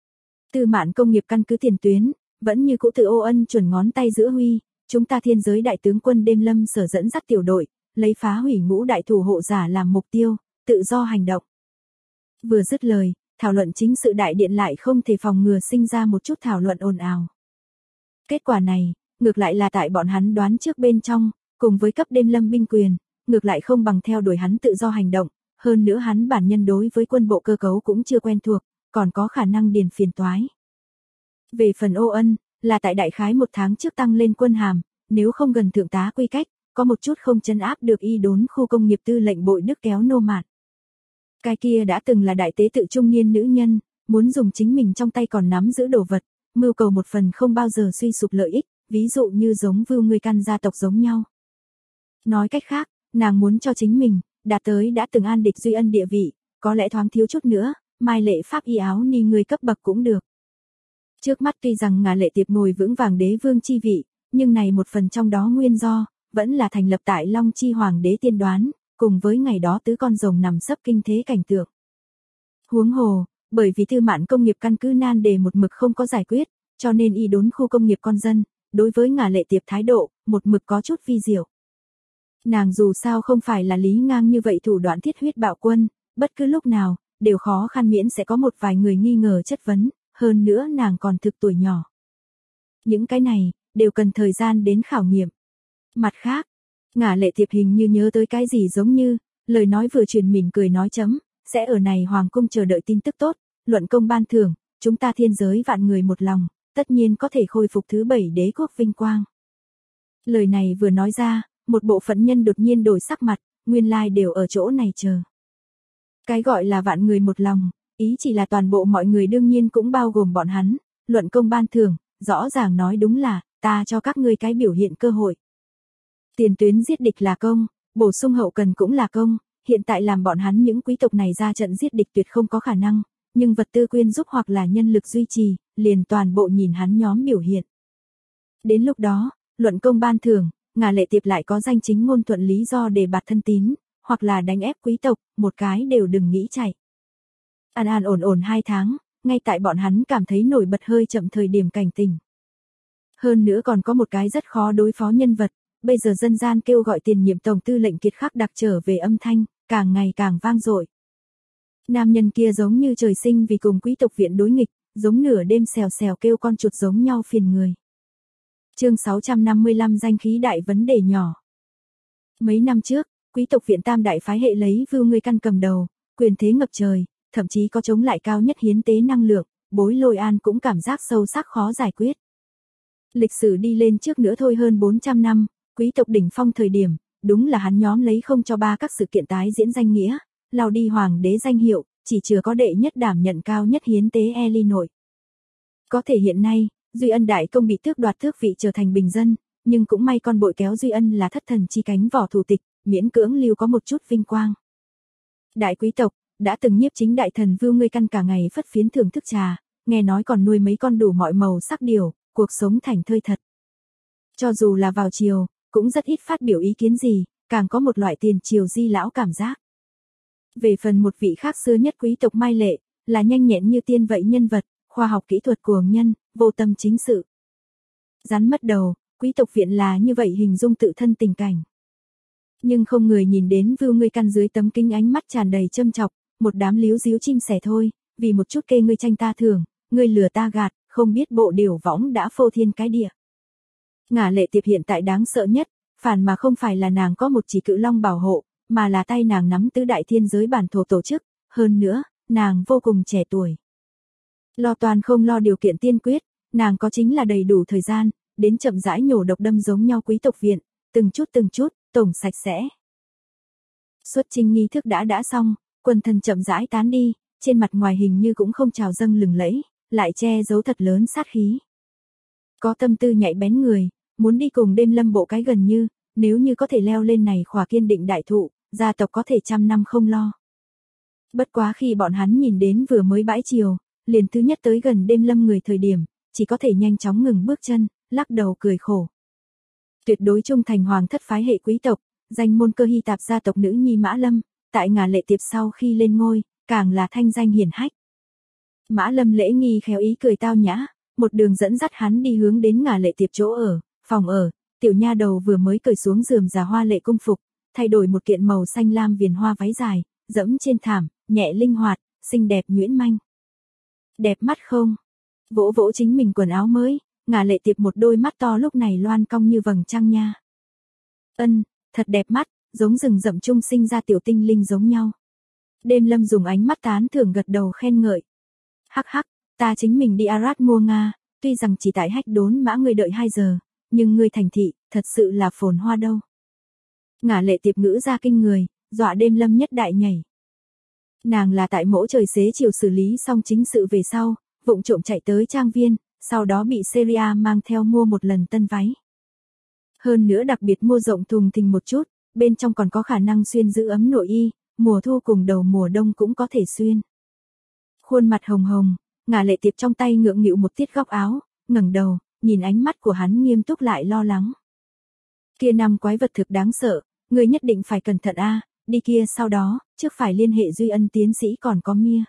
Tư Mạn công nghiệp căn cứ tiền tuyến, vẫn như cũ tự Ô Ân chuẩn ngón tay giữa huy, chúng ta thiên giới đại tướng quân đêm lâm sở dẫn dắt tiểu đội, lấy phá hủy ngũ đại thủ hộ giả làm mục tiêu, tự do hành động. Vừa dứt lời, thảo luận chính sự đại điện lại không thể phòng ngừa sinh ra một chút thảo luận ồn ào. Kết quả này, ngược lại là tại bọn hắn đoán trước bên trong, cùng với cấp đêm lâm binh quyền, ngược lại không bằng theo đuổi hắn tự do hành động, hơn nữa hắn bản nhân đối với quân bộ cơ cấu cũng chưa quen thuộc, còn có khả năng điền phiền toái. Về phần Ô Ân, là tại đại khái một tháng trước tăng lên quân hàm, nếu không gần thượng tá quy cách, có một chút không trấn áp được Y Đốn khu công nghiệp tư lệnh bội đức kéo nô mạt. Cái kia đã từng là đại tế tự trung niên nữ nhân, muốn dùng chính mình trong tay còn nắm giữ đồ vật, mưu cầu một phần không bao giờ suy sụp lợi ích, ví dụ như giống Vưu người căn gia tộc giống nhau. Nói cách khác, nàng muốn cho chính mình, đạt tới đã từng an địch duy ân địa vị, có lẽ thoáng thiếu chút nữa, mai lệ pháp y áo ni người cấp bậc cũng được. Trước mắt tuy rằng Ngả Lệ Tiệp ngồi vững vàng đế vương chi vị, nhưng này một phần trong đó nguyên do, vẫn là thành lập tại Long Chi Hoàng đế tiên đoán, cùng với ngày đó tứ con rồng nằm sấp kinh thế cảnh tượng. Huống hồ, bởi vì Tư Mạn công nghiệp căn cứ nan đề một mực không có giải quyết, cho nên Y Đốn khu công nghiệp con dân, đối với Ngả Lệ Tiệp thái độ, một mực có chút vi diệu. Nàng dù sao không phải là lý ngang như vậy thủ đoạn thiết huyết bạo quân, bất cứ lúc nào, đều khó khăn miễn sẽ có một vài người nghi ngờ chất vấn, hơn nữa nàng còn thực tuổi nhỏ. Những cái này, đều cần thời gian đến khảo nghiệm. Mặt khác, Ngả Lệ Tiệp hình như nhớ tới cái gì giống như, lời nói vừa truyền mỉm cười nói chấm, sẽ ở này hoàng cung chờ đợi tin tức tốt, luận công ban thưởng, chúng ta thiên giới vạn người một lòng, tất nhiên có thể khôi phục thứ 7 đế quốc vinh quang. Lời này vừa nói ra, một bộ phận nhân đột nhiên đổi sắc mặt, nguyên lai đều ở chỗ này chờ. Cái gọi là vạn người một lòng, ý chỉ là toàn bộ mọi người đương nhiên cũng bao gồm bọn hắn, luận công ban thưởng, rõ ràng nói đúng là, ta cho các ngươi cái biểu hiện cơ hội. Tiền tuyến giết địch là công, bổ sung hậu cần cũng là công, hiện tại làm bọn hắn những quý tộc này ra trận giết địch tuyệt không có khả năng, nhưng vật tư quyên giúp hoặc là nhân lực duy trì, liền toàn bộ nhìn hắn nhóm biểu hiện. Đến lúc đó, luận công ban thưởng, Ngà Lệ Tiệp lại có danh chính ngôn thuận lý do để bạt thân tín, hoặc là đánh ép quý tộc, một cái đều đừng nghĩ chạy. An an ổn ổn 2 tháng, ngay tại bọn hắn cảm thấy nổi bật hơi chậm thời điểm cảnh tỉnh. Hơn nữa còn có một cái rất khó đối phó nhân vật, bây giờ dân gian kêu gọi tiền nhiệm tổng tư lệnh Kiệt Khắc đặc trở về âm thanh, càng ngày càng vang dội. Nam nhân kia giống như trời sinh vì cùng quý tộc viện đối nghịch, giống nửa đêm xèo xèo kêu con chuột giống nhau phiền người. Chương 655 danh khí đại vấn đề nhỏ. Mấy năm trước, quý tộc viện tam đại phái hệ lấy Vưu Ngươi Căn cầm đầu, quyền thế ngập trời, thậm chí có chống lại cao nhất hiến tế năng lượng, Bối Lôi An cũng cảm giác sâu sắc khó giải quyết. Lịch sử đi lên trước nữa thôi hơn 400 năm, quý tộc đỉnh phong thời điểm, đúng là hắn nhóm lấy không cho ba các sự kiện tái diễn danh nghĩa, lao đi hoàng đế danh hiệu, chỉ chừa có đệ nhất đảm nhận cao nhất hiến tế Eli nội. Có thể hiện nay, Duy Ân đại công bị tước đoạt tước vị trở thành bình dân, nhưng cũng may con bội kéo Duy Ân là thất thần chi cánh vỏ thủ tịch, miễn cưỡng lưu có một chút vinh quang. Đại quý tộc, đã từng nhiếp chính đại thần Vưu Ngươi Căn cả ngày phất phiến thưởng thức trà, nghe nói còn nuôi mấy con đủ mọi màu sắc điều, cuộc sống thành thơi thật. Cho dù là vào chiều, cũng rất ít phát biểu ý kiến gì, càng có một loại tiền triều di lão cảm giác. Về phần một vị khác xưa nhất quý tộc Mai Lệ, là nhanh nhẹn như tiên vậy nhân vật, khoa học kỹ thuật cuồng nhân, vô tâm chính sự. Rắn mất đầu, quý tộc viện là như vậy hình dung tự thân tình cảnh. Nhưng không người nhìn đến Vưu Ngươi Căn dưới tấm kính ánh mắt tràn đầy châm chọc, một đám líu díu chim sẻ thôi, vì một chút kê ngươi tranh ta thưởng, ngươi lừa ta gạt, không biết bộ điều võng đã phô thiên cái địa. Ngà Lệ Tiệp hiện tại đáng sợ nhất, phản mà không phải là nàng có một chỉ cự long bảo hộ, mà là tay nàng nắm tứ đại thiên giới bản thổ tổ chức, hơn nữa, nàng vô cùng trẻ tuổi. Lo toàn không lo điều kiện tiên quyết, nàng có chính là đầy đủ thời gian, đến chậm rãi nhổ độc đâm giống nhau quý tộc viện, từng chút, tổng sạch sẽ. Xuất chinh nghi thức đã xong, quần thần chậm rãi tán đi, trên mặt ngoài hình như cũng không trào dâng lừng lẫy, lại che giấu thật lớn sát khí. Có tâm tư nhạy bén người, muốn đi cùng đêm lâm bộ cái gần như, nếu như có thể leo lên này khỏa kiên định đại thụ, gia tộc có thể 100 năm không lo. Bất quá khi bọn hắn nhìn đến vừa mới bãi chiều, liền thứ nhất tới gần đêm lâm người thời điểm, chỉ có thể nhanh chóng ngừng bước chân, lắc đầu cười khổ. Tuyệt đối trung thành hoàng thất phái hệ quý tộc, danh môn cơ hy tạp gia tộc nữ nhi Mã Lâm, tại Ngà Lệ Tiệp sau khi lên ngôi, càng là thanh danh hiển hách. Mã Lâm lễ nghi khéo ý cười tao nhã, một đường dẫn dắt hắn đi hướng đến Ngà Lệ Tiệp chỗ ở, phòng ở, tiểu nha đầu vừa mới cởi xuống giường già hoa lệ cung phục, thay đổi một kiện màu xanh lam viền hoa váy dài, dẫm trên thảm, nhẹ linh hoạt, xinh đẹp nhuyễn manh. Đẹp mắt không? Vỗ vỗ chính mình quần áo mới, Ngà Lệ Tiệp một đôi mắt to lúc này loan cong như vầng trăng nha. Ân, thật đẹp mắt, giống rừng rậm trung sinh ra tiểu tinh linh giống nhau. Đêm lâm dùng ánh mắt tán thưởng gật đầu khen ngợi. Hắc hắc, ta chính mình đi Arad mua Nga, tuy rằng chỉ tại Hách Đốn Mã ngươi đợi 2 giờ, nhưng ngươi thành thị, thật sự là phồn hoa đâu. Ngà Lệ Tiệp ngữ ra kinh người, dọa đêm lâm nhất đại nhảy. Nàng là tại mỗ trời xế chiều xử lý xong chính sự về sau, vụng trộm chạy tới trang viên, sau đó bị Seria mang theo mua một lần tân váy. Hơn nữa đặc biệt mua rộng thùng thình một chút, bên trong còn có khả năng xuyên giữ ấm nội y, mùa thu cùng đầu mùa đông cũng có thể xuyên. Khuôn mặt hồng hồng, Ngà Lệ Tiệp trong tay ngượng nghịu một tiết góc áo, ngẩng đầu, nhìn ánh mắt của hắn nghiêm túc lại lo lắng. Kia năm quái vật thực đáng sợ, người nhất định phải cẩn thận a, đi kia sau đó, trước phải liên hệ Duy Ân tiến sĩ còn có Mia.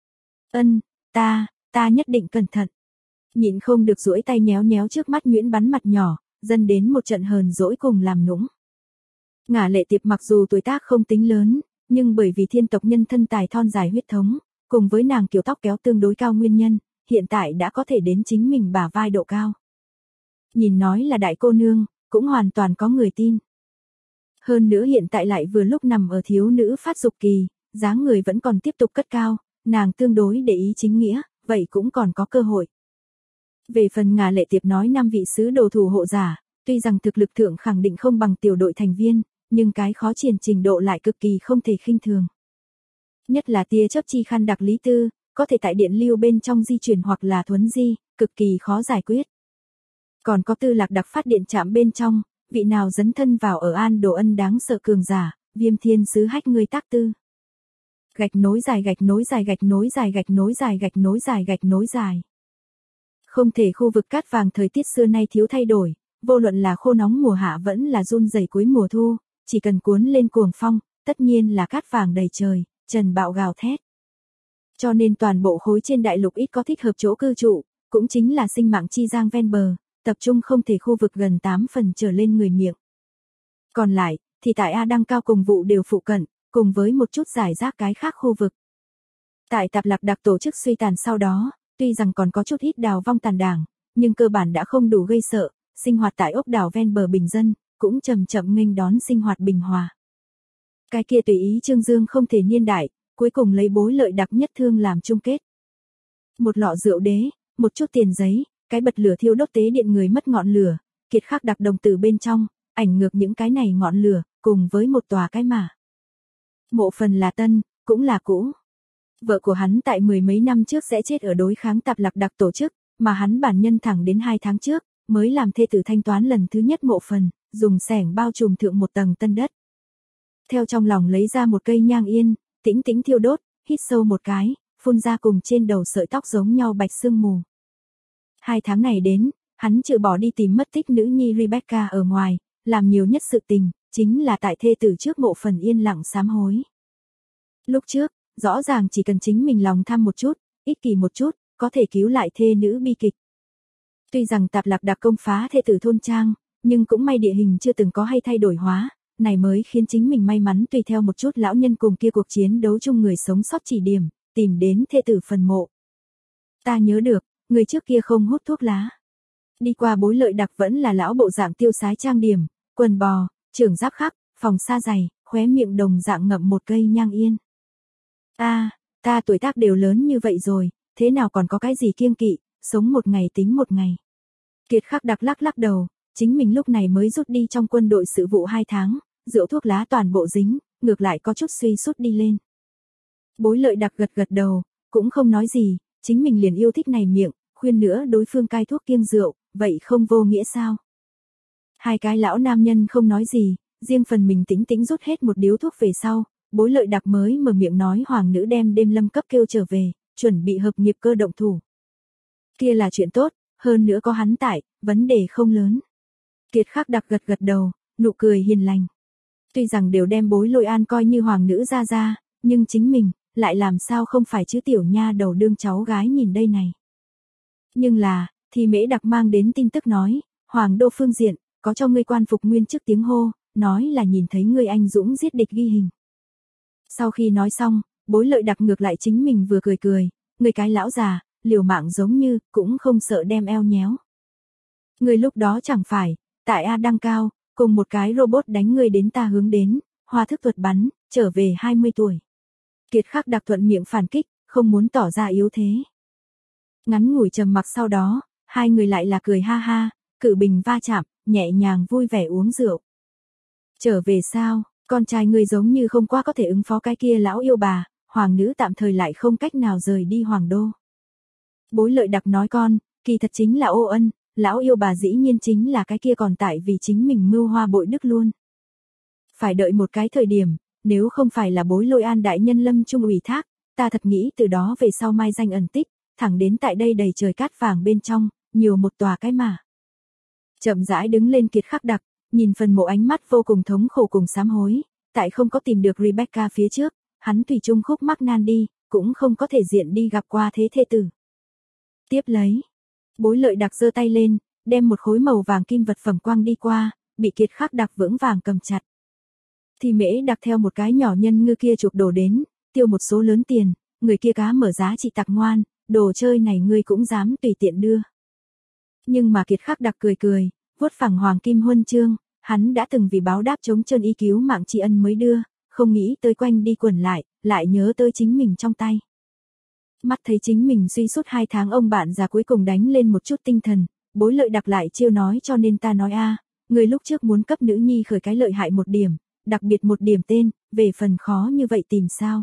Ân, ta nhất định cẩn thận. Nhịn không được duỗi tay nhéo nhéo trước mắt nhuyễn bắn mặt nhỏ, dần đến một trận hờn dỗi cùng làm nũng. Ngà Lệ Tiệp mặc dù tuổi tác không tính lớn, nhưng bởi vì thiên tộc nhân thân tài thon dài huyết thống, cùng với nàng kiểu tóc kéo tương đối cao nguyên nhân, hiện tại đã có thể đến chính mình bả vai độ cao. Nhìn nói là đại cô nương, cũng hoàn toàn có người tin. Hơn nữa hiện tại lại vừa lúc nằm ở thiếu nữ phát dục kỳ, dáng người vẫn còn tiếp tục cất cao, nàng tương đối để ý chính nghĩa, vậy cũng còn có cơ hội. Về phần Ngà Lệ Tiệp nói 5 vị sứ đồ thủ hộ giả, tuy rằng thực lực thượng khẳng định không bằng tiểu đội thành viên, nhưng cái khó triển trình độ lại cực kỳ không thể khinh thường. Nhất là tia chớp chi khăn đặc Lý Tư, có thể tại điện lưu bên trong di chuyển hoặc là thuấn di, cực kỳ khó giải quyết. Còn có Tư Lạc đặc phát điện trạm bên trong, vị nào dấn thân vào ở An Đồ Ân đáng sợ cường giả, Viêm Thiên sứ hách người tác tư. Gạch nối dài gạch nối dài gạch nối dài gạch nối dài gạch nối dài gạch nối dài. Không thể khu vực cát vàng thời tiết xưa nay thiếu thay đổi, vô luận là khô nóng mùa hạ vẫn là run rẩy cuối mùa thu, chỉ cần cuốn lên cuồng phong, tất nhiên là cát vàng đầy trời, trần bạo gào thét. Cho nên toàn bộ khối trên đại lục ít có thích hợp chỗ cư trụ, cũng chính là sinh mạng chi giang ven bờ, tập trung không thể khu vực gần 8 phần trở lên người miệng. Còn lại, thì tại A Đăng Cao cùng vụ đều phụ cận, cùng với một chút giải rác cái khác khu vực. Tại Tạp Lạc Đặc tổ chức suy tàn sau đó, tuy rằng còn có chút ít đào vong tàn đảng, nhưng cơ bản đã không đủ gây sợ, sinh hoạt tại ốc đảo ven bờ bình dân, cũng chậm chậm nghênh đón sinh hoạt bình hòa. Cái kia tùy ý Trương Dương không thể niên đại, cuối cùng lấy Bối Lợi Đặc nhất thương làm chung kết. Một lọ rượu đế, một chút tiền giấy, cái bật lửa thiêu đốt tế điện người mất ngọn lửa, Kiệt Khắc Đặc đồng tử bên trong, ảnh ngược những cái này ngọn lửa, cùng với một tòa cái mả. Mộ phần là tân, cũng là cũ. Vợ của hắn tại 10 mấy năm trước sẽ chết ở đối kháng Tạp Lạc Đặc tổ chức, mà hắn bản nhân thẳng đến 2 tháng trước, mới làm thê tử thanh toán lần thứ nhất mộ phần, dùng xẻng bao trùm thượng một tầng tân đất. Theo trong lòng lấy ra một cây nhang yên, tĩnh tĩnh thiêu đốt, hít sâu một cái, phun ra cùng trên đầu sợi tóc giống nhau bạch sương mù. 2 tháng này đến, hắn trừ bỏ đi tìm mất tích nữ nhi Rebecca ở ngoài, làm nhiều nhất sự tình, chính là tại thê tử trước mộ phần yên lặng sám hối. Lúc trước, rõ ràng chỉ cần chính mình lòng tham một chút, ích kỷ một chút, có thể cứu lại thê nữ bi kịch. Tuy rằng Tạp Lạc Đặc công phá thê tử thôn trang, nhưng cũng may địa hình chưa từng có hay thay đổi hóa, này mới khiến chính mình may mắn tùy theo một chút lão nhân cùng kia cuộc chiến đấu chung người sống sót chỉ điểm, tìm đến thê tử phần mộ. Ta nhớ được, người trước kia không hút thuốc lá. Đi qua Bối Lợi Đặc vẫn là lão bộ dạng tiêu sái trang điểm, quần bò, trưởng giáp khắc, phòng sa dày, khóe miệng đồng dạng ngậm một cây nhang yên. Ta tuổi tác đều lớn như vậy rồi, thế nào còn có cái gì kiêng kỵ, sống một ngày tính một ngày. Kiệt Khắc Đặc lắc lắc đầu, chính mình lúc này mới rút đi trong quân đội sự vụ 2 tháng, rượu thuốc lá toàn bộ dính, ngược lại có chút suy sút đi lên. Bối Lợi Đặc gật gật đầu, cũng không nói gì, chính mình liền yêu thích này miệng, khuyên nữa đối phương cai thuốc kiêng rượu, vậy không vô nghĩa sao? 2 cái lão nam nhân không nói gì, riêng phần mình tĩnh tĩnh rút hết một điếu thuốc về sau, Bối Lợi Đặc mới mở miệng nói hoàng nữ đem đêm lâm cấp kêu trở về, chuẩn bị hợp nghiệp cơ động thủ. Kia là chuyện tốt, hơn nữa có hắn tại, vấn đề không lớn. Kiệt Khắc Đặc gật gật đầu, nụ cười hiền lành. Tuy rằng đều đem Bối Lôi An coi như hoàng nữ ra, nhưng chính mình, lại làm sao không phải chứ tiểu nha đầu đương cháu gái nhìn đây này. Nhưng là, thì Mễ Đặc mang đến tin tức nói, hoàng đô phương diện, có cho ngươi quan phục nguyên chức tiếng hô, nói là nhìn thấy ngươi anh dũng giết địch ghi hình. Sau khi nói xong, Bối Lợi Đặc ngược lại chính mình vừa cười, người cái lão già, liều mạng giống như, cũng không sợ đem eo nhéo. Người lúc đó chẳng phải, tại A Đăng Cao, cùng một cái robot đánh người đến ta hướng đến, hoa thức thuật bắn, trở về 20 tuổi. Kiệt Khắc Đặc thuận miệng phản kích, không muốn tỏ ra yếu thế. Ngắn ngủi trầm mặc sau đó, hai người lại là cười ha ha, cự bình va chạm, nhẹ nhàng vui vẻ uống rượu. Trở về sao, con trai ngươi giống như không qua có thể ứng phó cái kia lão yêu bà, hoàng nữ tạm thời lại không cách nào rời đi hoàng đô. Bối Lợi Đặc nói con, kỳ thật chính là Ô Ân, lão yêu bà dĩ nhiên chính là cái kia còn tại vì chính mình mưu hoa bội đức luôn. Phải đợi một cái thời điểm, nếu không phải là Bối Lôi An đại nhân lâm trung ủy thác, ta thật nghĩ từ đó về sau mai danh ẩn tích, thẳng đến tại đây đầy trời cát vàng bên trong, nhiều một tòa cái mả. Chậm rãi đứng lên Kiệt Khắc Đặc, nhìn phần mộ ánh mắt vô cùng thống khổ cùng sám hối, tại không có tìm được Rebecca phía trước, hắn tùy chung khúc mắc nan đi, cũng không có thể diện đi gặp qua thế thê tử. Tiếp lấy, Bối Lợi Đặc giơ tay lên, đem một khối màu vàng kim vật phẩm quang đi qua, bị Kiệt Khắc Đặc vững vàng cầm chặt. Thì Mễ Đặc theo một cái nhỏ nhân ngư kia chuộc đồ đến, tiêu một số lớn tiền, người kia cá mở giá trị tặc ngoan, đồ chơi này ngươi cũng dám tùy tiện đưa. Nhưng mà Kiệt Khắc Đặc cười, vuốt phẳng hoàng kim huân chương, hắn đã từng vì báo đáp chống trơn y cứu mạng tri ân mới đưa, không nghĩ tới quanh đi quẩn lại, lại nhớ tới chính mình trong tay. Mắt thấy chính mình suy sút 2 tháng, ông bạn già cuối cùng đánh lên một chút tinh thần, Bối Lợi Đặc lại chiêu nói, cho nên ta nói người lúc trước muốn cấp nữ nhi khởi cái lợi hại một điểm, đặc biệt một điểm tên, về phần khó như vậy tìm sao?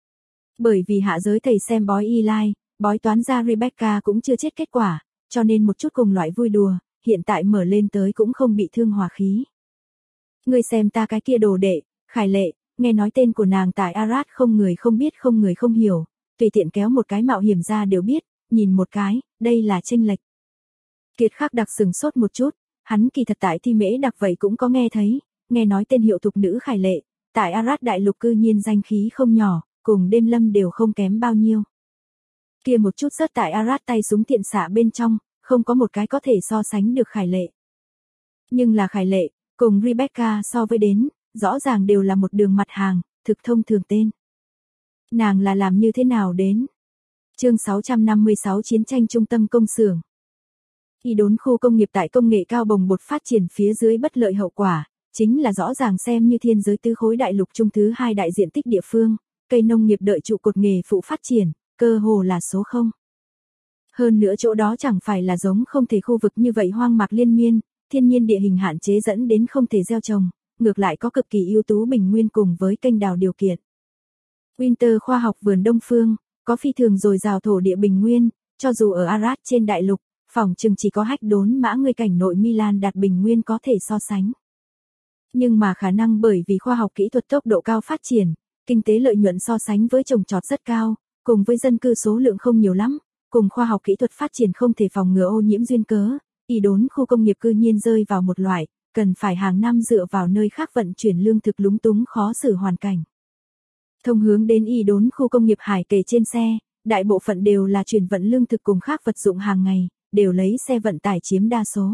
Bởi vì hạ giới thầy xem bói Eli, bói toán ra Rebecca cũng chưa chết kết quả, cho nên một chút cùng loại vui đùa, hiện tại mở lên tới cũng không bị thương hòa khí. Ngươi xem ta cái kia đồ đệ, Khải Lệ, nghe nói tên của nàng tại Arad không người không biết không người không hiểu, tùy tiện kéo một cái mạo hiểm ra đều biết, nhìn một cái, đây là chênh lệch. Kiệt Khắc Đặc sừng sốt một chút, hắn kỳ thật tại Thi Mễ Đặc vậy cũng có nghe thấy, nghe nói tên hiệu tục nữ Khải Lệ, tại Arad đại lục cư nhiên danh khí không nhỏ, cùng Đêm Lâm đều không kém bao nhiêu. Kia một chút rớt tại Arad tay súng tiện xạ bên trong, không có một cái có thể so sánh được Khải Lệ. Nhưng là Khải Lệ, cùng Rebecca so với đến, rõ ràng đều là một đường mặt hàng, thực thông thường tên. Nàng là làm như thế nào đến? Chương 656 Chiến tranh trung tâm công xưởng. Y đốn khu công nghiệp tại công nghệ cao bồng bột phát triển phía dưới bất lợi hậu quả, chính là rõ ràng xem như thiên giới tứ khối đại lục trung thứ 2 đại diện tích địa phương, cây nông nghiệp đợi trụ cột nghề phụ phát triển, cơ hồ là số 0. Hơn nữa chỗ đó chẳng phải là giống không thể khu vực như vậy hoang mạc liên miên, thiên nhiên địa hình hạn chế dẫn đến không thể gieo trồng, ngược lại có cực kỳ ưu tú bình nguyên cùng với kênh đào điều kiện. Winter khoa học vườn Đông Phương, có phi thường dồi dào thổ địa bình nguyên, cho dù ở Arad trên đại lục, phỏng chừng chỉ có Hách Đốn Mã người cảnh nội Milan đạt bình nguyên có thể so sánh. Nhưng mà khả năng bởi vì khoa học kỹ thuật tốc độ cao phát triển, kinh tế lợi nhuận so sánh với trồng trọt rất cao, cùng với dân cư số lượng không nhiều lắm, cùng khoa học kỹ thuật phát triển không thể phòng ngừa ô nhiễm duyên cớ, Y đốn khu công nghiệp cư nhiên rơi vào một loại, cần phải hàng năm dựa vào nơi khác vận chuyển lương thực lúng túng khó xử hoàn cảnh. Thông hướng đến Y đốn khu công nghiệp hải kề trên xe, đại bộ phận đều là chuyển vận lương thực cùng khác vật dụng hàng ngày, đều lấy xe vận tải chiếm đa số.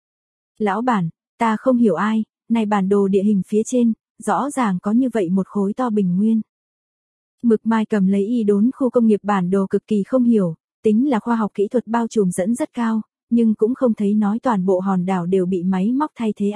Lão bản, ta không hiểu ai, này bản đồ địa hình phía trên, rõ ràng có như vậy một khối to bình nguyên. Mực Mai cầm lấy Y đốn khu công nghiệp bản đồ cực kỳ không hiểu, tính là khoa học kỹ thuật bao trùm dẫn rất cao, nhưng cũng không thấy nói toàn bộ hòn đảo đều bị máy móc thay thế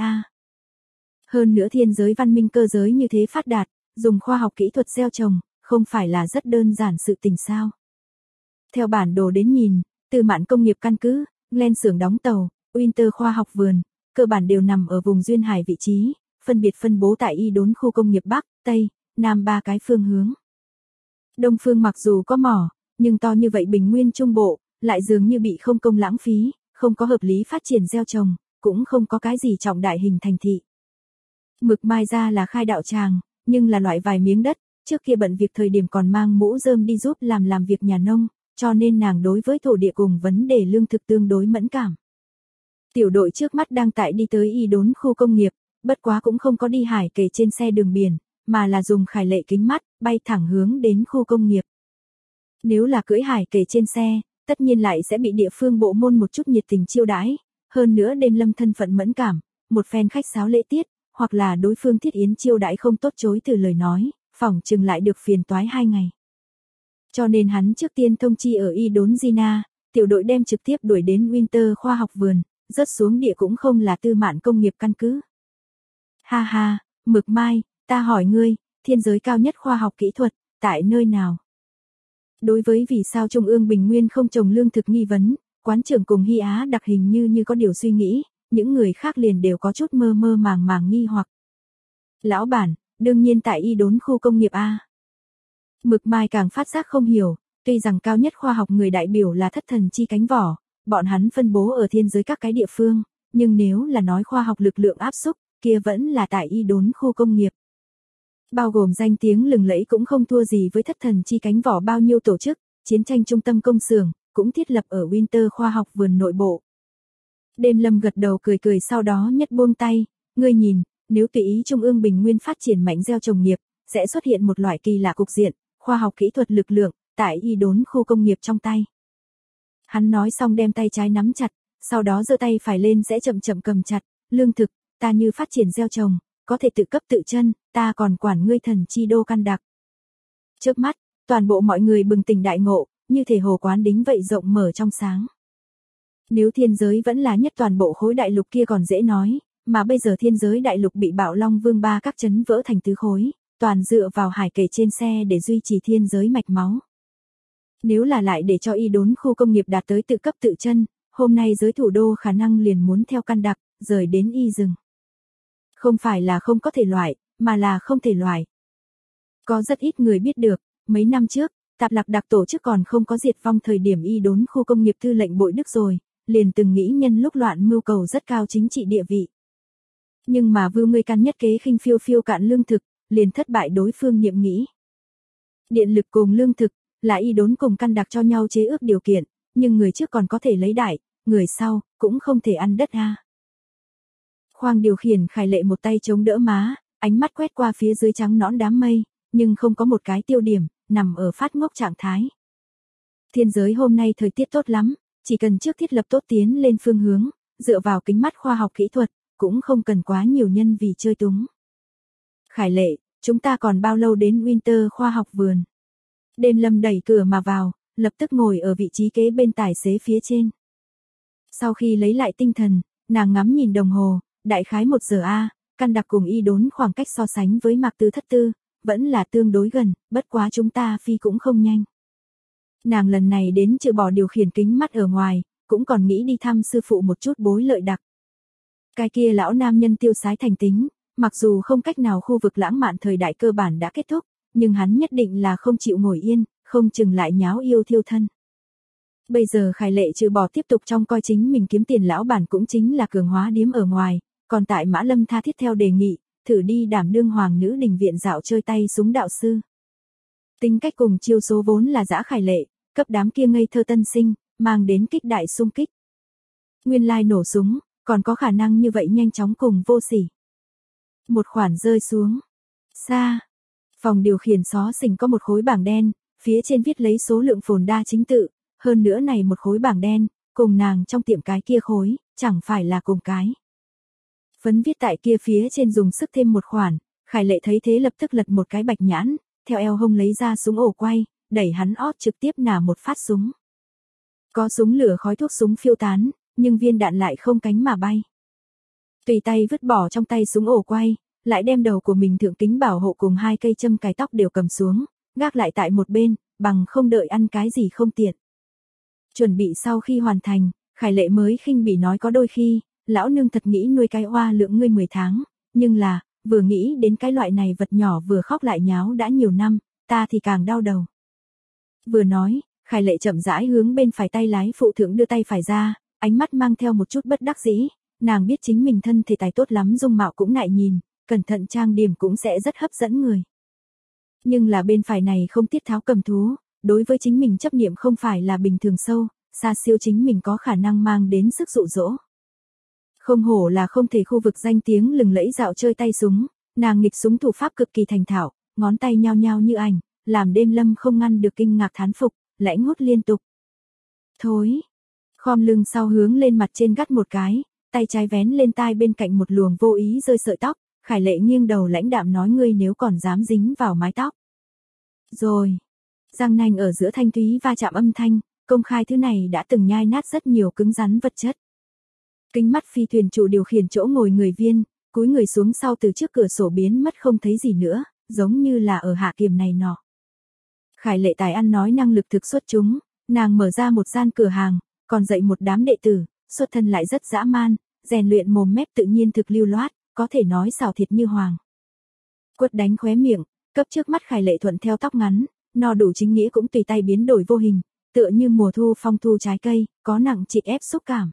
Hơn nữa thiên giới văn minh cơ giới như thế phát đạt, dùng khoa học kỹ thuật gieo trồng, không phải là rất đơn giản sự tình sao. Theo bản đồ đến nhìn, từ Mạn công nghiệp căn cứ, Glen xưởng đóng tàu, Winter khoa học vườn, cơ bản đều nằm ở vùng duyên hải vị trí, phân biệt phân bố tại Y đốn khu công nghiệp Bắc, Tây, Nam 3 cái phương hướng. Đông phương mặc dù có mỏ, nhưng to như vậy bình nguyên trung bộ, lại dường như bị không công lãng phí, không có hợp lý phát triển gieo trồng, cũng không có cái gì trọng đại hình thành thị. Mực Mai ra là khai đạo tràng, nhưng là loại vài miếng đất, trước kia bận việc thời điểm còn mang mũ rơm đi giúp làm việc nhà nông, cho nên nàng đối với thổ địa cùng vấn đề lương thực tương đối mẫn cảm. Tiểu đội trước mắt đang tại đi tới Y đốn khu công nghiệp, bất quá cũng không có đi hải kề trên xe đường biển, mà là dùng Khải Lệ kính mắt, bay thẳng hướng đến khu công nghiệp. Nếu là cưỡi hải kề trên xe, tất nhiên lại sẽ bị địa phương bộ môn một chút nhiệt tình chiêu đãi, hơn nữa Đêm Lâm thân phận mẫn cảm, một phen khách sáo lễ tiết, hoặc là đối phương thiết yến chiêu đãi không tốt chối từ lời nói, phỏng chừng lại được phiền toái 2 ngày. Cho nên hắn trước tiên thông chi ở Y đốn Gina, tiểu đội đem trực tiếp đuổi đến Winter khoa học vườn, rớt xuống địa cũng không là Tư Mạn công nghiệp căn cứ. Ha ha, Mực Mai, ta hỏi ngươi, thiên giới cao nhất khoa học kỹ thuật, tại nơi nào? Đối với vì sao Trung ương Bình Nguyên không trồng lương thực nghi vấn, quán trưởng cùng Hy Á đặc hình như có điều suy nghĩ, những người khác liền đều có chút mơ mơ màng nghi hoặc. Lão bản, đương nhiên tại Y đốn khu công nghiệp Mực Mai càng phát giác không hiểu, tuy rằng cao nhất khoa học người đại biểu là Thất Thần Chi Cánh Vỏ, bọn hắn phân bố ở thiên giới các cái địa phương, nhưng nếu là nói khoa học lực lượng áp xúc, kia vẫn là tại Y đốn khu công nghiệp. Bao gồm danh tiếng lừng lẫy cũng không thua gì với Thất Thần Chi Cánh Vỏ bao nhiêu tổ chức, chiến tranh trung tâm công xưởng, cũng thiết lập ở Winter khoa học vườn nội bộ. Đêm Lâm gật đầu cười sau đó nhất buông tay, ngươi nhìn, nếu tùy ý Trung ương Bình Nguyên phát triển mạnh gieo trồng nghiệp, sẽ xuất hiện một loại kỳ lạ cục diện, khoa học kỹ thuật lực lượng, tại Y đốn khu công nghiệp trong tay. Hắn nói xong đem tay trái nắm chặt, sau đó giơ tay phải lên sẽ chậm chậm cầm chặt, lương thực, ta như phát triển gieo trồng, có thể tự cấp tự chân, ta còn quản ngươi thần chi đô căn đặc. Chớp mắt, toàn bộ mọi người bừng tỉnh đại ngộ, như thể hồ quán đính vậy rộng mở trong sáng. Nếu thiên giới vẫn là nhất toàn bộ khối đại lục kia còn dễ nói, mà bây giờ thiên giới đại lục bị Bạo Long Vương 3 các chấn vỡ thành tứ khối, toàn dựa vào hải kể trên xe để duy trì thiên giới mạch máu. Nếu là lại để cho y đốn khu công nghiệp đạt tới tự cấp tự chân, hôm nay giới thủ đô khả năng liền muốn theo căn đặc, rời đến y rừng. Không phải là không có thể loại, mà là không thể loại. Có rất ít người biết được, mấy năm trước, Tạp Lạc Đặc tổ chức còn không có diệt vong thời điểm y đốn khu công nghiệp Tư lệnh Bội Đức rồi, liền từng nghĩ nhân lúc loạn mưu cầu rất cao chính trị địa vị. Nhưng mà Vưu Ngươi Căn nhất kế khinh phiêu phiêu cạn lương thực, liền thất bại đối phương nhiệm nghĩ. Điện lực cùng lương thực, là y đốn cùng căn đặc cho nhau chế ước điều kiện, nhưng người trước còn có thể lấy đại, người sau, cũng không thể ăn đất a. Khoang điều khiển Khải Lệ một tay chống đỡ má, ánh mắt quét qua phía dưới trắng nõn đám mây, nhưng không có một cái tiêu điểm, nằm ở phát ngốc trạng thái. Thiên giới hôm nay thời tiết tốt lắm, chỉ cần trước thiết lập tốt tiến lên phương hướng, dựa vào kính mắt khoa học kỹ thuật, cũng không cần quá nhiều nhân vì chơi túng. Khải Lệ, chúng ta còn bao lâu đến Winter khoa học vườn? Đêm Lâm đẩy cửa mà vào, lập tức ngồi ở vị trí kế bên tài xế phía trên. Sau khi lấy lại tinh thần, nàng ngắm nhìn đồng hồ, đại khái 1 giờ a, căn đặc cùng y đốn khoảng cách so sánh với Mạc Tư Thất Tư, vẫn là tương đối gần, bất quá chúng ta phi cũng không nhanh. Nàng lần này đến trừ bỏ điều khiển kính mắt ở ngoài, cũng còn nghĩ đi thăm sư phụ một chút bối lợi đặc. Cái kia lão nam nhân tiêu sái thành tính, mặc dù không cách nào khu vực lãng mạn thời đại cơ bản đã kết thúc, nhưng hắn nhất định là không chịu ngồi yên, không chừng lại nháo yêu thiêu thân. Bây giờ Khải Lệ trừ bỏ tiếp tục trong coi chính mình kiếm tiền lão bản cũng chính là cường hóa điếm ở ngoài, còn tại Mã Lâm tha thiết theo đề nghị, thử đi đảm đương hoàng nữ đình viện dạo chơi tay súng đạo sư. Tính cách cùng chiêu số vốn là dã Khải Lệ, cấp đám kia ngây thơ tân sinh, mang đến kích đại xung kích. Nguyên lai nổ súng, còn có khả năng như vậy nhanh chóng cùng vô sỉ. Một khoản rơi xuống. Xa. Phòng điều khiển xó xỉnh có một khối bảng đen, phía trên viết lấy số lượng phồn đa chính tự, hơn nữa này một khối bảng đen, cùng nàng trong tiệm cái kia khối, chẳng phải là cùng cái. Phấn viết tại kia phía trên dùng sức thêm một khoản, Khải Lệ thấy thế lập tức lật một cái bạch nhãn, theo eo hông lấy ra súng ổ quay, đẩy hắn ót trực tiếp nả một phát súng. Có súng lửa khói thuốc súng phiêu tán, nhưng viên đạn lại không cánh mà bay. Tùy tay vứt bỏ trong tay súng ổ quay, lại đem đầu của mình thượng kính bảo hộ cùng 2 cây châm cài tóc đều cầm xuống, gác lại tại một bên, bằng không đợi ăn cái gì không tiện. Chuẩn bị sau khi hoàn thành, Khải Lệ mới khinh bỉ nói có đôi khi, lão nương thật nghĩ nuôi cái oa lượng ngươi 10 tháng, nhưng là, vừa nghĩ đến cái loại này vật nhỏ vừa khóc lại nháo đã nhiều năm, ta thì càng đau đầu. Vừa nói, Khải Lệ chậm rãi hướng bên phải tay lái phụ thượng đưa tay phải ra, ánh mắt mang theo một chút bất đắc dĩ, nàng biết chính mình thân thể tài tốt lắm dung mạo cũng nại nhìn, cẩn thận trang điểm cũng sẽ rất hấp dẫn người. Nhưng là bên phải này không tiết tháo cầm thú, đối với chính mình chấp niệm không phải là bình thường sâu, xa siêu chính mình có khả năng mang đến sức dụ dỗ. Không hổ là không thể khu vực danh tiếng lừng lẫy dạo chơi tay súng, nàng nghịch súng thủ pháp cực kỳ thành thạo, ngón tay nhao nhao như ảnh, làm Đêm Lâm không ngăn được kinh ngạc thán phục, lãnh hút liên tục. Thối, khom lưng sau hướng lên mặt trên gắt một cái, tay trái vén lên tai bên cạnh một luồng vô ý rơi sợi tóc, Khải Lệ nghiêng đầu lãnh đạm nói ngươi nếu còn dám dính vào mái tóc. Rồi, răng nanh ở giữa thanh thúy va chạm âm thanh, công khai thứ này đã từng nhai nát rất nhiều cứng rắn vật chất. Kính mắt phi thuyền chủ điều khiển chỗ ngồi người viên, cúi người xuống sau từ trước cửa sổ biến mất không thấy gì nữa, giống như là ở hạ kiềm này nọ. Khải Lệ tài ăn nói năng lực thực xuất chúng, nàng mở ra một gian cửa hàng, còn dạy một đám đệ tử, xuất thân lại rất dã man, rèn luyện mồm mép tự nhiên thực lưu loát, có thể nói xào thịt như hoàng. Quất đánh khóe miệng, cấp trước mắt Khải Lệ thuận theo tóc ngắn, no đủ chính nghĩa cũng tùy tay biến đổi vô hình, tựa như mùa thu phong thu trái cây, có nặng trị ép xúc cảm.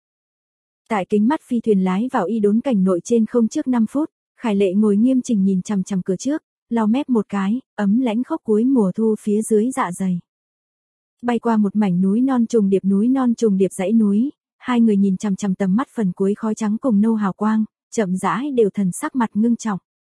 Tại kính mắt phi thuyền lái vào y đốn cảnh nội trên không trước 5 phút, Khải Lệ ngồi nghiêm chỉnh nhìn chằm chằm cửa trước, lau mép một cái, ấm lãnh khốc cuối mùa thu phía dưới dạ dày. Bay qua một mảnh núi non trùng điệp dãy núi, hai người nhìn chằm chằm tầm mắt phần cuối khói trắng cùng nâu hào quang, chậm rãi đều thần sắc mặt ngưng trọng.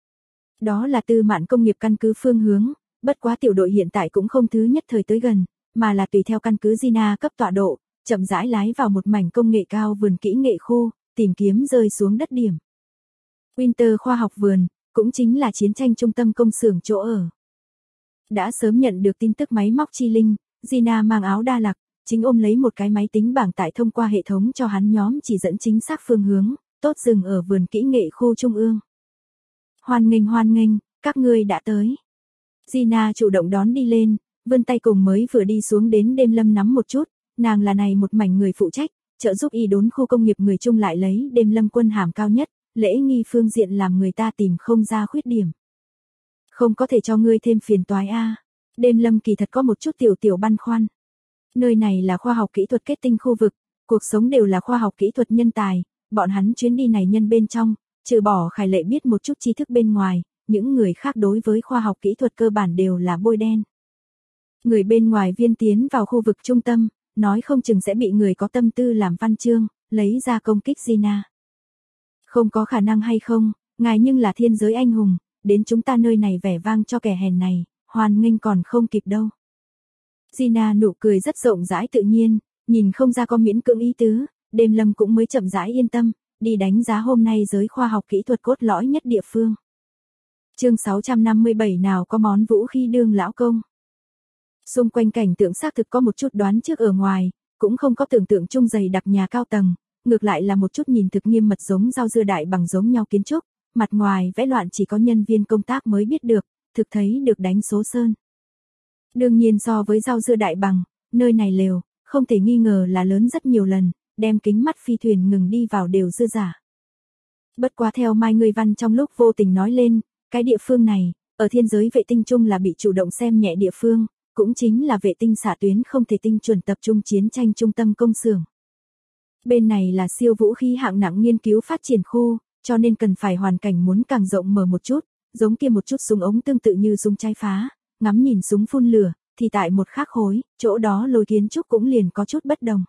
Đó là Tư Mạn công nghiệp căn cứ phương hướng, bất quá tiểu đội hiện tại cũng không thứ nhất thời tới gần, mà là tùy theo căn cứ Gina cấp tọa độ, chậm rãi lái vào một mảnh công nghệ cao vườn kỹ nghệ khu, tìm kiếm rơi xuống đất điểm. Winter khoa học vườn, cũng chính là chiến tranh trung tâm công xưởng chỗ ở. Đã sớm nhận được tin tức máy móc chi linh, Gina mang áo đa lạc, chính ôm lấy một cái máy tính bảng tại thông qua hệ thống cho hắn nhóm chỉ dẫn chính xác phương hướng, tốt dừng ở vườn kỹ nghệ khu trung ương. Hoan nghênh, Các ngươi đã tới. Gina chủ động đón đi lên, vươn tay cùng mới vừa đi xuống đến Đêm Lâm nắm một chút, nàng là này một mảnh người phụ trách, trợ giúp y đốn khu công nghiệp người Trung lại lấy Đêm Lâm quân hàm cao nhất, lễ nghi phương diện làm người ta tìm không ra khuyết điểm. Không có thể cho ngươi thêm phiền toái a. Đêm Lâm kỳ thật có một chút tiểu băn khoăn. Nơi này là khoa học kỹ thuật kết tinh khu vực, cuộc sống đều là khoa học kỹ thuật nhân tài, bọn hắn chuyến đi này nhân bên trong, trừ bỏ Khải Lệ biết một chút tri thức bên ngoài, những người khác đối với khoa học kỹ thuật cơ bản đều là bôi đen. Người bên ngoài viên tiến vào khu vực trung tâm, nói không chừng sẽ bị người có tâm tư làm văn chương, lấy ra công kích Gina. Không có khả năng hay không, ngài nhưng là thiên giới anh hùng, đến chúng ta nơi này vẻ vang cho kẻ hèn này, hoan nghênh còn không kịp đâu. Gina nụ cười rất rộng rãi tự nhiên, nhìn không ra có miễn cưỡng ý tứ, Đêm Lâm cũng mới chậm rãi yên tâm, đi đánh giá hôm nay giới khoa học kỹ thuật cốt lõi nhất địa phương. Chương 657 nào có món vũ khí đương lão công. Xung quanh cảnh tượng xác thực có một chút đoán trước ở ngoài, cũng không có tưởng tượng chung dày đặc nhà cao tầng, ngược lại là một chút nhìn thực nghiêm mật giống rau dưa đại bằng giống nhau kiến trúc, mặt ngoài vẽ loạn chỉ có nhân viên công tác mới biết được, thực thấy được đánh số sơn. Đương nhiên so với rau dưa đại bằng, nơi này lều, không thể nghi ngờ là lớn rất nhiều lần, đem kính mắt phi thuyền ngừng đi vào đều dư giả. Bất quá theo Mai Ngươi Văn trong lúc vô tình nói lên, cái địa phương này, ở thiên giới vệ tinh chung là bị chủ động xem nhẹ địa phương, cũng chính là vệ tinh xạ tuyến không thể tinh chuẩn tập trung chiến tranh trung tâm công xưởng. Bên này là siêu vũ khí hạng nặng nghiên cứu phát triển khu, cho nên cần phải hoàn cảnh muốn càng rộng mở một chút, giống kia một chút súng ống tương tự như súng trái phá, ngắm nhìn súng phun lửa, thì tại một khác khối, chỗ đó lối kiến trúc cũng liền có chút bất đồng.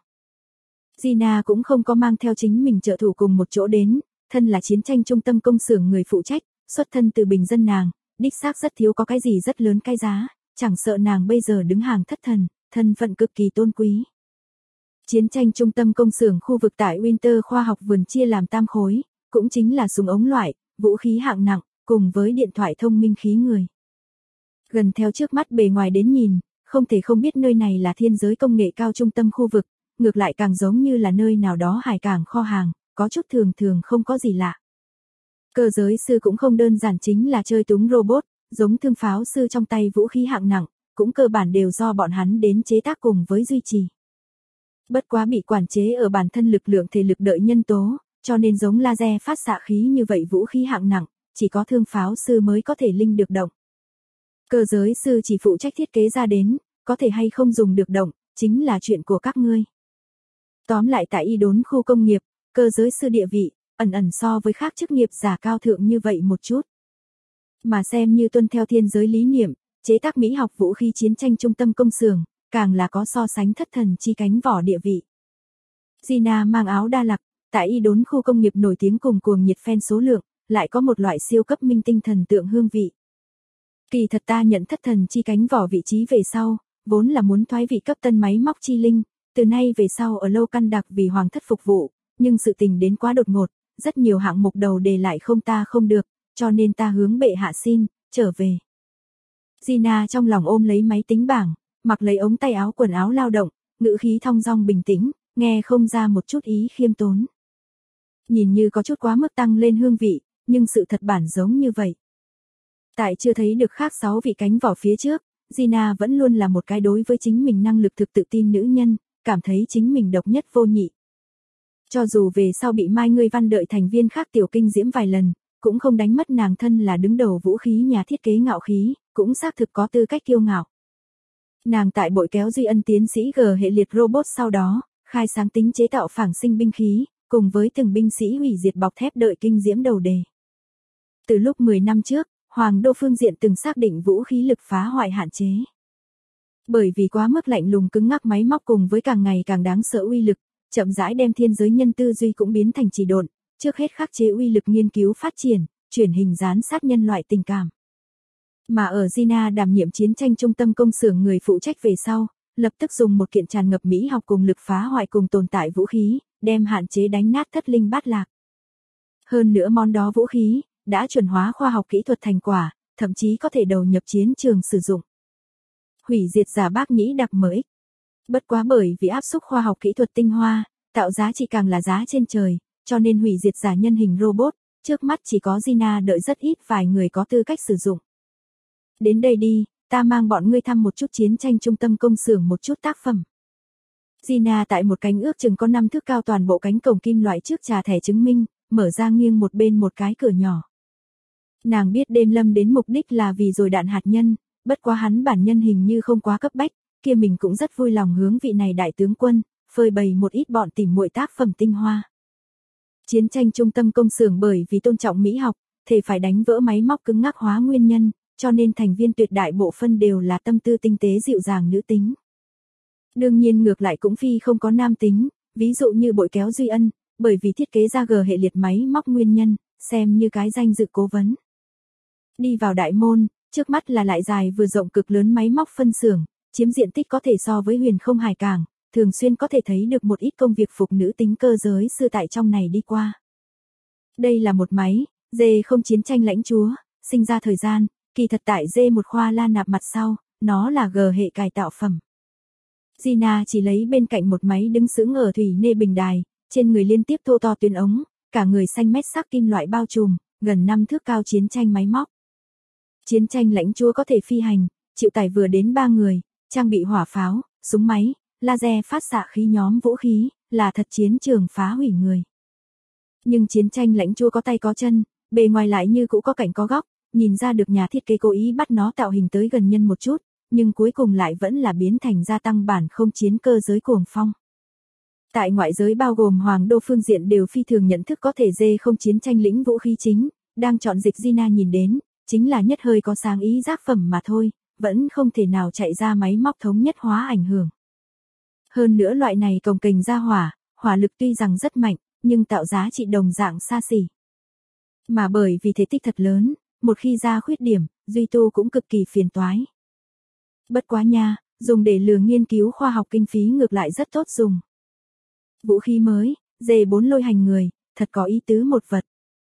Gina cũng không có mang theo chính mình trợ thủ cùng một chỗ đến, thân là chiến tranh trung tâm công xưởng người phụ trách, xuất thân từ bình dân nàng, đích xác rất thiếu có cái gì rất lớn cái giá, chẳng sợ nàng bây giờ đứng hàng thất thần, thân phận cực kỳ tôn quý. Chiến tranh trung tâm công xưởng khu vực tại Winter khoa học vườn chia làm tam khối, cũng chính là súng ống loại, vũ khí hạng nặng, cùng với điện thoại thông minh khí người. Gần theo trước mắt bề ngoài đến nhìn, không thể không biết nơi này là thiên giới công nghệ cao trung tâm khu vực, ngược lại càng giống như là nơi nào đó hải cảng kho hàng, có chút thường không có gì lạ. Cơ giới sư cũng không đơn giản chính là chơi túng robot, giống thương pháo sư trong tay vũ khí hạng nặng, cũng cơ bản đều do bọn hắn đến chế tác cùng với duy trì. Bất quá bị quản chế ở bản thân lực lượng thể lực đợi nhân tố, cho nên giống laser phát xạ khí như vậy vũ khí hạng nặng, chỉ có thương pháo sư mới có thể linh được động. Cơ giới sư chỉ phụ trách thiết kế ra đến, có thể hay không dùng được động, chính là chuyện của các ngươi. Tóm lại tại y đốn khu công nghiệp, cơ giới sư địa vị, ẩn so với khác chức nghiệp giả cao thượng như vậy một chút. Mà xem như tuân theo thiên giới lý niệm, chế tác mỹ học vũ khí chiến tranh trung tâm công xưởng, càng là có so sánh thất thần chi cánh vỏ địa vị. Gina mang áo đa lạc, tại y đốn khu công nghiệp nổi tiếng cùng cuồng nhiệt fan số lượng, lại có một loại siêu cấp minh tinh thần tượng hương vị. Kỳ thật ta nhận thất thần chi cánh vỏ vị trí về sau, vốn là muốn thoái vị cấp tân máy móc chi linh, từ nay về sau ở lâu căn đặc vì hoàng thất phục vụ, nhưng sự tình đến quá đột ngột, rất nhiều hạng mục đầu đề lại không ta không được, cho nên ta hướng bệ hạ xin, trở về. Gina trong lòng ôm lấy máy tính bảng, mặc lấy ống tay áo quần áo lao động, ngữ khí thong dong bình tĩnh, nghe không ra một chút ý khiêm tốn. Nhìn như có chút quá mức tăng lên hương vị, nhưng sự thật bản giống như vậy. Tại chưa thấy được khác 6 vị cánh vỏ phía trước, Gina vẫn luôn là một cái đối với chính mình năng lực thực tự tin nữ nhân, cảm thấy chính mình độc nhất vô nhị. Cho dù về sau bị Mai Ngươi Văn đợi thành viên khác tiểu kinh diễm vài lần, cũng không đánh mất nàng thân là đứng đầu vũ khí nhà thiết kế ngạo khí, cũng xác thực có tư cách kiêu ngạo. Nàng tại bội kéo Duy Ân tiến sĩ G hệ liệt robot sau đó, khai sáng tính chế tạo phản sinh binh khí, cùng với từng binh sĩ hủy diệt bọc thép đợi kinh diễm đầu đề. Từ lúc 10 năm trước, Hoàng đô phương diện từng xác định vũ khí lực phá hoại hạn chế. Bởi vì quá mức lạnh lùng cứng ngắc máy móc cùng với càng ngày càng đáng sợ uy lực, chậm rãi đem thiên giới nhân tư duy cũng biến thành chỉ độn, trước hết khắc chế uy lực nghiên cứu phát triển, chuyển hình gián sát nhân loại tình cảm. Mà ở Gina đảm nhiệm chiến tranh trung tâm công xưởng người phụ trách về sau, lập tức dùng một kiện tràn ngập mỹ học cùng lực phá hoại cùng tồn tại vũ khí, đem hạn chế đánh nát thất linh bát lạc. Hơn nữa món đó vũ khí, đã chuẩn hóa khoa học kỹ thuật thành quả, thậm chí có thể đầu nhập chiến trường sử dụng. Hủy diệt giả bác nhĩ đặc MX. Bất quá bởi vì áp xúc khoa học kỹ thuật tinh hoa, tạo giá trị càng là giá trên trời, cho nên hủy diệt giả nhân hình robot, trước mắt chỉ có Gina đợi rất ít vài người có tư cách sử dụng. Đến đây đi, ta mang bọn ngươi thăm một chút chiến tranh trung tâm công xưởng một chút tác phẩm. Gina tại một cánh ước chừng có 5 thước cao toàn bộ cánh cổng kim loại trước trà thẻ chứng minh, mở ra nghiêng một bên một cái cửa nhỏ. Nàng biết Đêm Lâm đến mục đích là vì rồi đạn hạt nhân, bất quá hắn bản nhân hình như không quá cấp bách, kia mình cũng rất vui lòng hướng vị này đại tướng quân, phơi bày một ít bọn tìm muội tác phẩm tinh hoa. Chiến tranh trung tâm công xưởng bởi vì tôn trọng mỹ học, thể phải đánh vỡ máy móc cứng ngắc hóa nguyên nhân, cho nên thành viên tuyệt đại bộ phân đều là tâm tư tinh tế dịu dàng nữ tính. Đương nhiên ngược lại cũng phi không có nam tính, ví dụ như Bội Kéo Duy Ân, bởi vì thiết kế ra G hệ liệt máy móc nguyên nhân, xem như cái danh dự cố vấn. Đi vào đại môn, trước mắt là lại dài vừa rộng cực lớn máy móc phân xưởng, chiếm diện tích có thể so với Huyền Không Hải Cảng, thường xuyên có thể thấy được một ít công việc phục nữ tính cơ giới sư tại trong này đi qua. Đây là một máy, D0 chiến tranh lãnh chúa, sinh ra thời gian, kỳ thật tại D1 khoa la nạp mặt sau, nó là G hệ cải tạo phẩm. Gina chỉ lấy bên cạnh một máy đứng sững ở thủy nê bình đài, trên người liên tiếp thô to tuyến ống, cả người xanh mét sắc kim loại bao trùm, gần 5 thước cao chiến tranh máy móc. Chiến tranh lãnh chúa có thể phi hành, chịu tải vừa đến 3 người, trang bị hỏa pháo, súng máy, laser phát xạ khí nhóm vũ khí, là thật chiến trường phá hủy người. Nhưng chiến tranh lãnh chúa có tay có chân, bề ngoài lại như cũ có cạnh có góc, nhìn ra được nhà thiết kế cố ý bắt nó tạo hình tới gần nhân một chút, nhưng cuối cùng lại vẫn là biến thành gia tăng bản không chiến cơ giới cuồng phong. Tại ngoại giới bao gồm Hoàng đô phương diện đều phi thường nhận thức có thể D0 chiến tranh lĩnh vũ khí chính, đang chọn dịch Gina nhìn đến, chính là nhất hơi có sáng ý giác phẩm mà thôi, vẫn không thể nào chạy ra máy móc thống nhất hóa ảnh hưởng. Hơn nữa loại này cồng kềnh ra hỏa lực tuy rằng rất mạnh, nhưng tạo giá trị đồng dạng xa xỉ. Mà bởi vì thể tích thật lớn, một khi ra khuyết điểm, duy tu cũng cực kỳ phiền toái. Bất quá nha, dùng để lừa nghiên cứu khoa học kinh phí ngược lại rất tốt dùng. Vũ khí mới, D4 lôi hành người, thật có ý tứ một vật.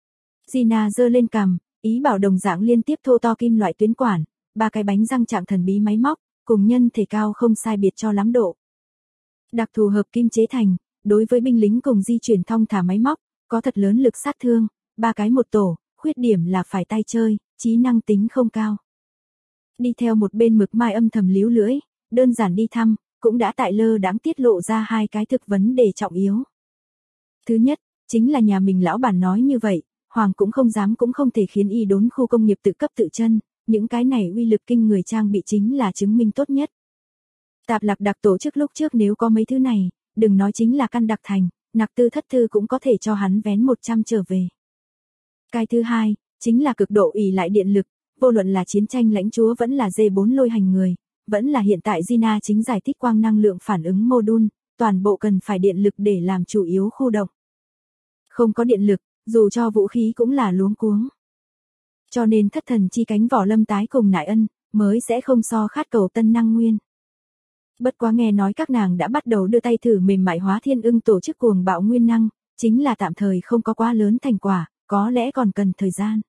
Gina giơ lên cằm, ý bảo đồng dạng liên tiếp thô to kim loại tuyến quản, 3 cái bánh răng trạng thần bí máy móc, cùng nhân thể cao không sai biệt cho lắm độ. Đặc thù hợp kim chế thành, đối với binh lính cùng di chuyển thong thả máy móc, có thật lớn lực sát thương, 3 cái một tổ, khuyết điểm là phải tay chơi, trí năng tính không cao. Đi theo một bên Mực Mai âm thầm líu lưỡi, đơn giản đi thăm, cũng đã tại lơ đãng tiết lộ ra 2 cái thực vấn đề trọng yếu. Thứ nhất, chính là nhà mình lão bản nói như vậy, Hoàng cũng không dám cũng không thể khiến y đốn khu công nghiệp tự cấp tự chân, những cái này uy lực kinh người trang bị chính là chứng minh tốt nhất. Tạp lạc đặc tổ chức lúc trước nếu có mấy thứ này, đừng nói chính là căn đặc thành, nặc tư thất thư cũng có thể cho hắn vén 100 trở về. Cái thứ hai, chính là cực độ ỷ lại điện lực, vô luận là chiến tranh lãnh chúa vẫn là D4 lôi hành người, vẫn là hiện tại Gina chính giải thích quang năng lượng phản ứng module, toàn bộ cần phải điện lực để làm chủ yếu khu động. Không có điện lực, dù cho vũ khí cũng là luống cuống. Cho nên thất thần chi cánh vỏ lâm tái cùng nại ân, mới sẽ không so khát cầu tân năng nguyên. Bất quá nghe nói các nàng đã bắt đầu đưa tay thử mềm mại hóa thiên ưng tổ chức cuồng bạo nguyên năng, chính là tạm thời không có quá lớn thành quả, có lẽ còn cần thời gian.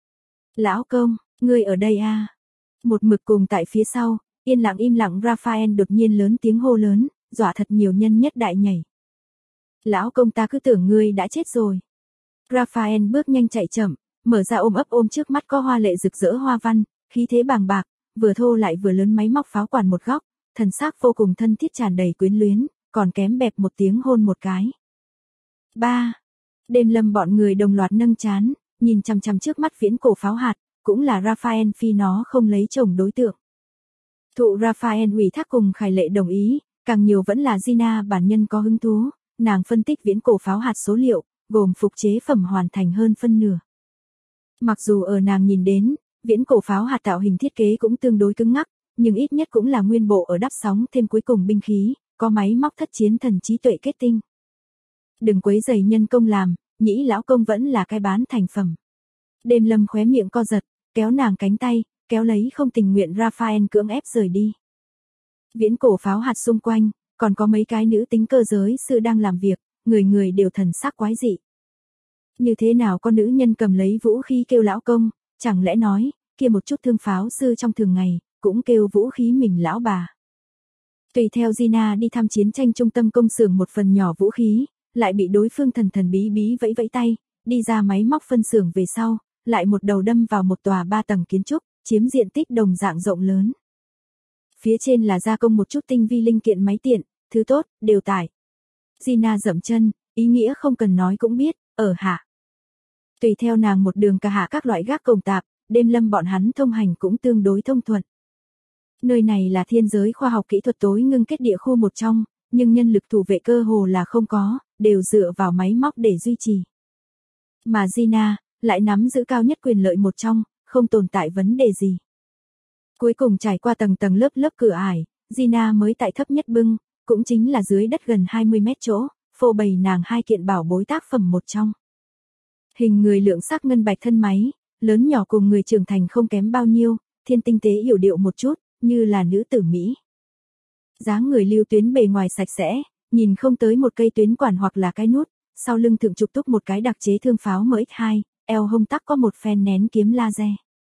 Lão công, ngươi ở đây à? Một mực cùng tại phía sau, yên lặng im lặng Raphael đột nhiên lớn tiếng hô lớn, dọa thật nhiều nhân nhất đại nhảy. Lão công ta cứ tưởng ngươi đã chết rồi. Raphael bước nhanh chạy chậm, mở ra ôm ấp ôm trước mắt có hoa lệ rực rỡ hoa văn, khí thế bàng bạc, vừa thô lại vừa lớn máy móc pháo quản một góc, thần sắc vô cùng thân thiết tràn đầy quyến luyến, còn kém bẹp một tiếng hôn một cái. 3. Đêm Lâm bọn người đồng loạt nâng chán, nhìn chằm chằm trước mắt viễn cổ pháo hạt, cũng là Raphael phi nó không lấy chồng đối tượng. Thụ Raphael ủy thác cùng Khải Lệ đồng ý, càng nhiều vẫn là Gina bản nhân có hứng thú, nàng phân tích viễn cổ pháo hạt số liệu, gồm phục chế phẩm hoàn thành hơn phân nửa. Mặc dù ở nàng nhìn đến, viễn cổ pháo hạt tạo hình thiết kế cũng tương đối cứng ngắc, nhưng ít nhất cũng là nguyên bộ ở đắp sóng thêm cuối cùng binh khí, có máy móc thất chiến thần trí tuệ kết tinh. Đừng quấy rầy nhân công làm, nhĩ lão công vẫn là cái bán thành phẩm. Đêm Lâm khóe miệng co giật, kéo nàng cánh tay, kéo lấy không tình nguyện Raphael cưỡng ép rời đi. Viễn cổ pháo hạt xung quanh, còn có mấy cái nữ tính cơ giới sư đang làm việc, người người đều thần sắc quái dị. Như thế nào con nữ nhân cầm lấy vũ khí kêu lão công, chẳng lẽ nói, kia một chút thương pháo sư trong thường ngày, cũng kêu vũ khí mình lão bà. Tùy theo Gina đi thăm chiến tranh trung tâm công xưởng một phần nhỏ vũ khí, lại bị đối phương thần thần bí bí vẫy vẫy tay, đi ra máy móc phân xưởng về sau, lại một đầu đâm vào một tòa 3 tầng kiến trúc, chiếm diện tích đồng dạng rộng lớn. Phía trên là gia công một chút tinh vi linh kiện máy tiện, thứ tốt, đều tải. Gina dậm chân, ý nghĩa không cần nói cũng biết, ở hạ. Tùy theo nàng một đường cả hạ các loại gác cổng tạp, đêm lâm bọn hắn thông hành cũng tương đối thông thuận. Nơi này là thiên giới khoa học kỹ thuật tối ngưng kết địa khu một trong, nhưng nhân lực thủ vệ cơ hồ là không có, đều dựa vào máy móc để duy trì. Mà Gina, lại nắm giữ cao nhất quyền lợi một trong, không tồn tại vấn đề gì. Cuối cùng trải qua tầng tầng lớp lớp cửa ải, Gina mới tại thấp nhất bưng, cũng chính là dưới đất gần 20 mét chỗ, phô bày nàng 2 kiện bảo bối tác phẩm một trong. Hình người lượng sắc ngân bạch thân máy, lớn nhỏ cùng người trưởng thành không kém bao nhiêu, thiên tinh tế yểu điệu một chút, như là nữ tử Mỹ. Dáng người lưu tuyến bề ngoài sạch sẽ, nhìn không tới một cây tuyến quản hoặc là cái nút, sau lưng thượng trục túc một cái đặc chế thương pháo MX2, eo hông tắc có một phen nén kiếm laser.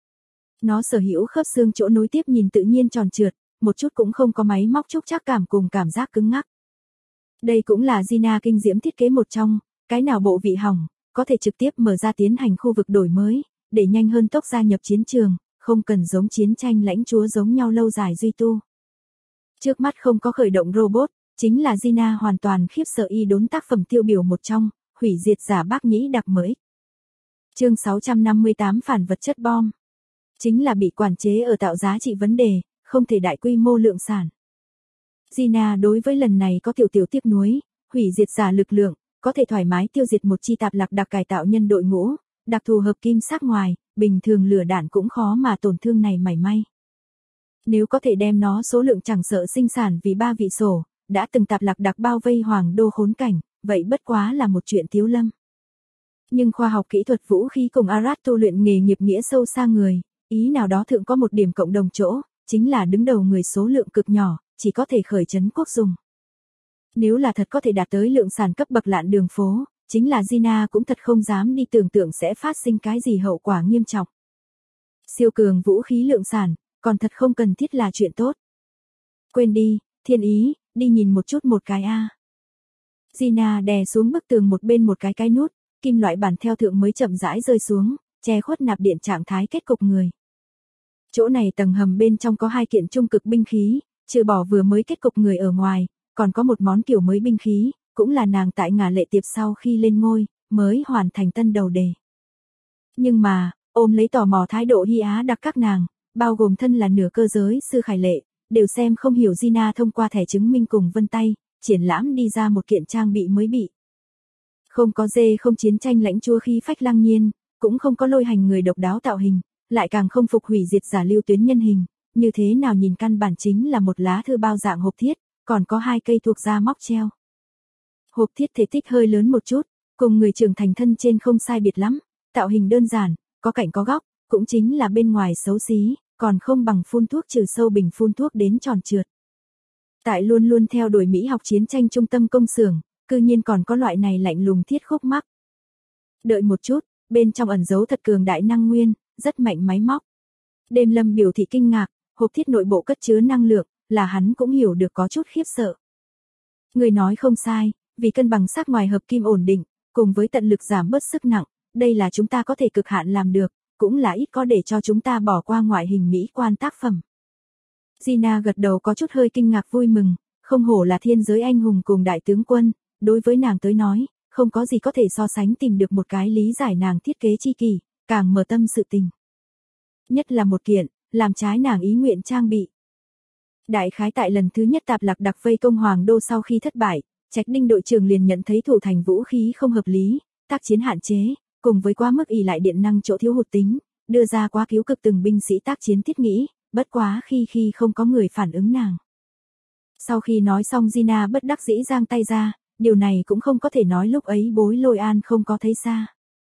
Nó sở hữu khớp xương chỗ nối tiếp nhìn tự nhiên tròn trượt, một chút cũng không có máy móc trúc chắc cảm cùng cảm giác cứng ngắc. Đây cũng là Gina kinh diễm thiết kế một trong, cái nào bộ vị hỏng, có thể trực tiếp mở ra tiến hành khu vực đổi mới, để nhanh hơn tốc gia nhập chiến trường, không cần giống chiến tranh lãnh chúa giống nhau lâu dài duy tu. Trước mắt không có khởi động robot, chính là Gina hoàn toàn khiếp sợ y đốn tác phẩm tiêu biểu một trong, hủy diệt giả bác nhĩ đặc mới. Chương 658 phản vật chất bom. Chính là bị quản chế ở tạo giá trị vấn đề, không thể đại quy mô lượng sản. Gina đối với lần này có tiểu tiếc nuối, hủy diệt giả lực lượng, có thể thoải mái tiêu diệt một chi tạp lạc đặc cải tạo nhân đội ngũ, đặc thù hợp kim sắc ngoài, bình thường lửa đạn cũng khó mà tổn thương này mảy may. Nếu có thể đem nó số lượng chẳng sợ sinh sản vì 3 vị sổ, đã từng tạp lạc đặc bao vây hoàng đô khốn cảnh, vậy bất quá là một chuyện thiếu lâm. Nhưng khoa học kỹ thuật vũ khí cùng Arad tu luyện nghề nghiệp nghĩa sâu xa người, ý nào đó thượng có một điểm cộng đồng chỗ, chính là đứng đầu người số lượng cực nhỏ, chỉ có thể khởi trấn quốc dùng. Nếu là thật có thể đạt tới lượng sản cấp bậc lạn đường phố, chính là Gina cũng thật không dám đi tưởng tượng sẽ phát sinh cái gì hậu quả nghiêm trọng. Siêu cường vũ khí lượng sản, còn thật không cần thiết là chuyện tốt. Quên đi, thiên ý, đi nhìn một chút một cái a. Gina đè xuống bức tường một bên một cái nút, kim loại bản theo thượng mới chậm rãi rơi xuống, che khuất nạp điện trạng thái kết cục người. Chỗ này tầng hầm bên trong có 2 kiện trung cực binh khí, trừ bỏ vừa mới kết cục người ở ngoài, còn có một món kiểu mới binh khí, cũng là nàng tại Ngả Lệ Tiệp sau khi lên ngôi, mới hoàn thành tân đầu đề. Nhưng mà, ôm lấy tò mò thái độ hi á đặc các nàng, bao gồm thân là nửa cơ giới sư Khải Lệ, đều xem không hiểu Gina thông qua thẻ chứng minh cùng vân tay, triển lãm đi ra một kiện trang bị mới bị. Không có dê không chiến tranh lãnh chúa khí phách lăng nhiên, cũng không có lôi hành người độc đáo tạo hình, lại càng không phục hủy diệt giả lưu tuyến nhân hình, như thế nào nhìn căn bản chính là một lá thư bao dạng hộp thiết, còn có 2 cây thuộc da móc treo. Hộp thiết thể tích hơi lớn một chút, cùng người trưởng thành thân trên không sai biệt lắm, tạo hình đơn giản, có cạnh có góc, cũng chính là bên ngoài xấu xí, còn không bằng phun thuốc trừ sâu bình phun thuốc đến tròn trượt. Tại luôn luôn theo đuổi Mỹ học chiến tranh trung tâm công xưởng, cư nhiên còn có loại này lạnh lùng thiết khúc mắc. Đợi một chút, bên trong ẩn giấu thật cường đại năng nguyên, rất mạnh máy móc. Đêm lâm biểu thị kinh ngạc, hộp thiết nội bộ cất chứa năng lượng, là hắn cũng hiểu được có chút khiếp sợ. Người nói không sai, vì cân bằng sắc ngoài hợp kim ổn định, cùng với tận lực giảm bớt sức nặng, đây là chúng ta có thể cực hạn làm được, cũng là ít có để cho chúng ta bỏ qua ngoại hình mỹ quan tác phẩm. Gina gật đầu có chút hơi kinh ngạc vui mừng, không hổ là thiên giới anh hùng cùng đại tướng quân, đối với nàng tới nói, không có gì có thể so sánh tìm được một cái lý giải nàng thiết kế chi kỳ, càng mở tâm sự tình. Nhất là một kiện, làm trái nàng ý nguyện trang bị. Đại khái tại lần thứ nhất tạp lạc đặc vây công Hoàng Đô sau khi thất bại, Trạch Đinh đội trưởng liền nhận thấy thủ thành vũ khí không hợp lý, tác chiến hạn chế, cùng với quá mức ỷ lại điện năng chỗ thiếu hụt tính, đưa ra quá cứu cực từng binh sĩ tác chiến thiết nghĩ, bất quá khi không có người phản ứng nàng. Sau khi nói xong Gina bất đắc dĩ giang tay ra, điều này cũng không có thể nói lúc ấy Bối Lôi An không có thấy xa.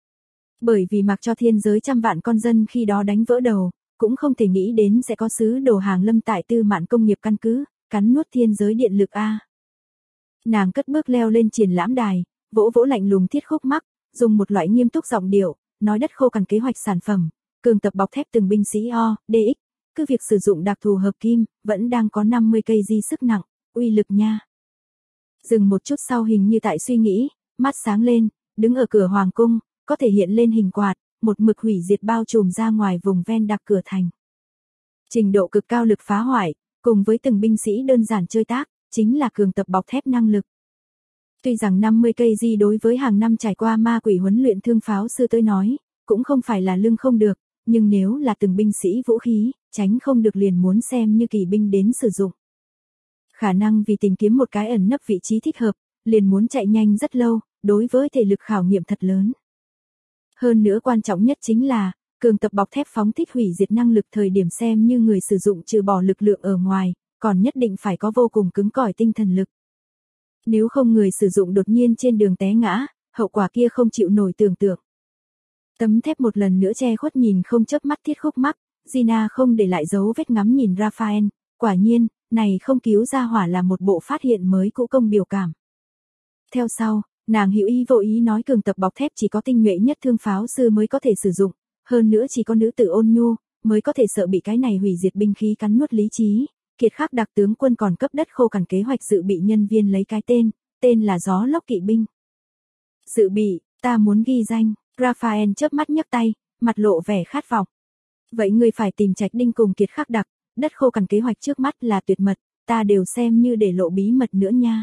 Bởi vì mặc cho thiên giới trăm vạn con dân khi đó đánh vỡ đầu, cũng không thể nghĩ đến sẽ có sứ đồ hàng lâm tại Tư Mạn công nghiệp căn cứ, cắn nuốt thiên giới điện lực a. Nàng cất bước leo lên triển lãm đài, vỗ vỗ lạnh lùng thiết khúc mắc, dùng một loại nghiêm túc giọng điệu, nói đất khô cằn kế hoạch sản phẩm, cường tập bọc thép từng binh sĩ O, DX, cứ việc sử dụng đặc thù hợp kim, vẫn đang có 50 cây di sức nặng, uy lực nha. Dừng một chút sau hình như tại suy nghĩ, mắt sáng lên, đứng ở cửa hoàng cung, có thể hiện lên hình quạt, một mực hủy diệt bao trùm ra ngoài vùng ven đặc cửa thành. Trình độ cực cao lực phá hoại, cùng với từng binh sĩ đơn giản chơi tác, chính là cường tập bọc thép năng lực. Tuy rằng 50 cây di đối với hàng năm trải qua ma quỷ huấn luyện thương pháo sư tới nói, cũng không phải là lưng không được, nhưng nếu là từng binh sĩ vũ khí, tránh không được liền muốn xem như kỳ binh đến sử dụng. Khả năng vì tìm kiếm một cái ẩn nấp vị trí thích hợp, liền muốn chạy nhanh rất lâu, đối với thể lực khảo nghiệm thật lớn. Hơn nữa quan trọng nhất chính là, cường tập bọc thép phóng thích hủy diệt năng lực thời điểm xem như người sử dụng trừ bỏ lực lượng ở ngoài, còn nhất định phải có vô cùng cứng cỏi tinh thần lực. Nếu không người sử dụng đột nhiên trên đường té ngã, hậu quả kia không chịu nổi tưởng tượng. Tấm thép một lần nữa che khuất nhìn không chớp mắt Thiết Khúc Mắc, Gina không để lại dấu vết ngắm nhìn Raphael, quả nhiên, này không cứu ra hỏa là một bộ phát hiện mới cũ công biểu cảm. Theo sau, nàng hữu ý vô ý nói cường tập bọc thép chỉ có tinh nhuệ nhất thương pháo sư mới có thể sử dụng, hơn nữa chỉ có nữ tử ôn nhu, mới có thể sợ bị cái này hủy diệt binh khí cắn nuốt lý trí. Kiệt Khắc đặc tướng quân còn cấp đất khô cằn kế hoạch dự bị nhân viên lấy cái tên là gió lốc kỵ binh. Dự bị, ta muốn ghi danh, Raphael chớp mắt nhấc tay, mặt lộ vẻ khát vọng. Vậy ngươi phải tìm Trạch Đinh cùng Kiệt Khắc đặc, đất khô cằn kế hoạch trước mắt là tuyệt mật, ta đều xem như để lộ bí mật nữa nha.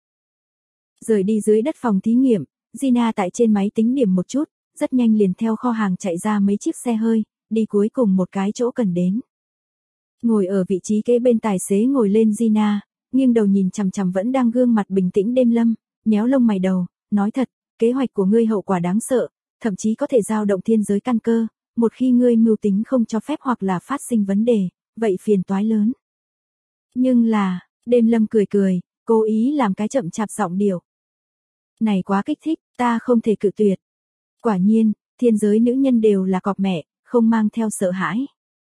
Rời đi dưới đất phòng thí nghiệm, Gina tại trên máy tính điểm một chút, rất nhanh liền theo kho hàng chạy ra mấy chiếc xe hơi, đi cuối cùng một cái chỗ cần đến. Ngồi ở vị trí kế bên tài xế ngồi lên Gina, nghiêng đầu nhìn chằm chằm vẫn đang gương mặt bình tĩnh Đêm Lâm, nhéo lông mày đầu, nói thật, kế hoạch của ngươi hậu quả đáng sợ, thậm chí có thể dao động thiên giới căn cơ, một khi ngươi mưu tính không cho phép hoặc là phát sinh vấn đề, vậy phiền toái lớn. Nhưng là, Đêm Lâm cười cười, cố ý làm cái chậm chạp giọng điệu. Này quá kích thích, ta không thể cự tuyệt. Quả nhiên, thiên giới nữ nhân đều là cọp mẹ, không mang theo sợ hãi.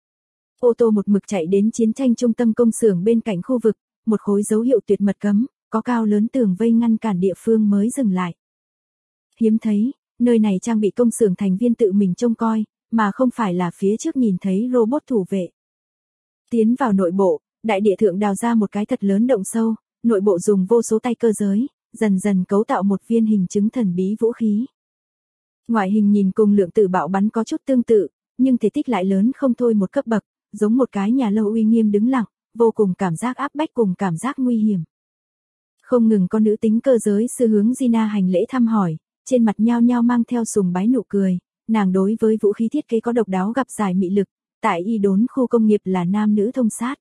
Ô tô một mực chạy đến chiến tranh trung tâm công xưởng bên cạnh khu vực, một khối dấu hiệu tuyệt mật cấm, có cao lớn tường vây ngăn cản địa phương mới dừng lại. Hiếm thấy, nơi này trang bị công xưởng thành viên tự mình trông coi, mà không phải là phía trước nhìn thấy robot thủ vệ. Tiến vào nội bộ, đại địa thượng đào ra một cái thật lớn động sâu, nội bộ dùng vô số tay cơ giới, dần dần cấu tạo một viên hình chứng thần bí vũ khí. Ngoại hình nhìn cùng lượng tử bạo bắn có chút tương tự, nhưng thể tích lại lớn không thôi một cấp bậc, giống một cái nhà lâu uy nghiêm đứng lặng, vô cùng cảm giác áp bách cùng cảm giác nguy hiểm. Không ngừng có nữ tính cơ giới sư hướng Gina hành lễ thăm hỏi, trên mặt nhao nhao mang theo sùng bái nụ cười, nàng đối với vũ khí thiết kế có độc đáo gặp giải mị lực, tại y đốn khu công nghiệp là nam nữ thông sát.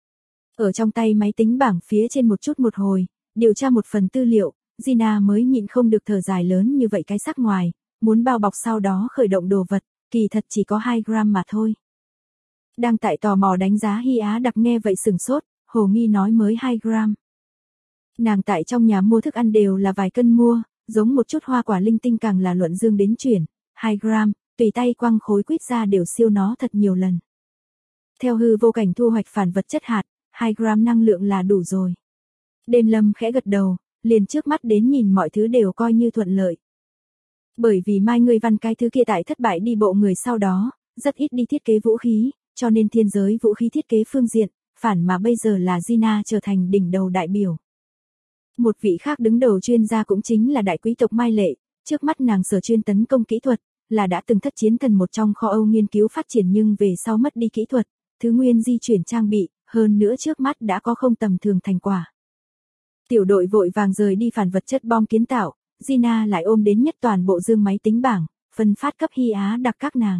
Ở trong tay máy tính bảng phía trên một chút một hồi, điều tra một phần tư liệu, Gina mới nhịn không được thở dài lớn như vậy cái sắc ngoài, muốn bao bọc sau đó khởi động đồ vật, kỳ thật chỉ có 2 gram mà thôi. Đang tại tò mò đánh giá Hy Á đặc nghe vậy sừng sốt, hồ nghi nói mới 2 gram. Nàng tại trong nhà mua thức ăn đều là vài cân mua, giống một chút hoa quả linh tinh càng là luận dương đến chuyển, 2 gram, tùy tay quăng khối quýt ra đều siêu nó thật nhiều lần. Theo hư vô cảnh thu hoạch phản vật chất hạt, 2 gram năng lượng là đủ rồi. Đêm Lâm khẽ gật đầu, liền trước mắt đến nhìn mọi thứ đều coi như thuận lợi. Bởi vì Mai người văn cái thứ kia tại thất bại đi bộ người sau đó, rất ít đi thiết kế vũ khí, cho nên thiên giới vũ khí thiết kế phương diện, phản mà bây giờ là Gina trở thành đỉnh đầu đại biểu. Một vị khác đứng đầu chuyên gia cũng chính là đại quý tộc Mai Lệ, trước mắt nàng sở chuyên tấn công kỹ thuật, là đã từng thất chiến thần một trong kho Âu nghiên cứu phát triển nhưng về sau mất đi kỹ thuật, thứ nguyên di chuyển trang bị, hơn nữa trước mắt đã có không tầm thường thành quả. Tiểu đội vội vàng rời đi phản vật chất bom kiến tạo, Gina lại ôm đến nhất toàn bộ dương máy tính bảng, phân phát cấp Hy Á đặc các nàng.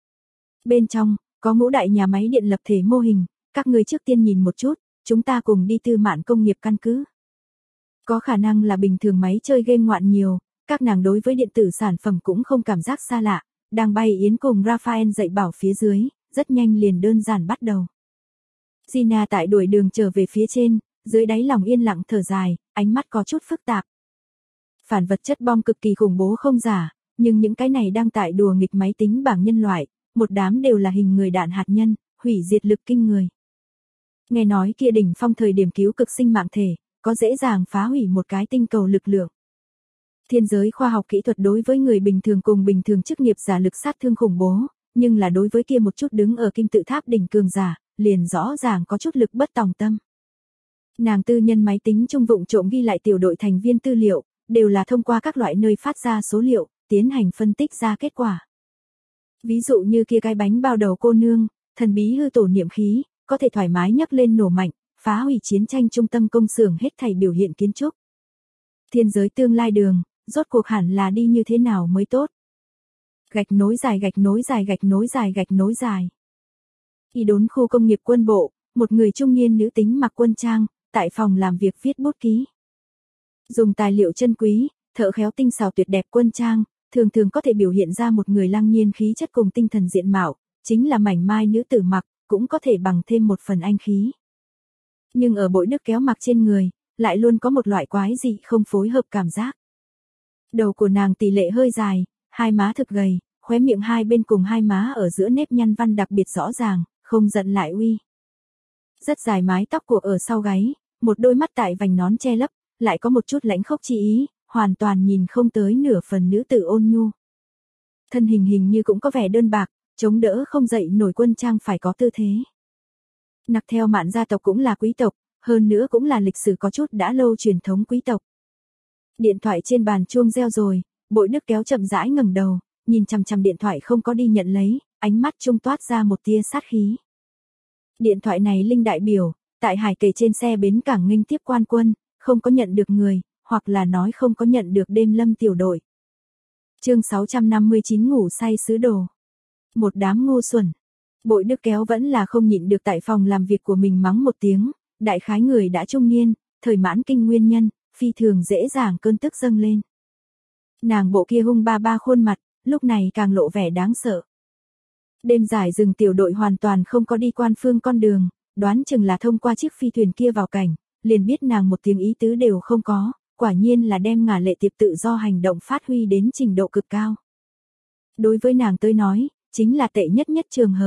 Bên trong, có ngũ đại nhà máy điện lập thể mô hình, các người trước tiên nhìn một chút, chúng ta cùng đi tư mạn công nghiệp căn cứ. Có khả năng là bình thường máy chơi game ngoạn nhiều, các nàng đối với điện tử sản phẩm cũng không cảm giác xa lạ, đang bay yến cùng Raphael dạy bảo phía dưới, rất nhanh liền đơn giản bắt đầu. Gina tại đuổi đường trở về phía trên, dưới đáy lòng yên lặng thở dài, ánh mắt có chút phức tạp. Phản vật chất bom cực kỳ khủng bố không giả, nhưng những cái này đang tại đùa nghịch máy tính bảng nhân loại, một đám đều là hình người đạn hạt nhân, hủy diệt lực kinh người. Nghe nói kia đỉnh phong thời điểm cứu cực sinh mạng thể, có dễ dàng phá hủy một cái tinh cầu lực lượng. Thiên giới khoa học kỹ thuật đối với người bình thường cùng bình thường chức nghiệp giả lực sát thương khủng bố, nhưng là đối với kia một chút đứng ở kim tự tháp đỉnh cường giả, liền rõ ràng có chút lực bất tòng tâm. Nàng tư nhân máy tính trung vụng trộm ghi lại tiểu đội thành viên tư liệu, đều là thông qua các loại nơi phát ra số liệu, tiến hành phân tích ra kết quả. Ví dụ như kia cái bánh bao đầu cô nương, thần bí hư tổ niệm khí, có thể thoải mái nhấc lên nổ mạnh, phá hủy chiến tranh trung tâm công xưởng hết thảy biểu hiện kiến trúc. Thiên giới tương lai đường, rốt cuộc hẳn là đi như thế nào mới tốt. Gạch nối dài gạch nối dài gạch nối dài gạch nối dài. Y đốn khu công nghiệp quân bộ, một người trung niên nữ tính mặc quân trang, tại phòng làm việc viết bút ký. Dùng tài liệu chân quý, thợ khéo tinh xảo tuyệt đẹp quân trang, thường thường có thể biểu hiện ra một người lăng nhiên khí chất cùng tinh thần diện mạo, chính là mảnh mai nữ tử mặc, cũng có thể bằng thêm một phần anh khí. Nhưng ở bội nước kéo mặc trên người, lại luôn có một loại quái dị không phối hợp cảm giác. Đầu của nàng tỷ lệ hơi dài, hai má thực gầy, khóe miệng hai bên cùng hai má ở giữa nếp nhăn văn đặc biệt rõ ràng, không giận lại uy. Rất dài mái tóc của ở sau gáy, một đôi mắt tại vành nón che lấp, lại có một chút lãnh khốc chi ý, hoàn toàn nhìn không tới nửa phần nữ tử ôn nhu. Thân hình hình như cũng có vẻ đơn bạc, chống đỡ không dậy nổi quân trang phải có tư thế. Nặc theo Mạn gia tộc cũng là quý tộc, hơn nữa cũng là lịch sử có chút đã lâu truyền thống quý tộc. Điện thoại trên bàn chuông reo rồi, bội nước kéo chậm rãi ngẩng đầu, nhìn chằm chằm điện thoại không có đi nhận lấy, ánh mắt trung toát ra một tia sát khí. Điện thoại này Linh đại biểu, tại Hải Kề trên xe bến cảng nghênh tiếp quan quân, không có nhận được người, hoặc là nói không có nhận được đêm lâm tiểu đội. Chương 659 ngủ say sứ đồ. Một đám ngu xuẩn. Bội nước kéo vẫn là không nhịn được tại phòng làm việc của mình mắng một tiếng, đại khái người đã trung niên, thời mãn kinh nguyên nhân, phi thường dễ dàng cơn tức dâng lên. Nàng bộ kia hung ba ba khuôn mặt, lúc này càng lộ vẻ đáng sợ. Đêm dài rừng tiểu đội hoàn toàn không có đi quan phương con đường, đoán chừng là thông qua chiếc phi thuyền kia vào cảnh, liền biết nàng một tiếng ý tứ đều không có, quả nhiên là đem Ngả Lệ Tiệp tự do hành động phát huy đến trình độ cực cao. Đối với nàng tới nói, chính là tệ nhất trường hợp.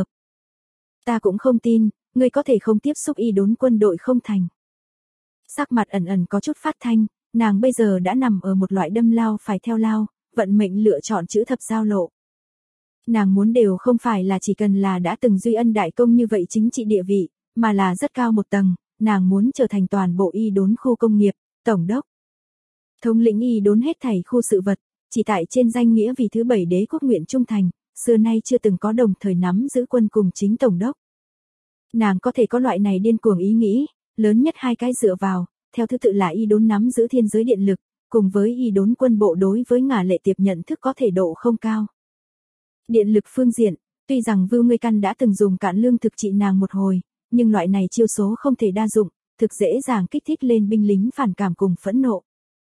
Ta cũng không tin, ngươi có thể không tiếp xúc y đốn quân đội không thành. Sắc mặt ẩn ẩn có chút phát thanh, nàng bây giờ đã nằm ở một loại đâm lao phải theo lao, vận mệnh lựa chọn chữ thập giao lộ. Nàng muốn đều không phải là chỉ cần là đã từng duy ân đại công như vậy chính trị địa vị, mà là rất cao một tầng, nàng muốn trở thành toàn bộ y đốn khu công nghiệp, tổng đốc. Thống lĩnh y đốn hết thảy khu sự vật, chỉ tại trên danh nghĩa vì thứ 7 đế quốc nguyện trung thành, xưa nay chưa từng có đồng thời nắm giữ quân cùng chính tổng đốc. Nàng có thể có loại này điên cuồng ý nghĩ, lớn nhất hai cái dựa vào, theo thứ tự là y đốn nắm giữ thiên giới điện lực, cùng với y đốn quân bộ đối với Ngả Lệ Tiệp nhận thức có thể độ không cao. Điện lực phương diện, tuy rằng Vưu Ngươi Căn đã từng dùng cạn lương thực trị nàng một hồi, nhưng loại này chiêu số không thể đa dụng, thực dễ dàng kích thích lên binh lính phản cảm cùng phẫn nộ.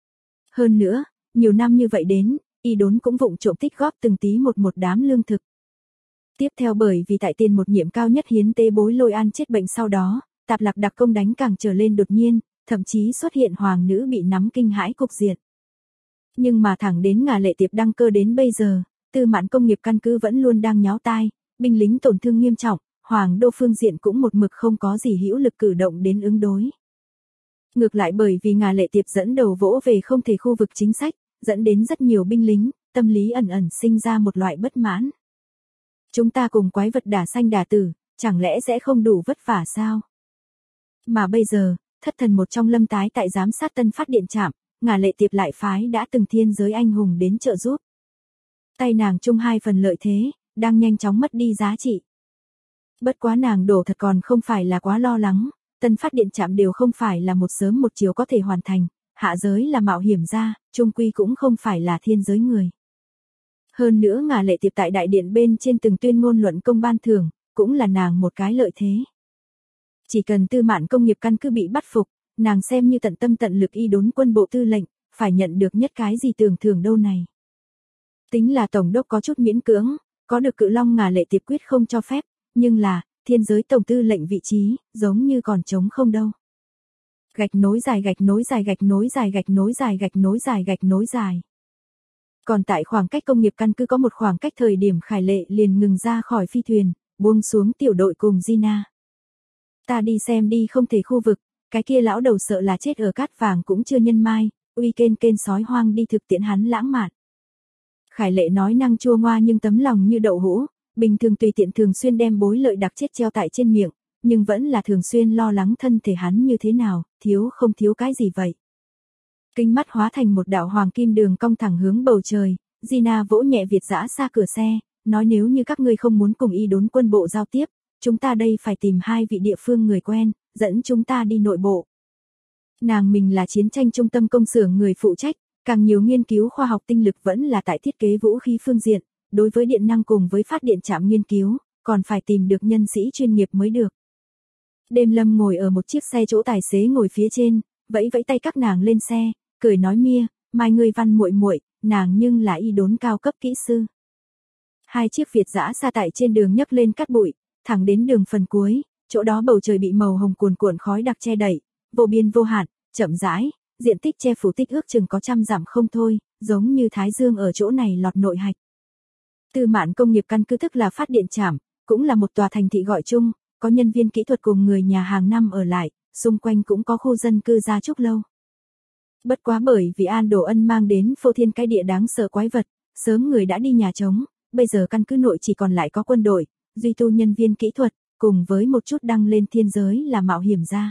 Hơn nữa, nhiều năm như vậy đến, y đốn cũng vụng trộm tích góp từng tí một đám lương thực. Tiếp theo bởi vì tại tiền một nhiệm cao nhất hiến tế bối Lôi An chết bệnh sau đó, Tạp Lạc đặc công đánh càng trở lên đột nhiên, thậm chí xuất hiện hoàng nữ bị nắm kinh hãi cục diện. Nhưng mà thẳng đến Ngả Lệ Tiệp đăng cơ đến bây giờ, Tư Mạn công nghiệp căn cứ vẫn luôn đang nháo tai, binh lính tổn thương nghiêm trọng, hoàng đô phương diện cũng một mực không có gì hữu lực cử động đến ứng đối. Ngược lại bởi vì Ngả Lệ Tiệp dẫn đầu vỗ về không thể khu vực chính sách, dẫn đến rất nhiều binh lính, tâm lý ẩn ẩn sinh ra một loại bất mãn. Chúng ta cùng quái vật đả sanh đả tử, chẳng lẽ sẽ không đủ vất vả sao? Mà bây giờ, thất thần một trong lâm tái tại giám sát Tân Phát điện trạm, Ngả Lệ Tiệp lại phái đã từng thiên giới anh hùng đến trợ giúp. Tay nàng chung hai phần lợi thế, đang nhanh chóng mất đi giá trị. Bất quá nàng đổ thật còn không phải là quá lo lắng, Tân Phát điện trạm đều không phải là một sớm một chiều có thể hoàn thành, hạ giới là mạo hiểm ra, chung quy cũng không phải là thiên giới người. Hơn nữa Ngả Lệ Tiệp tại đại điện bên trên từng tuyên ngôn luận công ban thưởng, cũng là nàng một cái lợi thế. Chỉ cần Tư Mạn công nghiệp căn cứ bị bắt phục, nàng xem như tận tâm tận lực y đốn quân bộ tư lệnh, phải nhận được nhất cái gì tưởng thưởng đâu này. Tính là tổng đốc có chút miễn cưỡng, có được Cự Long Ngả Lệ Tiệp quyết không cho phép, nhưng là, thiên giới tổng tư lệnh vị trí, giống như còn trống không đâu. Gạch nối dài gạch nối dài gạch nối dài gạch nối dài gạch nối dài gạch nối dài. Còn tại khoảng cách công nghiệp căn cứ có một khoảng cách thời điểm Khải Lệ liền ngừng ra khỏi phi thuyền, buông xuống tiểu đội cùng Gina. Ta đi xem đi không thể khu vực, cái kia lão đầu sợ là chết ở cát vàng cũng chưa nhân mai, uy kên sói hoang đi thực tiễn hắn lãng mạn. Khải Lệ nói năng chua ngoa nhưng tấm lòng như đậu hũ, bình thường tùy tiện thường xuyên đem bối lợi đặc chết treo tại trên miệng, nhưng vẫn là thường xuyên lo lắng thân thể hắn như thế nào, thiếu không thiếu cái gì vậy. Kinh mắt hóa thành một đạo hoàng kim đường cong thẳng hướng bầu trời, Gina vỗ nhẹ Việt Dã Sa cửa xe, nói nếu như các ngươi không muốn cùng Y Đốn quân bộ giao tiếp, chúng ta đây phải tìm 2 vị địa phương người quen, dẫn chúng ta đi nội bộ. Nàng mình là chiến tranh trung tâm công xưởng người phụ trách, càng nhiều nghiên cứu khoa học tinh lực vẫn là tại thiết kế vũ khí phương diện, đối với điện năng cùng với phát điện trạm nghiên cứu, còn phải tìm được nhân sĩ chuyên nghiệp mới được. Đêm Lâm ngồi ở một chiếc xe chỗ tài xế ngồi phía trên, vẫy vẫy tay các nàng lên xe, cười nói Mia, mai ngươi Văn muội muội, nàng nhưng là Y Đốn cao cấp kỹ sư. 2 chiếc Việt Dã Sa tại trên đường nhấc lên cát bụi, thẳng đến đường phần cuối, chỗ đó bầu trời bị màu hồng cuồn cuộn khói đặc che đậy, vô biên vô hạn, chậm rãi, diện tích che phủ tích ước chừng có 100 dặm không thôi, giống như Thái Dương ở chỗ này lọt nội hạch. Tư Mạn công nghiệp căn cứ tức là phát điện trạm, cũng là một tòa thành thị gọi chung, có nhân viên kỹ thuật cùng người nhà hàng năm ở lại, xung quanh cũng có khu dân cư gia trúc lâu. Bất quá bởi vì An Đồ Ân mang đến phô thiên cái địa đáng sợ quái vật, sớm người đã đi nhà trống, bây giờ căn cứ nội chỉ còn lại có quân đội, duy tu nhân viên kỹ thuật, cùng với một chút đăng lên thiên giới là mạo hiểm gia.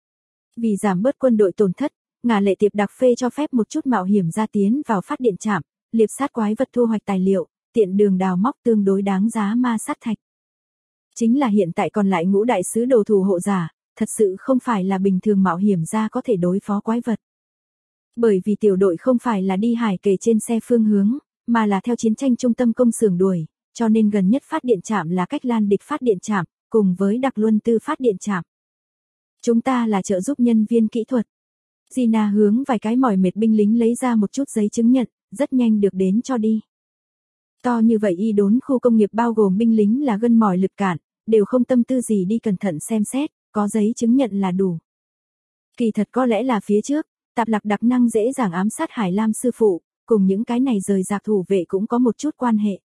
Vì giảm bớt quân đội tổn thất, Ngà Lệ Tiệp đặc phê cho phép một chút mạo hiểm gia tiến vào phát điện trạm, liệp sát quái vật thu hoạch tài liệu, tiện đường đào móc tương đối đáng giá ma sát thạch. Chính là hiện tại còn lại Ngũ đại sứ đồ thủ hộ giả, thật sự không phải là bình thường mạo hiểm gia có thể đối phó quái vật. Bởi vì tiểu đội không phải là đi hải kề trên xe phương hướng, mà là theo chiến tranh trung tâm công xưởng đuổi, cho nên gần nhất phát điện trạm là cách Lan địch phát điện trạm, cùng với Đặc Luân Tư phát điện trạm. Chúng ta là trợ giúp nhân viên kỹ thuật. Gina hướng vài cái mỏi mệt binh lính lấy ra một chút giấy chứng nhận, rất nhanh được đến cho đi. To như vậy Y Đốn khu công nghiệp bao gồm binh lính là gân mỏi lực cạn, đều không tâm tư gì đi cẩn thận xem xét, có giấy chứng nhận là đủ. Kỳ thật có lẽ là phía trước, Tạp Lạc đặc năng dễ dàng ám sát Hải Lam sư phụ, cùng những cái này rời rạc thủ vệ cũng có một chút quan hệ.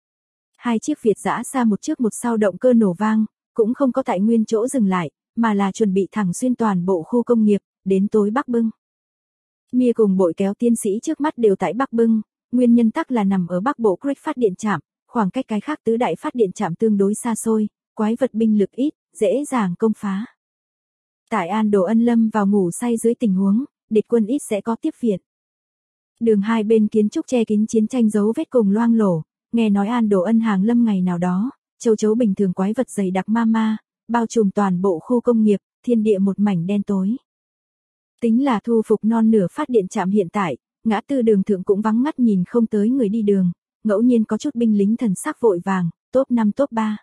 2 chiếc Việt Dã Sa một trước một sau động cơ nổ vang, cũng không có tại nguyên chỗ dừng lại, mà là chuẩn bị thẳng xuyên toàn bộ khu công nghiệp, đến tối Bắc Bưng. Mia cùng bội kéo tiến sĩ trước mắt đều tại Bắc Bưng, nguyên nhân tắc là nằm ở Bắc Bộ Creek phát điện trạm, khoảng cách cái khác tứ đại phát điện trạm tương đối xa xôi, quái vật binh lực ít, dễ dàng công phá. Tại An Đồ Ân lâm vào ngủ say dưới tình huống, địch quân ít sẽ có tiếp viện. Đường hai bên kiến trúc che kín chiến tranh dấu vết cùng loang lổ, nghe nói An Đồ Ân hàng lâm ngày nào đó, châu chấu bình thường quái vật dày đặc ma, bao trùm toàn bộ khu công nghiệp, thiên địa một mảnh đen tối. Tính là thu phục non nửa phát điện trạm hiện tại, ngã tư đường thượng cũng vắng ngắt nhìn không tới người đi đường, ngẫu nhiên có chút binh lính thần sắc vội vàng, top 5 top 3.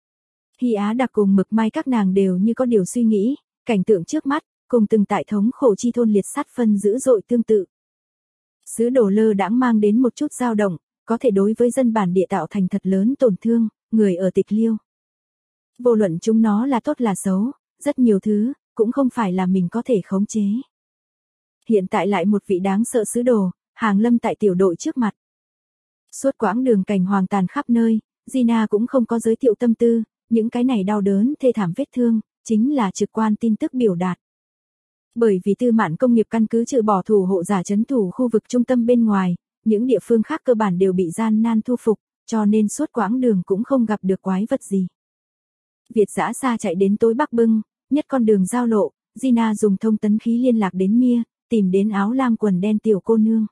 Hy Á Đặc cùng Mực Mai các nàng đều như có điều suy nghĩ, cảnh tượng trước mắt, cùng từng tại thống khổ chi thôn liệt sát phân dữ dội tương tự. Sứ đồ lơ đãng mang đến một chút dao động, có thể đối với dân bản địa tạo thành thật lớn tổn thương, người ở Tịch Liêu. Vô luận chúng nó là tốt là xấu, rất nhiều thứ, cũng không phải là mình có thể khống chế. Hiện tại lại một vị đáng sợ sứ đồ, hàng lâm tại tiểu đội trước mặt. Suốt quãng đường cảnh hoàng tàn khắp nơi, Gina cũng không có giới thiệu tâm tư, những cái này đau đớn thê thảm vết thương, chính là trực quan tin tức biểu đạt. Bởi vì Tư Mạn công nghiệp căn cứ trừ bỏ thủ hộ giả trấn thủ khu vực trung tâm bên ngoài, những địa phương khác cơ bản đều bị gian nan thu phục, cho nên suốt quãng đường cũng không gặp được quái vật gì. Việt Dã Sa chạy đến tối Bắc Bưng, nhất con đường giao lộ, Gina dùng thông tấn khí liên lạc đến Mia, tìm đến áo lam quần đen tiểu cô nương.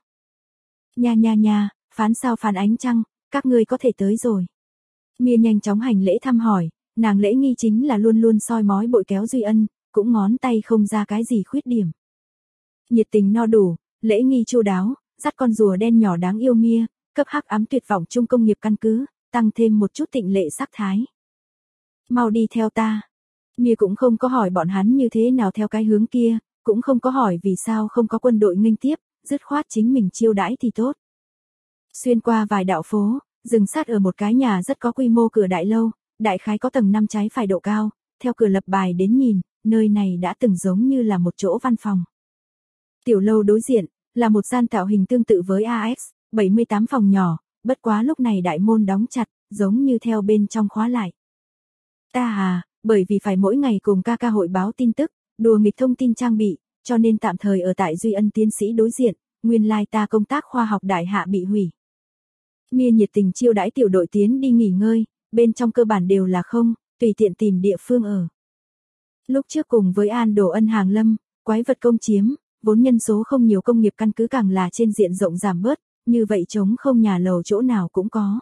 Nha, phán sao phán ánh trăng, các ngươi có thể tới rồi. Mia nhanh chóng hành lễ thăm hỏi, nàng lễ nghi chính là luôn luôn soi mói bội kéo Duy Ân, cũng ngón tay không ra cái gì khuyết điểm. Nhiệt tình no đủ, lễ nghi chu đáo, dắt con rùa đen nhỏ đáng yêu Mia, cấp hắc ám tuyệt vọng trung công nghiệp căn cứ, tăng thêm một chút tịnh lệ sắc thái. Mau đi theo ta. Mia cũng không có hỏi bọn hắn như thế nào theo cái hướng kia, cũng không có hỏi vì sao không có quân đội nghênh tiếp, dứt khoát chính mình chiêu đãi thì tốt. Xuyên qua vài đạo phố, dừng sát ở một cái nhà rất có quy mô cửa đại lâu, đại khái có tầng 5 trái phải độ cao, theo cửa lập bài đến nhìn, nơi này đã từng giống như là một chỗ văn phòng. Tiểu lâu đối diện, là một gian tạo hình tương tự với AX, 78 phòng nhỏ, bất quá lúc này đại môn đóng chặt, giống như theo bên trong khóa lại. Bởi vì phải mỗi ngày cùng ca hội báo tin tức, đùa nghịch thông tin trang bị, cho nên tạm thời ở tại Duy Ân tiến sĩ đối diện, nguyên lai ta công tác khoa học đại hạ bị hủy. Mia nhiệt tình chiêu đãi tiểu đội tiến đi nghỉ ngơi, bên trong cơ bản đều là không, tùy tiện tìm địa phương ở. Lúc trước cùng với An Đồ Ân hàng lâm, quái vật công chiếm, vốn nhân số không nhiều công nghiệp căn cứ càng là trên diện rộng giảm bớt, như vậy trống không nhà lầu chỗ nào cũng có.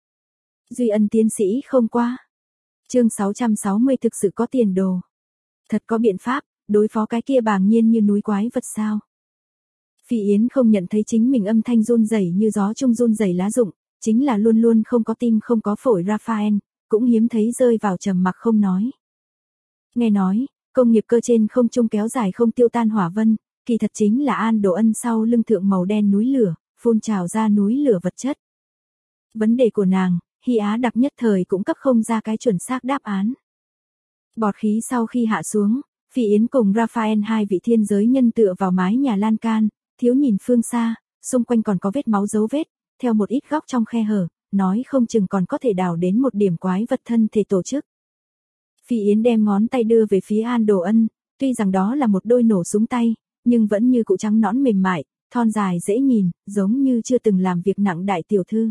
Duy Ân tiến sĩ không qua. Chương 660 thực sự có tiền đồ. Thật có biện pháp, đối phó cái kia bàng nhiên như núi quái vật sao? Phi Yến không nhận thấy chính mình âm thanh run rẩy như gió trung run rẩy lá rụng, chính là luôn luôn không có tim không có phổi Raphael, cũng hiếm thấy rơi vào trầm mặc không nói. Nghe nói, công nghiệp cơ trên không trung kéo dài không tiêu tan hỏa vân, kỳ thật chính là An Đồ Ân sau lưng thượng màu đen núi lửa, phun trào ra núi lửa vật chất. Vấn đề của nàng, Hy Á đặc nhất thời cũng cấp không ra cái chuẩn xác đáp án. Bọt khí sau khi hạ xuống, Phi Yến cùng Raphael hai vị thiên giới nhân tựa vào mái nhà lan can, thiếu nhìn phương xa, xung quanh còn có vết máu dấu vết, theo một ít góc trong khe hở, nói không chừng còn có thể đào đến một điểm quái vật thân thể tổ chức. Phi Yến đem ngón tay đưa về phía An Đồ Ân, tuy rằng đó là một đôi nổ súng tay, nhưng vẫn như cụ trắng nõn mềm mại, thon dài dễ nhìn, giống như chưa từng làm việc nặng đại tiểu thư.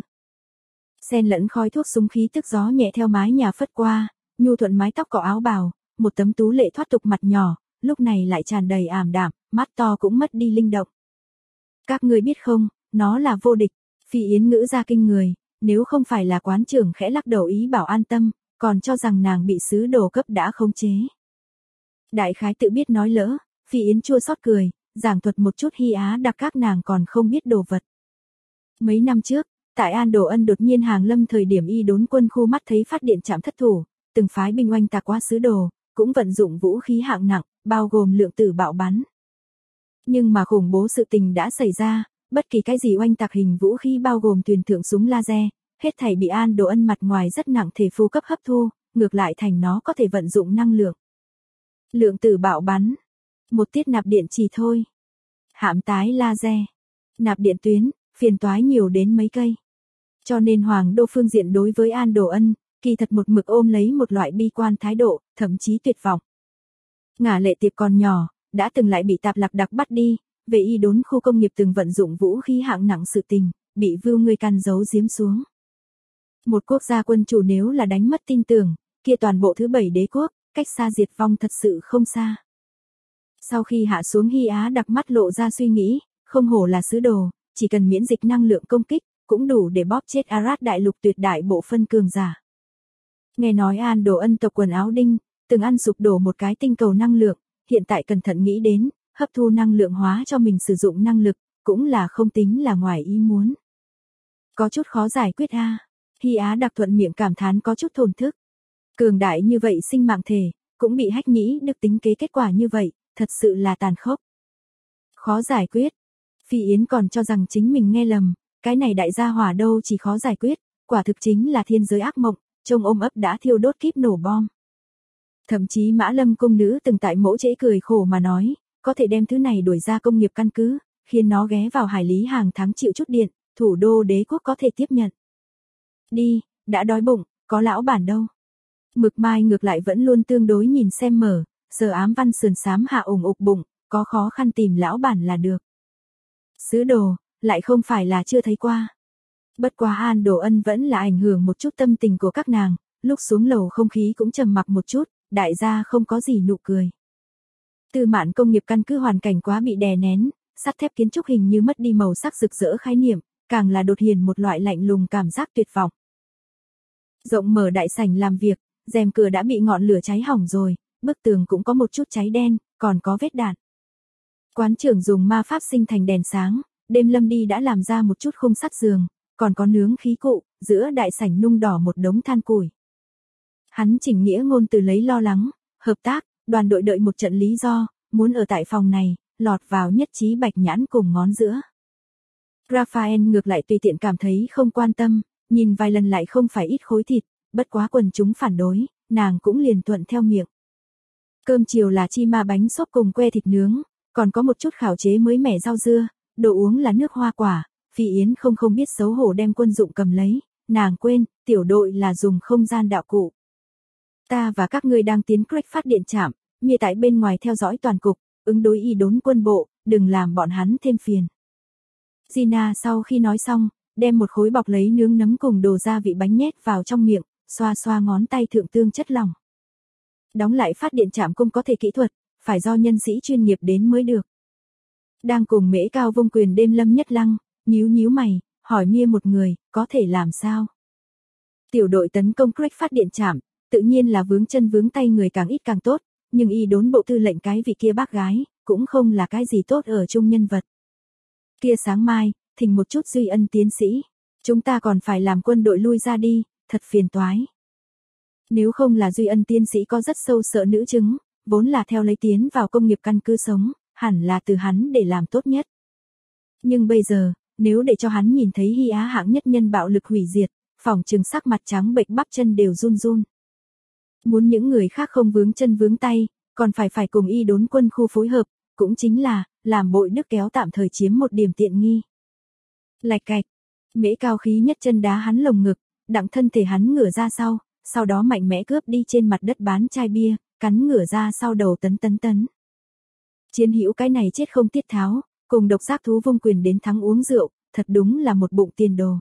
Xen lẫn khói thuốc súng khí tức gió nhẹ theo mái nhà phất qua, nhu thuận mái tóc cỏ áo bào, một tấm tú lệ thoát tục mặt nhỏ, lúc này lại tràn đầy ảm đạm, mắt to cũng mất đi linh động. Các người biết không, nó là vô địch. Phi Yến ngữ ra kinh người, nếu không phải là quán trưởng khẽ lắc đầu ý bảo an tâm, còn cho rằng nàng bị sứ đồ cấp đã khống chế. Đại khái tự biết nói lỡ, Phi Yến chua xót cười, giảng thuật một chút Hy Á đặc các nàng còn không biết đồ vật. Mấy năm trước, tại An Đồ Ân đột nhiên hàng lâm thời điểm y đốn quân khu mắt thấy phát điện trạm thất thủ, từng phái binh oanh tạc qua sứ đồ, cũng vận dụng vũ khí hạng nặng, bao gồm lượng tử bạo bắn. Nhưng mà khủng bố sự tình đã xảy ra, bất kỳ cái gì oanh tạc hình vũ khí bao gồm thuyền thượng súng laser, hết thảy bị An Đồ Ân mặt ngoài rất nặng thể phù cấp hấp thu, ngược lại thành nó có thể vận dụng năng lượng. Lượng tử bạo bắn, một tiết nạp điện chỉ thôi. Hãm tái laser, nạp điện tuyến, phiền toái nhiều đến mấy cây. Cho nên Hoàng đô phương diện đối với An Đồ Ân, kỳ thật một mực ôm lấy một loại bi quan thái độ, thậm chí tuyệt vọng. Ngả Lệ Tiệp còn nhỏ, đã từng lại bị Tạp Lạc Đặc bắt đi, về y đốn khu công nghiệp từng vận dụng vũ khí hạng nặng sự tình, bị Vưu Ngươi căn giấu giếm xuống. Một quốc gia quân chủ nếu là đánh mất tin tưởng, kia toàn bộ thứ 7 đế quốc, cách xa diệt vong thật sự không xa. Sau khi hạ xuống Hy Á đặc mắt lộ ra suy nghĩ, không hổ là sứ đồ, chỉ cần miễn dịch năng lượng công kích, cũng đủ để bóp chết Arad đại lục tuyệt đại bộ phân cường giả. Nghe nói An Đồ Ân tộc quần áo đinh, từng ăn sụp đổ một cái tinh cầu năng lượng, hiện tại cẩn thận nghĩ đến, hấp thu năng lượng hóa cho mình sử dụng năng lực, cũng là không tính là ngoài ý muốn. Có chút khó giải quyết a. Hy Á đặc thuận miệng cảm thán có chút thổn thức. Cường đại như vậy sinh mạng thể, cũng bị hách nhĩ được tính kế kết quả như vậy, thật sự là tàn khốc. Khó giải quyết. Phi Yến còn cho rằng chính mình nghe lầm, cái này đại gia hỏa đâu chỉ khó giải quyết, quả thực chính là thiên giới ác mộng, trông ôm ấp đã thiêu đốt kíp nổ bom. Thậm chí Mã Lâm cung nữ từng tại mỗ trễ cười khổ mà nói, có thể đem thứ này đuổi ra công nghiệp căn cứ, khiến nó ghé vào hải lý hàng tháng chịu chút điện, thủ đô đế quốc có thể tiếp nhận. Đi, đã đói bụng, có lão bản đâu. Mực Mai ngược lại vẫn luôn tương đối nhìn xem mở, Sở Ám Văn sườn xám hạ ủng ục bụng, có khó khăn tìm lão bản là được. Sứ đồ, lại không phải là chưa thấy qua. Bất quá An Đồ Ân vẫn là ảnh hưởng một chút tâm tình của các nàng, lúc xuống lầu không khí cũng trầm mặc một chút, đại gia không có gì nụ cười. Tư Mạn công nghiệp căn cứ hoàn cảnh quá bị đè nén, sắt thép kiến trúc hình như mất đi màu sắc rực rỡ khái niệm, càng là đột hiện một loại lạnh lùng cảm giác tuyệt vọng. Rộng mở đại sảnh làm việc, rèm cửa đã bị ngọn lửa cháy hỏng rồi, bức tường cũng có một chút cháy đen, còn có vết đạn. Quán trưởng dùng ma pháp sinh thành đèn sáng, đêm lâm đi đã làm ra một chút khung sắt giường, còn có nướng khí cụ, giữa đại sảnh nung đỏ một đống than củi. Hắn chỉnh nghĩa ngôn từ lấy lo lắng, hợp tác, đoàn đội đợi một trận lý do, muốn ở tại phòng này, lọt vào nhất trí bạch nhãn cùng ngón giữa. Raphael ngược lại tùy tiện cảm thấy không quan tâm, nhìn vài lần lại không phải ít khối thịt, bất quá quần chúng phản đối, nàng cũng liền thuận theo miệng. Cơm chiều là chi ma bánh xốp cùng que thịt nướng, còn có một chút khảo chế mới mẻ rau dưa, đồ uống là nước hoa quả. Phi Yến không biết xấu hổ đem quân dụng cầm lấy, nàng quên, tiểu đội là dùng không gian đạo cụ. Ta và các ngươi đang tiến Craig phát điện trạm, như tại bên ngoài theo dõi toàn cục, ứng đối y đốn quân bộ, đừng làm bọn hắn thêm phiền. Gina sau khi nói xong, đem một khối bọc lấy nướng nấm cùng đồ gia vị bánh nhét vào trong miệng, xoa xoa ngón tay thượng tương chất lỏng. Đóng lại phát điện trạm cũng có thể kỹ thuật, phải do nhân sĩ chuyên nghiệp đến mới được. Đang cùng Mễ Cao vung quyền đêm Lâm Nhất Lăng, nhíu nhíu mày, hỏi Mia một người, có thể làm sao? Tiểu đội tấn công Craig phát điện trảm, tự nhiên là vướng chân vướng tay người càng ít càng tốt, nhưng y đốn bộ tư lệnh cái vị kia bác gái, cũng không là cái gì tốt ở chung nhân vật. Kia sáng mai, thỉnh một chút Duy Ân tiến sĩ, chúng ta còn phải làm quân đội lui ra đi, thật phiền toái. Nếu không là Duy Ân tiến sĩ có rất sâu sợ nữ chứng, vốn là theo lấy tiến vào công nghiệp căn cứ sống, hẳn là từ hắn để làm tốt nhất. Nhưng bây giờ, nếu để cho hắn nhìn thấy Hy Á hạng nhất nhân bạo lực hủy diệt, phỏng chừng sắc mặt trắng bệch bắp chân đều run run. Muốn những người khác không vướng chân vướng tay, còn phải cùng y đốn quân khu phối hợp, cũng chính là, làm bội đức kéo tạm thời chiếm một điểm tiện nghi. Lạch cạch, Mễ Cao khí nhất chân đá hắn lồng ngực, đặng thân thể hắn ngửa ra sau đó mạnh mẽ cướp đi trên mặt đất bán chai bia, cắn ngửa ra sau đầu tấn. Chiến hữu cái này chết không tiết tháo, cùng độc giác thú vung quyền đến thắng uống rượu, thật đúng là một bụng tiền đồ.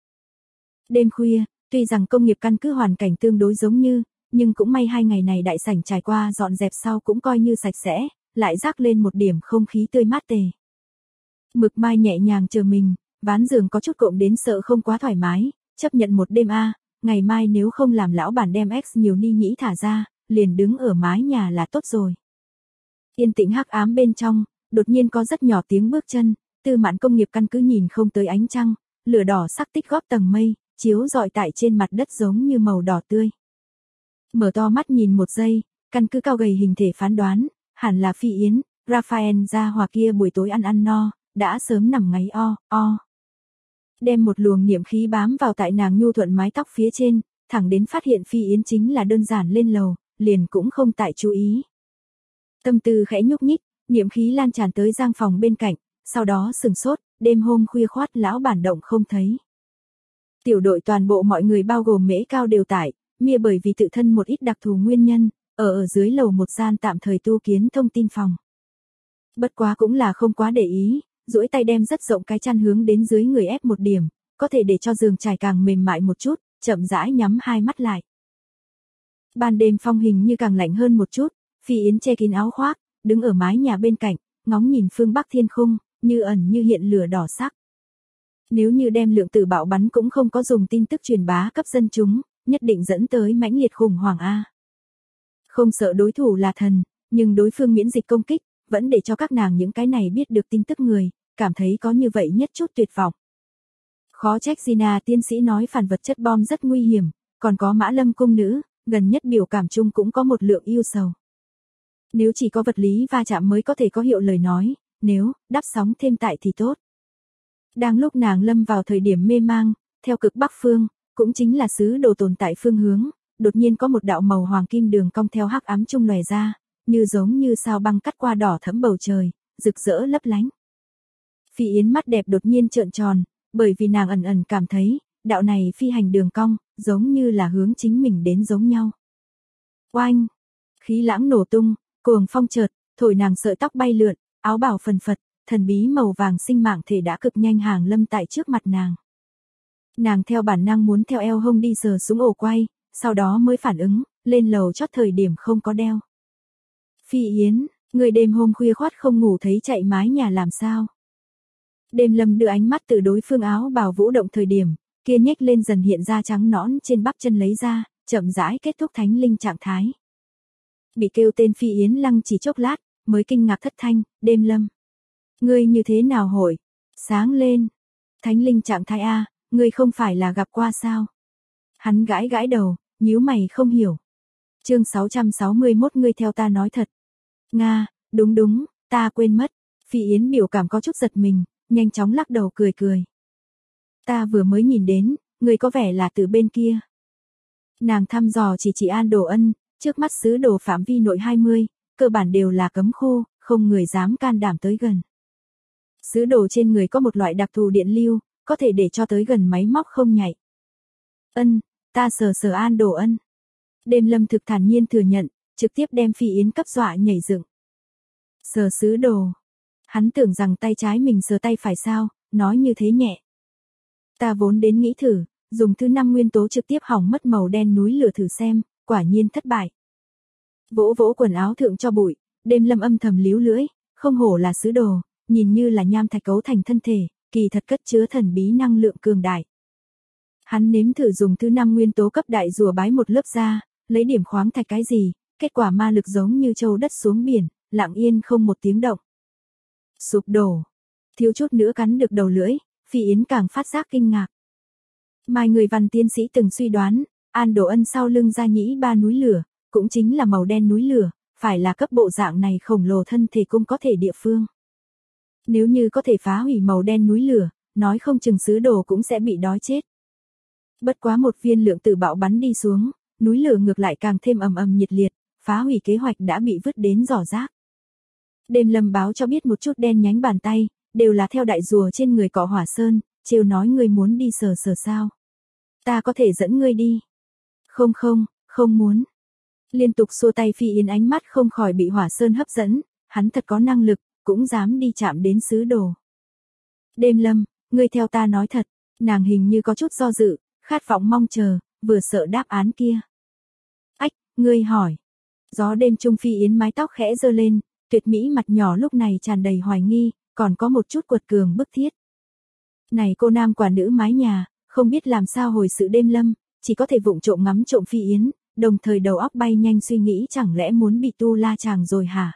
Đêm khuya, tuy rằng công nghiệp căn cứ hoàn cảnh tương đối giống như, nhưng cũng may 2 ngày này đại sảnh trải qua dọn dẹp sau cũng coi như sạch sẽ, lại rác lên một điểm không khí tươi mát tề. Mực Mai nhẹ nhàng chờ mình, ván giường có chút cộm đến sợ không quá thoải mái, chấp nhận một đêm ngày mai nếu không làm lão bản đem X nhiều ni nhĩ thả ra, liền đứng ở mái nhà là tốt rồi. Yên tĩnh hắc ám bên trong, đột nhiên có rất nhỏ tiếng bước chân, Tư Mãn công nghiệp căn cứ nhìn không tới ánh trăng, lửa đỏ sắc tích góp tầng mây, chiếu rọi tại trên mặt đất giống như màu đỏ tươi. Mở to mắt nhìn một giây, căn cứ cao gầy hình thể phán đoán, hẳn là Phi Yến, Raphael gia hòa kia buổi tối ăn no, đã sớm nằm ngáy o. Đem một luồng niệm khí bám vào tại nàng nhu thuận mái tóc phía trên, thẳng đến phát hiện Phi Yến chính là đơn giản lên lầu, liền cũng không tại chú ý. Tâm tư khẽ nhúc nhích, niệm khí lan tràn tới giang phòng bên cạnh, sau đó sừng sốt, đêm hôm khuya khoát lão bản động không thấy. Tiểu đội toàn bộ mọi người bao gồm Mễ Cao đều tại, Mia bởi vì tự thân một ít đặc thù nguyên nhân, ở dưới lầu một gian tạm thời tu kiến thông tin phòng. Bất quá cũng là không quá để ý, duỗi tay đem rất rộng cái chăn hướng đến dưới người ép một điểm, có thể để cho giường trải càng mềm mại một chút, chậm rãi nhắm hai mắt lại. Ban đêm phong hình như càng lạnh hơn một chút, Phi Yến che kín áo khoác, đứng ở mái nhà bên cạnh, ngóng nhìn phương bắc thiên khung, như ẩn như hiện lửa đỏ sắc. Nếu như đem lượng tử bạo bắn cũng không có dùng tin tức truyền bá cấp dân chúng, nhất định dẫn tới mãnh liệt khủng hoảng a. Không sợ đối thủ là thần, nhưng đối phương miễn dịch công kích, vẫn để cho các nàng những cái này biết được tin tức người, cảm thấy có như vậy nhất chút tuyệt vọng. Khó trách Gina tiên sĩ nói phản vật chất bom rất nguy hiểm, còn có Mã Lâm cung nữ, gần nhất biểu cảm chung cũng có một lượng yêu sầu. Nếu chỉ có vật lý va chạm mới có thể có hiệu lời nói, nếu đắp sóng thêm tại thì tốt. Đang lúc nàng lâm vào thời điểm mê mang, theo cực bắc phương, cũng chính là xứ đồ tồn tại phương hướng, đột nhiên có một đạo màu hoàng kim đường cong theo hắc ám trung lòe ra, như giống như sao băng cắt qua đỏ thẫm bầu trời, rực rỡ lấp lánh. Phi Yến mắt đẹp đột nhiên trợn tròn, bởi vì nàng ẩn ẩn cảm thấy, đạo này phi hành đường cong, giống như là hướng chính mình đến giống nhau. Oanh! Khí lãng nổ tung, cuồng phong chợt, thổi nàng sợi tóc bay lượn, áo bào phần phật, thần bí màu vàng sinh mạng thể đã cực nhanh hàng lâm tại trước mặt nàng. Nàng theo bản năng muốn theo eo hông đi sờ súng ổ quay, sau đó mới phản ứng, lên lầu chót thời điểm không có đeo. Phi Yến, người đêm hôm khuya khoát không ngủ thấy chạy mái nhà làm sao? Đêm Lâm đưa ánh mắt từ đối phương áo bào vũ động thời điểm, kia nhếch lên dần hiện ra trắng nõn trên bắp chân lấy ra, chậm rãi kết thúc thánh linh trạng thái. Bị kêu tên Phi Yến lăng chỉ chốc lát, mới kinh ngạc thất thanh, Đêm Lâm. Ngươi như thế nào hội? Sáng lên. Thánh linh trạng thái A, ngươi không phải là gặp qua sao? Hắn gãi gãi đầu, nhíu mày không hiểu. Chương 661 ngươi theo ta nói thật. Nga, đúng, ta quên mất. Phi Yến biểu cảm có chút giật mình, nhanh chóng lắc đầu cười. Ta vừa mới nhìn đến, ngươi có vẻ là từ bên kia. Nàng thăm dò chỉ An Đồ Ân, trước mắt xứ đồ phạm vi nội 20, cơ bản đều là cấm khu, không người dám can đảm tới gần. Xứ đồ trên người có một loại đặc thù điện lưu, có thể để cho tới gần máy móc không nhạy. Ân, ta sờ An Đồ Ân. Đêm Lâm thực thản nhiên thừa nhận, trực tiếp đem Phi Yến cấp dọa nhảy dựng. Sờ xứ đồ. Hắn tưởng rằng tay trái mình sờ tay phải sao, nói như thế nhẹ. Ta vốn đến nghĩ thử, dùng thứ 5 nguyên tố trực tiếp hỏng mất màu đen núi lửa thử xem, quả nhiên thất bại. Vỗ quần áo thượng cho bụi, Đêm Lâm âm thầm líu lưỡi, không hổ là sứ đồ, nhìn như là nham thạch cấu thành thân thể, kỳ thật cất chứa thần bí năng lượng cường đại. Hắn nếm thử dùng thứ 5 nguyên tố cấp đại rùa bái một lớp ra, lấy điểm khoáng thạch cái gì, kết quả ma lực giống như châu đất xuống biển, lặng yên không một tiếng động. Sụp đổ, thiếu chút nữa cắn được đầu lưỡi, Phi Yến càng phát giác kinh ngạc. Mai người văn tiến sĩ từng suy đoán, An Đổ Ân sau lưng Gia Nhĩ ba núi lửa, cũng chính là màu đen núi lửa, phải là cấp bộ dạng này khổng lồ thân thể cũng có thể địa phương. Nếu như có thể phá hủy màu đen núi lửa, nói không chừng sứ đồ cũng sẽ bị đói chết. Bất quá một viên lượng tử bạo bắn đi xuống, núi lửa ngược lại càng thêm ầm ầm nhiệt liệt, phá hủy kế hoạch đã bị vứt đến giỏ rác. Đêm Lâm báo cho biết một chút đen nhánh bàn tay, đều là theo đại rùa trên người cọ hỏa sơn, trêu nói ngươi muốn đi sờ sờ sao. Ta có thể dẫn ngươi đi. Không, không muốn. Liên tục xua tay Phi Yến ánh mắt không khỏi bị hỏa sơn hấp dẫn, hắn thật có năng lực, cũng dám đi chạm đến sứ đồ. Đêm Lâm, ngươi theo ta nói thật, nàng hình như có chút do dự, khát vọng mong chờ, vừa sợ đáp án kia. Ách, ngươi hỏi. Gió đêm trung Phi Yến mái tóc khẽ giơ lên, tuyệt mỹ mặt nhỏ lúc này tràn đầy hoài nghi, còn có một chút quật cường bức thiết. Này cô nam quả nữ mái nhà, không biết làm sao hồi sự Đêm Lâm, chỉ có thể vụng trộm ngắm trộm Phi Yến, đồng thời đầu óc bay nhanh suy nghĩ chẳng lẽ muốn bị tu la chàng rồi hả?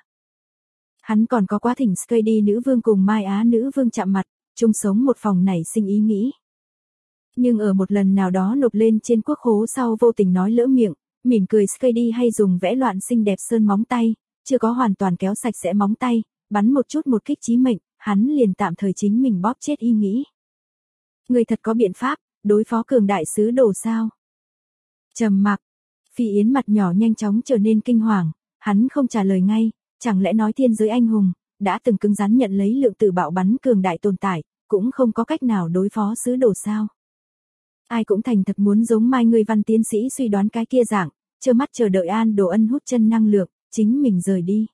Hắn còn có quá thỉnh Skady nữ vương cùng Mai Á nữ vương chạm mặt, chung sống một phòng nảy sinh ý nghĩ. Nhưng ở một lần nào đó nộp lên trên quốc khố sau vô tình nói lỡ miệng, mỉm cười Skady hay dùng vẽ loạn xinh đẹp sơn móng tay, chưa có hoàn toàn kéo sạch sẽ móng tay, bắn một chút một kích chí mệnh, hắn liền tạm thời chính mình bóp chết ý nghĩ. Người thật có biện pháp, đối phó cường đại sứ đồ sao? Trầm mặc, Phi Yến mặt nhỏ nhanh chóng trở nên kinh hoàng, hắn không trả lời ngay, chẳng lẽ nói thiên giới anh hùng, đã từng cứng rắn nhận lấy lượng tử bạo bắn cường đại tồn tại, cũng không có cách nào đối phó sứ đồ sao? Ai cũng thành thật muốn giống Mai người văn tiến sĩ suy đoán cái kia dạng, trơ mắt chờ đợi An Đổ Ân hút chân năng lượng, chính mình rời đi.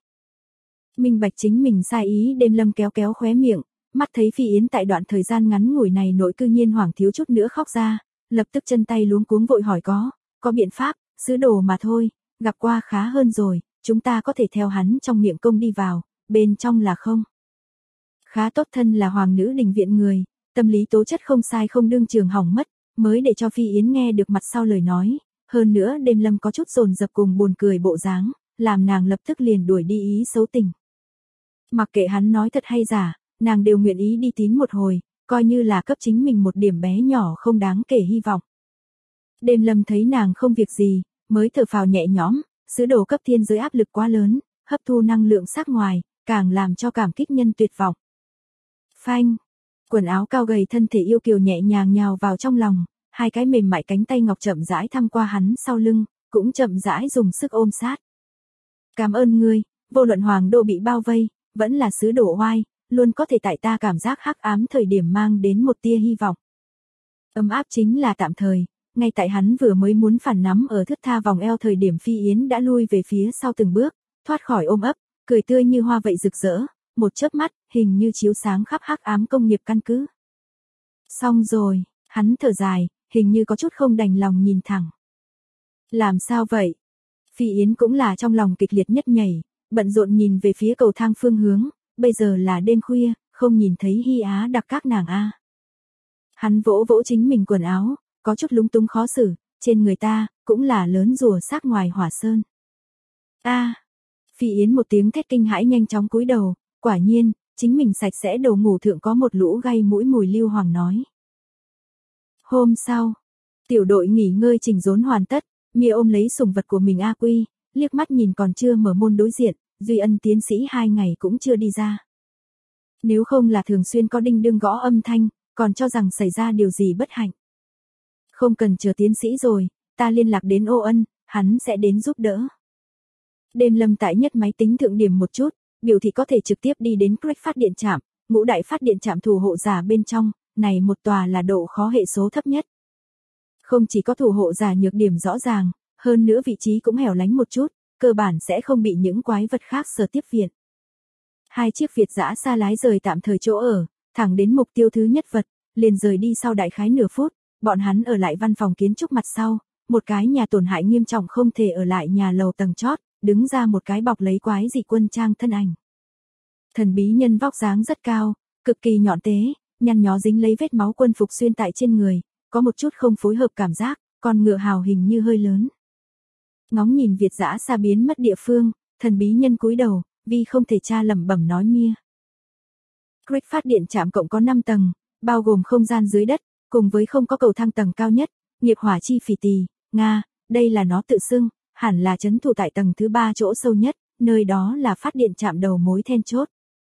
Minh bạch chính mình sai ý. Đêm Lâm kéo kéo khóe miệng, mắt thấy Phi Yến tại đoạn thời gian ngắn ngủi này nội cư nhiên hoảng thiếu chút nữa khóc ra, lập tức chân tay luống cuống vội hỏi có biện pháp, sứ đồ mà thôi, gặp qua khá hơn rồi, chúng ta có thể theo hắn trong miệng công đi vào, bên trong là không. Khá tốt, thân là hoàng nữ đình viện người, tâm lý tố chất không sai không đương trường hỏng mất, mới để cho Phi Yến nghe được mặt sau lời nói, hơn nữa Đêm Lâm có chút dồn dập cùng buồn cười bộ dáng, làm nàng lập tức liền đuổi đi ý xấu tình. Mặc kệ hắn nói thật hay giả, nàng đều nguyện ý đi tín một hồi, coi như là cấp chính mình một điểm bé nhỏ không đáng kể hy vọng. Đêm Lâm thấy nàng không việc gì, mới thở phào nhẹ nhõm, sứ đồ cấp thiên giới áp lực quá lớn, hấp thu năng lượng sắc ngoài, càng làm cho cảm kích nhân tuyệt vọng. Phanh, quần áo cao gầy thân thể yêu kiều nhẹ nhàng nhào vào trong lòng, hai cái mềm mại cánh tay ngọc chậm rãi thăm qua hắn sau lưng, cũng chậm rãi dùng sức ôm sát. Cảm ơn ngươi, vô luận hoàng đô bị bao vây, vẫn là sứ đồ oai, luôn có thể tại ta cảm giác hắc ám thời điểm mang đến một tia hy vọng. Ấm áp chính là tạm thời, ngay tại hắn vừa mới muốn phản nắm ở thướt tha vòng eo thời điểm Phi Yến đã lui về phía sau từng bước, thoát khỏi ôm ấp, cười tươi như hoa vậy rực rỡ, một chớp mắt, hình như chiếu sáng khắp hắc ám công nghiệp căn cứ. Xong rồi, hắn thở dài, hình như có chút không đành lòng nhìn thẳng. Làm sao vậy? Phi Yến cũng là trong lòng kịch liệt nhất nhảy, bận rộn nhìn về phía cầu thang phương hướng, bây giờ là đêm khuya, không nhìn thấy Hy Á đặc các nàng a. Hắn vỗ vỗ chính mình quần áo, có chút lúng túng khó xử, trên người ta, cũng là lớn rùa xác ngoài hỏa sơn. A, Phi Yến một tiếng thét kinh hãi nhanh chóng cúi đầu, quả nhiên, chính mình sạch sẽ đầu ngủ thượng có một lũ gây mũi mùi lưu hoàng nói. Hôm sau, tiểu đội nghỉ ngơi chỉnh đốn hoàn tất, Mia ôm lấy sủng vật của mình A Quy, liếc mắt nhìn còn chưa mở môn đối diện, Duy Ân tiến sĩ 2 ngày cũng chưa đi ra. Nếu không là thường xuyên có đinh đương gõ âm thanh, còn cho rằng xảy ra điều gì bất hạnh. Không cần chờ tiến sĩ rồi, ta liên lạc đến Ô Ân, hắn sẽ đến giúp đỡ. Đêm Lâm tại nhất máy tính thượng điểm một chút, biểu thị có thể trực tiếp đi đến Craig phát điện trạm, ngũ đại phát điện trạm thủ hộ giả bên trong, này một tòa là độ khó hệ số thấp nhất. Không chỉ có thủ hộ giả nhược điểm rõ ràng, hơn nữa vị trí cũng hẻo lánh một chút, cơ bản sẽ không bị những quái vật khác sở tiếp viện. 2 chiếc Việt dã xa lái rời tạm thời chỗ ở, thẳng đến mục tiêu thứ nhất vật, liền rời đi sau đại khái nửa phút, bọn hắn ở lại văn phòng kiến trúc mặt sau, một cái nhà tổn hại nghiêm trọng không thể ở lại nhà lầu tầng chót, đứng ra một cái bọc lấy quái dị quân trang thân ảnh. Thần bí nhân vóc dáng rất cao, cực kỳ nhọn tế, nhăn nhó dính lấy vết máu quân phục xuyên tại trên người, có một chút không phối hợp cảm giác, con ngựa hào hình như hơi lớn. Ngóng nhìn Việt dã xa biến mất địa phương, thần bí nhân cúi đầu, vì không thể tra lẩm bẩm nói mia. Grid phát điện trạm cộng có 5 tầng, bao gồm không gian dưới đất, cùng với không có cầu thang tầng cao nhất, nghiệp hỏa chi phỉ tỳ, Nga, đây là nó tự xưng, hẳn là trấn thủ tại tầng thứ 3 chỗ sâu nhất, nơi đó là phát điện trạm đầu mối then chốt.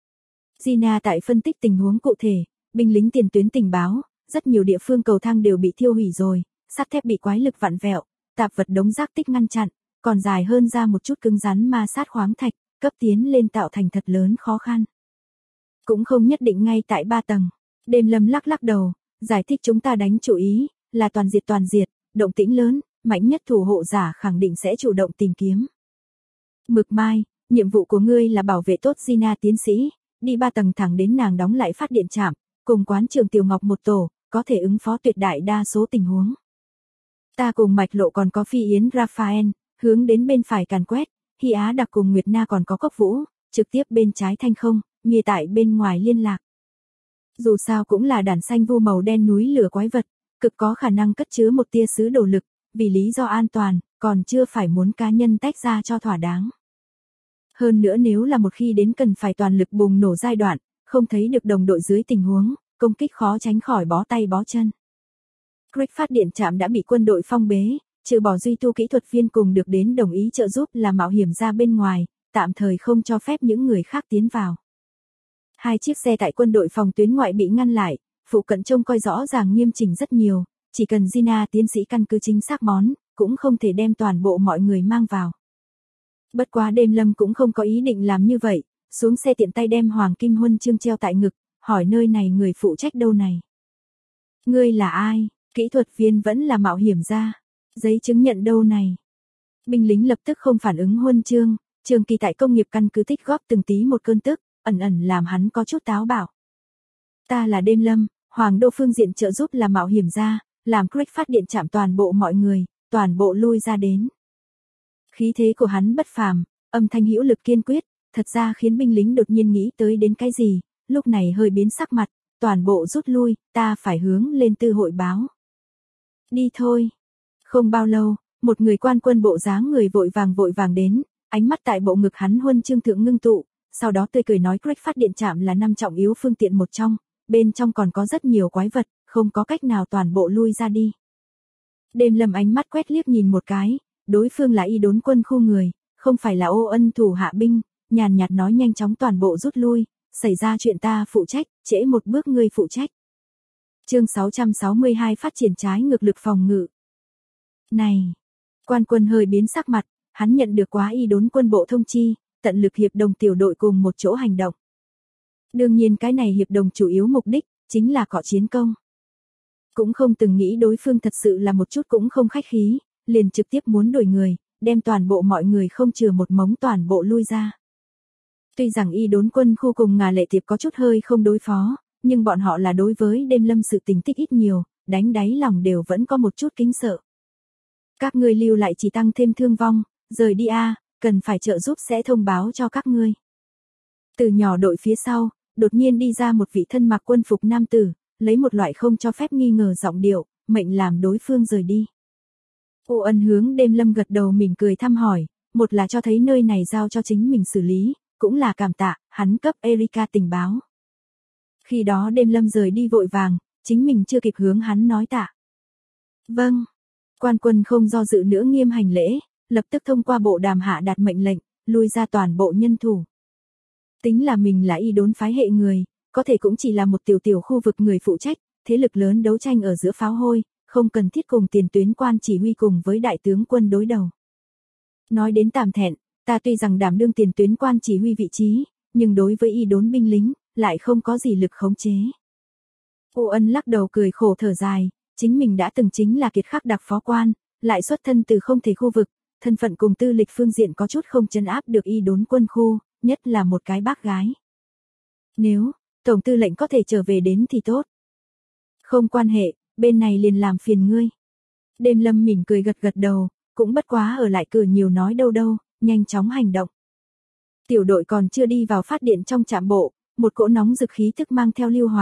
Gina tại phân tích tình huống cụ thể, binh lính tiền tuyến tình báo, rất nhiều địa phương cầu thang đều bị thiêu hủy rồi, sắt thép bị quái lực vặn vẹo, tạp vật đống rác tích ngăn chặn, còn dài hơn ra một chút cứng rắn ma sát khoáng thạch, cấp tiến lên tạo thành thật lớn khó khăn. Cũng không nhất định ngay tại 3 tầng. Đêm Lâm lắc lắc đầu, giải thích chúng ta đánh chủ ý, là toàn diệt, động tĩnh lớn, mạnh nhất thủ hộ giả khẳng định sẽ chủ động tìm kiếm. Mực Mai, nhiệm vụ của ngươi là bảo vệ tốt Gina tiến sĩ, đi 3 tầng thẳng đến nàng đóng lại phát điện trạm, cùng quán trường Tiểu Ngọc một tổ, có thể ứng phó tuyệt đại đa số tình huống. Ta cùng Mạch Lộ còn có Phi Yến Raphael, hướng đến bên phải càn quét, Hy Á Đặc cùng Nguyệt Na còn có Cốc Vũ, trực tiếp bên trái Thanh Không, Mia tại bên ngoài liên lạc. Dù sao cũng là đàn xanh vu màu đen núi lửa quái vật, cực có khả năng cất chứa một tia sứ đồ lực, vì lý do an toàn, còn chưa phải muốn cá nhân tách ra cho thỏa đáng. Hơn nữa nếu là một khi đến cần phải toàn lực bùng nổ giai đoạn, không thấy được đồng đội dưới tình huống, công kích khó tránh khỏi bó tay bó chân. Grid phát điện trạm đã bị quân đội phong bế, trừ bỏ duy tu kỹ thuật viên cùng được đến đồng ý trợ giúp là mạo hiểm ra bên ngoài, tạm thời không cho phép những người khác tiến vào. 2 chiếc xe tại quân đội phòng tuyến ngoại bị ngăn lại, phụ cận trông coi rõ ràng nghiêm chỉnh rất nhiều, chỉ cần Gina tiến sĩ căn cứ chính xác món, cũng không thể đem toàn bộ mọi người mang vào. Bất quá Đêm Lâm cũng không có ý định làm như vậy, xuống xe tiện tay đem Hoàng Kim Huân chương treo tại ngực, hỏi nơi này người phụ trách đâu này. Ngươi là ai, kỹ thuật viên vẫn là mạo hiểm gia, giấy chứng nhận đâu này. Binh lính lập tức không phản ứng huân chương, Trường Kỳ tại công nghiệp căn cứ tích góp từng tí một cơn tức, ẩn ẩn làm hắn có chút táo bạo. Ta là Đêm Lâm, Hoàng Đô phương diện trợ giúp là mạo hiểm gia, làm Grid phát điện trạm toàn bộ mọi người, toàn bộ lui ra đến. Khí thế của hắn bất phàm, âm thanh hữu lực kiên quyết, thật ra khiến binh lính đột nhiên nghĩ tới đến cái gì, lúc này hơi biến sắc mặt, toàn bộ rút lui, ta phải hướng lên tư hội báo. Đi thôi. Không bao lâu, một người quan quân bộ dáng người vội vàng đến, ánh mắt tại bộ ngực hắn huân chương thượng ngưng tụ, sau đó tươi cười nói Grid phát điện trạm là 5 trọng yếu phương tiện một trong, bên trong còn có rất nhiều quái vật, không có cách nào toàn bộ lui ra đi. Đêm Lâm ánh mắt quét liếc nhìn một cái, đối phương là y đốn quân khu người, không phải là Ô Ân thủ hạ binh, nhàn nhạt nói nhanh chóng toàn bộ rút lui, xảy ra chuyện ta phụ trách, trễ một bước ngươi phụ trách. Chương 662 phát triển trái ngược lực phòng ngự. Này, quan quân hơi biến sắc mặt, hắn nhận được quá y đốn quân bộ thông chi, tận lực hiệp đồng tiểu đội cùng một chỗ hành động. Đương nhiên cái này hiệp đồng chủ yếu mục đích, chính là cọ chiến công. Cũng không từng nghĩ đối phương thật sự là một chút cũng không khách khí, liền trực tiếp muốn đuổi người, đem toàn bộ mọi người không chừa một mống toàn bộ lui ra. Tuy rằng y đốn quân khu cùng Ngà Lệ Tiệp có chút hơi không đối phó, nhưng bọn họ là đối với Đêm Lâm sự tình tích ít nhiều, đánh đáy lòng đều vẫn có một chút kính sợ. Các ngươi lưu lại chỉ tăng thêm thương vong, rời đi a, cần phải trợ giúp sẽ thông báo cho các ngươi. Từ nhỏ đội phía sau, đột nhiên đi ra một vị thân mặc quân phục nam tử, lấy một loại không cho phép nghi ngờ giọng điệu, mệnh làm đối phương rời đi. Ô Ân hướng Đêm Lâm gật đầu mỉm cười thăm hỏi, một là cho thấy nơi này giao cho chính mình xử lý, cũng là cảm tạ, hắn cấp Erika tình báo. Khi đó Đêm Lâm rời đi vội vàng, chính mình chưa kịp hướng hắn nói tạ. Vâng. Quan quân không do dự nữa nghiêm hành lễ, lập tức thông qua bộ đàm hạ đạt mệnh lệnh, lui ra toàn bộ nhân thủ. Tính là mình là y đốn phái hệ người, có thể cũng chỉ là một tiểu khu vực người phụ trách, thế lực lớn đấu tranh ở giữa pháo hôi, không cần thiết cùng tiền tuyến quan chỉ huy cùng với đại tướng quân đối đầu. Nói đến tạm thẹn, ta tuy rằng đảm đương tiền tuyến quan chỉ huy vị trí, nhưng đối với y đốn binh lính, lại không có gì lực khống chế. Ô Ân lắc đầu cười khổ thở dài, chính mình đã từng chính là kiệt khắc đặc phó quan, lại xuất thân từ không thể khu vực, thân phận cùng tư lịch phương diện có chút không trấn áp được y đốn quân khu, nhất là một cái bác gái. Nếu, tổng tư lệnh có thể trở về đến thì tốt. Không quan hệ, bên này liền làm phiền ngươi. Đêm Lâm mỉm cười gật gật đầu, cũng bất quá ở lại cửa nhiều nói đâu, nhanh chóng hành động. Tiểu đội còn chưa đi vào phát điện trong trạm bộ, một cỗ nóng rực khí tức mang theo Lưu Hoàng,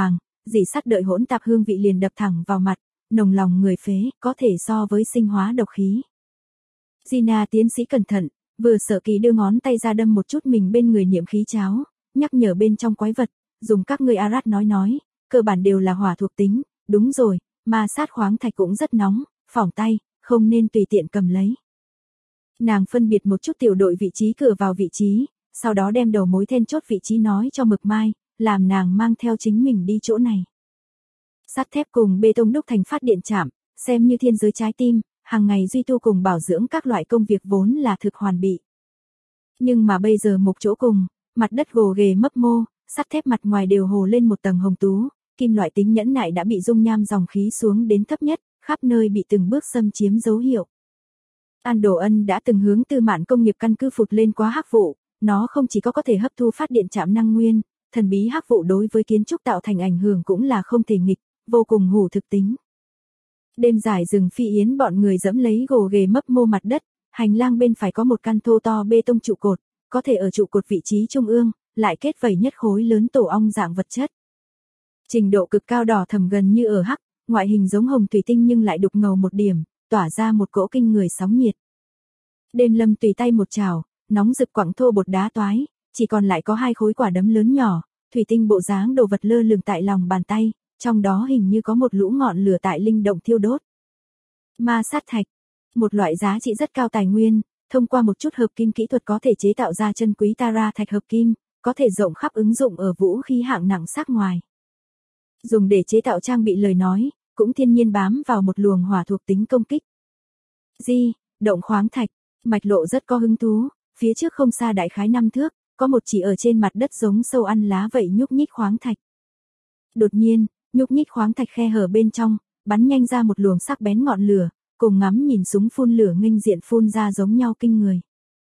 dì sắt đợi hỗn tạp hương vị liền đập thẳng vào mặt, nồng lòng người phế, có thể so với sinh hóa độc khí. Gina tiến sĩ cẩn thận, vừa sợ kỳ đưa ngón tay ra đâm một chút mình bên người niệm khí cháo, nhắc nhở bên trong quái vật, dùng các ngươi Arad nói, cơ bản đều là hỏa thuộc tính, đúng rồi, ma sát khoáng thạch cũng rất nóng, phỏng tay, không nên tùy tiện cầm lấy. Nàng phân biệt một chút tiểu đội vị trí cửa vào vị trí, sau đó đem đầu mối then chốt vị trí nói cho Mực Mai, làm nàng mang theo chính mình đi chỗ này. Sắt thép cùng bê tông đúc thành phát điện trạm, xem như thiên giới trái tim, hàng ngày duy tu cùng bảo dưỡng các loại công việc vốn là thực hoàn bị. Nhưng mà bây giờ một chỗ cùng, mặt đất gồ ghề mấp mô, sắt thép mặt ngoài đều hồ lên một tầng hồng tú, kim loại tính nhẫn nại đã bị dung nham dòng khí xuống đến thấp nhất, khắp nơi bị từng bước xâm chiếm dấu hiệu. An Đồ Ân đã từng hướng Tư Mạn công nghiệp căn cứ phụt lên quá hắc vụ, nó không chỉ có thể hấp thu phát điện trạm năng nguyên, thần bí hắc vụ đối với kiến trúc tạo thành ảnh hưởng cũng là không thể nghịch, vô cùng hủ thực tính. Đêm dài rừng Phi Yến bọn người dẫm lấy gồ ghề mấp mô mặt đất, hành lang bên phải có một căn thô to bê tông trụ cột, có thể ở trụ cột vị trí trung ương, lại kết vảy nhất khối lớn tổ ong dạng vật chất. Trình độ cực cao đỏ thẫm gần như ở hắc, ngoại hình giống hồng thủy tinh nhưng lại đục ngầu một điểm, tỏa ra một cỗ kinh người sóng nhiệt. Đêm Lâm tùy tay một chảo, nóng rực quặng thô bột đá toái, chỉ còn lại có 2 khối quả đấm lớn nhỏ, thủy tinh bộ dáng đồ vật lơ lửng tại lòng bàn tay, trong đó hình như có một lũ ngọn lửa tại linh động thiêu đốt. Ma sát thạch, một loại giá trị rất cao tài nguyên, thông qua một chút hợp kim kỹ thuật có thể chế tạo ra chân quý Tara thạch hợp kim, có thể rộng khắp ứng dụng ở vũ khí hạng nặng sắc ngoài. Dùng để chế tạo trang bị lời nói, cũng thiên nhiên bám vào một luồng hỏa thuộc tính công kích. Động khoáng thạch, Mạch Lộ rất có hứng thú, phía trước không xa đại khái 5 thước, có một chỉ ở trên mặt đất giống sâu ăn lá vậy nhúc nhích khoáng thạch. Đột nhiên, nhúc nhích khoáng thạch khe hở bên trong, bắn nhanh ra một luồng sắc bén ngọn lửa, cùng ngắm nhìn súng phun lửa nghênh diện phun ra giống nhau kinh người.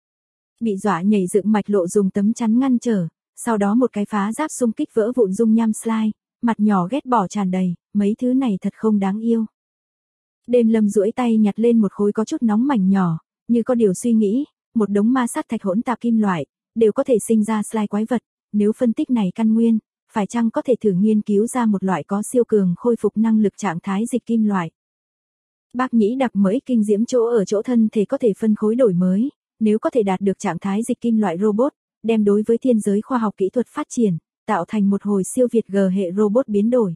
Bị dọa nhảy dựng Mạch Lộ dùng tấm chắn ngăn trở, sau đó một cái phá giáp xung kích vỡ vụn dung nham slide, mặt nhỏ ghét bỏ tràn đầy, mấy thứ này thật không đáng yêu. Đêm Lâm duỗi tay nhặt lên một khối có chút nóng mảnh nhỏ, như có điều suy nghĩ, một đống ma sát thạch hỗn tạp kim loại, đều có thể sinh ra slide quái vật, nếu phân tích này căn nguyên, phải chăng có thể thử nghiên cứu ra một loại có siêu cường khôi phục năng lực trạng thái dịch kim loại. Bác nhĩ đặc mới kinh diễm chỗ ở chỗ thân thể có thể phân khối đổi mới, nếu có thể đạt được trạng thái dịch kim loại robot, đem đối với thiên giới khoa học kỹ thuật phát triển, tạo thành một hồi siêu việt G hệ robot biến đổi.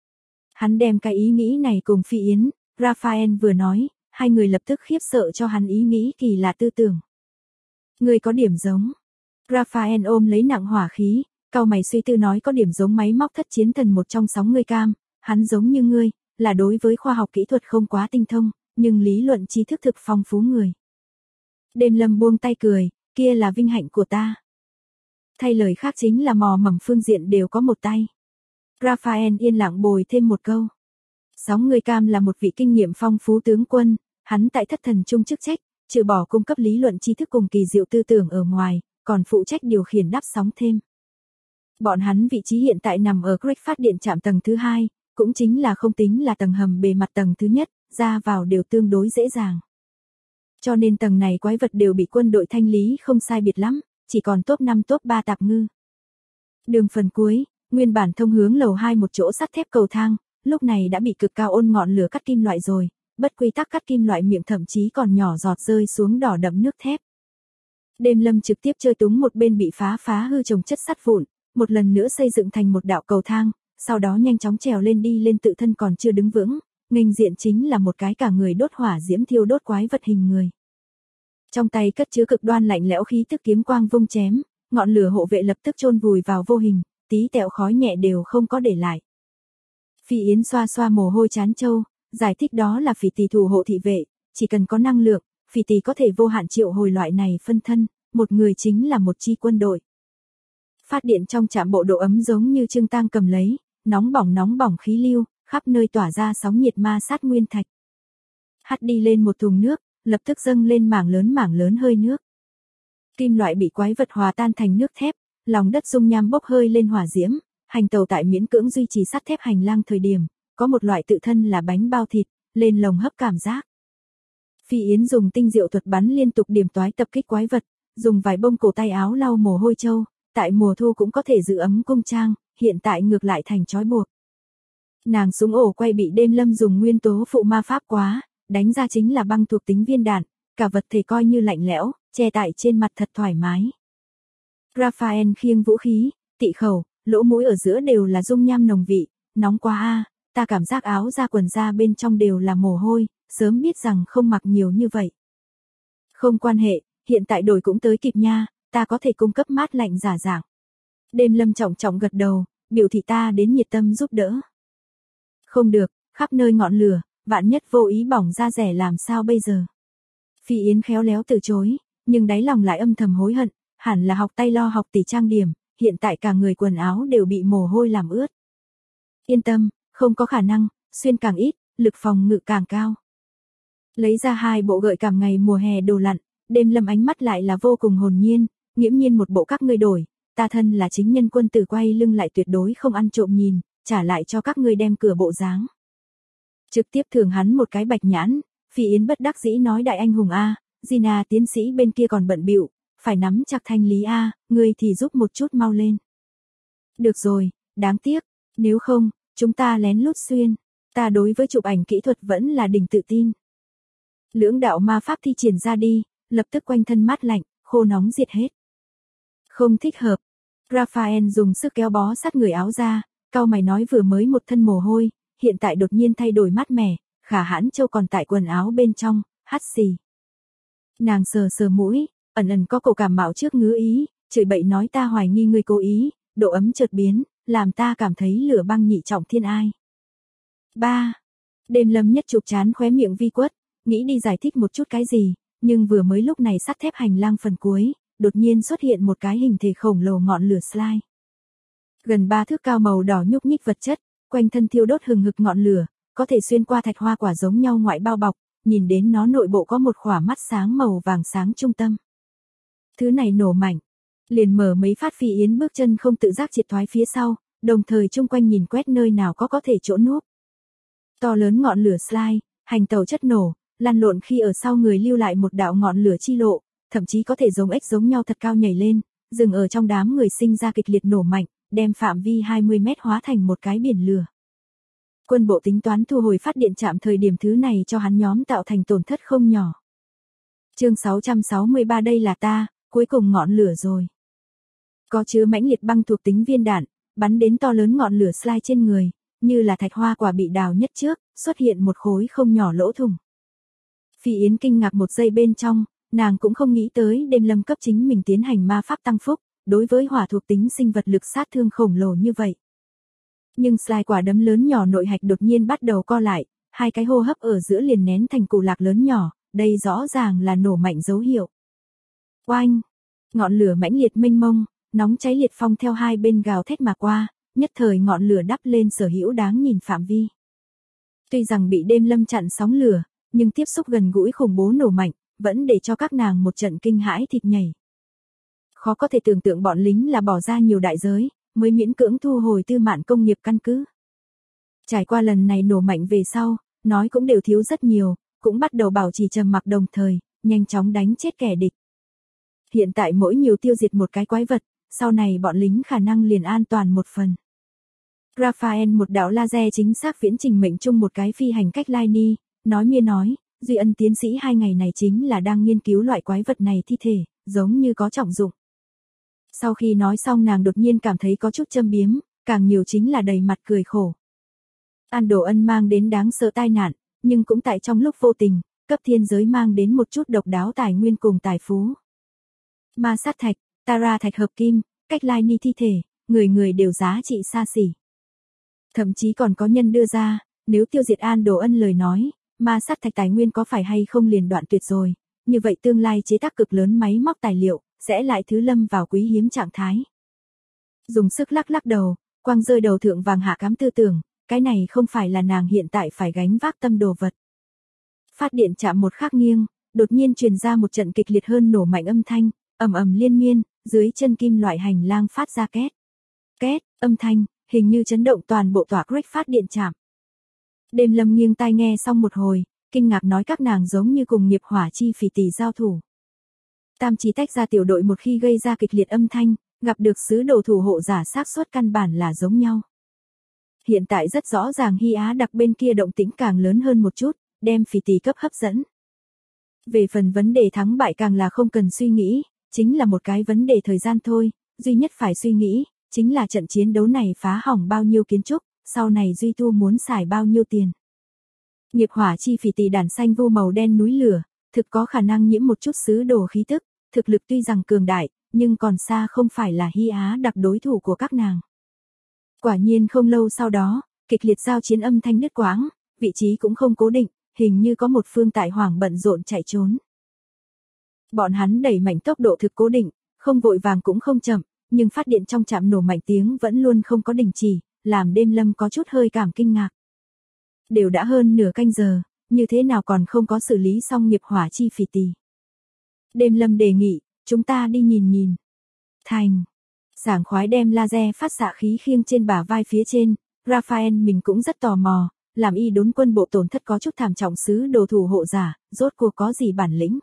Hắn đem cái ý nghĩ này cùng Phi Yến, Raphael vừa nói, hai người lập tức khiếp sợ cho hắn ý nghĩ kỳ lạ tư tưởng. Người có điểm giống. Raphael ôm lấy nặng hỏa khí, cau mày suy tư nói có điểm giống máy móc thất chiến thần một trong 6 người cam, hắn giống như ngươi, là đối với khoa học kỹ thuật không quá tinh thông, nhưng lý luận tri thức thực phong phú người. Đêm Lâm buông tay cười, kia là vinh hạnh của ta. Thay lời khác chính là mò mẫm phương diện đều có một tay. Raphael yên lặng bồi thêm một câu. 6 người cam là một vị kinh nghiệm phong phú tướng quân, hắn tại thất thần trung chức trách, trừ bỏ cung cấp lý luận tri thức cùng kỳ diệu tư tưởng ở ngoài, còn phụ trách điều khiển đắp sóng thêm. Bọn hắn vị trí hiện tại nằm ở Creek phát điện trạm tầng thứ 2, cũng chính là không tính là tầng hầm bề mặt tầng thứ nhất, ra vào đều tương đối dễ dàng. Cho nên tầng này quái vật đều bị quân đội thanh lý không sai biệt lắm, chỉ còn top 5 top 3 tạp ngư. Đường phần cuối, nguyên bản thông hướng lầu 2 một chỗ sắt thép cầu thang, lúc này đã bị cực cao ôn ngọn lửa cắt kim loại rồi, bất quy tắc cắt kim loại miệng thậm chí còn nhỏ giọt rơi xuống đỏ đậm nước thép. Đêm Lâm trực tiếp chơi túng một bên bị phá hư trồng chất sắt vụn, một lần nữa xây dựng thành một đạo cầu thang, sau đó nhanh chóng trèo lên đi lên tự thân còn chưa đứng vững, nghênh diện chính là một cái cả người đốt hỏa diễm thiêu đốt quái vật hình người. Trong tay cất chứa cực đoan lạnh lẽo khí tức kiếm quang vung chém, ngọn lửa hộ vệ lập tức chôn vùi vào vô hình, tí tẹo khói nhẹ đều không có để lại. Phi Yến xoa xoa mồ hôi chán châu, giải thích đó là phỉ tỳ thủ hộ thị vệ, chỉ cần có năng lượng, phỉ tỳ có thể vô hạn triệu hồi loại này phân thân, một người chính là một chi quân đội. Phát điện trong trạm bộ độ ấm giống như trưng tang cầm lấy, nóng bỏng khí lưu, khắp nơi tỏa ra sóng nhiệt ma sát nguyên thạch. Hắt đi lên một thùng nước, lập tức dâng lên mảng lớn hơi nước. Kim loại bị quái vật hòa tan thành nước thép, lòng đất dung nham bốc hơi lên hỏa diễm, hành tàu tại miễn cưỡng duy trì sắt thép hành lang thời điểm, có một loại tự thân là bánh bao thịt, lên lồng hấp cảm giác. Phi Yến dùng tinh diệu thuật bắn liên tục điểm toái tập kích quái vật, dùng vài bông cổ tay áo lau mồ hôi trâu, tại mùa thu cũng có thể giữ ấm cung trang, hiện tại ngược lại thành trói buộc. Nàng súng ổ quay bị Đêm Lâm dùng nguyên tố phụ ma pháp quá, đánh ra chính là băng thuộc tính viên đạn, cả vật thể coi như lạnh lẽo, che tại trên mặt thật thoải mái. Raphael khiêng vũ khí, tị khẩu, lỗ mũi ở giữa đều là dung nham nồng vị, nóng quá a, ta cảm giác áo da quần da bên trong đều là mồ hôi, sớm biết rằng không mặc nhiều như vậy. Không quan hệ, hiện tại đổi cũng tới kịp nha, ta có thể cung cấp mát lạnh giả dạng. Đêm Lâm trọng trọng gật đầu, biểu thị ta đến nhiệt tâm giúp đỡ. Không được, khắp nơi ngọn lửa, vạn nhất vô ý bỏng da rẻ làm sao bây giờ. Phi Yến khéo léo từ chối, nhưng đáy lòng lại âm thầm hối hận, hẳn là học tay lo học tỷ trang điểm, hiện tại cả người quần áo đều bị mồ hôi làm ướt. Yên tâm, không có khả năng, xuyên càng ít, lực phòng ngự càng cao. Lấy ra 2 bộ gợi cảm ngày mùa hè đồ lặn, Đêm Lâm ánh mắt lại là vô cùng hồn nhiên, nghiễm nhiên một bộ các ngươi đổi, ta thân là chính nhân quân tử quay lưng lại tuyệt đối không ăn trộm nhìn, trả lại cho các ngươi đem cửa bộ dáng. Trực tiếp thưởng hắn một cái bạch nhãn, Phi Yến bất đắc dĩ nói đại anh hùng a, Gina tiến sĩ bên kia còn bận bịu, phải nắm chặt thanh lý a, ngươi thì giúp một chút mau lên. Được rồi, đáng tiếc, nếu không, chúng ta lén lút xuyên, ta đối với chụp ảnh kỹ thuật vẫn là đỉnh tự tin. Lưỡng đạo ma pháp thi triển ra đi, lập tức quanh thân mát lạnh, khô nóng diệt hết. Không thích hợp. Raphael dùng sức kéo bó sát người áo ra, cau mày nói vừa mới một thân mồ hôi, hiện tại đột nhiên thay đổi mát mẻ, Khả Hãn Châu còn tại quần áo bên trong, hắt xì. Nàng sờ sờ mũi, ẩn ẩn có cổ cảm mạo trước ngứa ý, chửi bậy nói ta hoài nghi ngươi cố ý, độ ấm chợt biến, làm ta cảm thấy lửa băng nhị trọng thiên ai. 3. Đêm Lâm nhất chụp chán khóe miệng vi quất, nghĩ đi giải thích một chút cái gì, nhưng vừa mới lúc này sắt thép hành lang phần cuối, đột nhiên xuất hiện một cái hình thể khổng lồ ngọn lửa slide. Gần 3 thước cao màu đỏ nhúc nhích vật chất, quanh thân thiêu đốt hừng hực ngọn lửa, có thể xuyên qua thạch hoa quả giống nhau ngoại bao bọc, nhìn đến nó nội bộ có một khỏa mắt sáng màu vàng sáng trung tâm. Thứ này nổ mạnh, liền mở mấy phát. Phi Yến bước chân không tự giác triệt thoái phía sau, đồng thời chung quanh nhìn quét nơi nào có thể chỗ núp. To lớn ngọn lửa slide, hành tàu chất nổ, lăn lộn khi ở sau người lưu lại một đạo ngọn lửa chi lộ, thậm chí có thể giống ếch giống nhau thật cao nhảy lên, dừng ở trong đám người sinh ra kịch liệt nổ mạnh, đem phạm vi 20 mét hóa thành một cái biển lửa. Quân bộ tính toán thu hồi phát điện trạm thời điểm thứ này cho hắn nhóm tạo thành tổn thất không nhỏ. Chương 663 đây là ta, cuối cùng ngọn lửa rồi. Có chứa mãnh liệt băng thuộc tính viên đạn, bắn đến to lớn ngọn lửa slide trên người, như là thạch hoa quả bị đào nhất trước, xuất hiện một khối không nhỏ lỗ thủng. Phi Yến kinh ngạc một giây bên trong, nàng cũng không nghĩ tới Đêm Lâm cấp chính mình tiến hành ma pháp tăng phúc, đối với hỏa thuộc tính sinh vật lực sát thương khổng lồ như vậy. Nhưng slide quả đấm lớn nhỏ nội hạch đột nhiên bắt đầu co lại, 2 cái hô hấp ở giữa liền nén thành cụ lạc lớn nhỏ, đây rõ ràng là nổ mạnh dấu hiệu. Oanh! Ngọn lửa mãnh liệt mênh mông, nóng cháy liệt phong theo hai bên gào thét mà qua, nhất thời ngọn lửa đắp lên sở hữu đáng nhìn phạm vi. Tuy rằng bị Đêm Lâm chặn sóng lửa, nhưng tiếp xúc gần gũi khủng bố nổ mạnh, vẫn để cho các nàng một trận kinh hãi thịt nhảy. Khó có thể tưởng tượng bọn lính là bỏ ra nhiều đại giới, mới miễn cưỡng thu hồi Tư Mạn công nghiệp căn cứ. Trải qua lần này nổ mạnh về sau, nói cũng đều thiếu rất nhiều, cũng bắt đầu bảo trì trầm mặc đồng thời, nhanh chóng đánh chết kẻ địch. Hiện tại mỗi nhiều tiêu diệt một cái quái vật, sau này bọn lính khả năng liền an toàn một phần. Raphael một đạo laser chính xác viễn trình mệnh chung một cái phi hành cách Laini, nói, Duy Ân tiến sĩ 2 ngày này chính là đang nghiên cứu loại quái vật này thi thể, giống như có trọng dụng. Sau khi nói xong nàng đột nhiên cảm thấy có chút châm biếm, càng nhiều chính là đầy mặt cười khổ. An Đồ Ân mang đến đáng sợ tai nạn, nhưng cũng tại trong lúc vô tình, cấp thiên giới mang đến một chút độc đáo tài nguyên cùng tài phú. Ma sát thạch, Tara thạch hợp kim, cách Laini thi thể, người người đều giá trị xa xỉ. Thậm chí còn có nhân đưa ra, nếu tiêu diệt An Đồ Ân lời nói, ma sát thạch tài nguyên có phải hay không liền đoạn tuyệt rồi, như vậy tương lai chế tác cực lớn máy móc tài liệu, sẽ lại thứ lâm vào quý hiếm trạng thái. Dùng sức lắc đầu, quang rơi đầu thượng vàng hạ cám tư tưởng, cái này không phải là nàng hiện tại phải gánh vác tâm đồ vật. Phát điện chạm một khắc nghiêng, đột nhiên truyền ra một trận kịch liệt hơn nổ mạnh âm thanh, ầm ầm liên miên, dưới chân kim loại hành lang phát ra két. Két, âm thanh, hình như chấn động toàn bộ tòa Great phát điện chạm. Đêm Lâm nghiêng tai nghe xong một hồi, kinh ngạc nói các nàng giống như cùng nghiệp hỏa chi phỉ tỷ giao thủ. Tam Chí tách ra tiểu đội một khi gây ra kịch liệt âm thanh, gặp được sứ đồ thủ hộ giả xác suất căn bản là giống nhau. Hiện tại rất rõ ràng Hy Á Đặc bên kia động tĩnh càng lớn hơn một chút, đem Phỉ Tỳ cấp hấp dẫn. Về phần vấn đề thắng bại càng là không cần suy nghĩ, chính là một cái vấn đề thời gian thôi, duy nhất phải suy nghĩ, chính là trận chiến đấu này phá hỏng bao nhiêu kiến trúc, sau này duy tu muốn xài bao nhiêu tiền. Nghiệp hỏa chi Phỉ Tỳ đàn xanh vu màu đen núi lửa, thực có khả năng nhiễm một chút sứ đồ khí tức, thực lực tuy rằng cường đại, nhưng còn xa không phải là Hy Á Đặc đối thủ của các nàng. Quả nhiên không lâu sau đó, kịch liệt giao chiến âm thanh đứt quãng, vị trí cũng không cố định, hình như có một phương tại Hoàng bận rộn chạy trốn. Bọn hắn đẩy mạnh tốc độ thực cố định, không vội vàng cũng không chậm, nhưng phát điện trong trạm nổ mạnh tiếng vẫn luôn không có đình chỉ, làm Đêm Lâm có chút hơi cảm kinh ngạc. Đều đã hơn nửa canh giờ, như thế nào còn không có xử lý xong nghiệp hỏa chi Phỉ Tỳ. Đêm Lâm đề nghị, chúng ta đi nhìn nhìn. Thành. Sảng khoái đem laser phát xạ khí khiêng trên bả vai phía trên, Raphael mình cũng rất tò mò, làm y đốn quân bộ tổn thất có chút thảm trọng sứ đồ thủ hộ giả, rốt cuộc có gì bản lĩnh.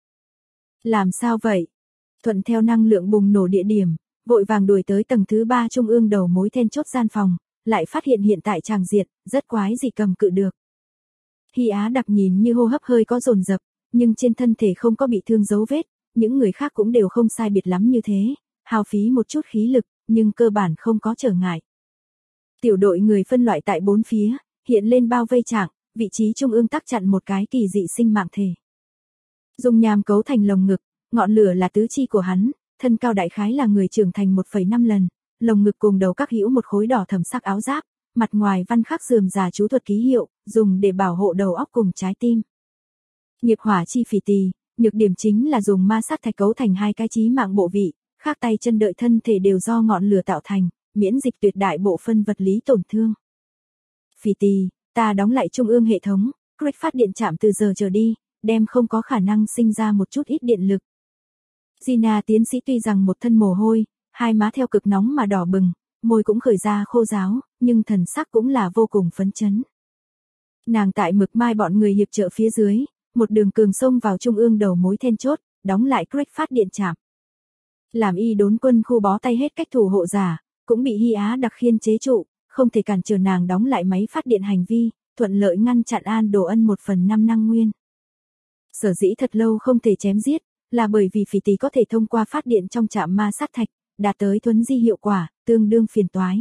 Làm sao vậy? Thuận theo năng lượng bùng nổ địa điểm, vội vàng đuổi tới tầng thứ 3 trung ương đầu mối then chốt gian phòng, lại phát hiện hiện tại tràng diện, rất quái gì cầm cự được. Hy Á Đặc nhìn như hô hấp hơi có dồn dập, nhưng trên thân thể không có bị thương dấu vết, những người khác cũng đều không sai biệt lắm như thế, hao phí một chút khí lực, nhưng cơ bản không có trở ngại. Tiểu đội người phân loại tại 4 phía, hiện lên bao vây trạng, vị trí trung ương tác chặn một cái kỳ dị sinh mạng thể. Dung nham cấu thành lồng ngực, ngọn lửa là tứ chi của hắn, thân cao đại khái là người trưởng thành 1,5 lần, lồng ngực cùng đầu các hữu một khối đỏ thẫm sắc áo giáp, mặt ngoài văn khắc rườm rà chú thuật ký hiệu, dùng để bảo hộ đầu óc cùng trái tim. Nghiệp hỏa chi Phỉ Tỳ, nhược điểm chính là dùng ma sát thạch cấu thành hai cái chí mạng bộ vị, khác tay chân đợi thân thể đều do ngọn lửa tạo thành, miễn dịch tuyệt đại bộ phân vật lý tổn thương. Phỉ Tỳ, ta đóng lại trung ương hệ thống, Greg phát điện trạm từ giờ trở đi, đem không có khả năng sinh ra một chút ít điện lực. Gina tiến sĩ tuy rằng một thân mồ hôi, hai má theo cực nóng mà đỏ bừng, môi cũng khởi ra khô ráo, nhưng thần sắc cũng là vô cùng phấn chấn. Nàng tại Mực Mai bọn người hiệp trợ phía dưới, một đường cường xông vào trung ương đầu mối then chốt, đóng lại Greg phát điện trạm. Làm y đốn quân khu bó tay hết cách thủ hộ giả, cũng bị Hy Á Đặc khiên chế trụ, không thể cản trở nàng đóng lại máy phát điện hành vi, thuận lợi ngăn chặn An Đồ Ân 1/5 năng nguyên. Sở dĩ thật lâu không thể chém giết, là bởi vì Phỉ Tỳ có thể thông qua phát điện trong trạm ma sát thạch, đạt tới thuấn di hiệu quả, tương đương phiền toái.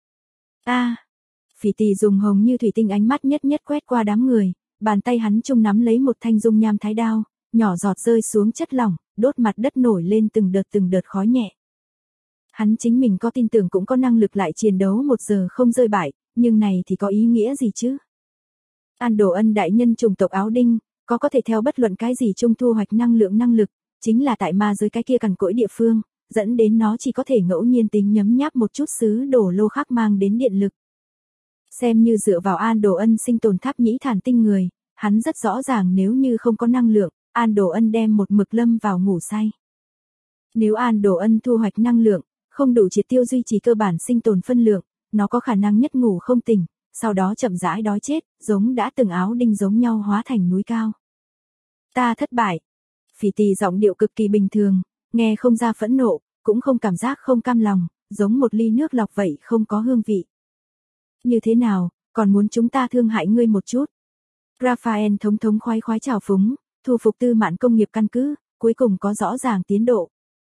Phỉ Tỳ dùng hồng như thủy tinh ánh mắt nhất nhất quét qua đám người, bàn tay hắn chung nắm lấy một thanh dung nham thái đao, nhỏ giọt rơi xuống chất lỏng, đốt mặt đất nổi lên từng đợt khói nhẹ. Hắn chính mình có tin tưởng cũng có năng lực lại chiến đấu 1 giờ không rơi bại, nhưng này thì có ý nghĩa gì chứ? An Đồ Ân đại nhân chủng tộc áo đinh, có thể theo bất luận cái gì chung thu hoạch năng lực, chính là tại ma giới cái kia cằn cỗi địa phương, dẫn đến nó chỉ có thể ngẫu nhiên tính nhấm nháp một chút xứ đổ lô khác mang đến điện lực. Xem như dựa vào An Đồ Ân sinh tồn tháp nhĩ thản tinh người, hắn rất rõ ràng nếu như không có năng lượng, An Đồ Ân đem một mực lâm vào ngủ say. Nếu An Đồ Ân thu hoạch năng lượng, không đủ triệt tiêu duy trì cơ bản sinh tồn phân lượng, nó có khả năng nhất ngủ không tỉnh, sau đó chậm rãi đói chết, giống đã từng áo đinh giống nhau hóa thành núi cao. Ta thất bại. Phỉ Tỳ giọng điệu cực kỳ bình thường, nghe không ra phẫn nộ, cũng không cảm giác không cam lòng, giống một ly nước lọc vậy không có hương vị. Như thế nào, còn muốn chúng ta thương hại ngươi một chút? Raphael thống khoái trào phúng, thu phục Tư Mạn công nghiệp căn cứ, cuối cùng có rõ ràng tiến độ.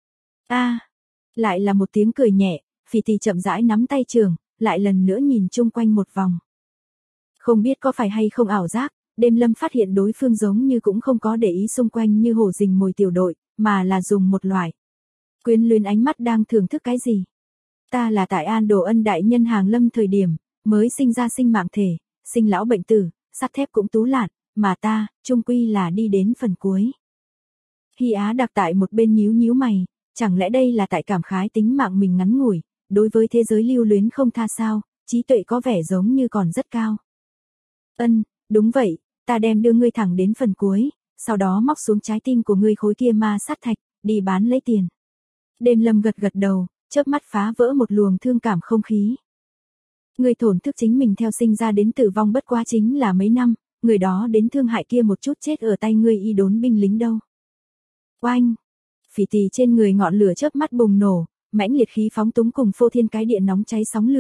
Lại là một tiếng cười nhẹ, Phỉ Tỳ chậm rãi nắm tay trường, lại lần nữa nhìn chung quanh một vòng. Không biết có phải hay không ảo giác, Đêm Lâm phát hiện đối phương giống như cũng không có để ý xung quanh như hổ rình mồi tiểu đội, mà là dùng một loại quyến luyến ánh mắt đang thưởng thức cái gì. Ta là tại An Đồ Ân đại nhân hàng lâm thời điểm, mới sinh ra sinh mạng thể, sinh lão bệnh tử, sắt thép cũng tú lạn, mà ta, chung quy là đi đến phần cuối. Hy Á Đặc tại một bên nhíu mày, chẳng lẽ đây là tại cảm khái tính mạng mình ngắn ngủi, đối với thế giới lưu luyến không tha sao, trí tuệ có vẻ giống như còn rất cao. Đúng vậy, ta đem đưa ngươi thẳng đến phần cuối, sau đó móc xuống trái tim của ngươi khối kia ma sát thạch, đi bán lấy tiền. Đêm Lâm gật đầu, chớp mắt phá vỡ một luồng thương cảm không khí. Ngươi thổn thức chính mình theo sinh ra đến tử vong bất quá chính là mấy năm, người đó đến thương hại kia một chút chết ở tay ngươi y đốn binh lính đâu. Oanh! Phỉ Tỳ trên người ngọn lửa chớp mắt bùng nổ, mãnh liệt khí phóng túng cùng phô thiên cái địa nóng cháy sóng lửa,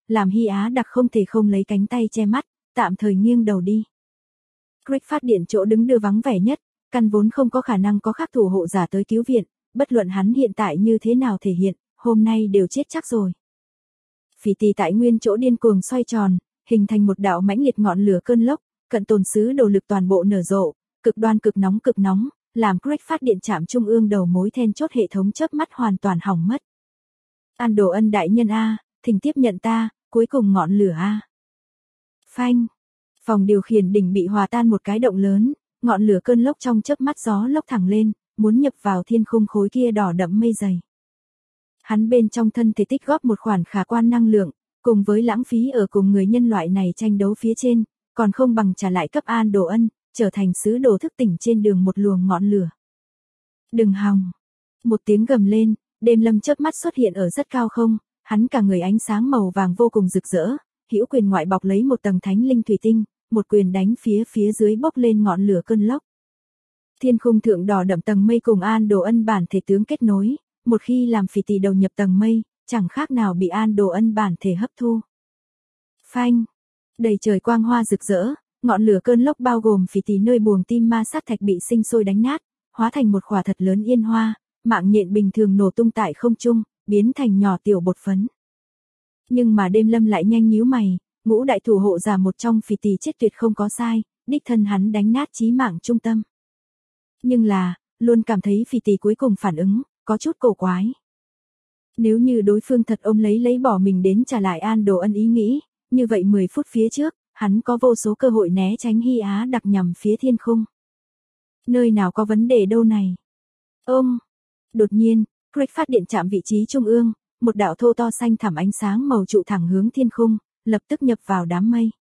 làm Hy Á đặc không thể không lấy cánh tay che mắt, tạm thời nghiêng đầu đi. Craig phát điện chỗ đứng đưa vắng vẻ nhất, căn vốn không có khả năng có khác thủ hộ giả tới cứu viện, bất luận hắn hiện tại như thế nào thể hiện, hôm nay đều chết chắc rồi. Phỉ Tỳ tại nguyên chỗ điên cuồng xoay tròn, hình thành một đạo mãnh liệt ngọn lửa cơn lốc, cận tồn sứ đồ lực toàn bộ nở rộ, cực đoan cực nóng, làm Craig phát điện trạm trung ương đầu mối then chốt hệ thống chớp mắt hoàn toàn hỏng mất. An Đồ Ân đại nhân a, thỉnh tiếp nhận ta, cuối cùng ngọn lửa a. Phanh, phòng điều khiển đỉnh bị hòa tan một cái động lớn, ngọn lửa cơn lốc trong chớp mắt gió lốc thẳng lên, muốn nhập vào thiên khung khối kia đỏ đậm mây dày. Hắn bên trong thân thể tích góp một khoản khả quan năng lượng, cùng với lãng phí ở cùng người nhân loại này tranh đấu phía trên, còn không bằng trả lại cấp An Đồ Ân, trở thành sứ đồ thức tỉnh trên đường một luồng ngọn lửa. Đừng hòng. Một tiếng gầm lên, Đêm Lâm chớp mắt xuất hiện ở rất cao không, hắn cả người ánh sáng màu vàng vô cùng rực rỡ, hữu quyền ngoại bọc lấy một tầng thánh linh thủy tinh, một quyền đánh phía dưới bốc lên ngọn lửa cơn lốc. Thiên khung thượng đỏ đậm tầng mây cùng An Đồ Ân bản thể tướng kết nối, một khi làm Phỉ Tỳ đầu nhập tầng mây, chẳng khác nào bị An Đồ Ân bản thể hấp thu. Phanh, đầy trời quang hoa rực rỡ, ngọn lửa cơn lốc bao gồm Phỉ Tỳ nơi buồng tim ma sát thạch bị sinh sôi đánh nát, hóa thành một khỏa thật lớn yên hoa, mạng nhện bình thường nổ tung tại không trung, biến thành nhỏ tiểu bột phấn. Nhưng mà Đêm Lâm lại nhanh nhíu mày, ngũ đại thủ hộ giả một trong Phỉ Tỳ chết tuyệt không có sai, đích thân hắn đánh nát chí mạng trung tâm. Nhưng là, luôn cảm thấy Phỉ Tỳ cuối cùng phản ứng, có chút cổ quái. Nếu như đối phương thật ôm lấy bỏ mình đến trả lại An Đồ Ân ý nghĩ, như vậy 10 phút phía trước, hắn có vô số cơ hội né tránh Hy Á đặc nhằm phía thiên khung. Nơi nào có vấn đề đâu này. Đột nhiên, Craig phát điện chạm vị trí trung ương, một đạo thô to xanh thẳm ánh sáng màu trụ thẳng hướng thiên khung, lập tức nhập vào đám mây.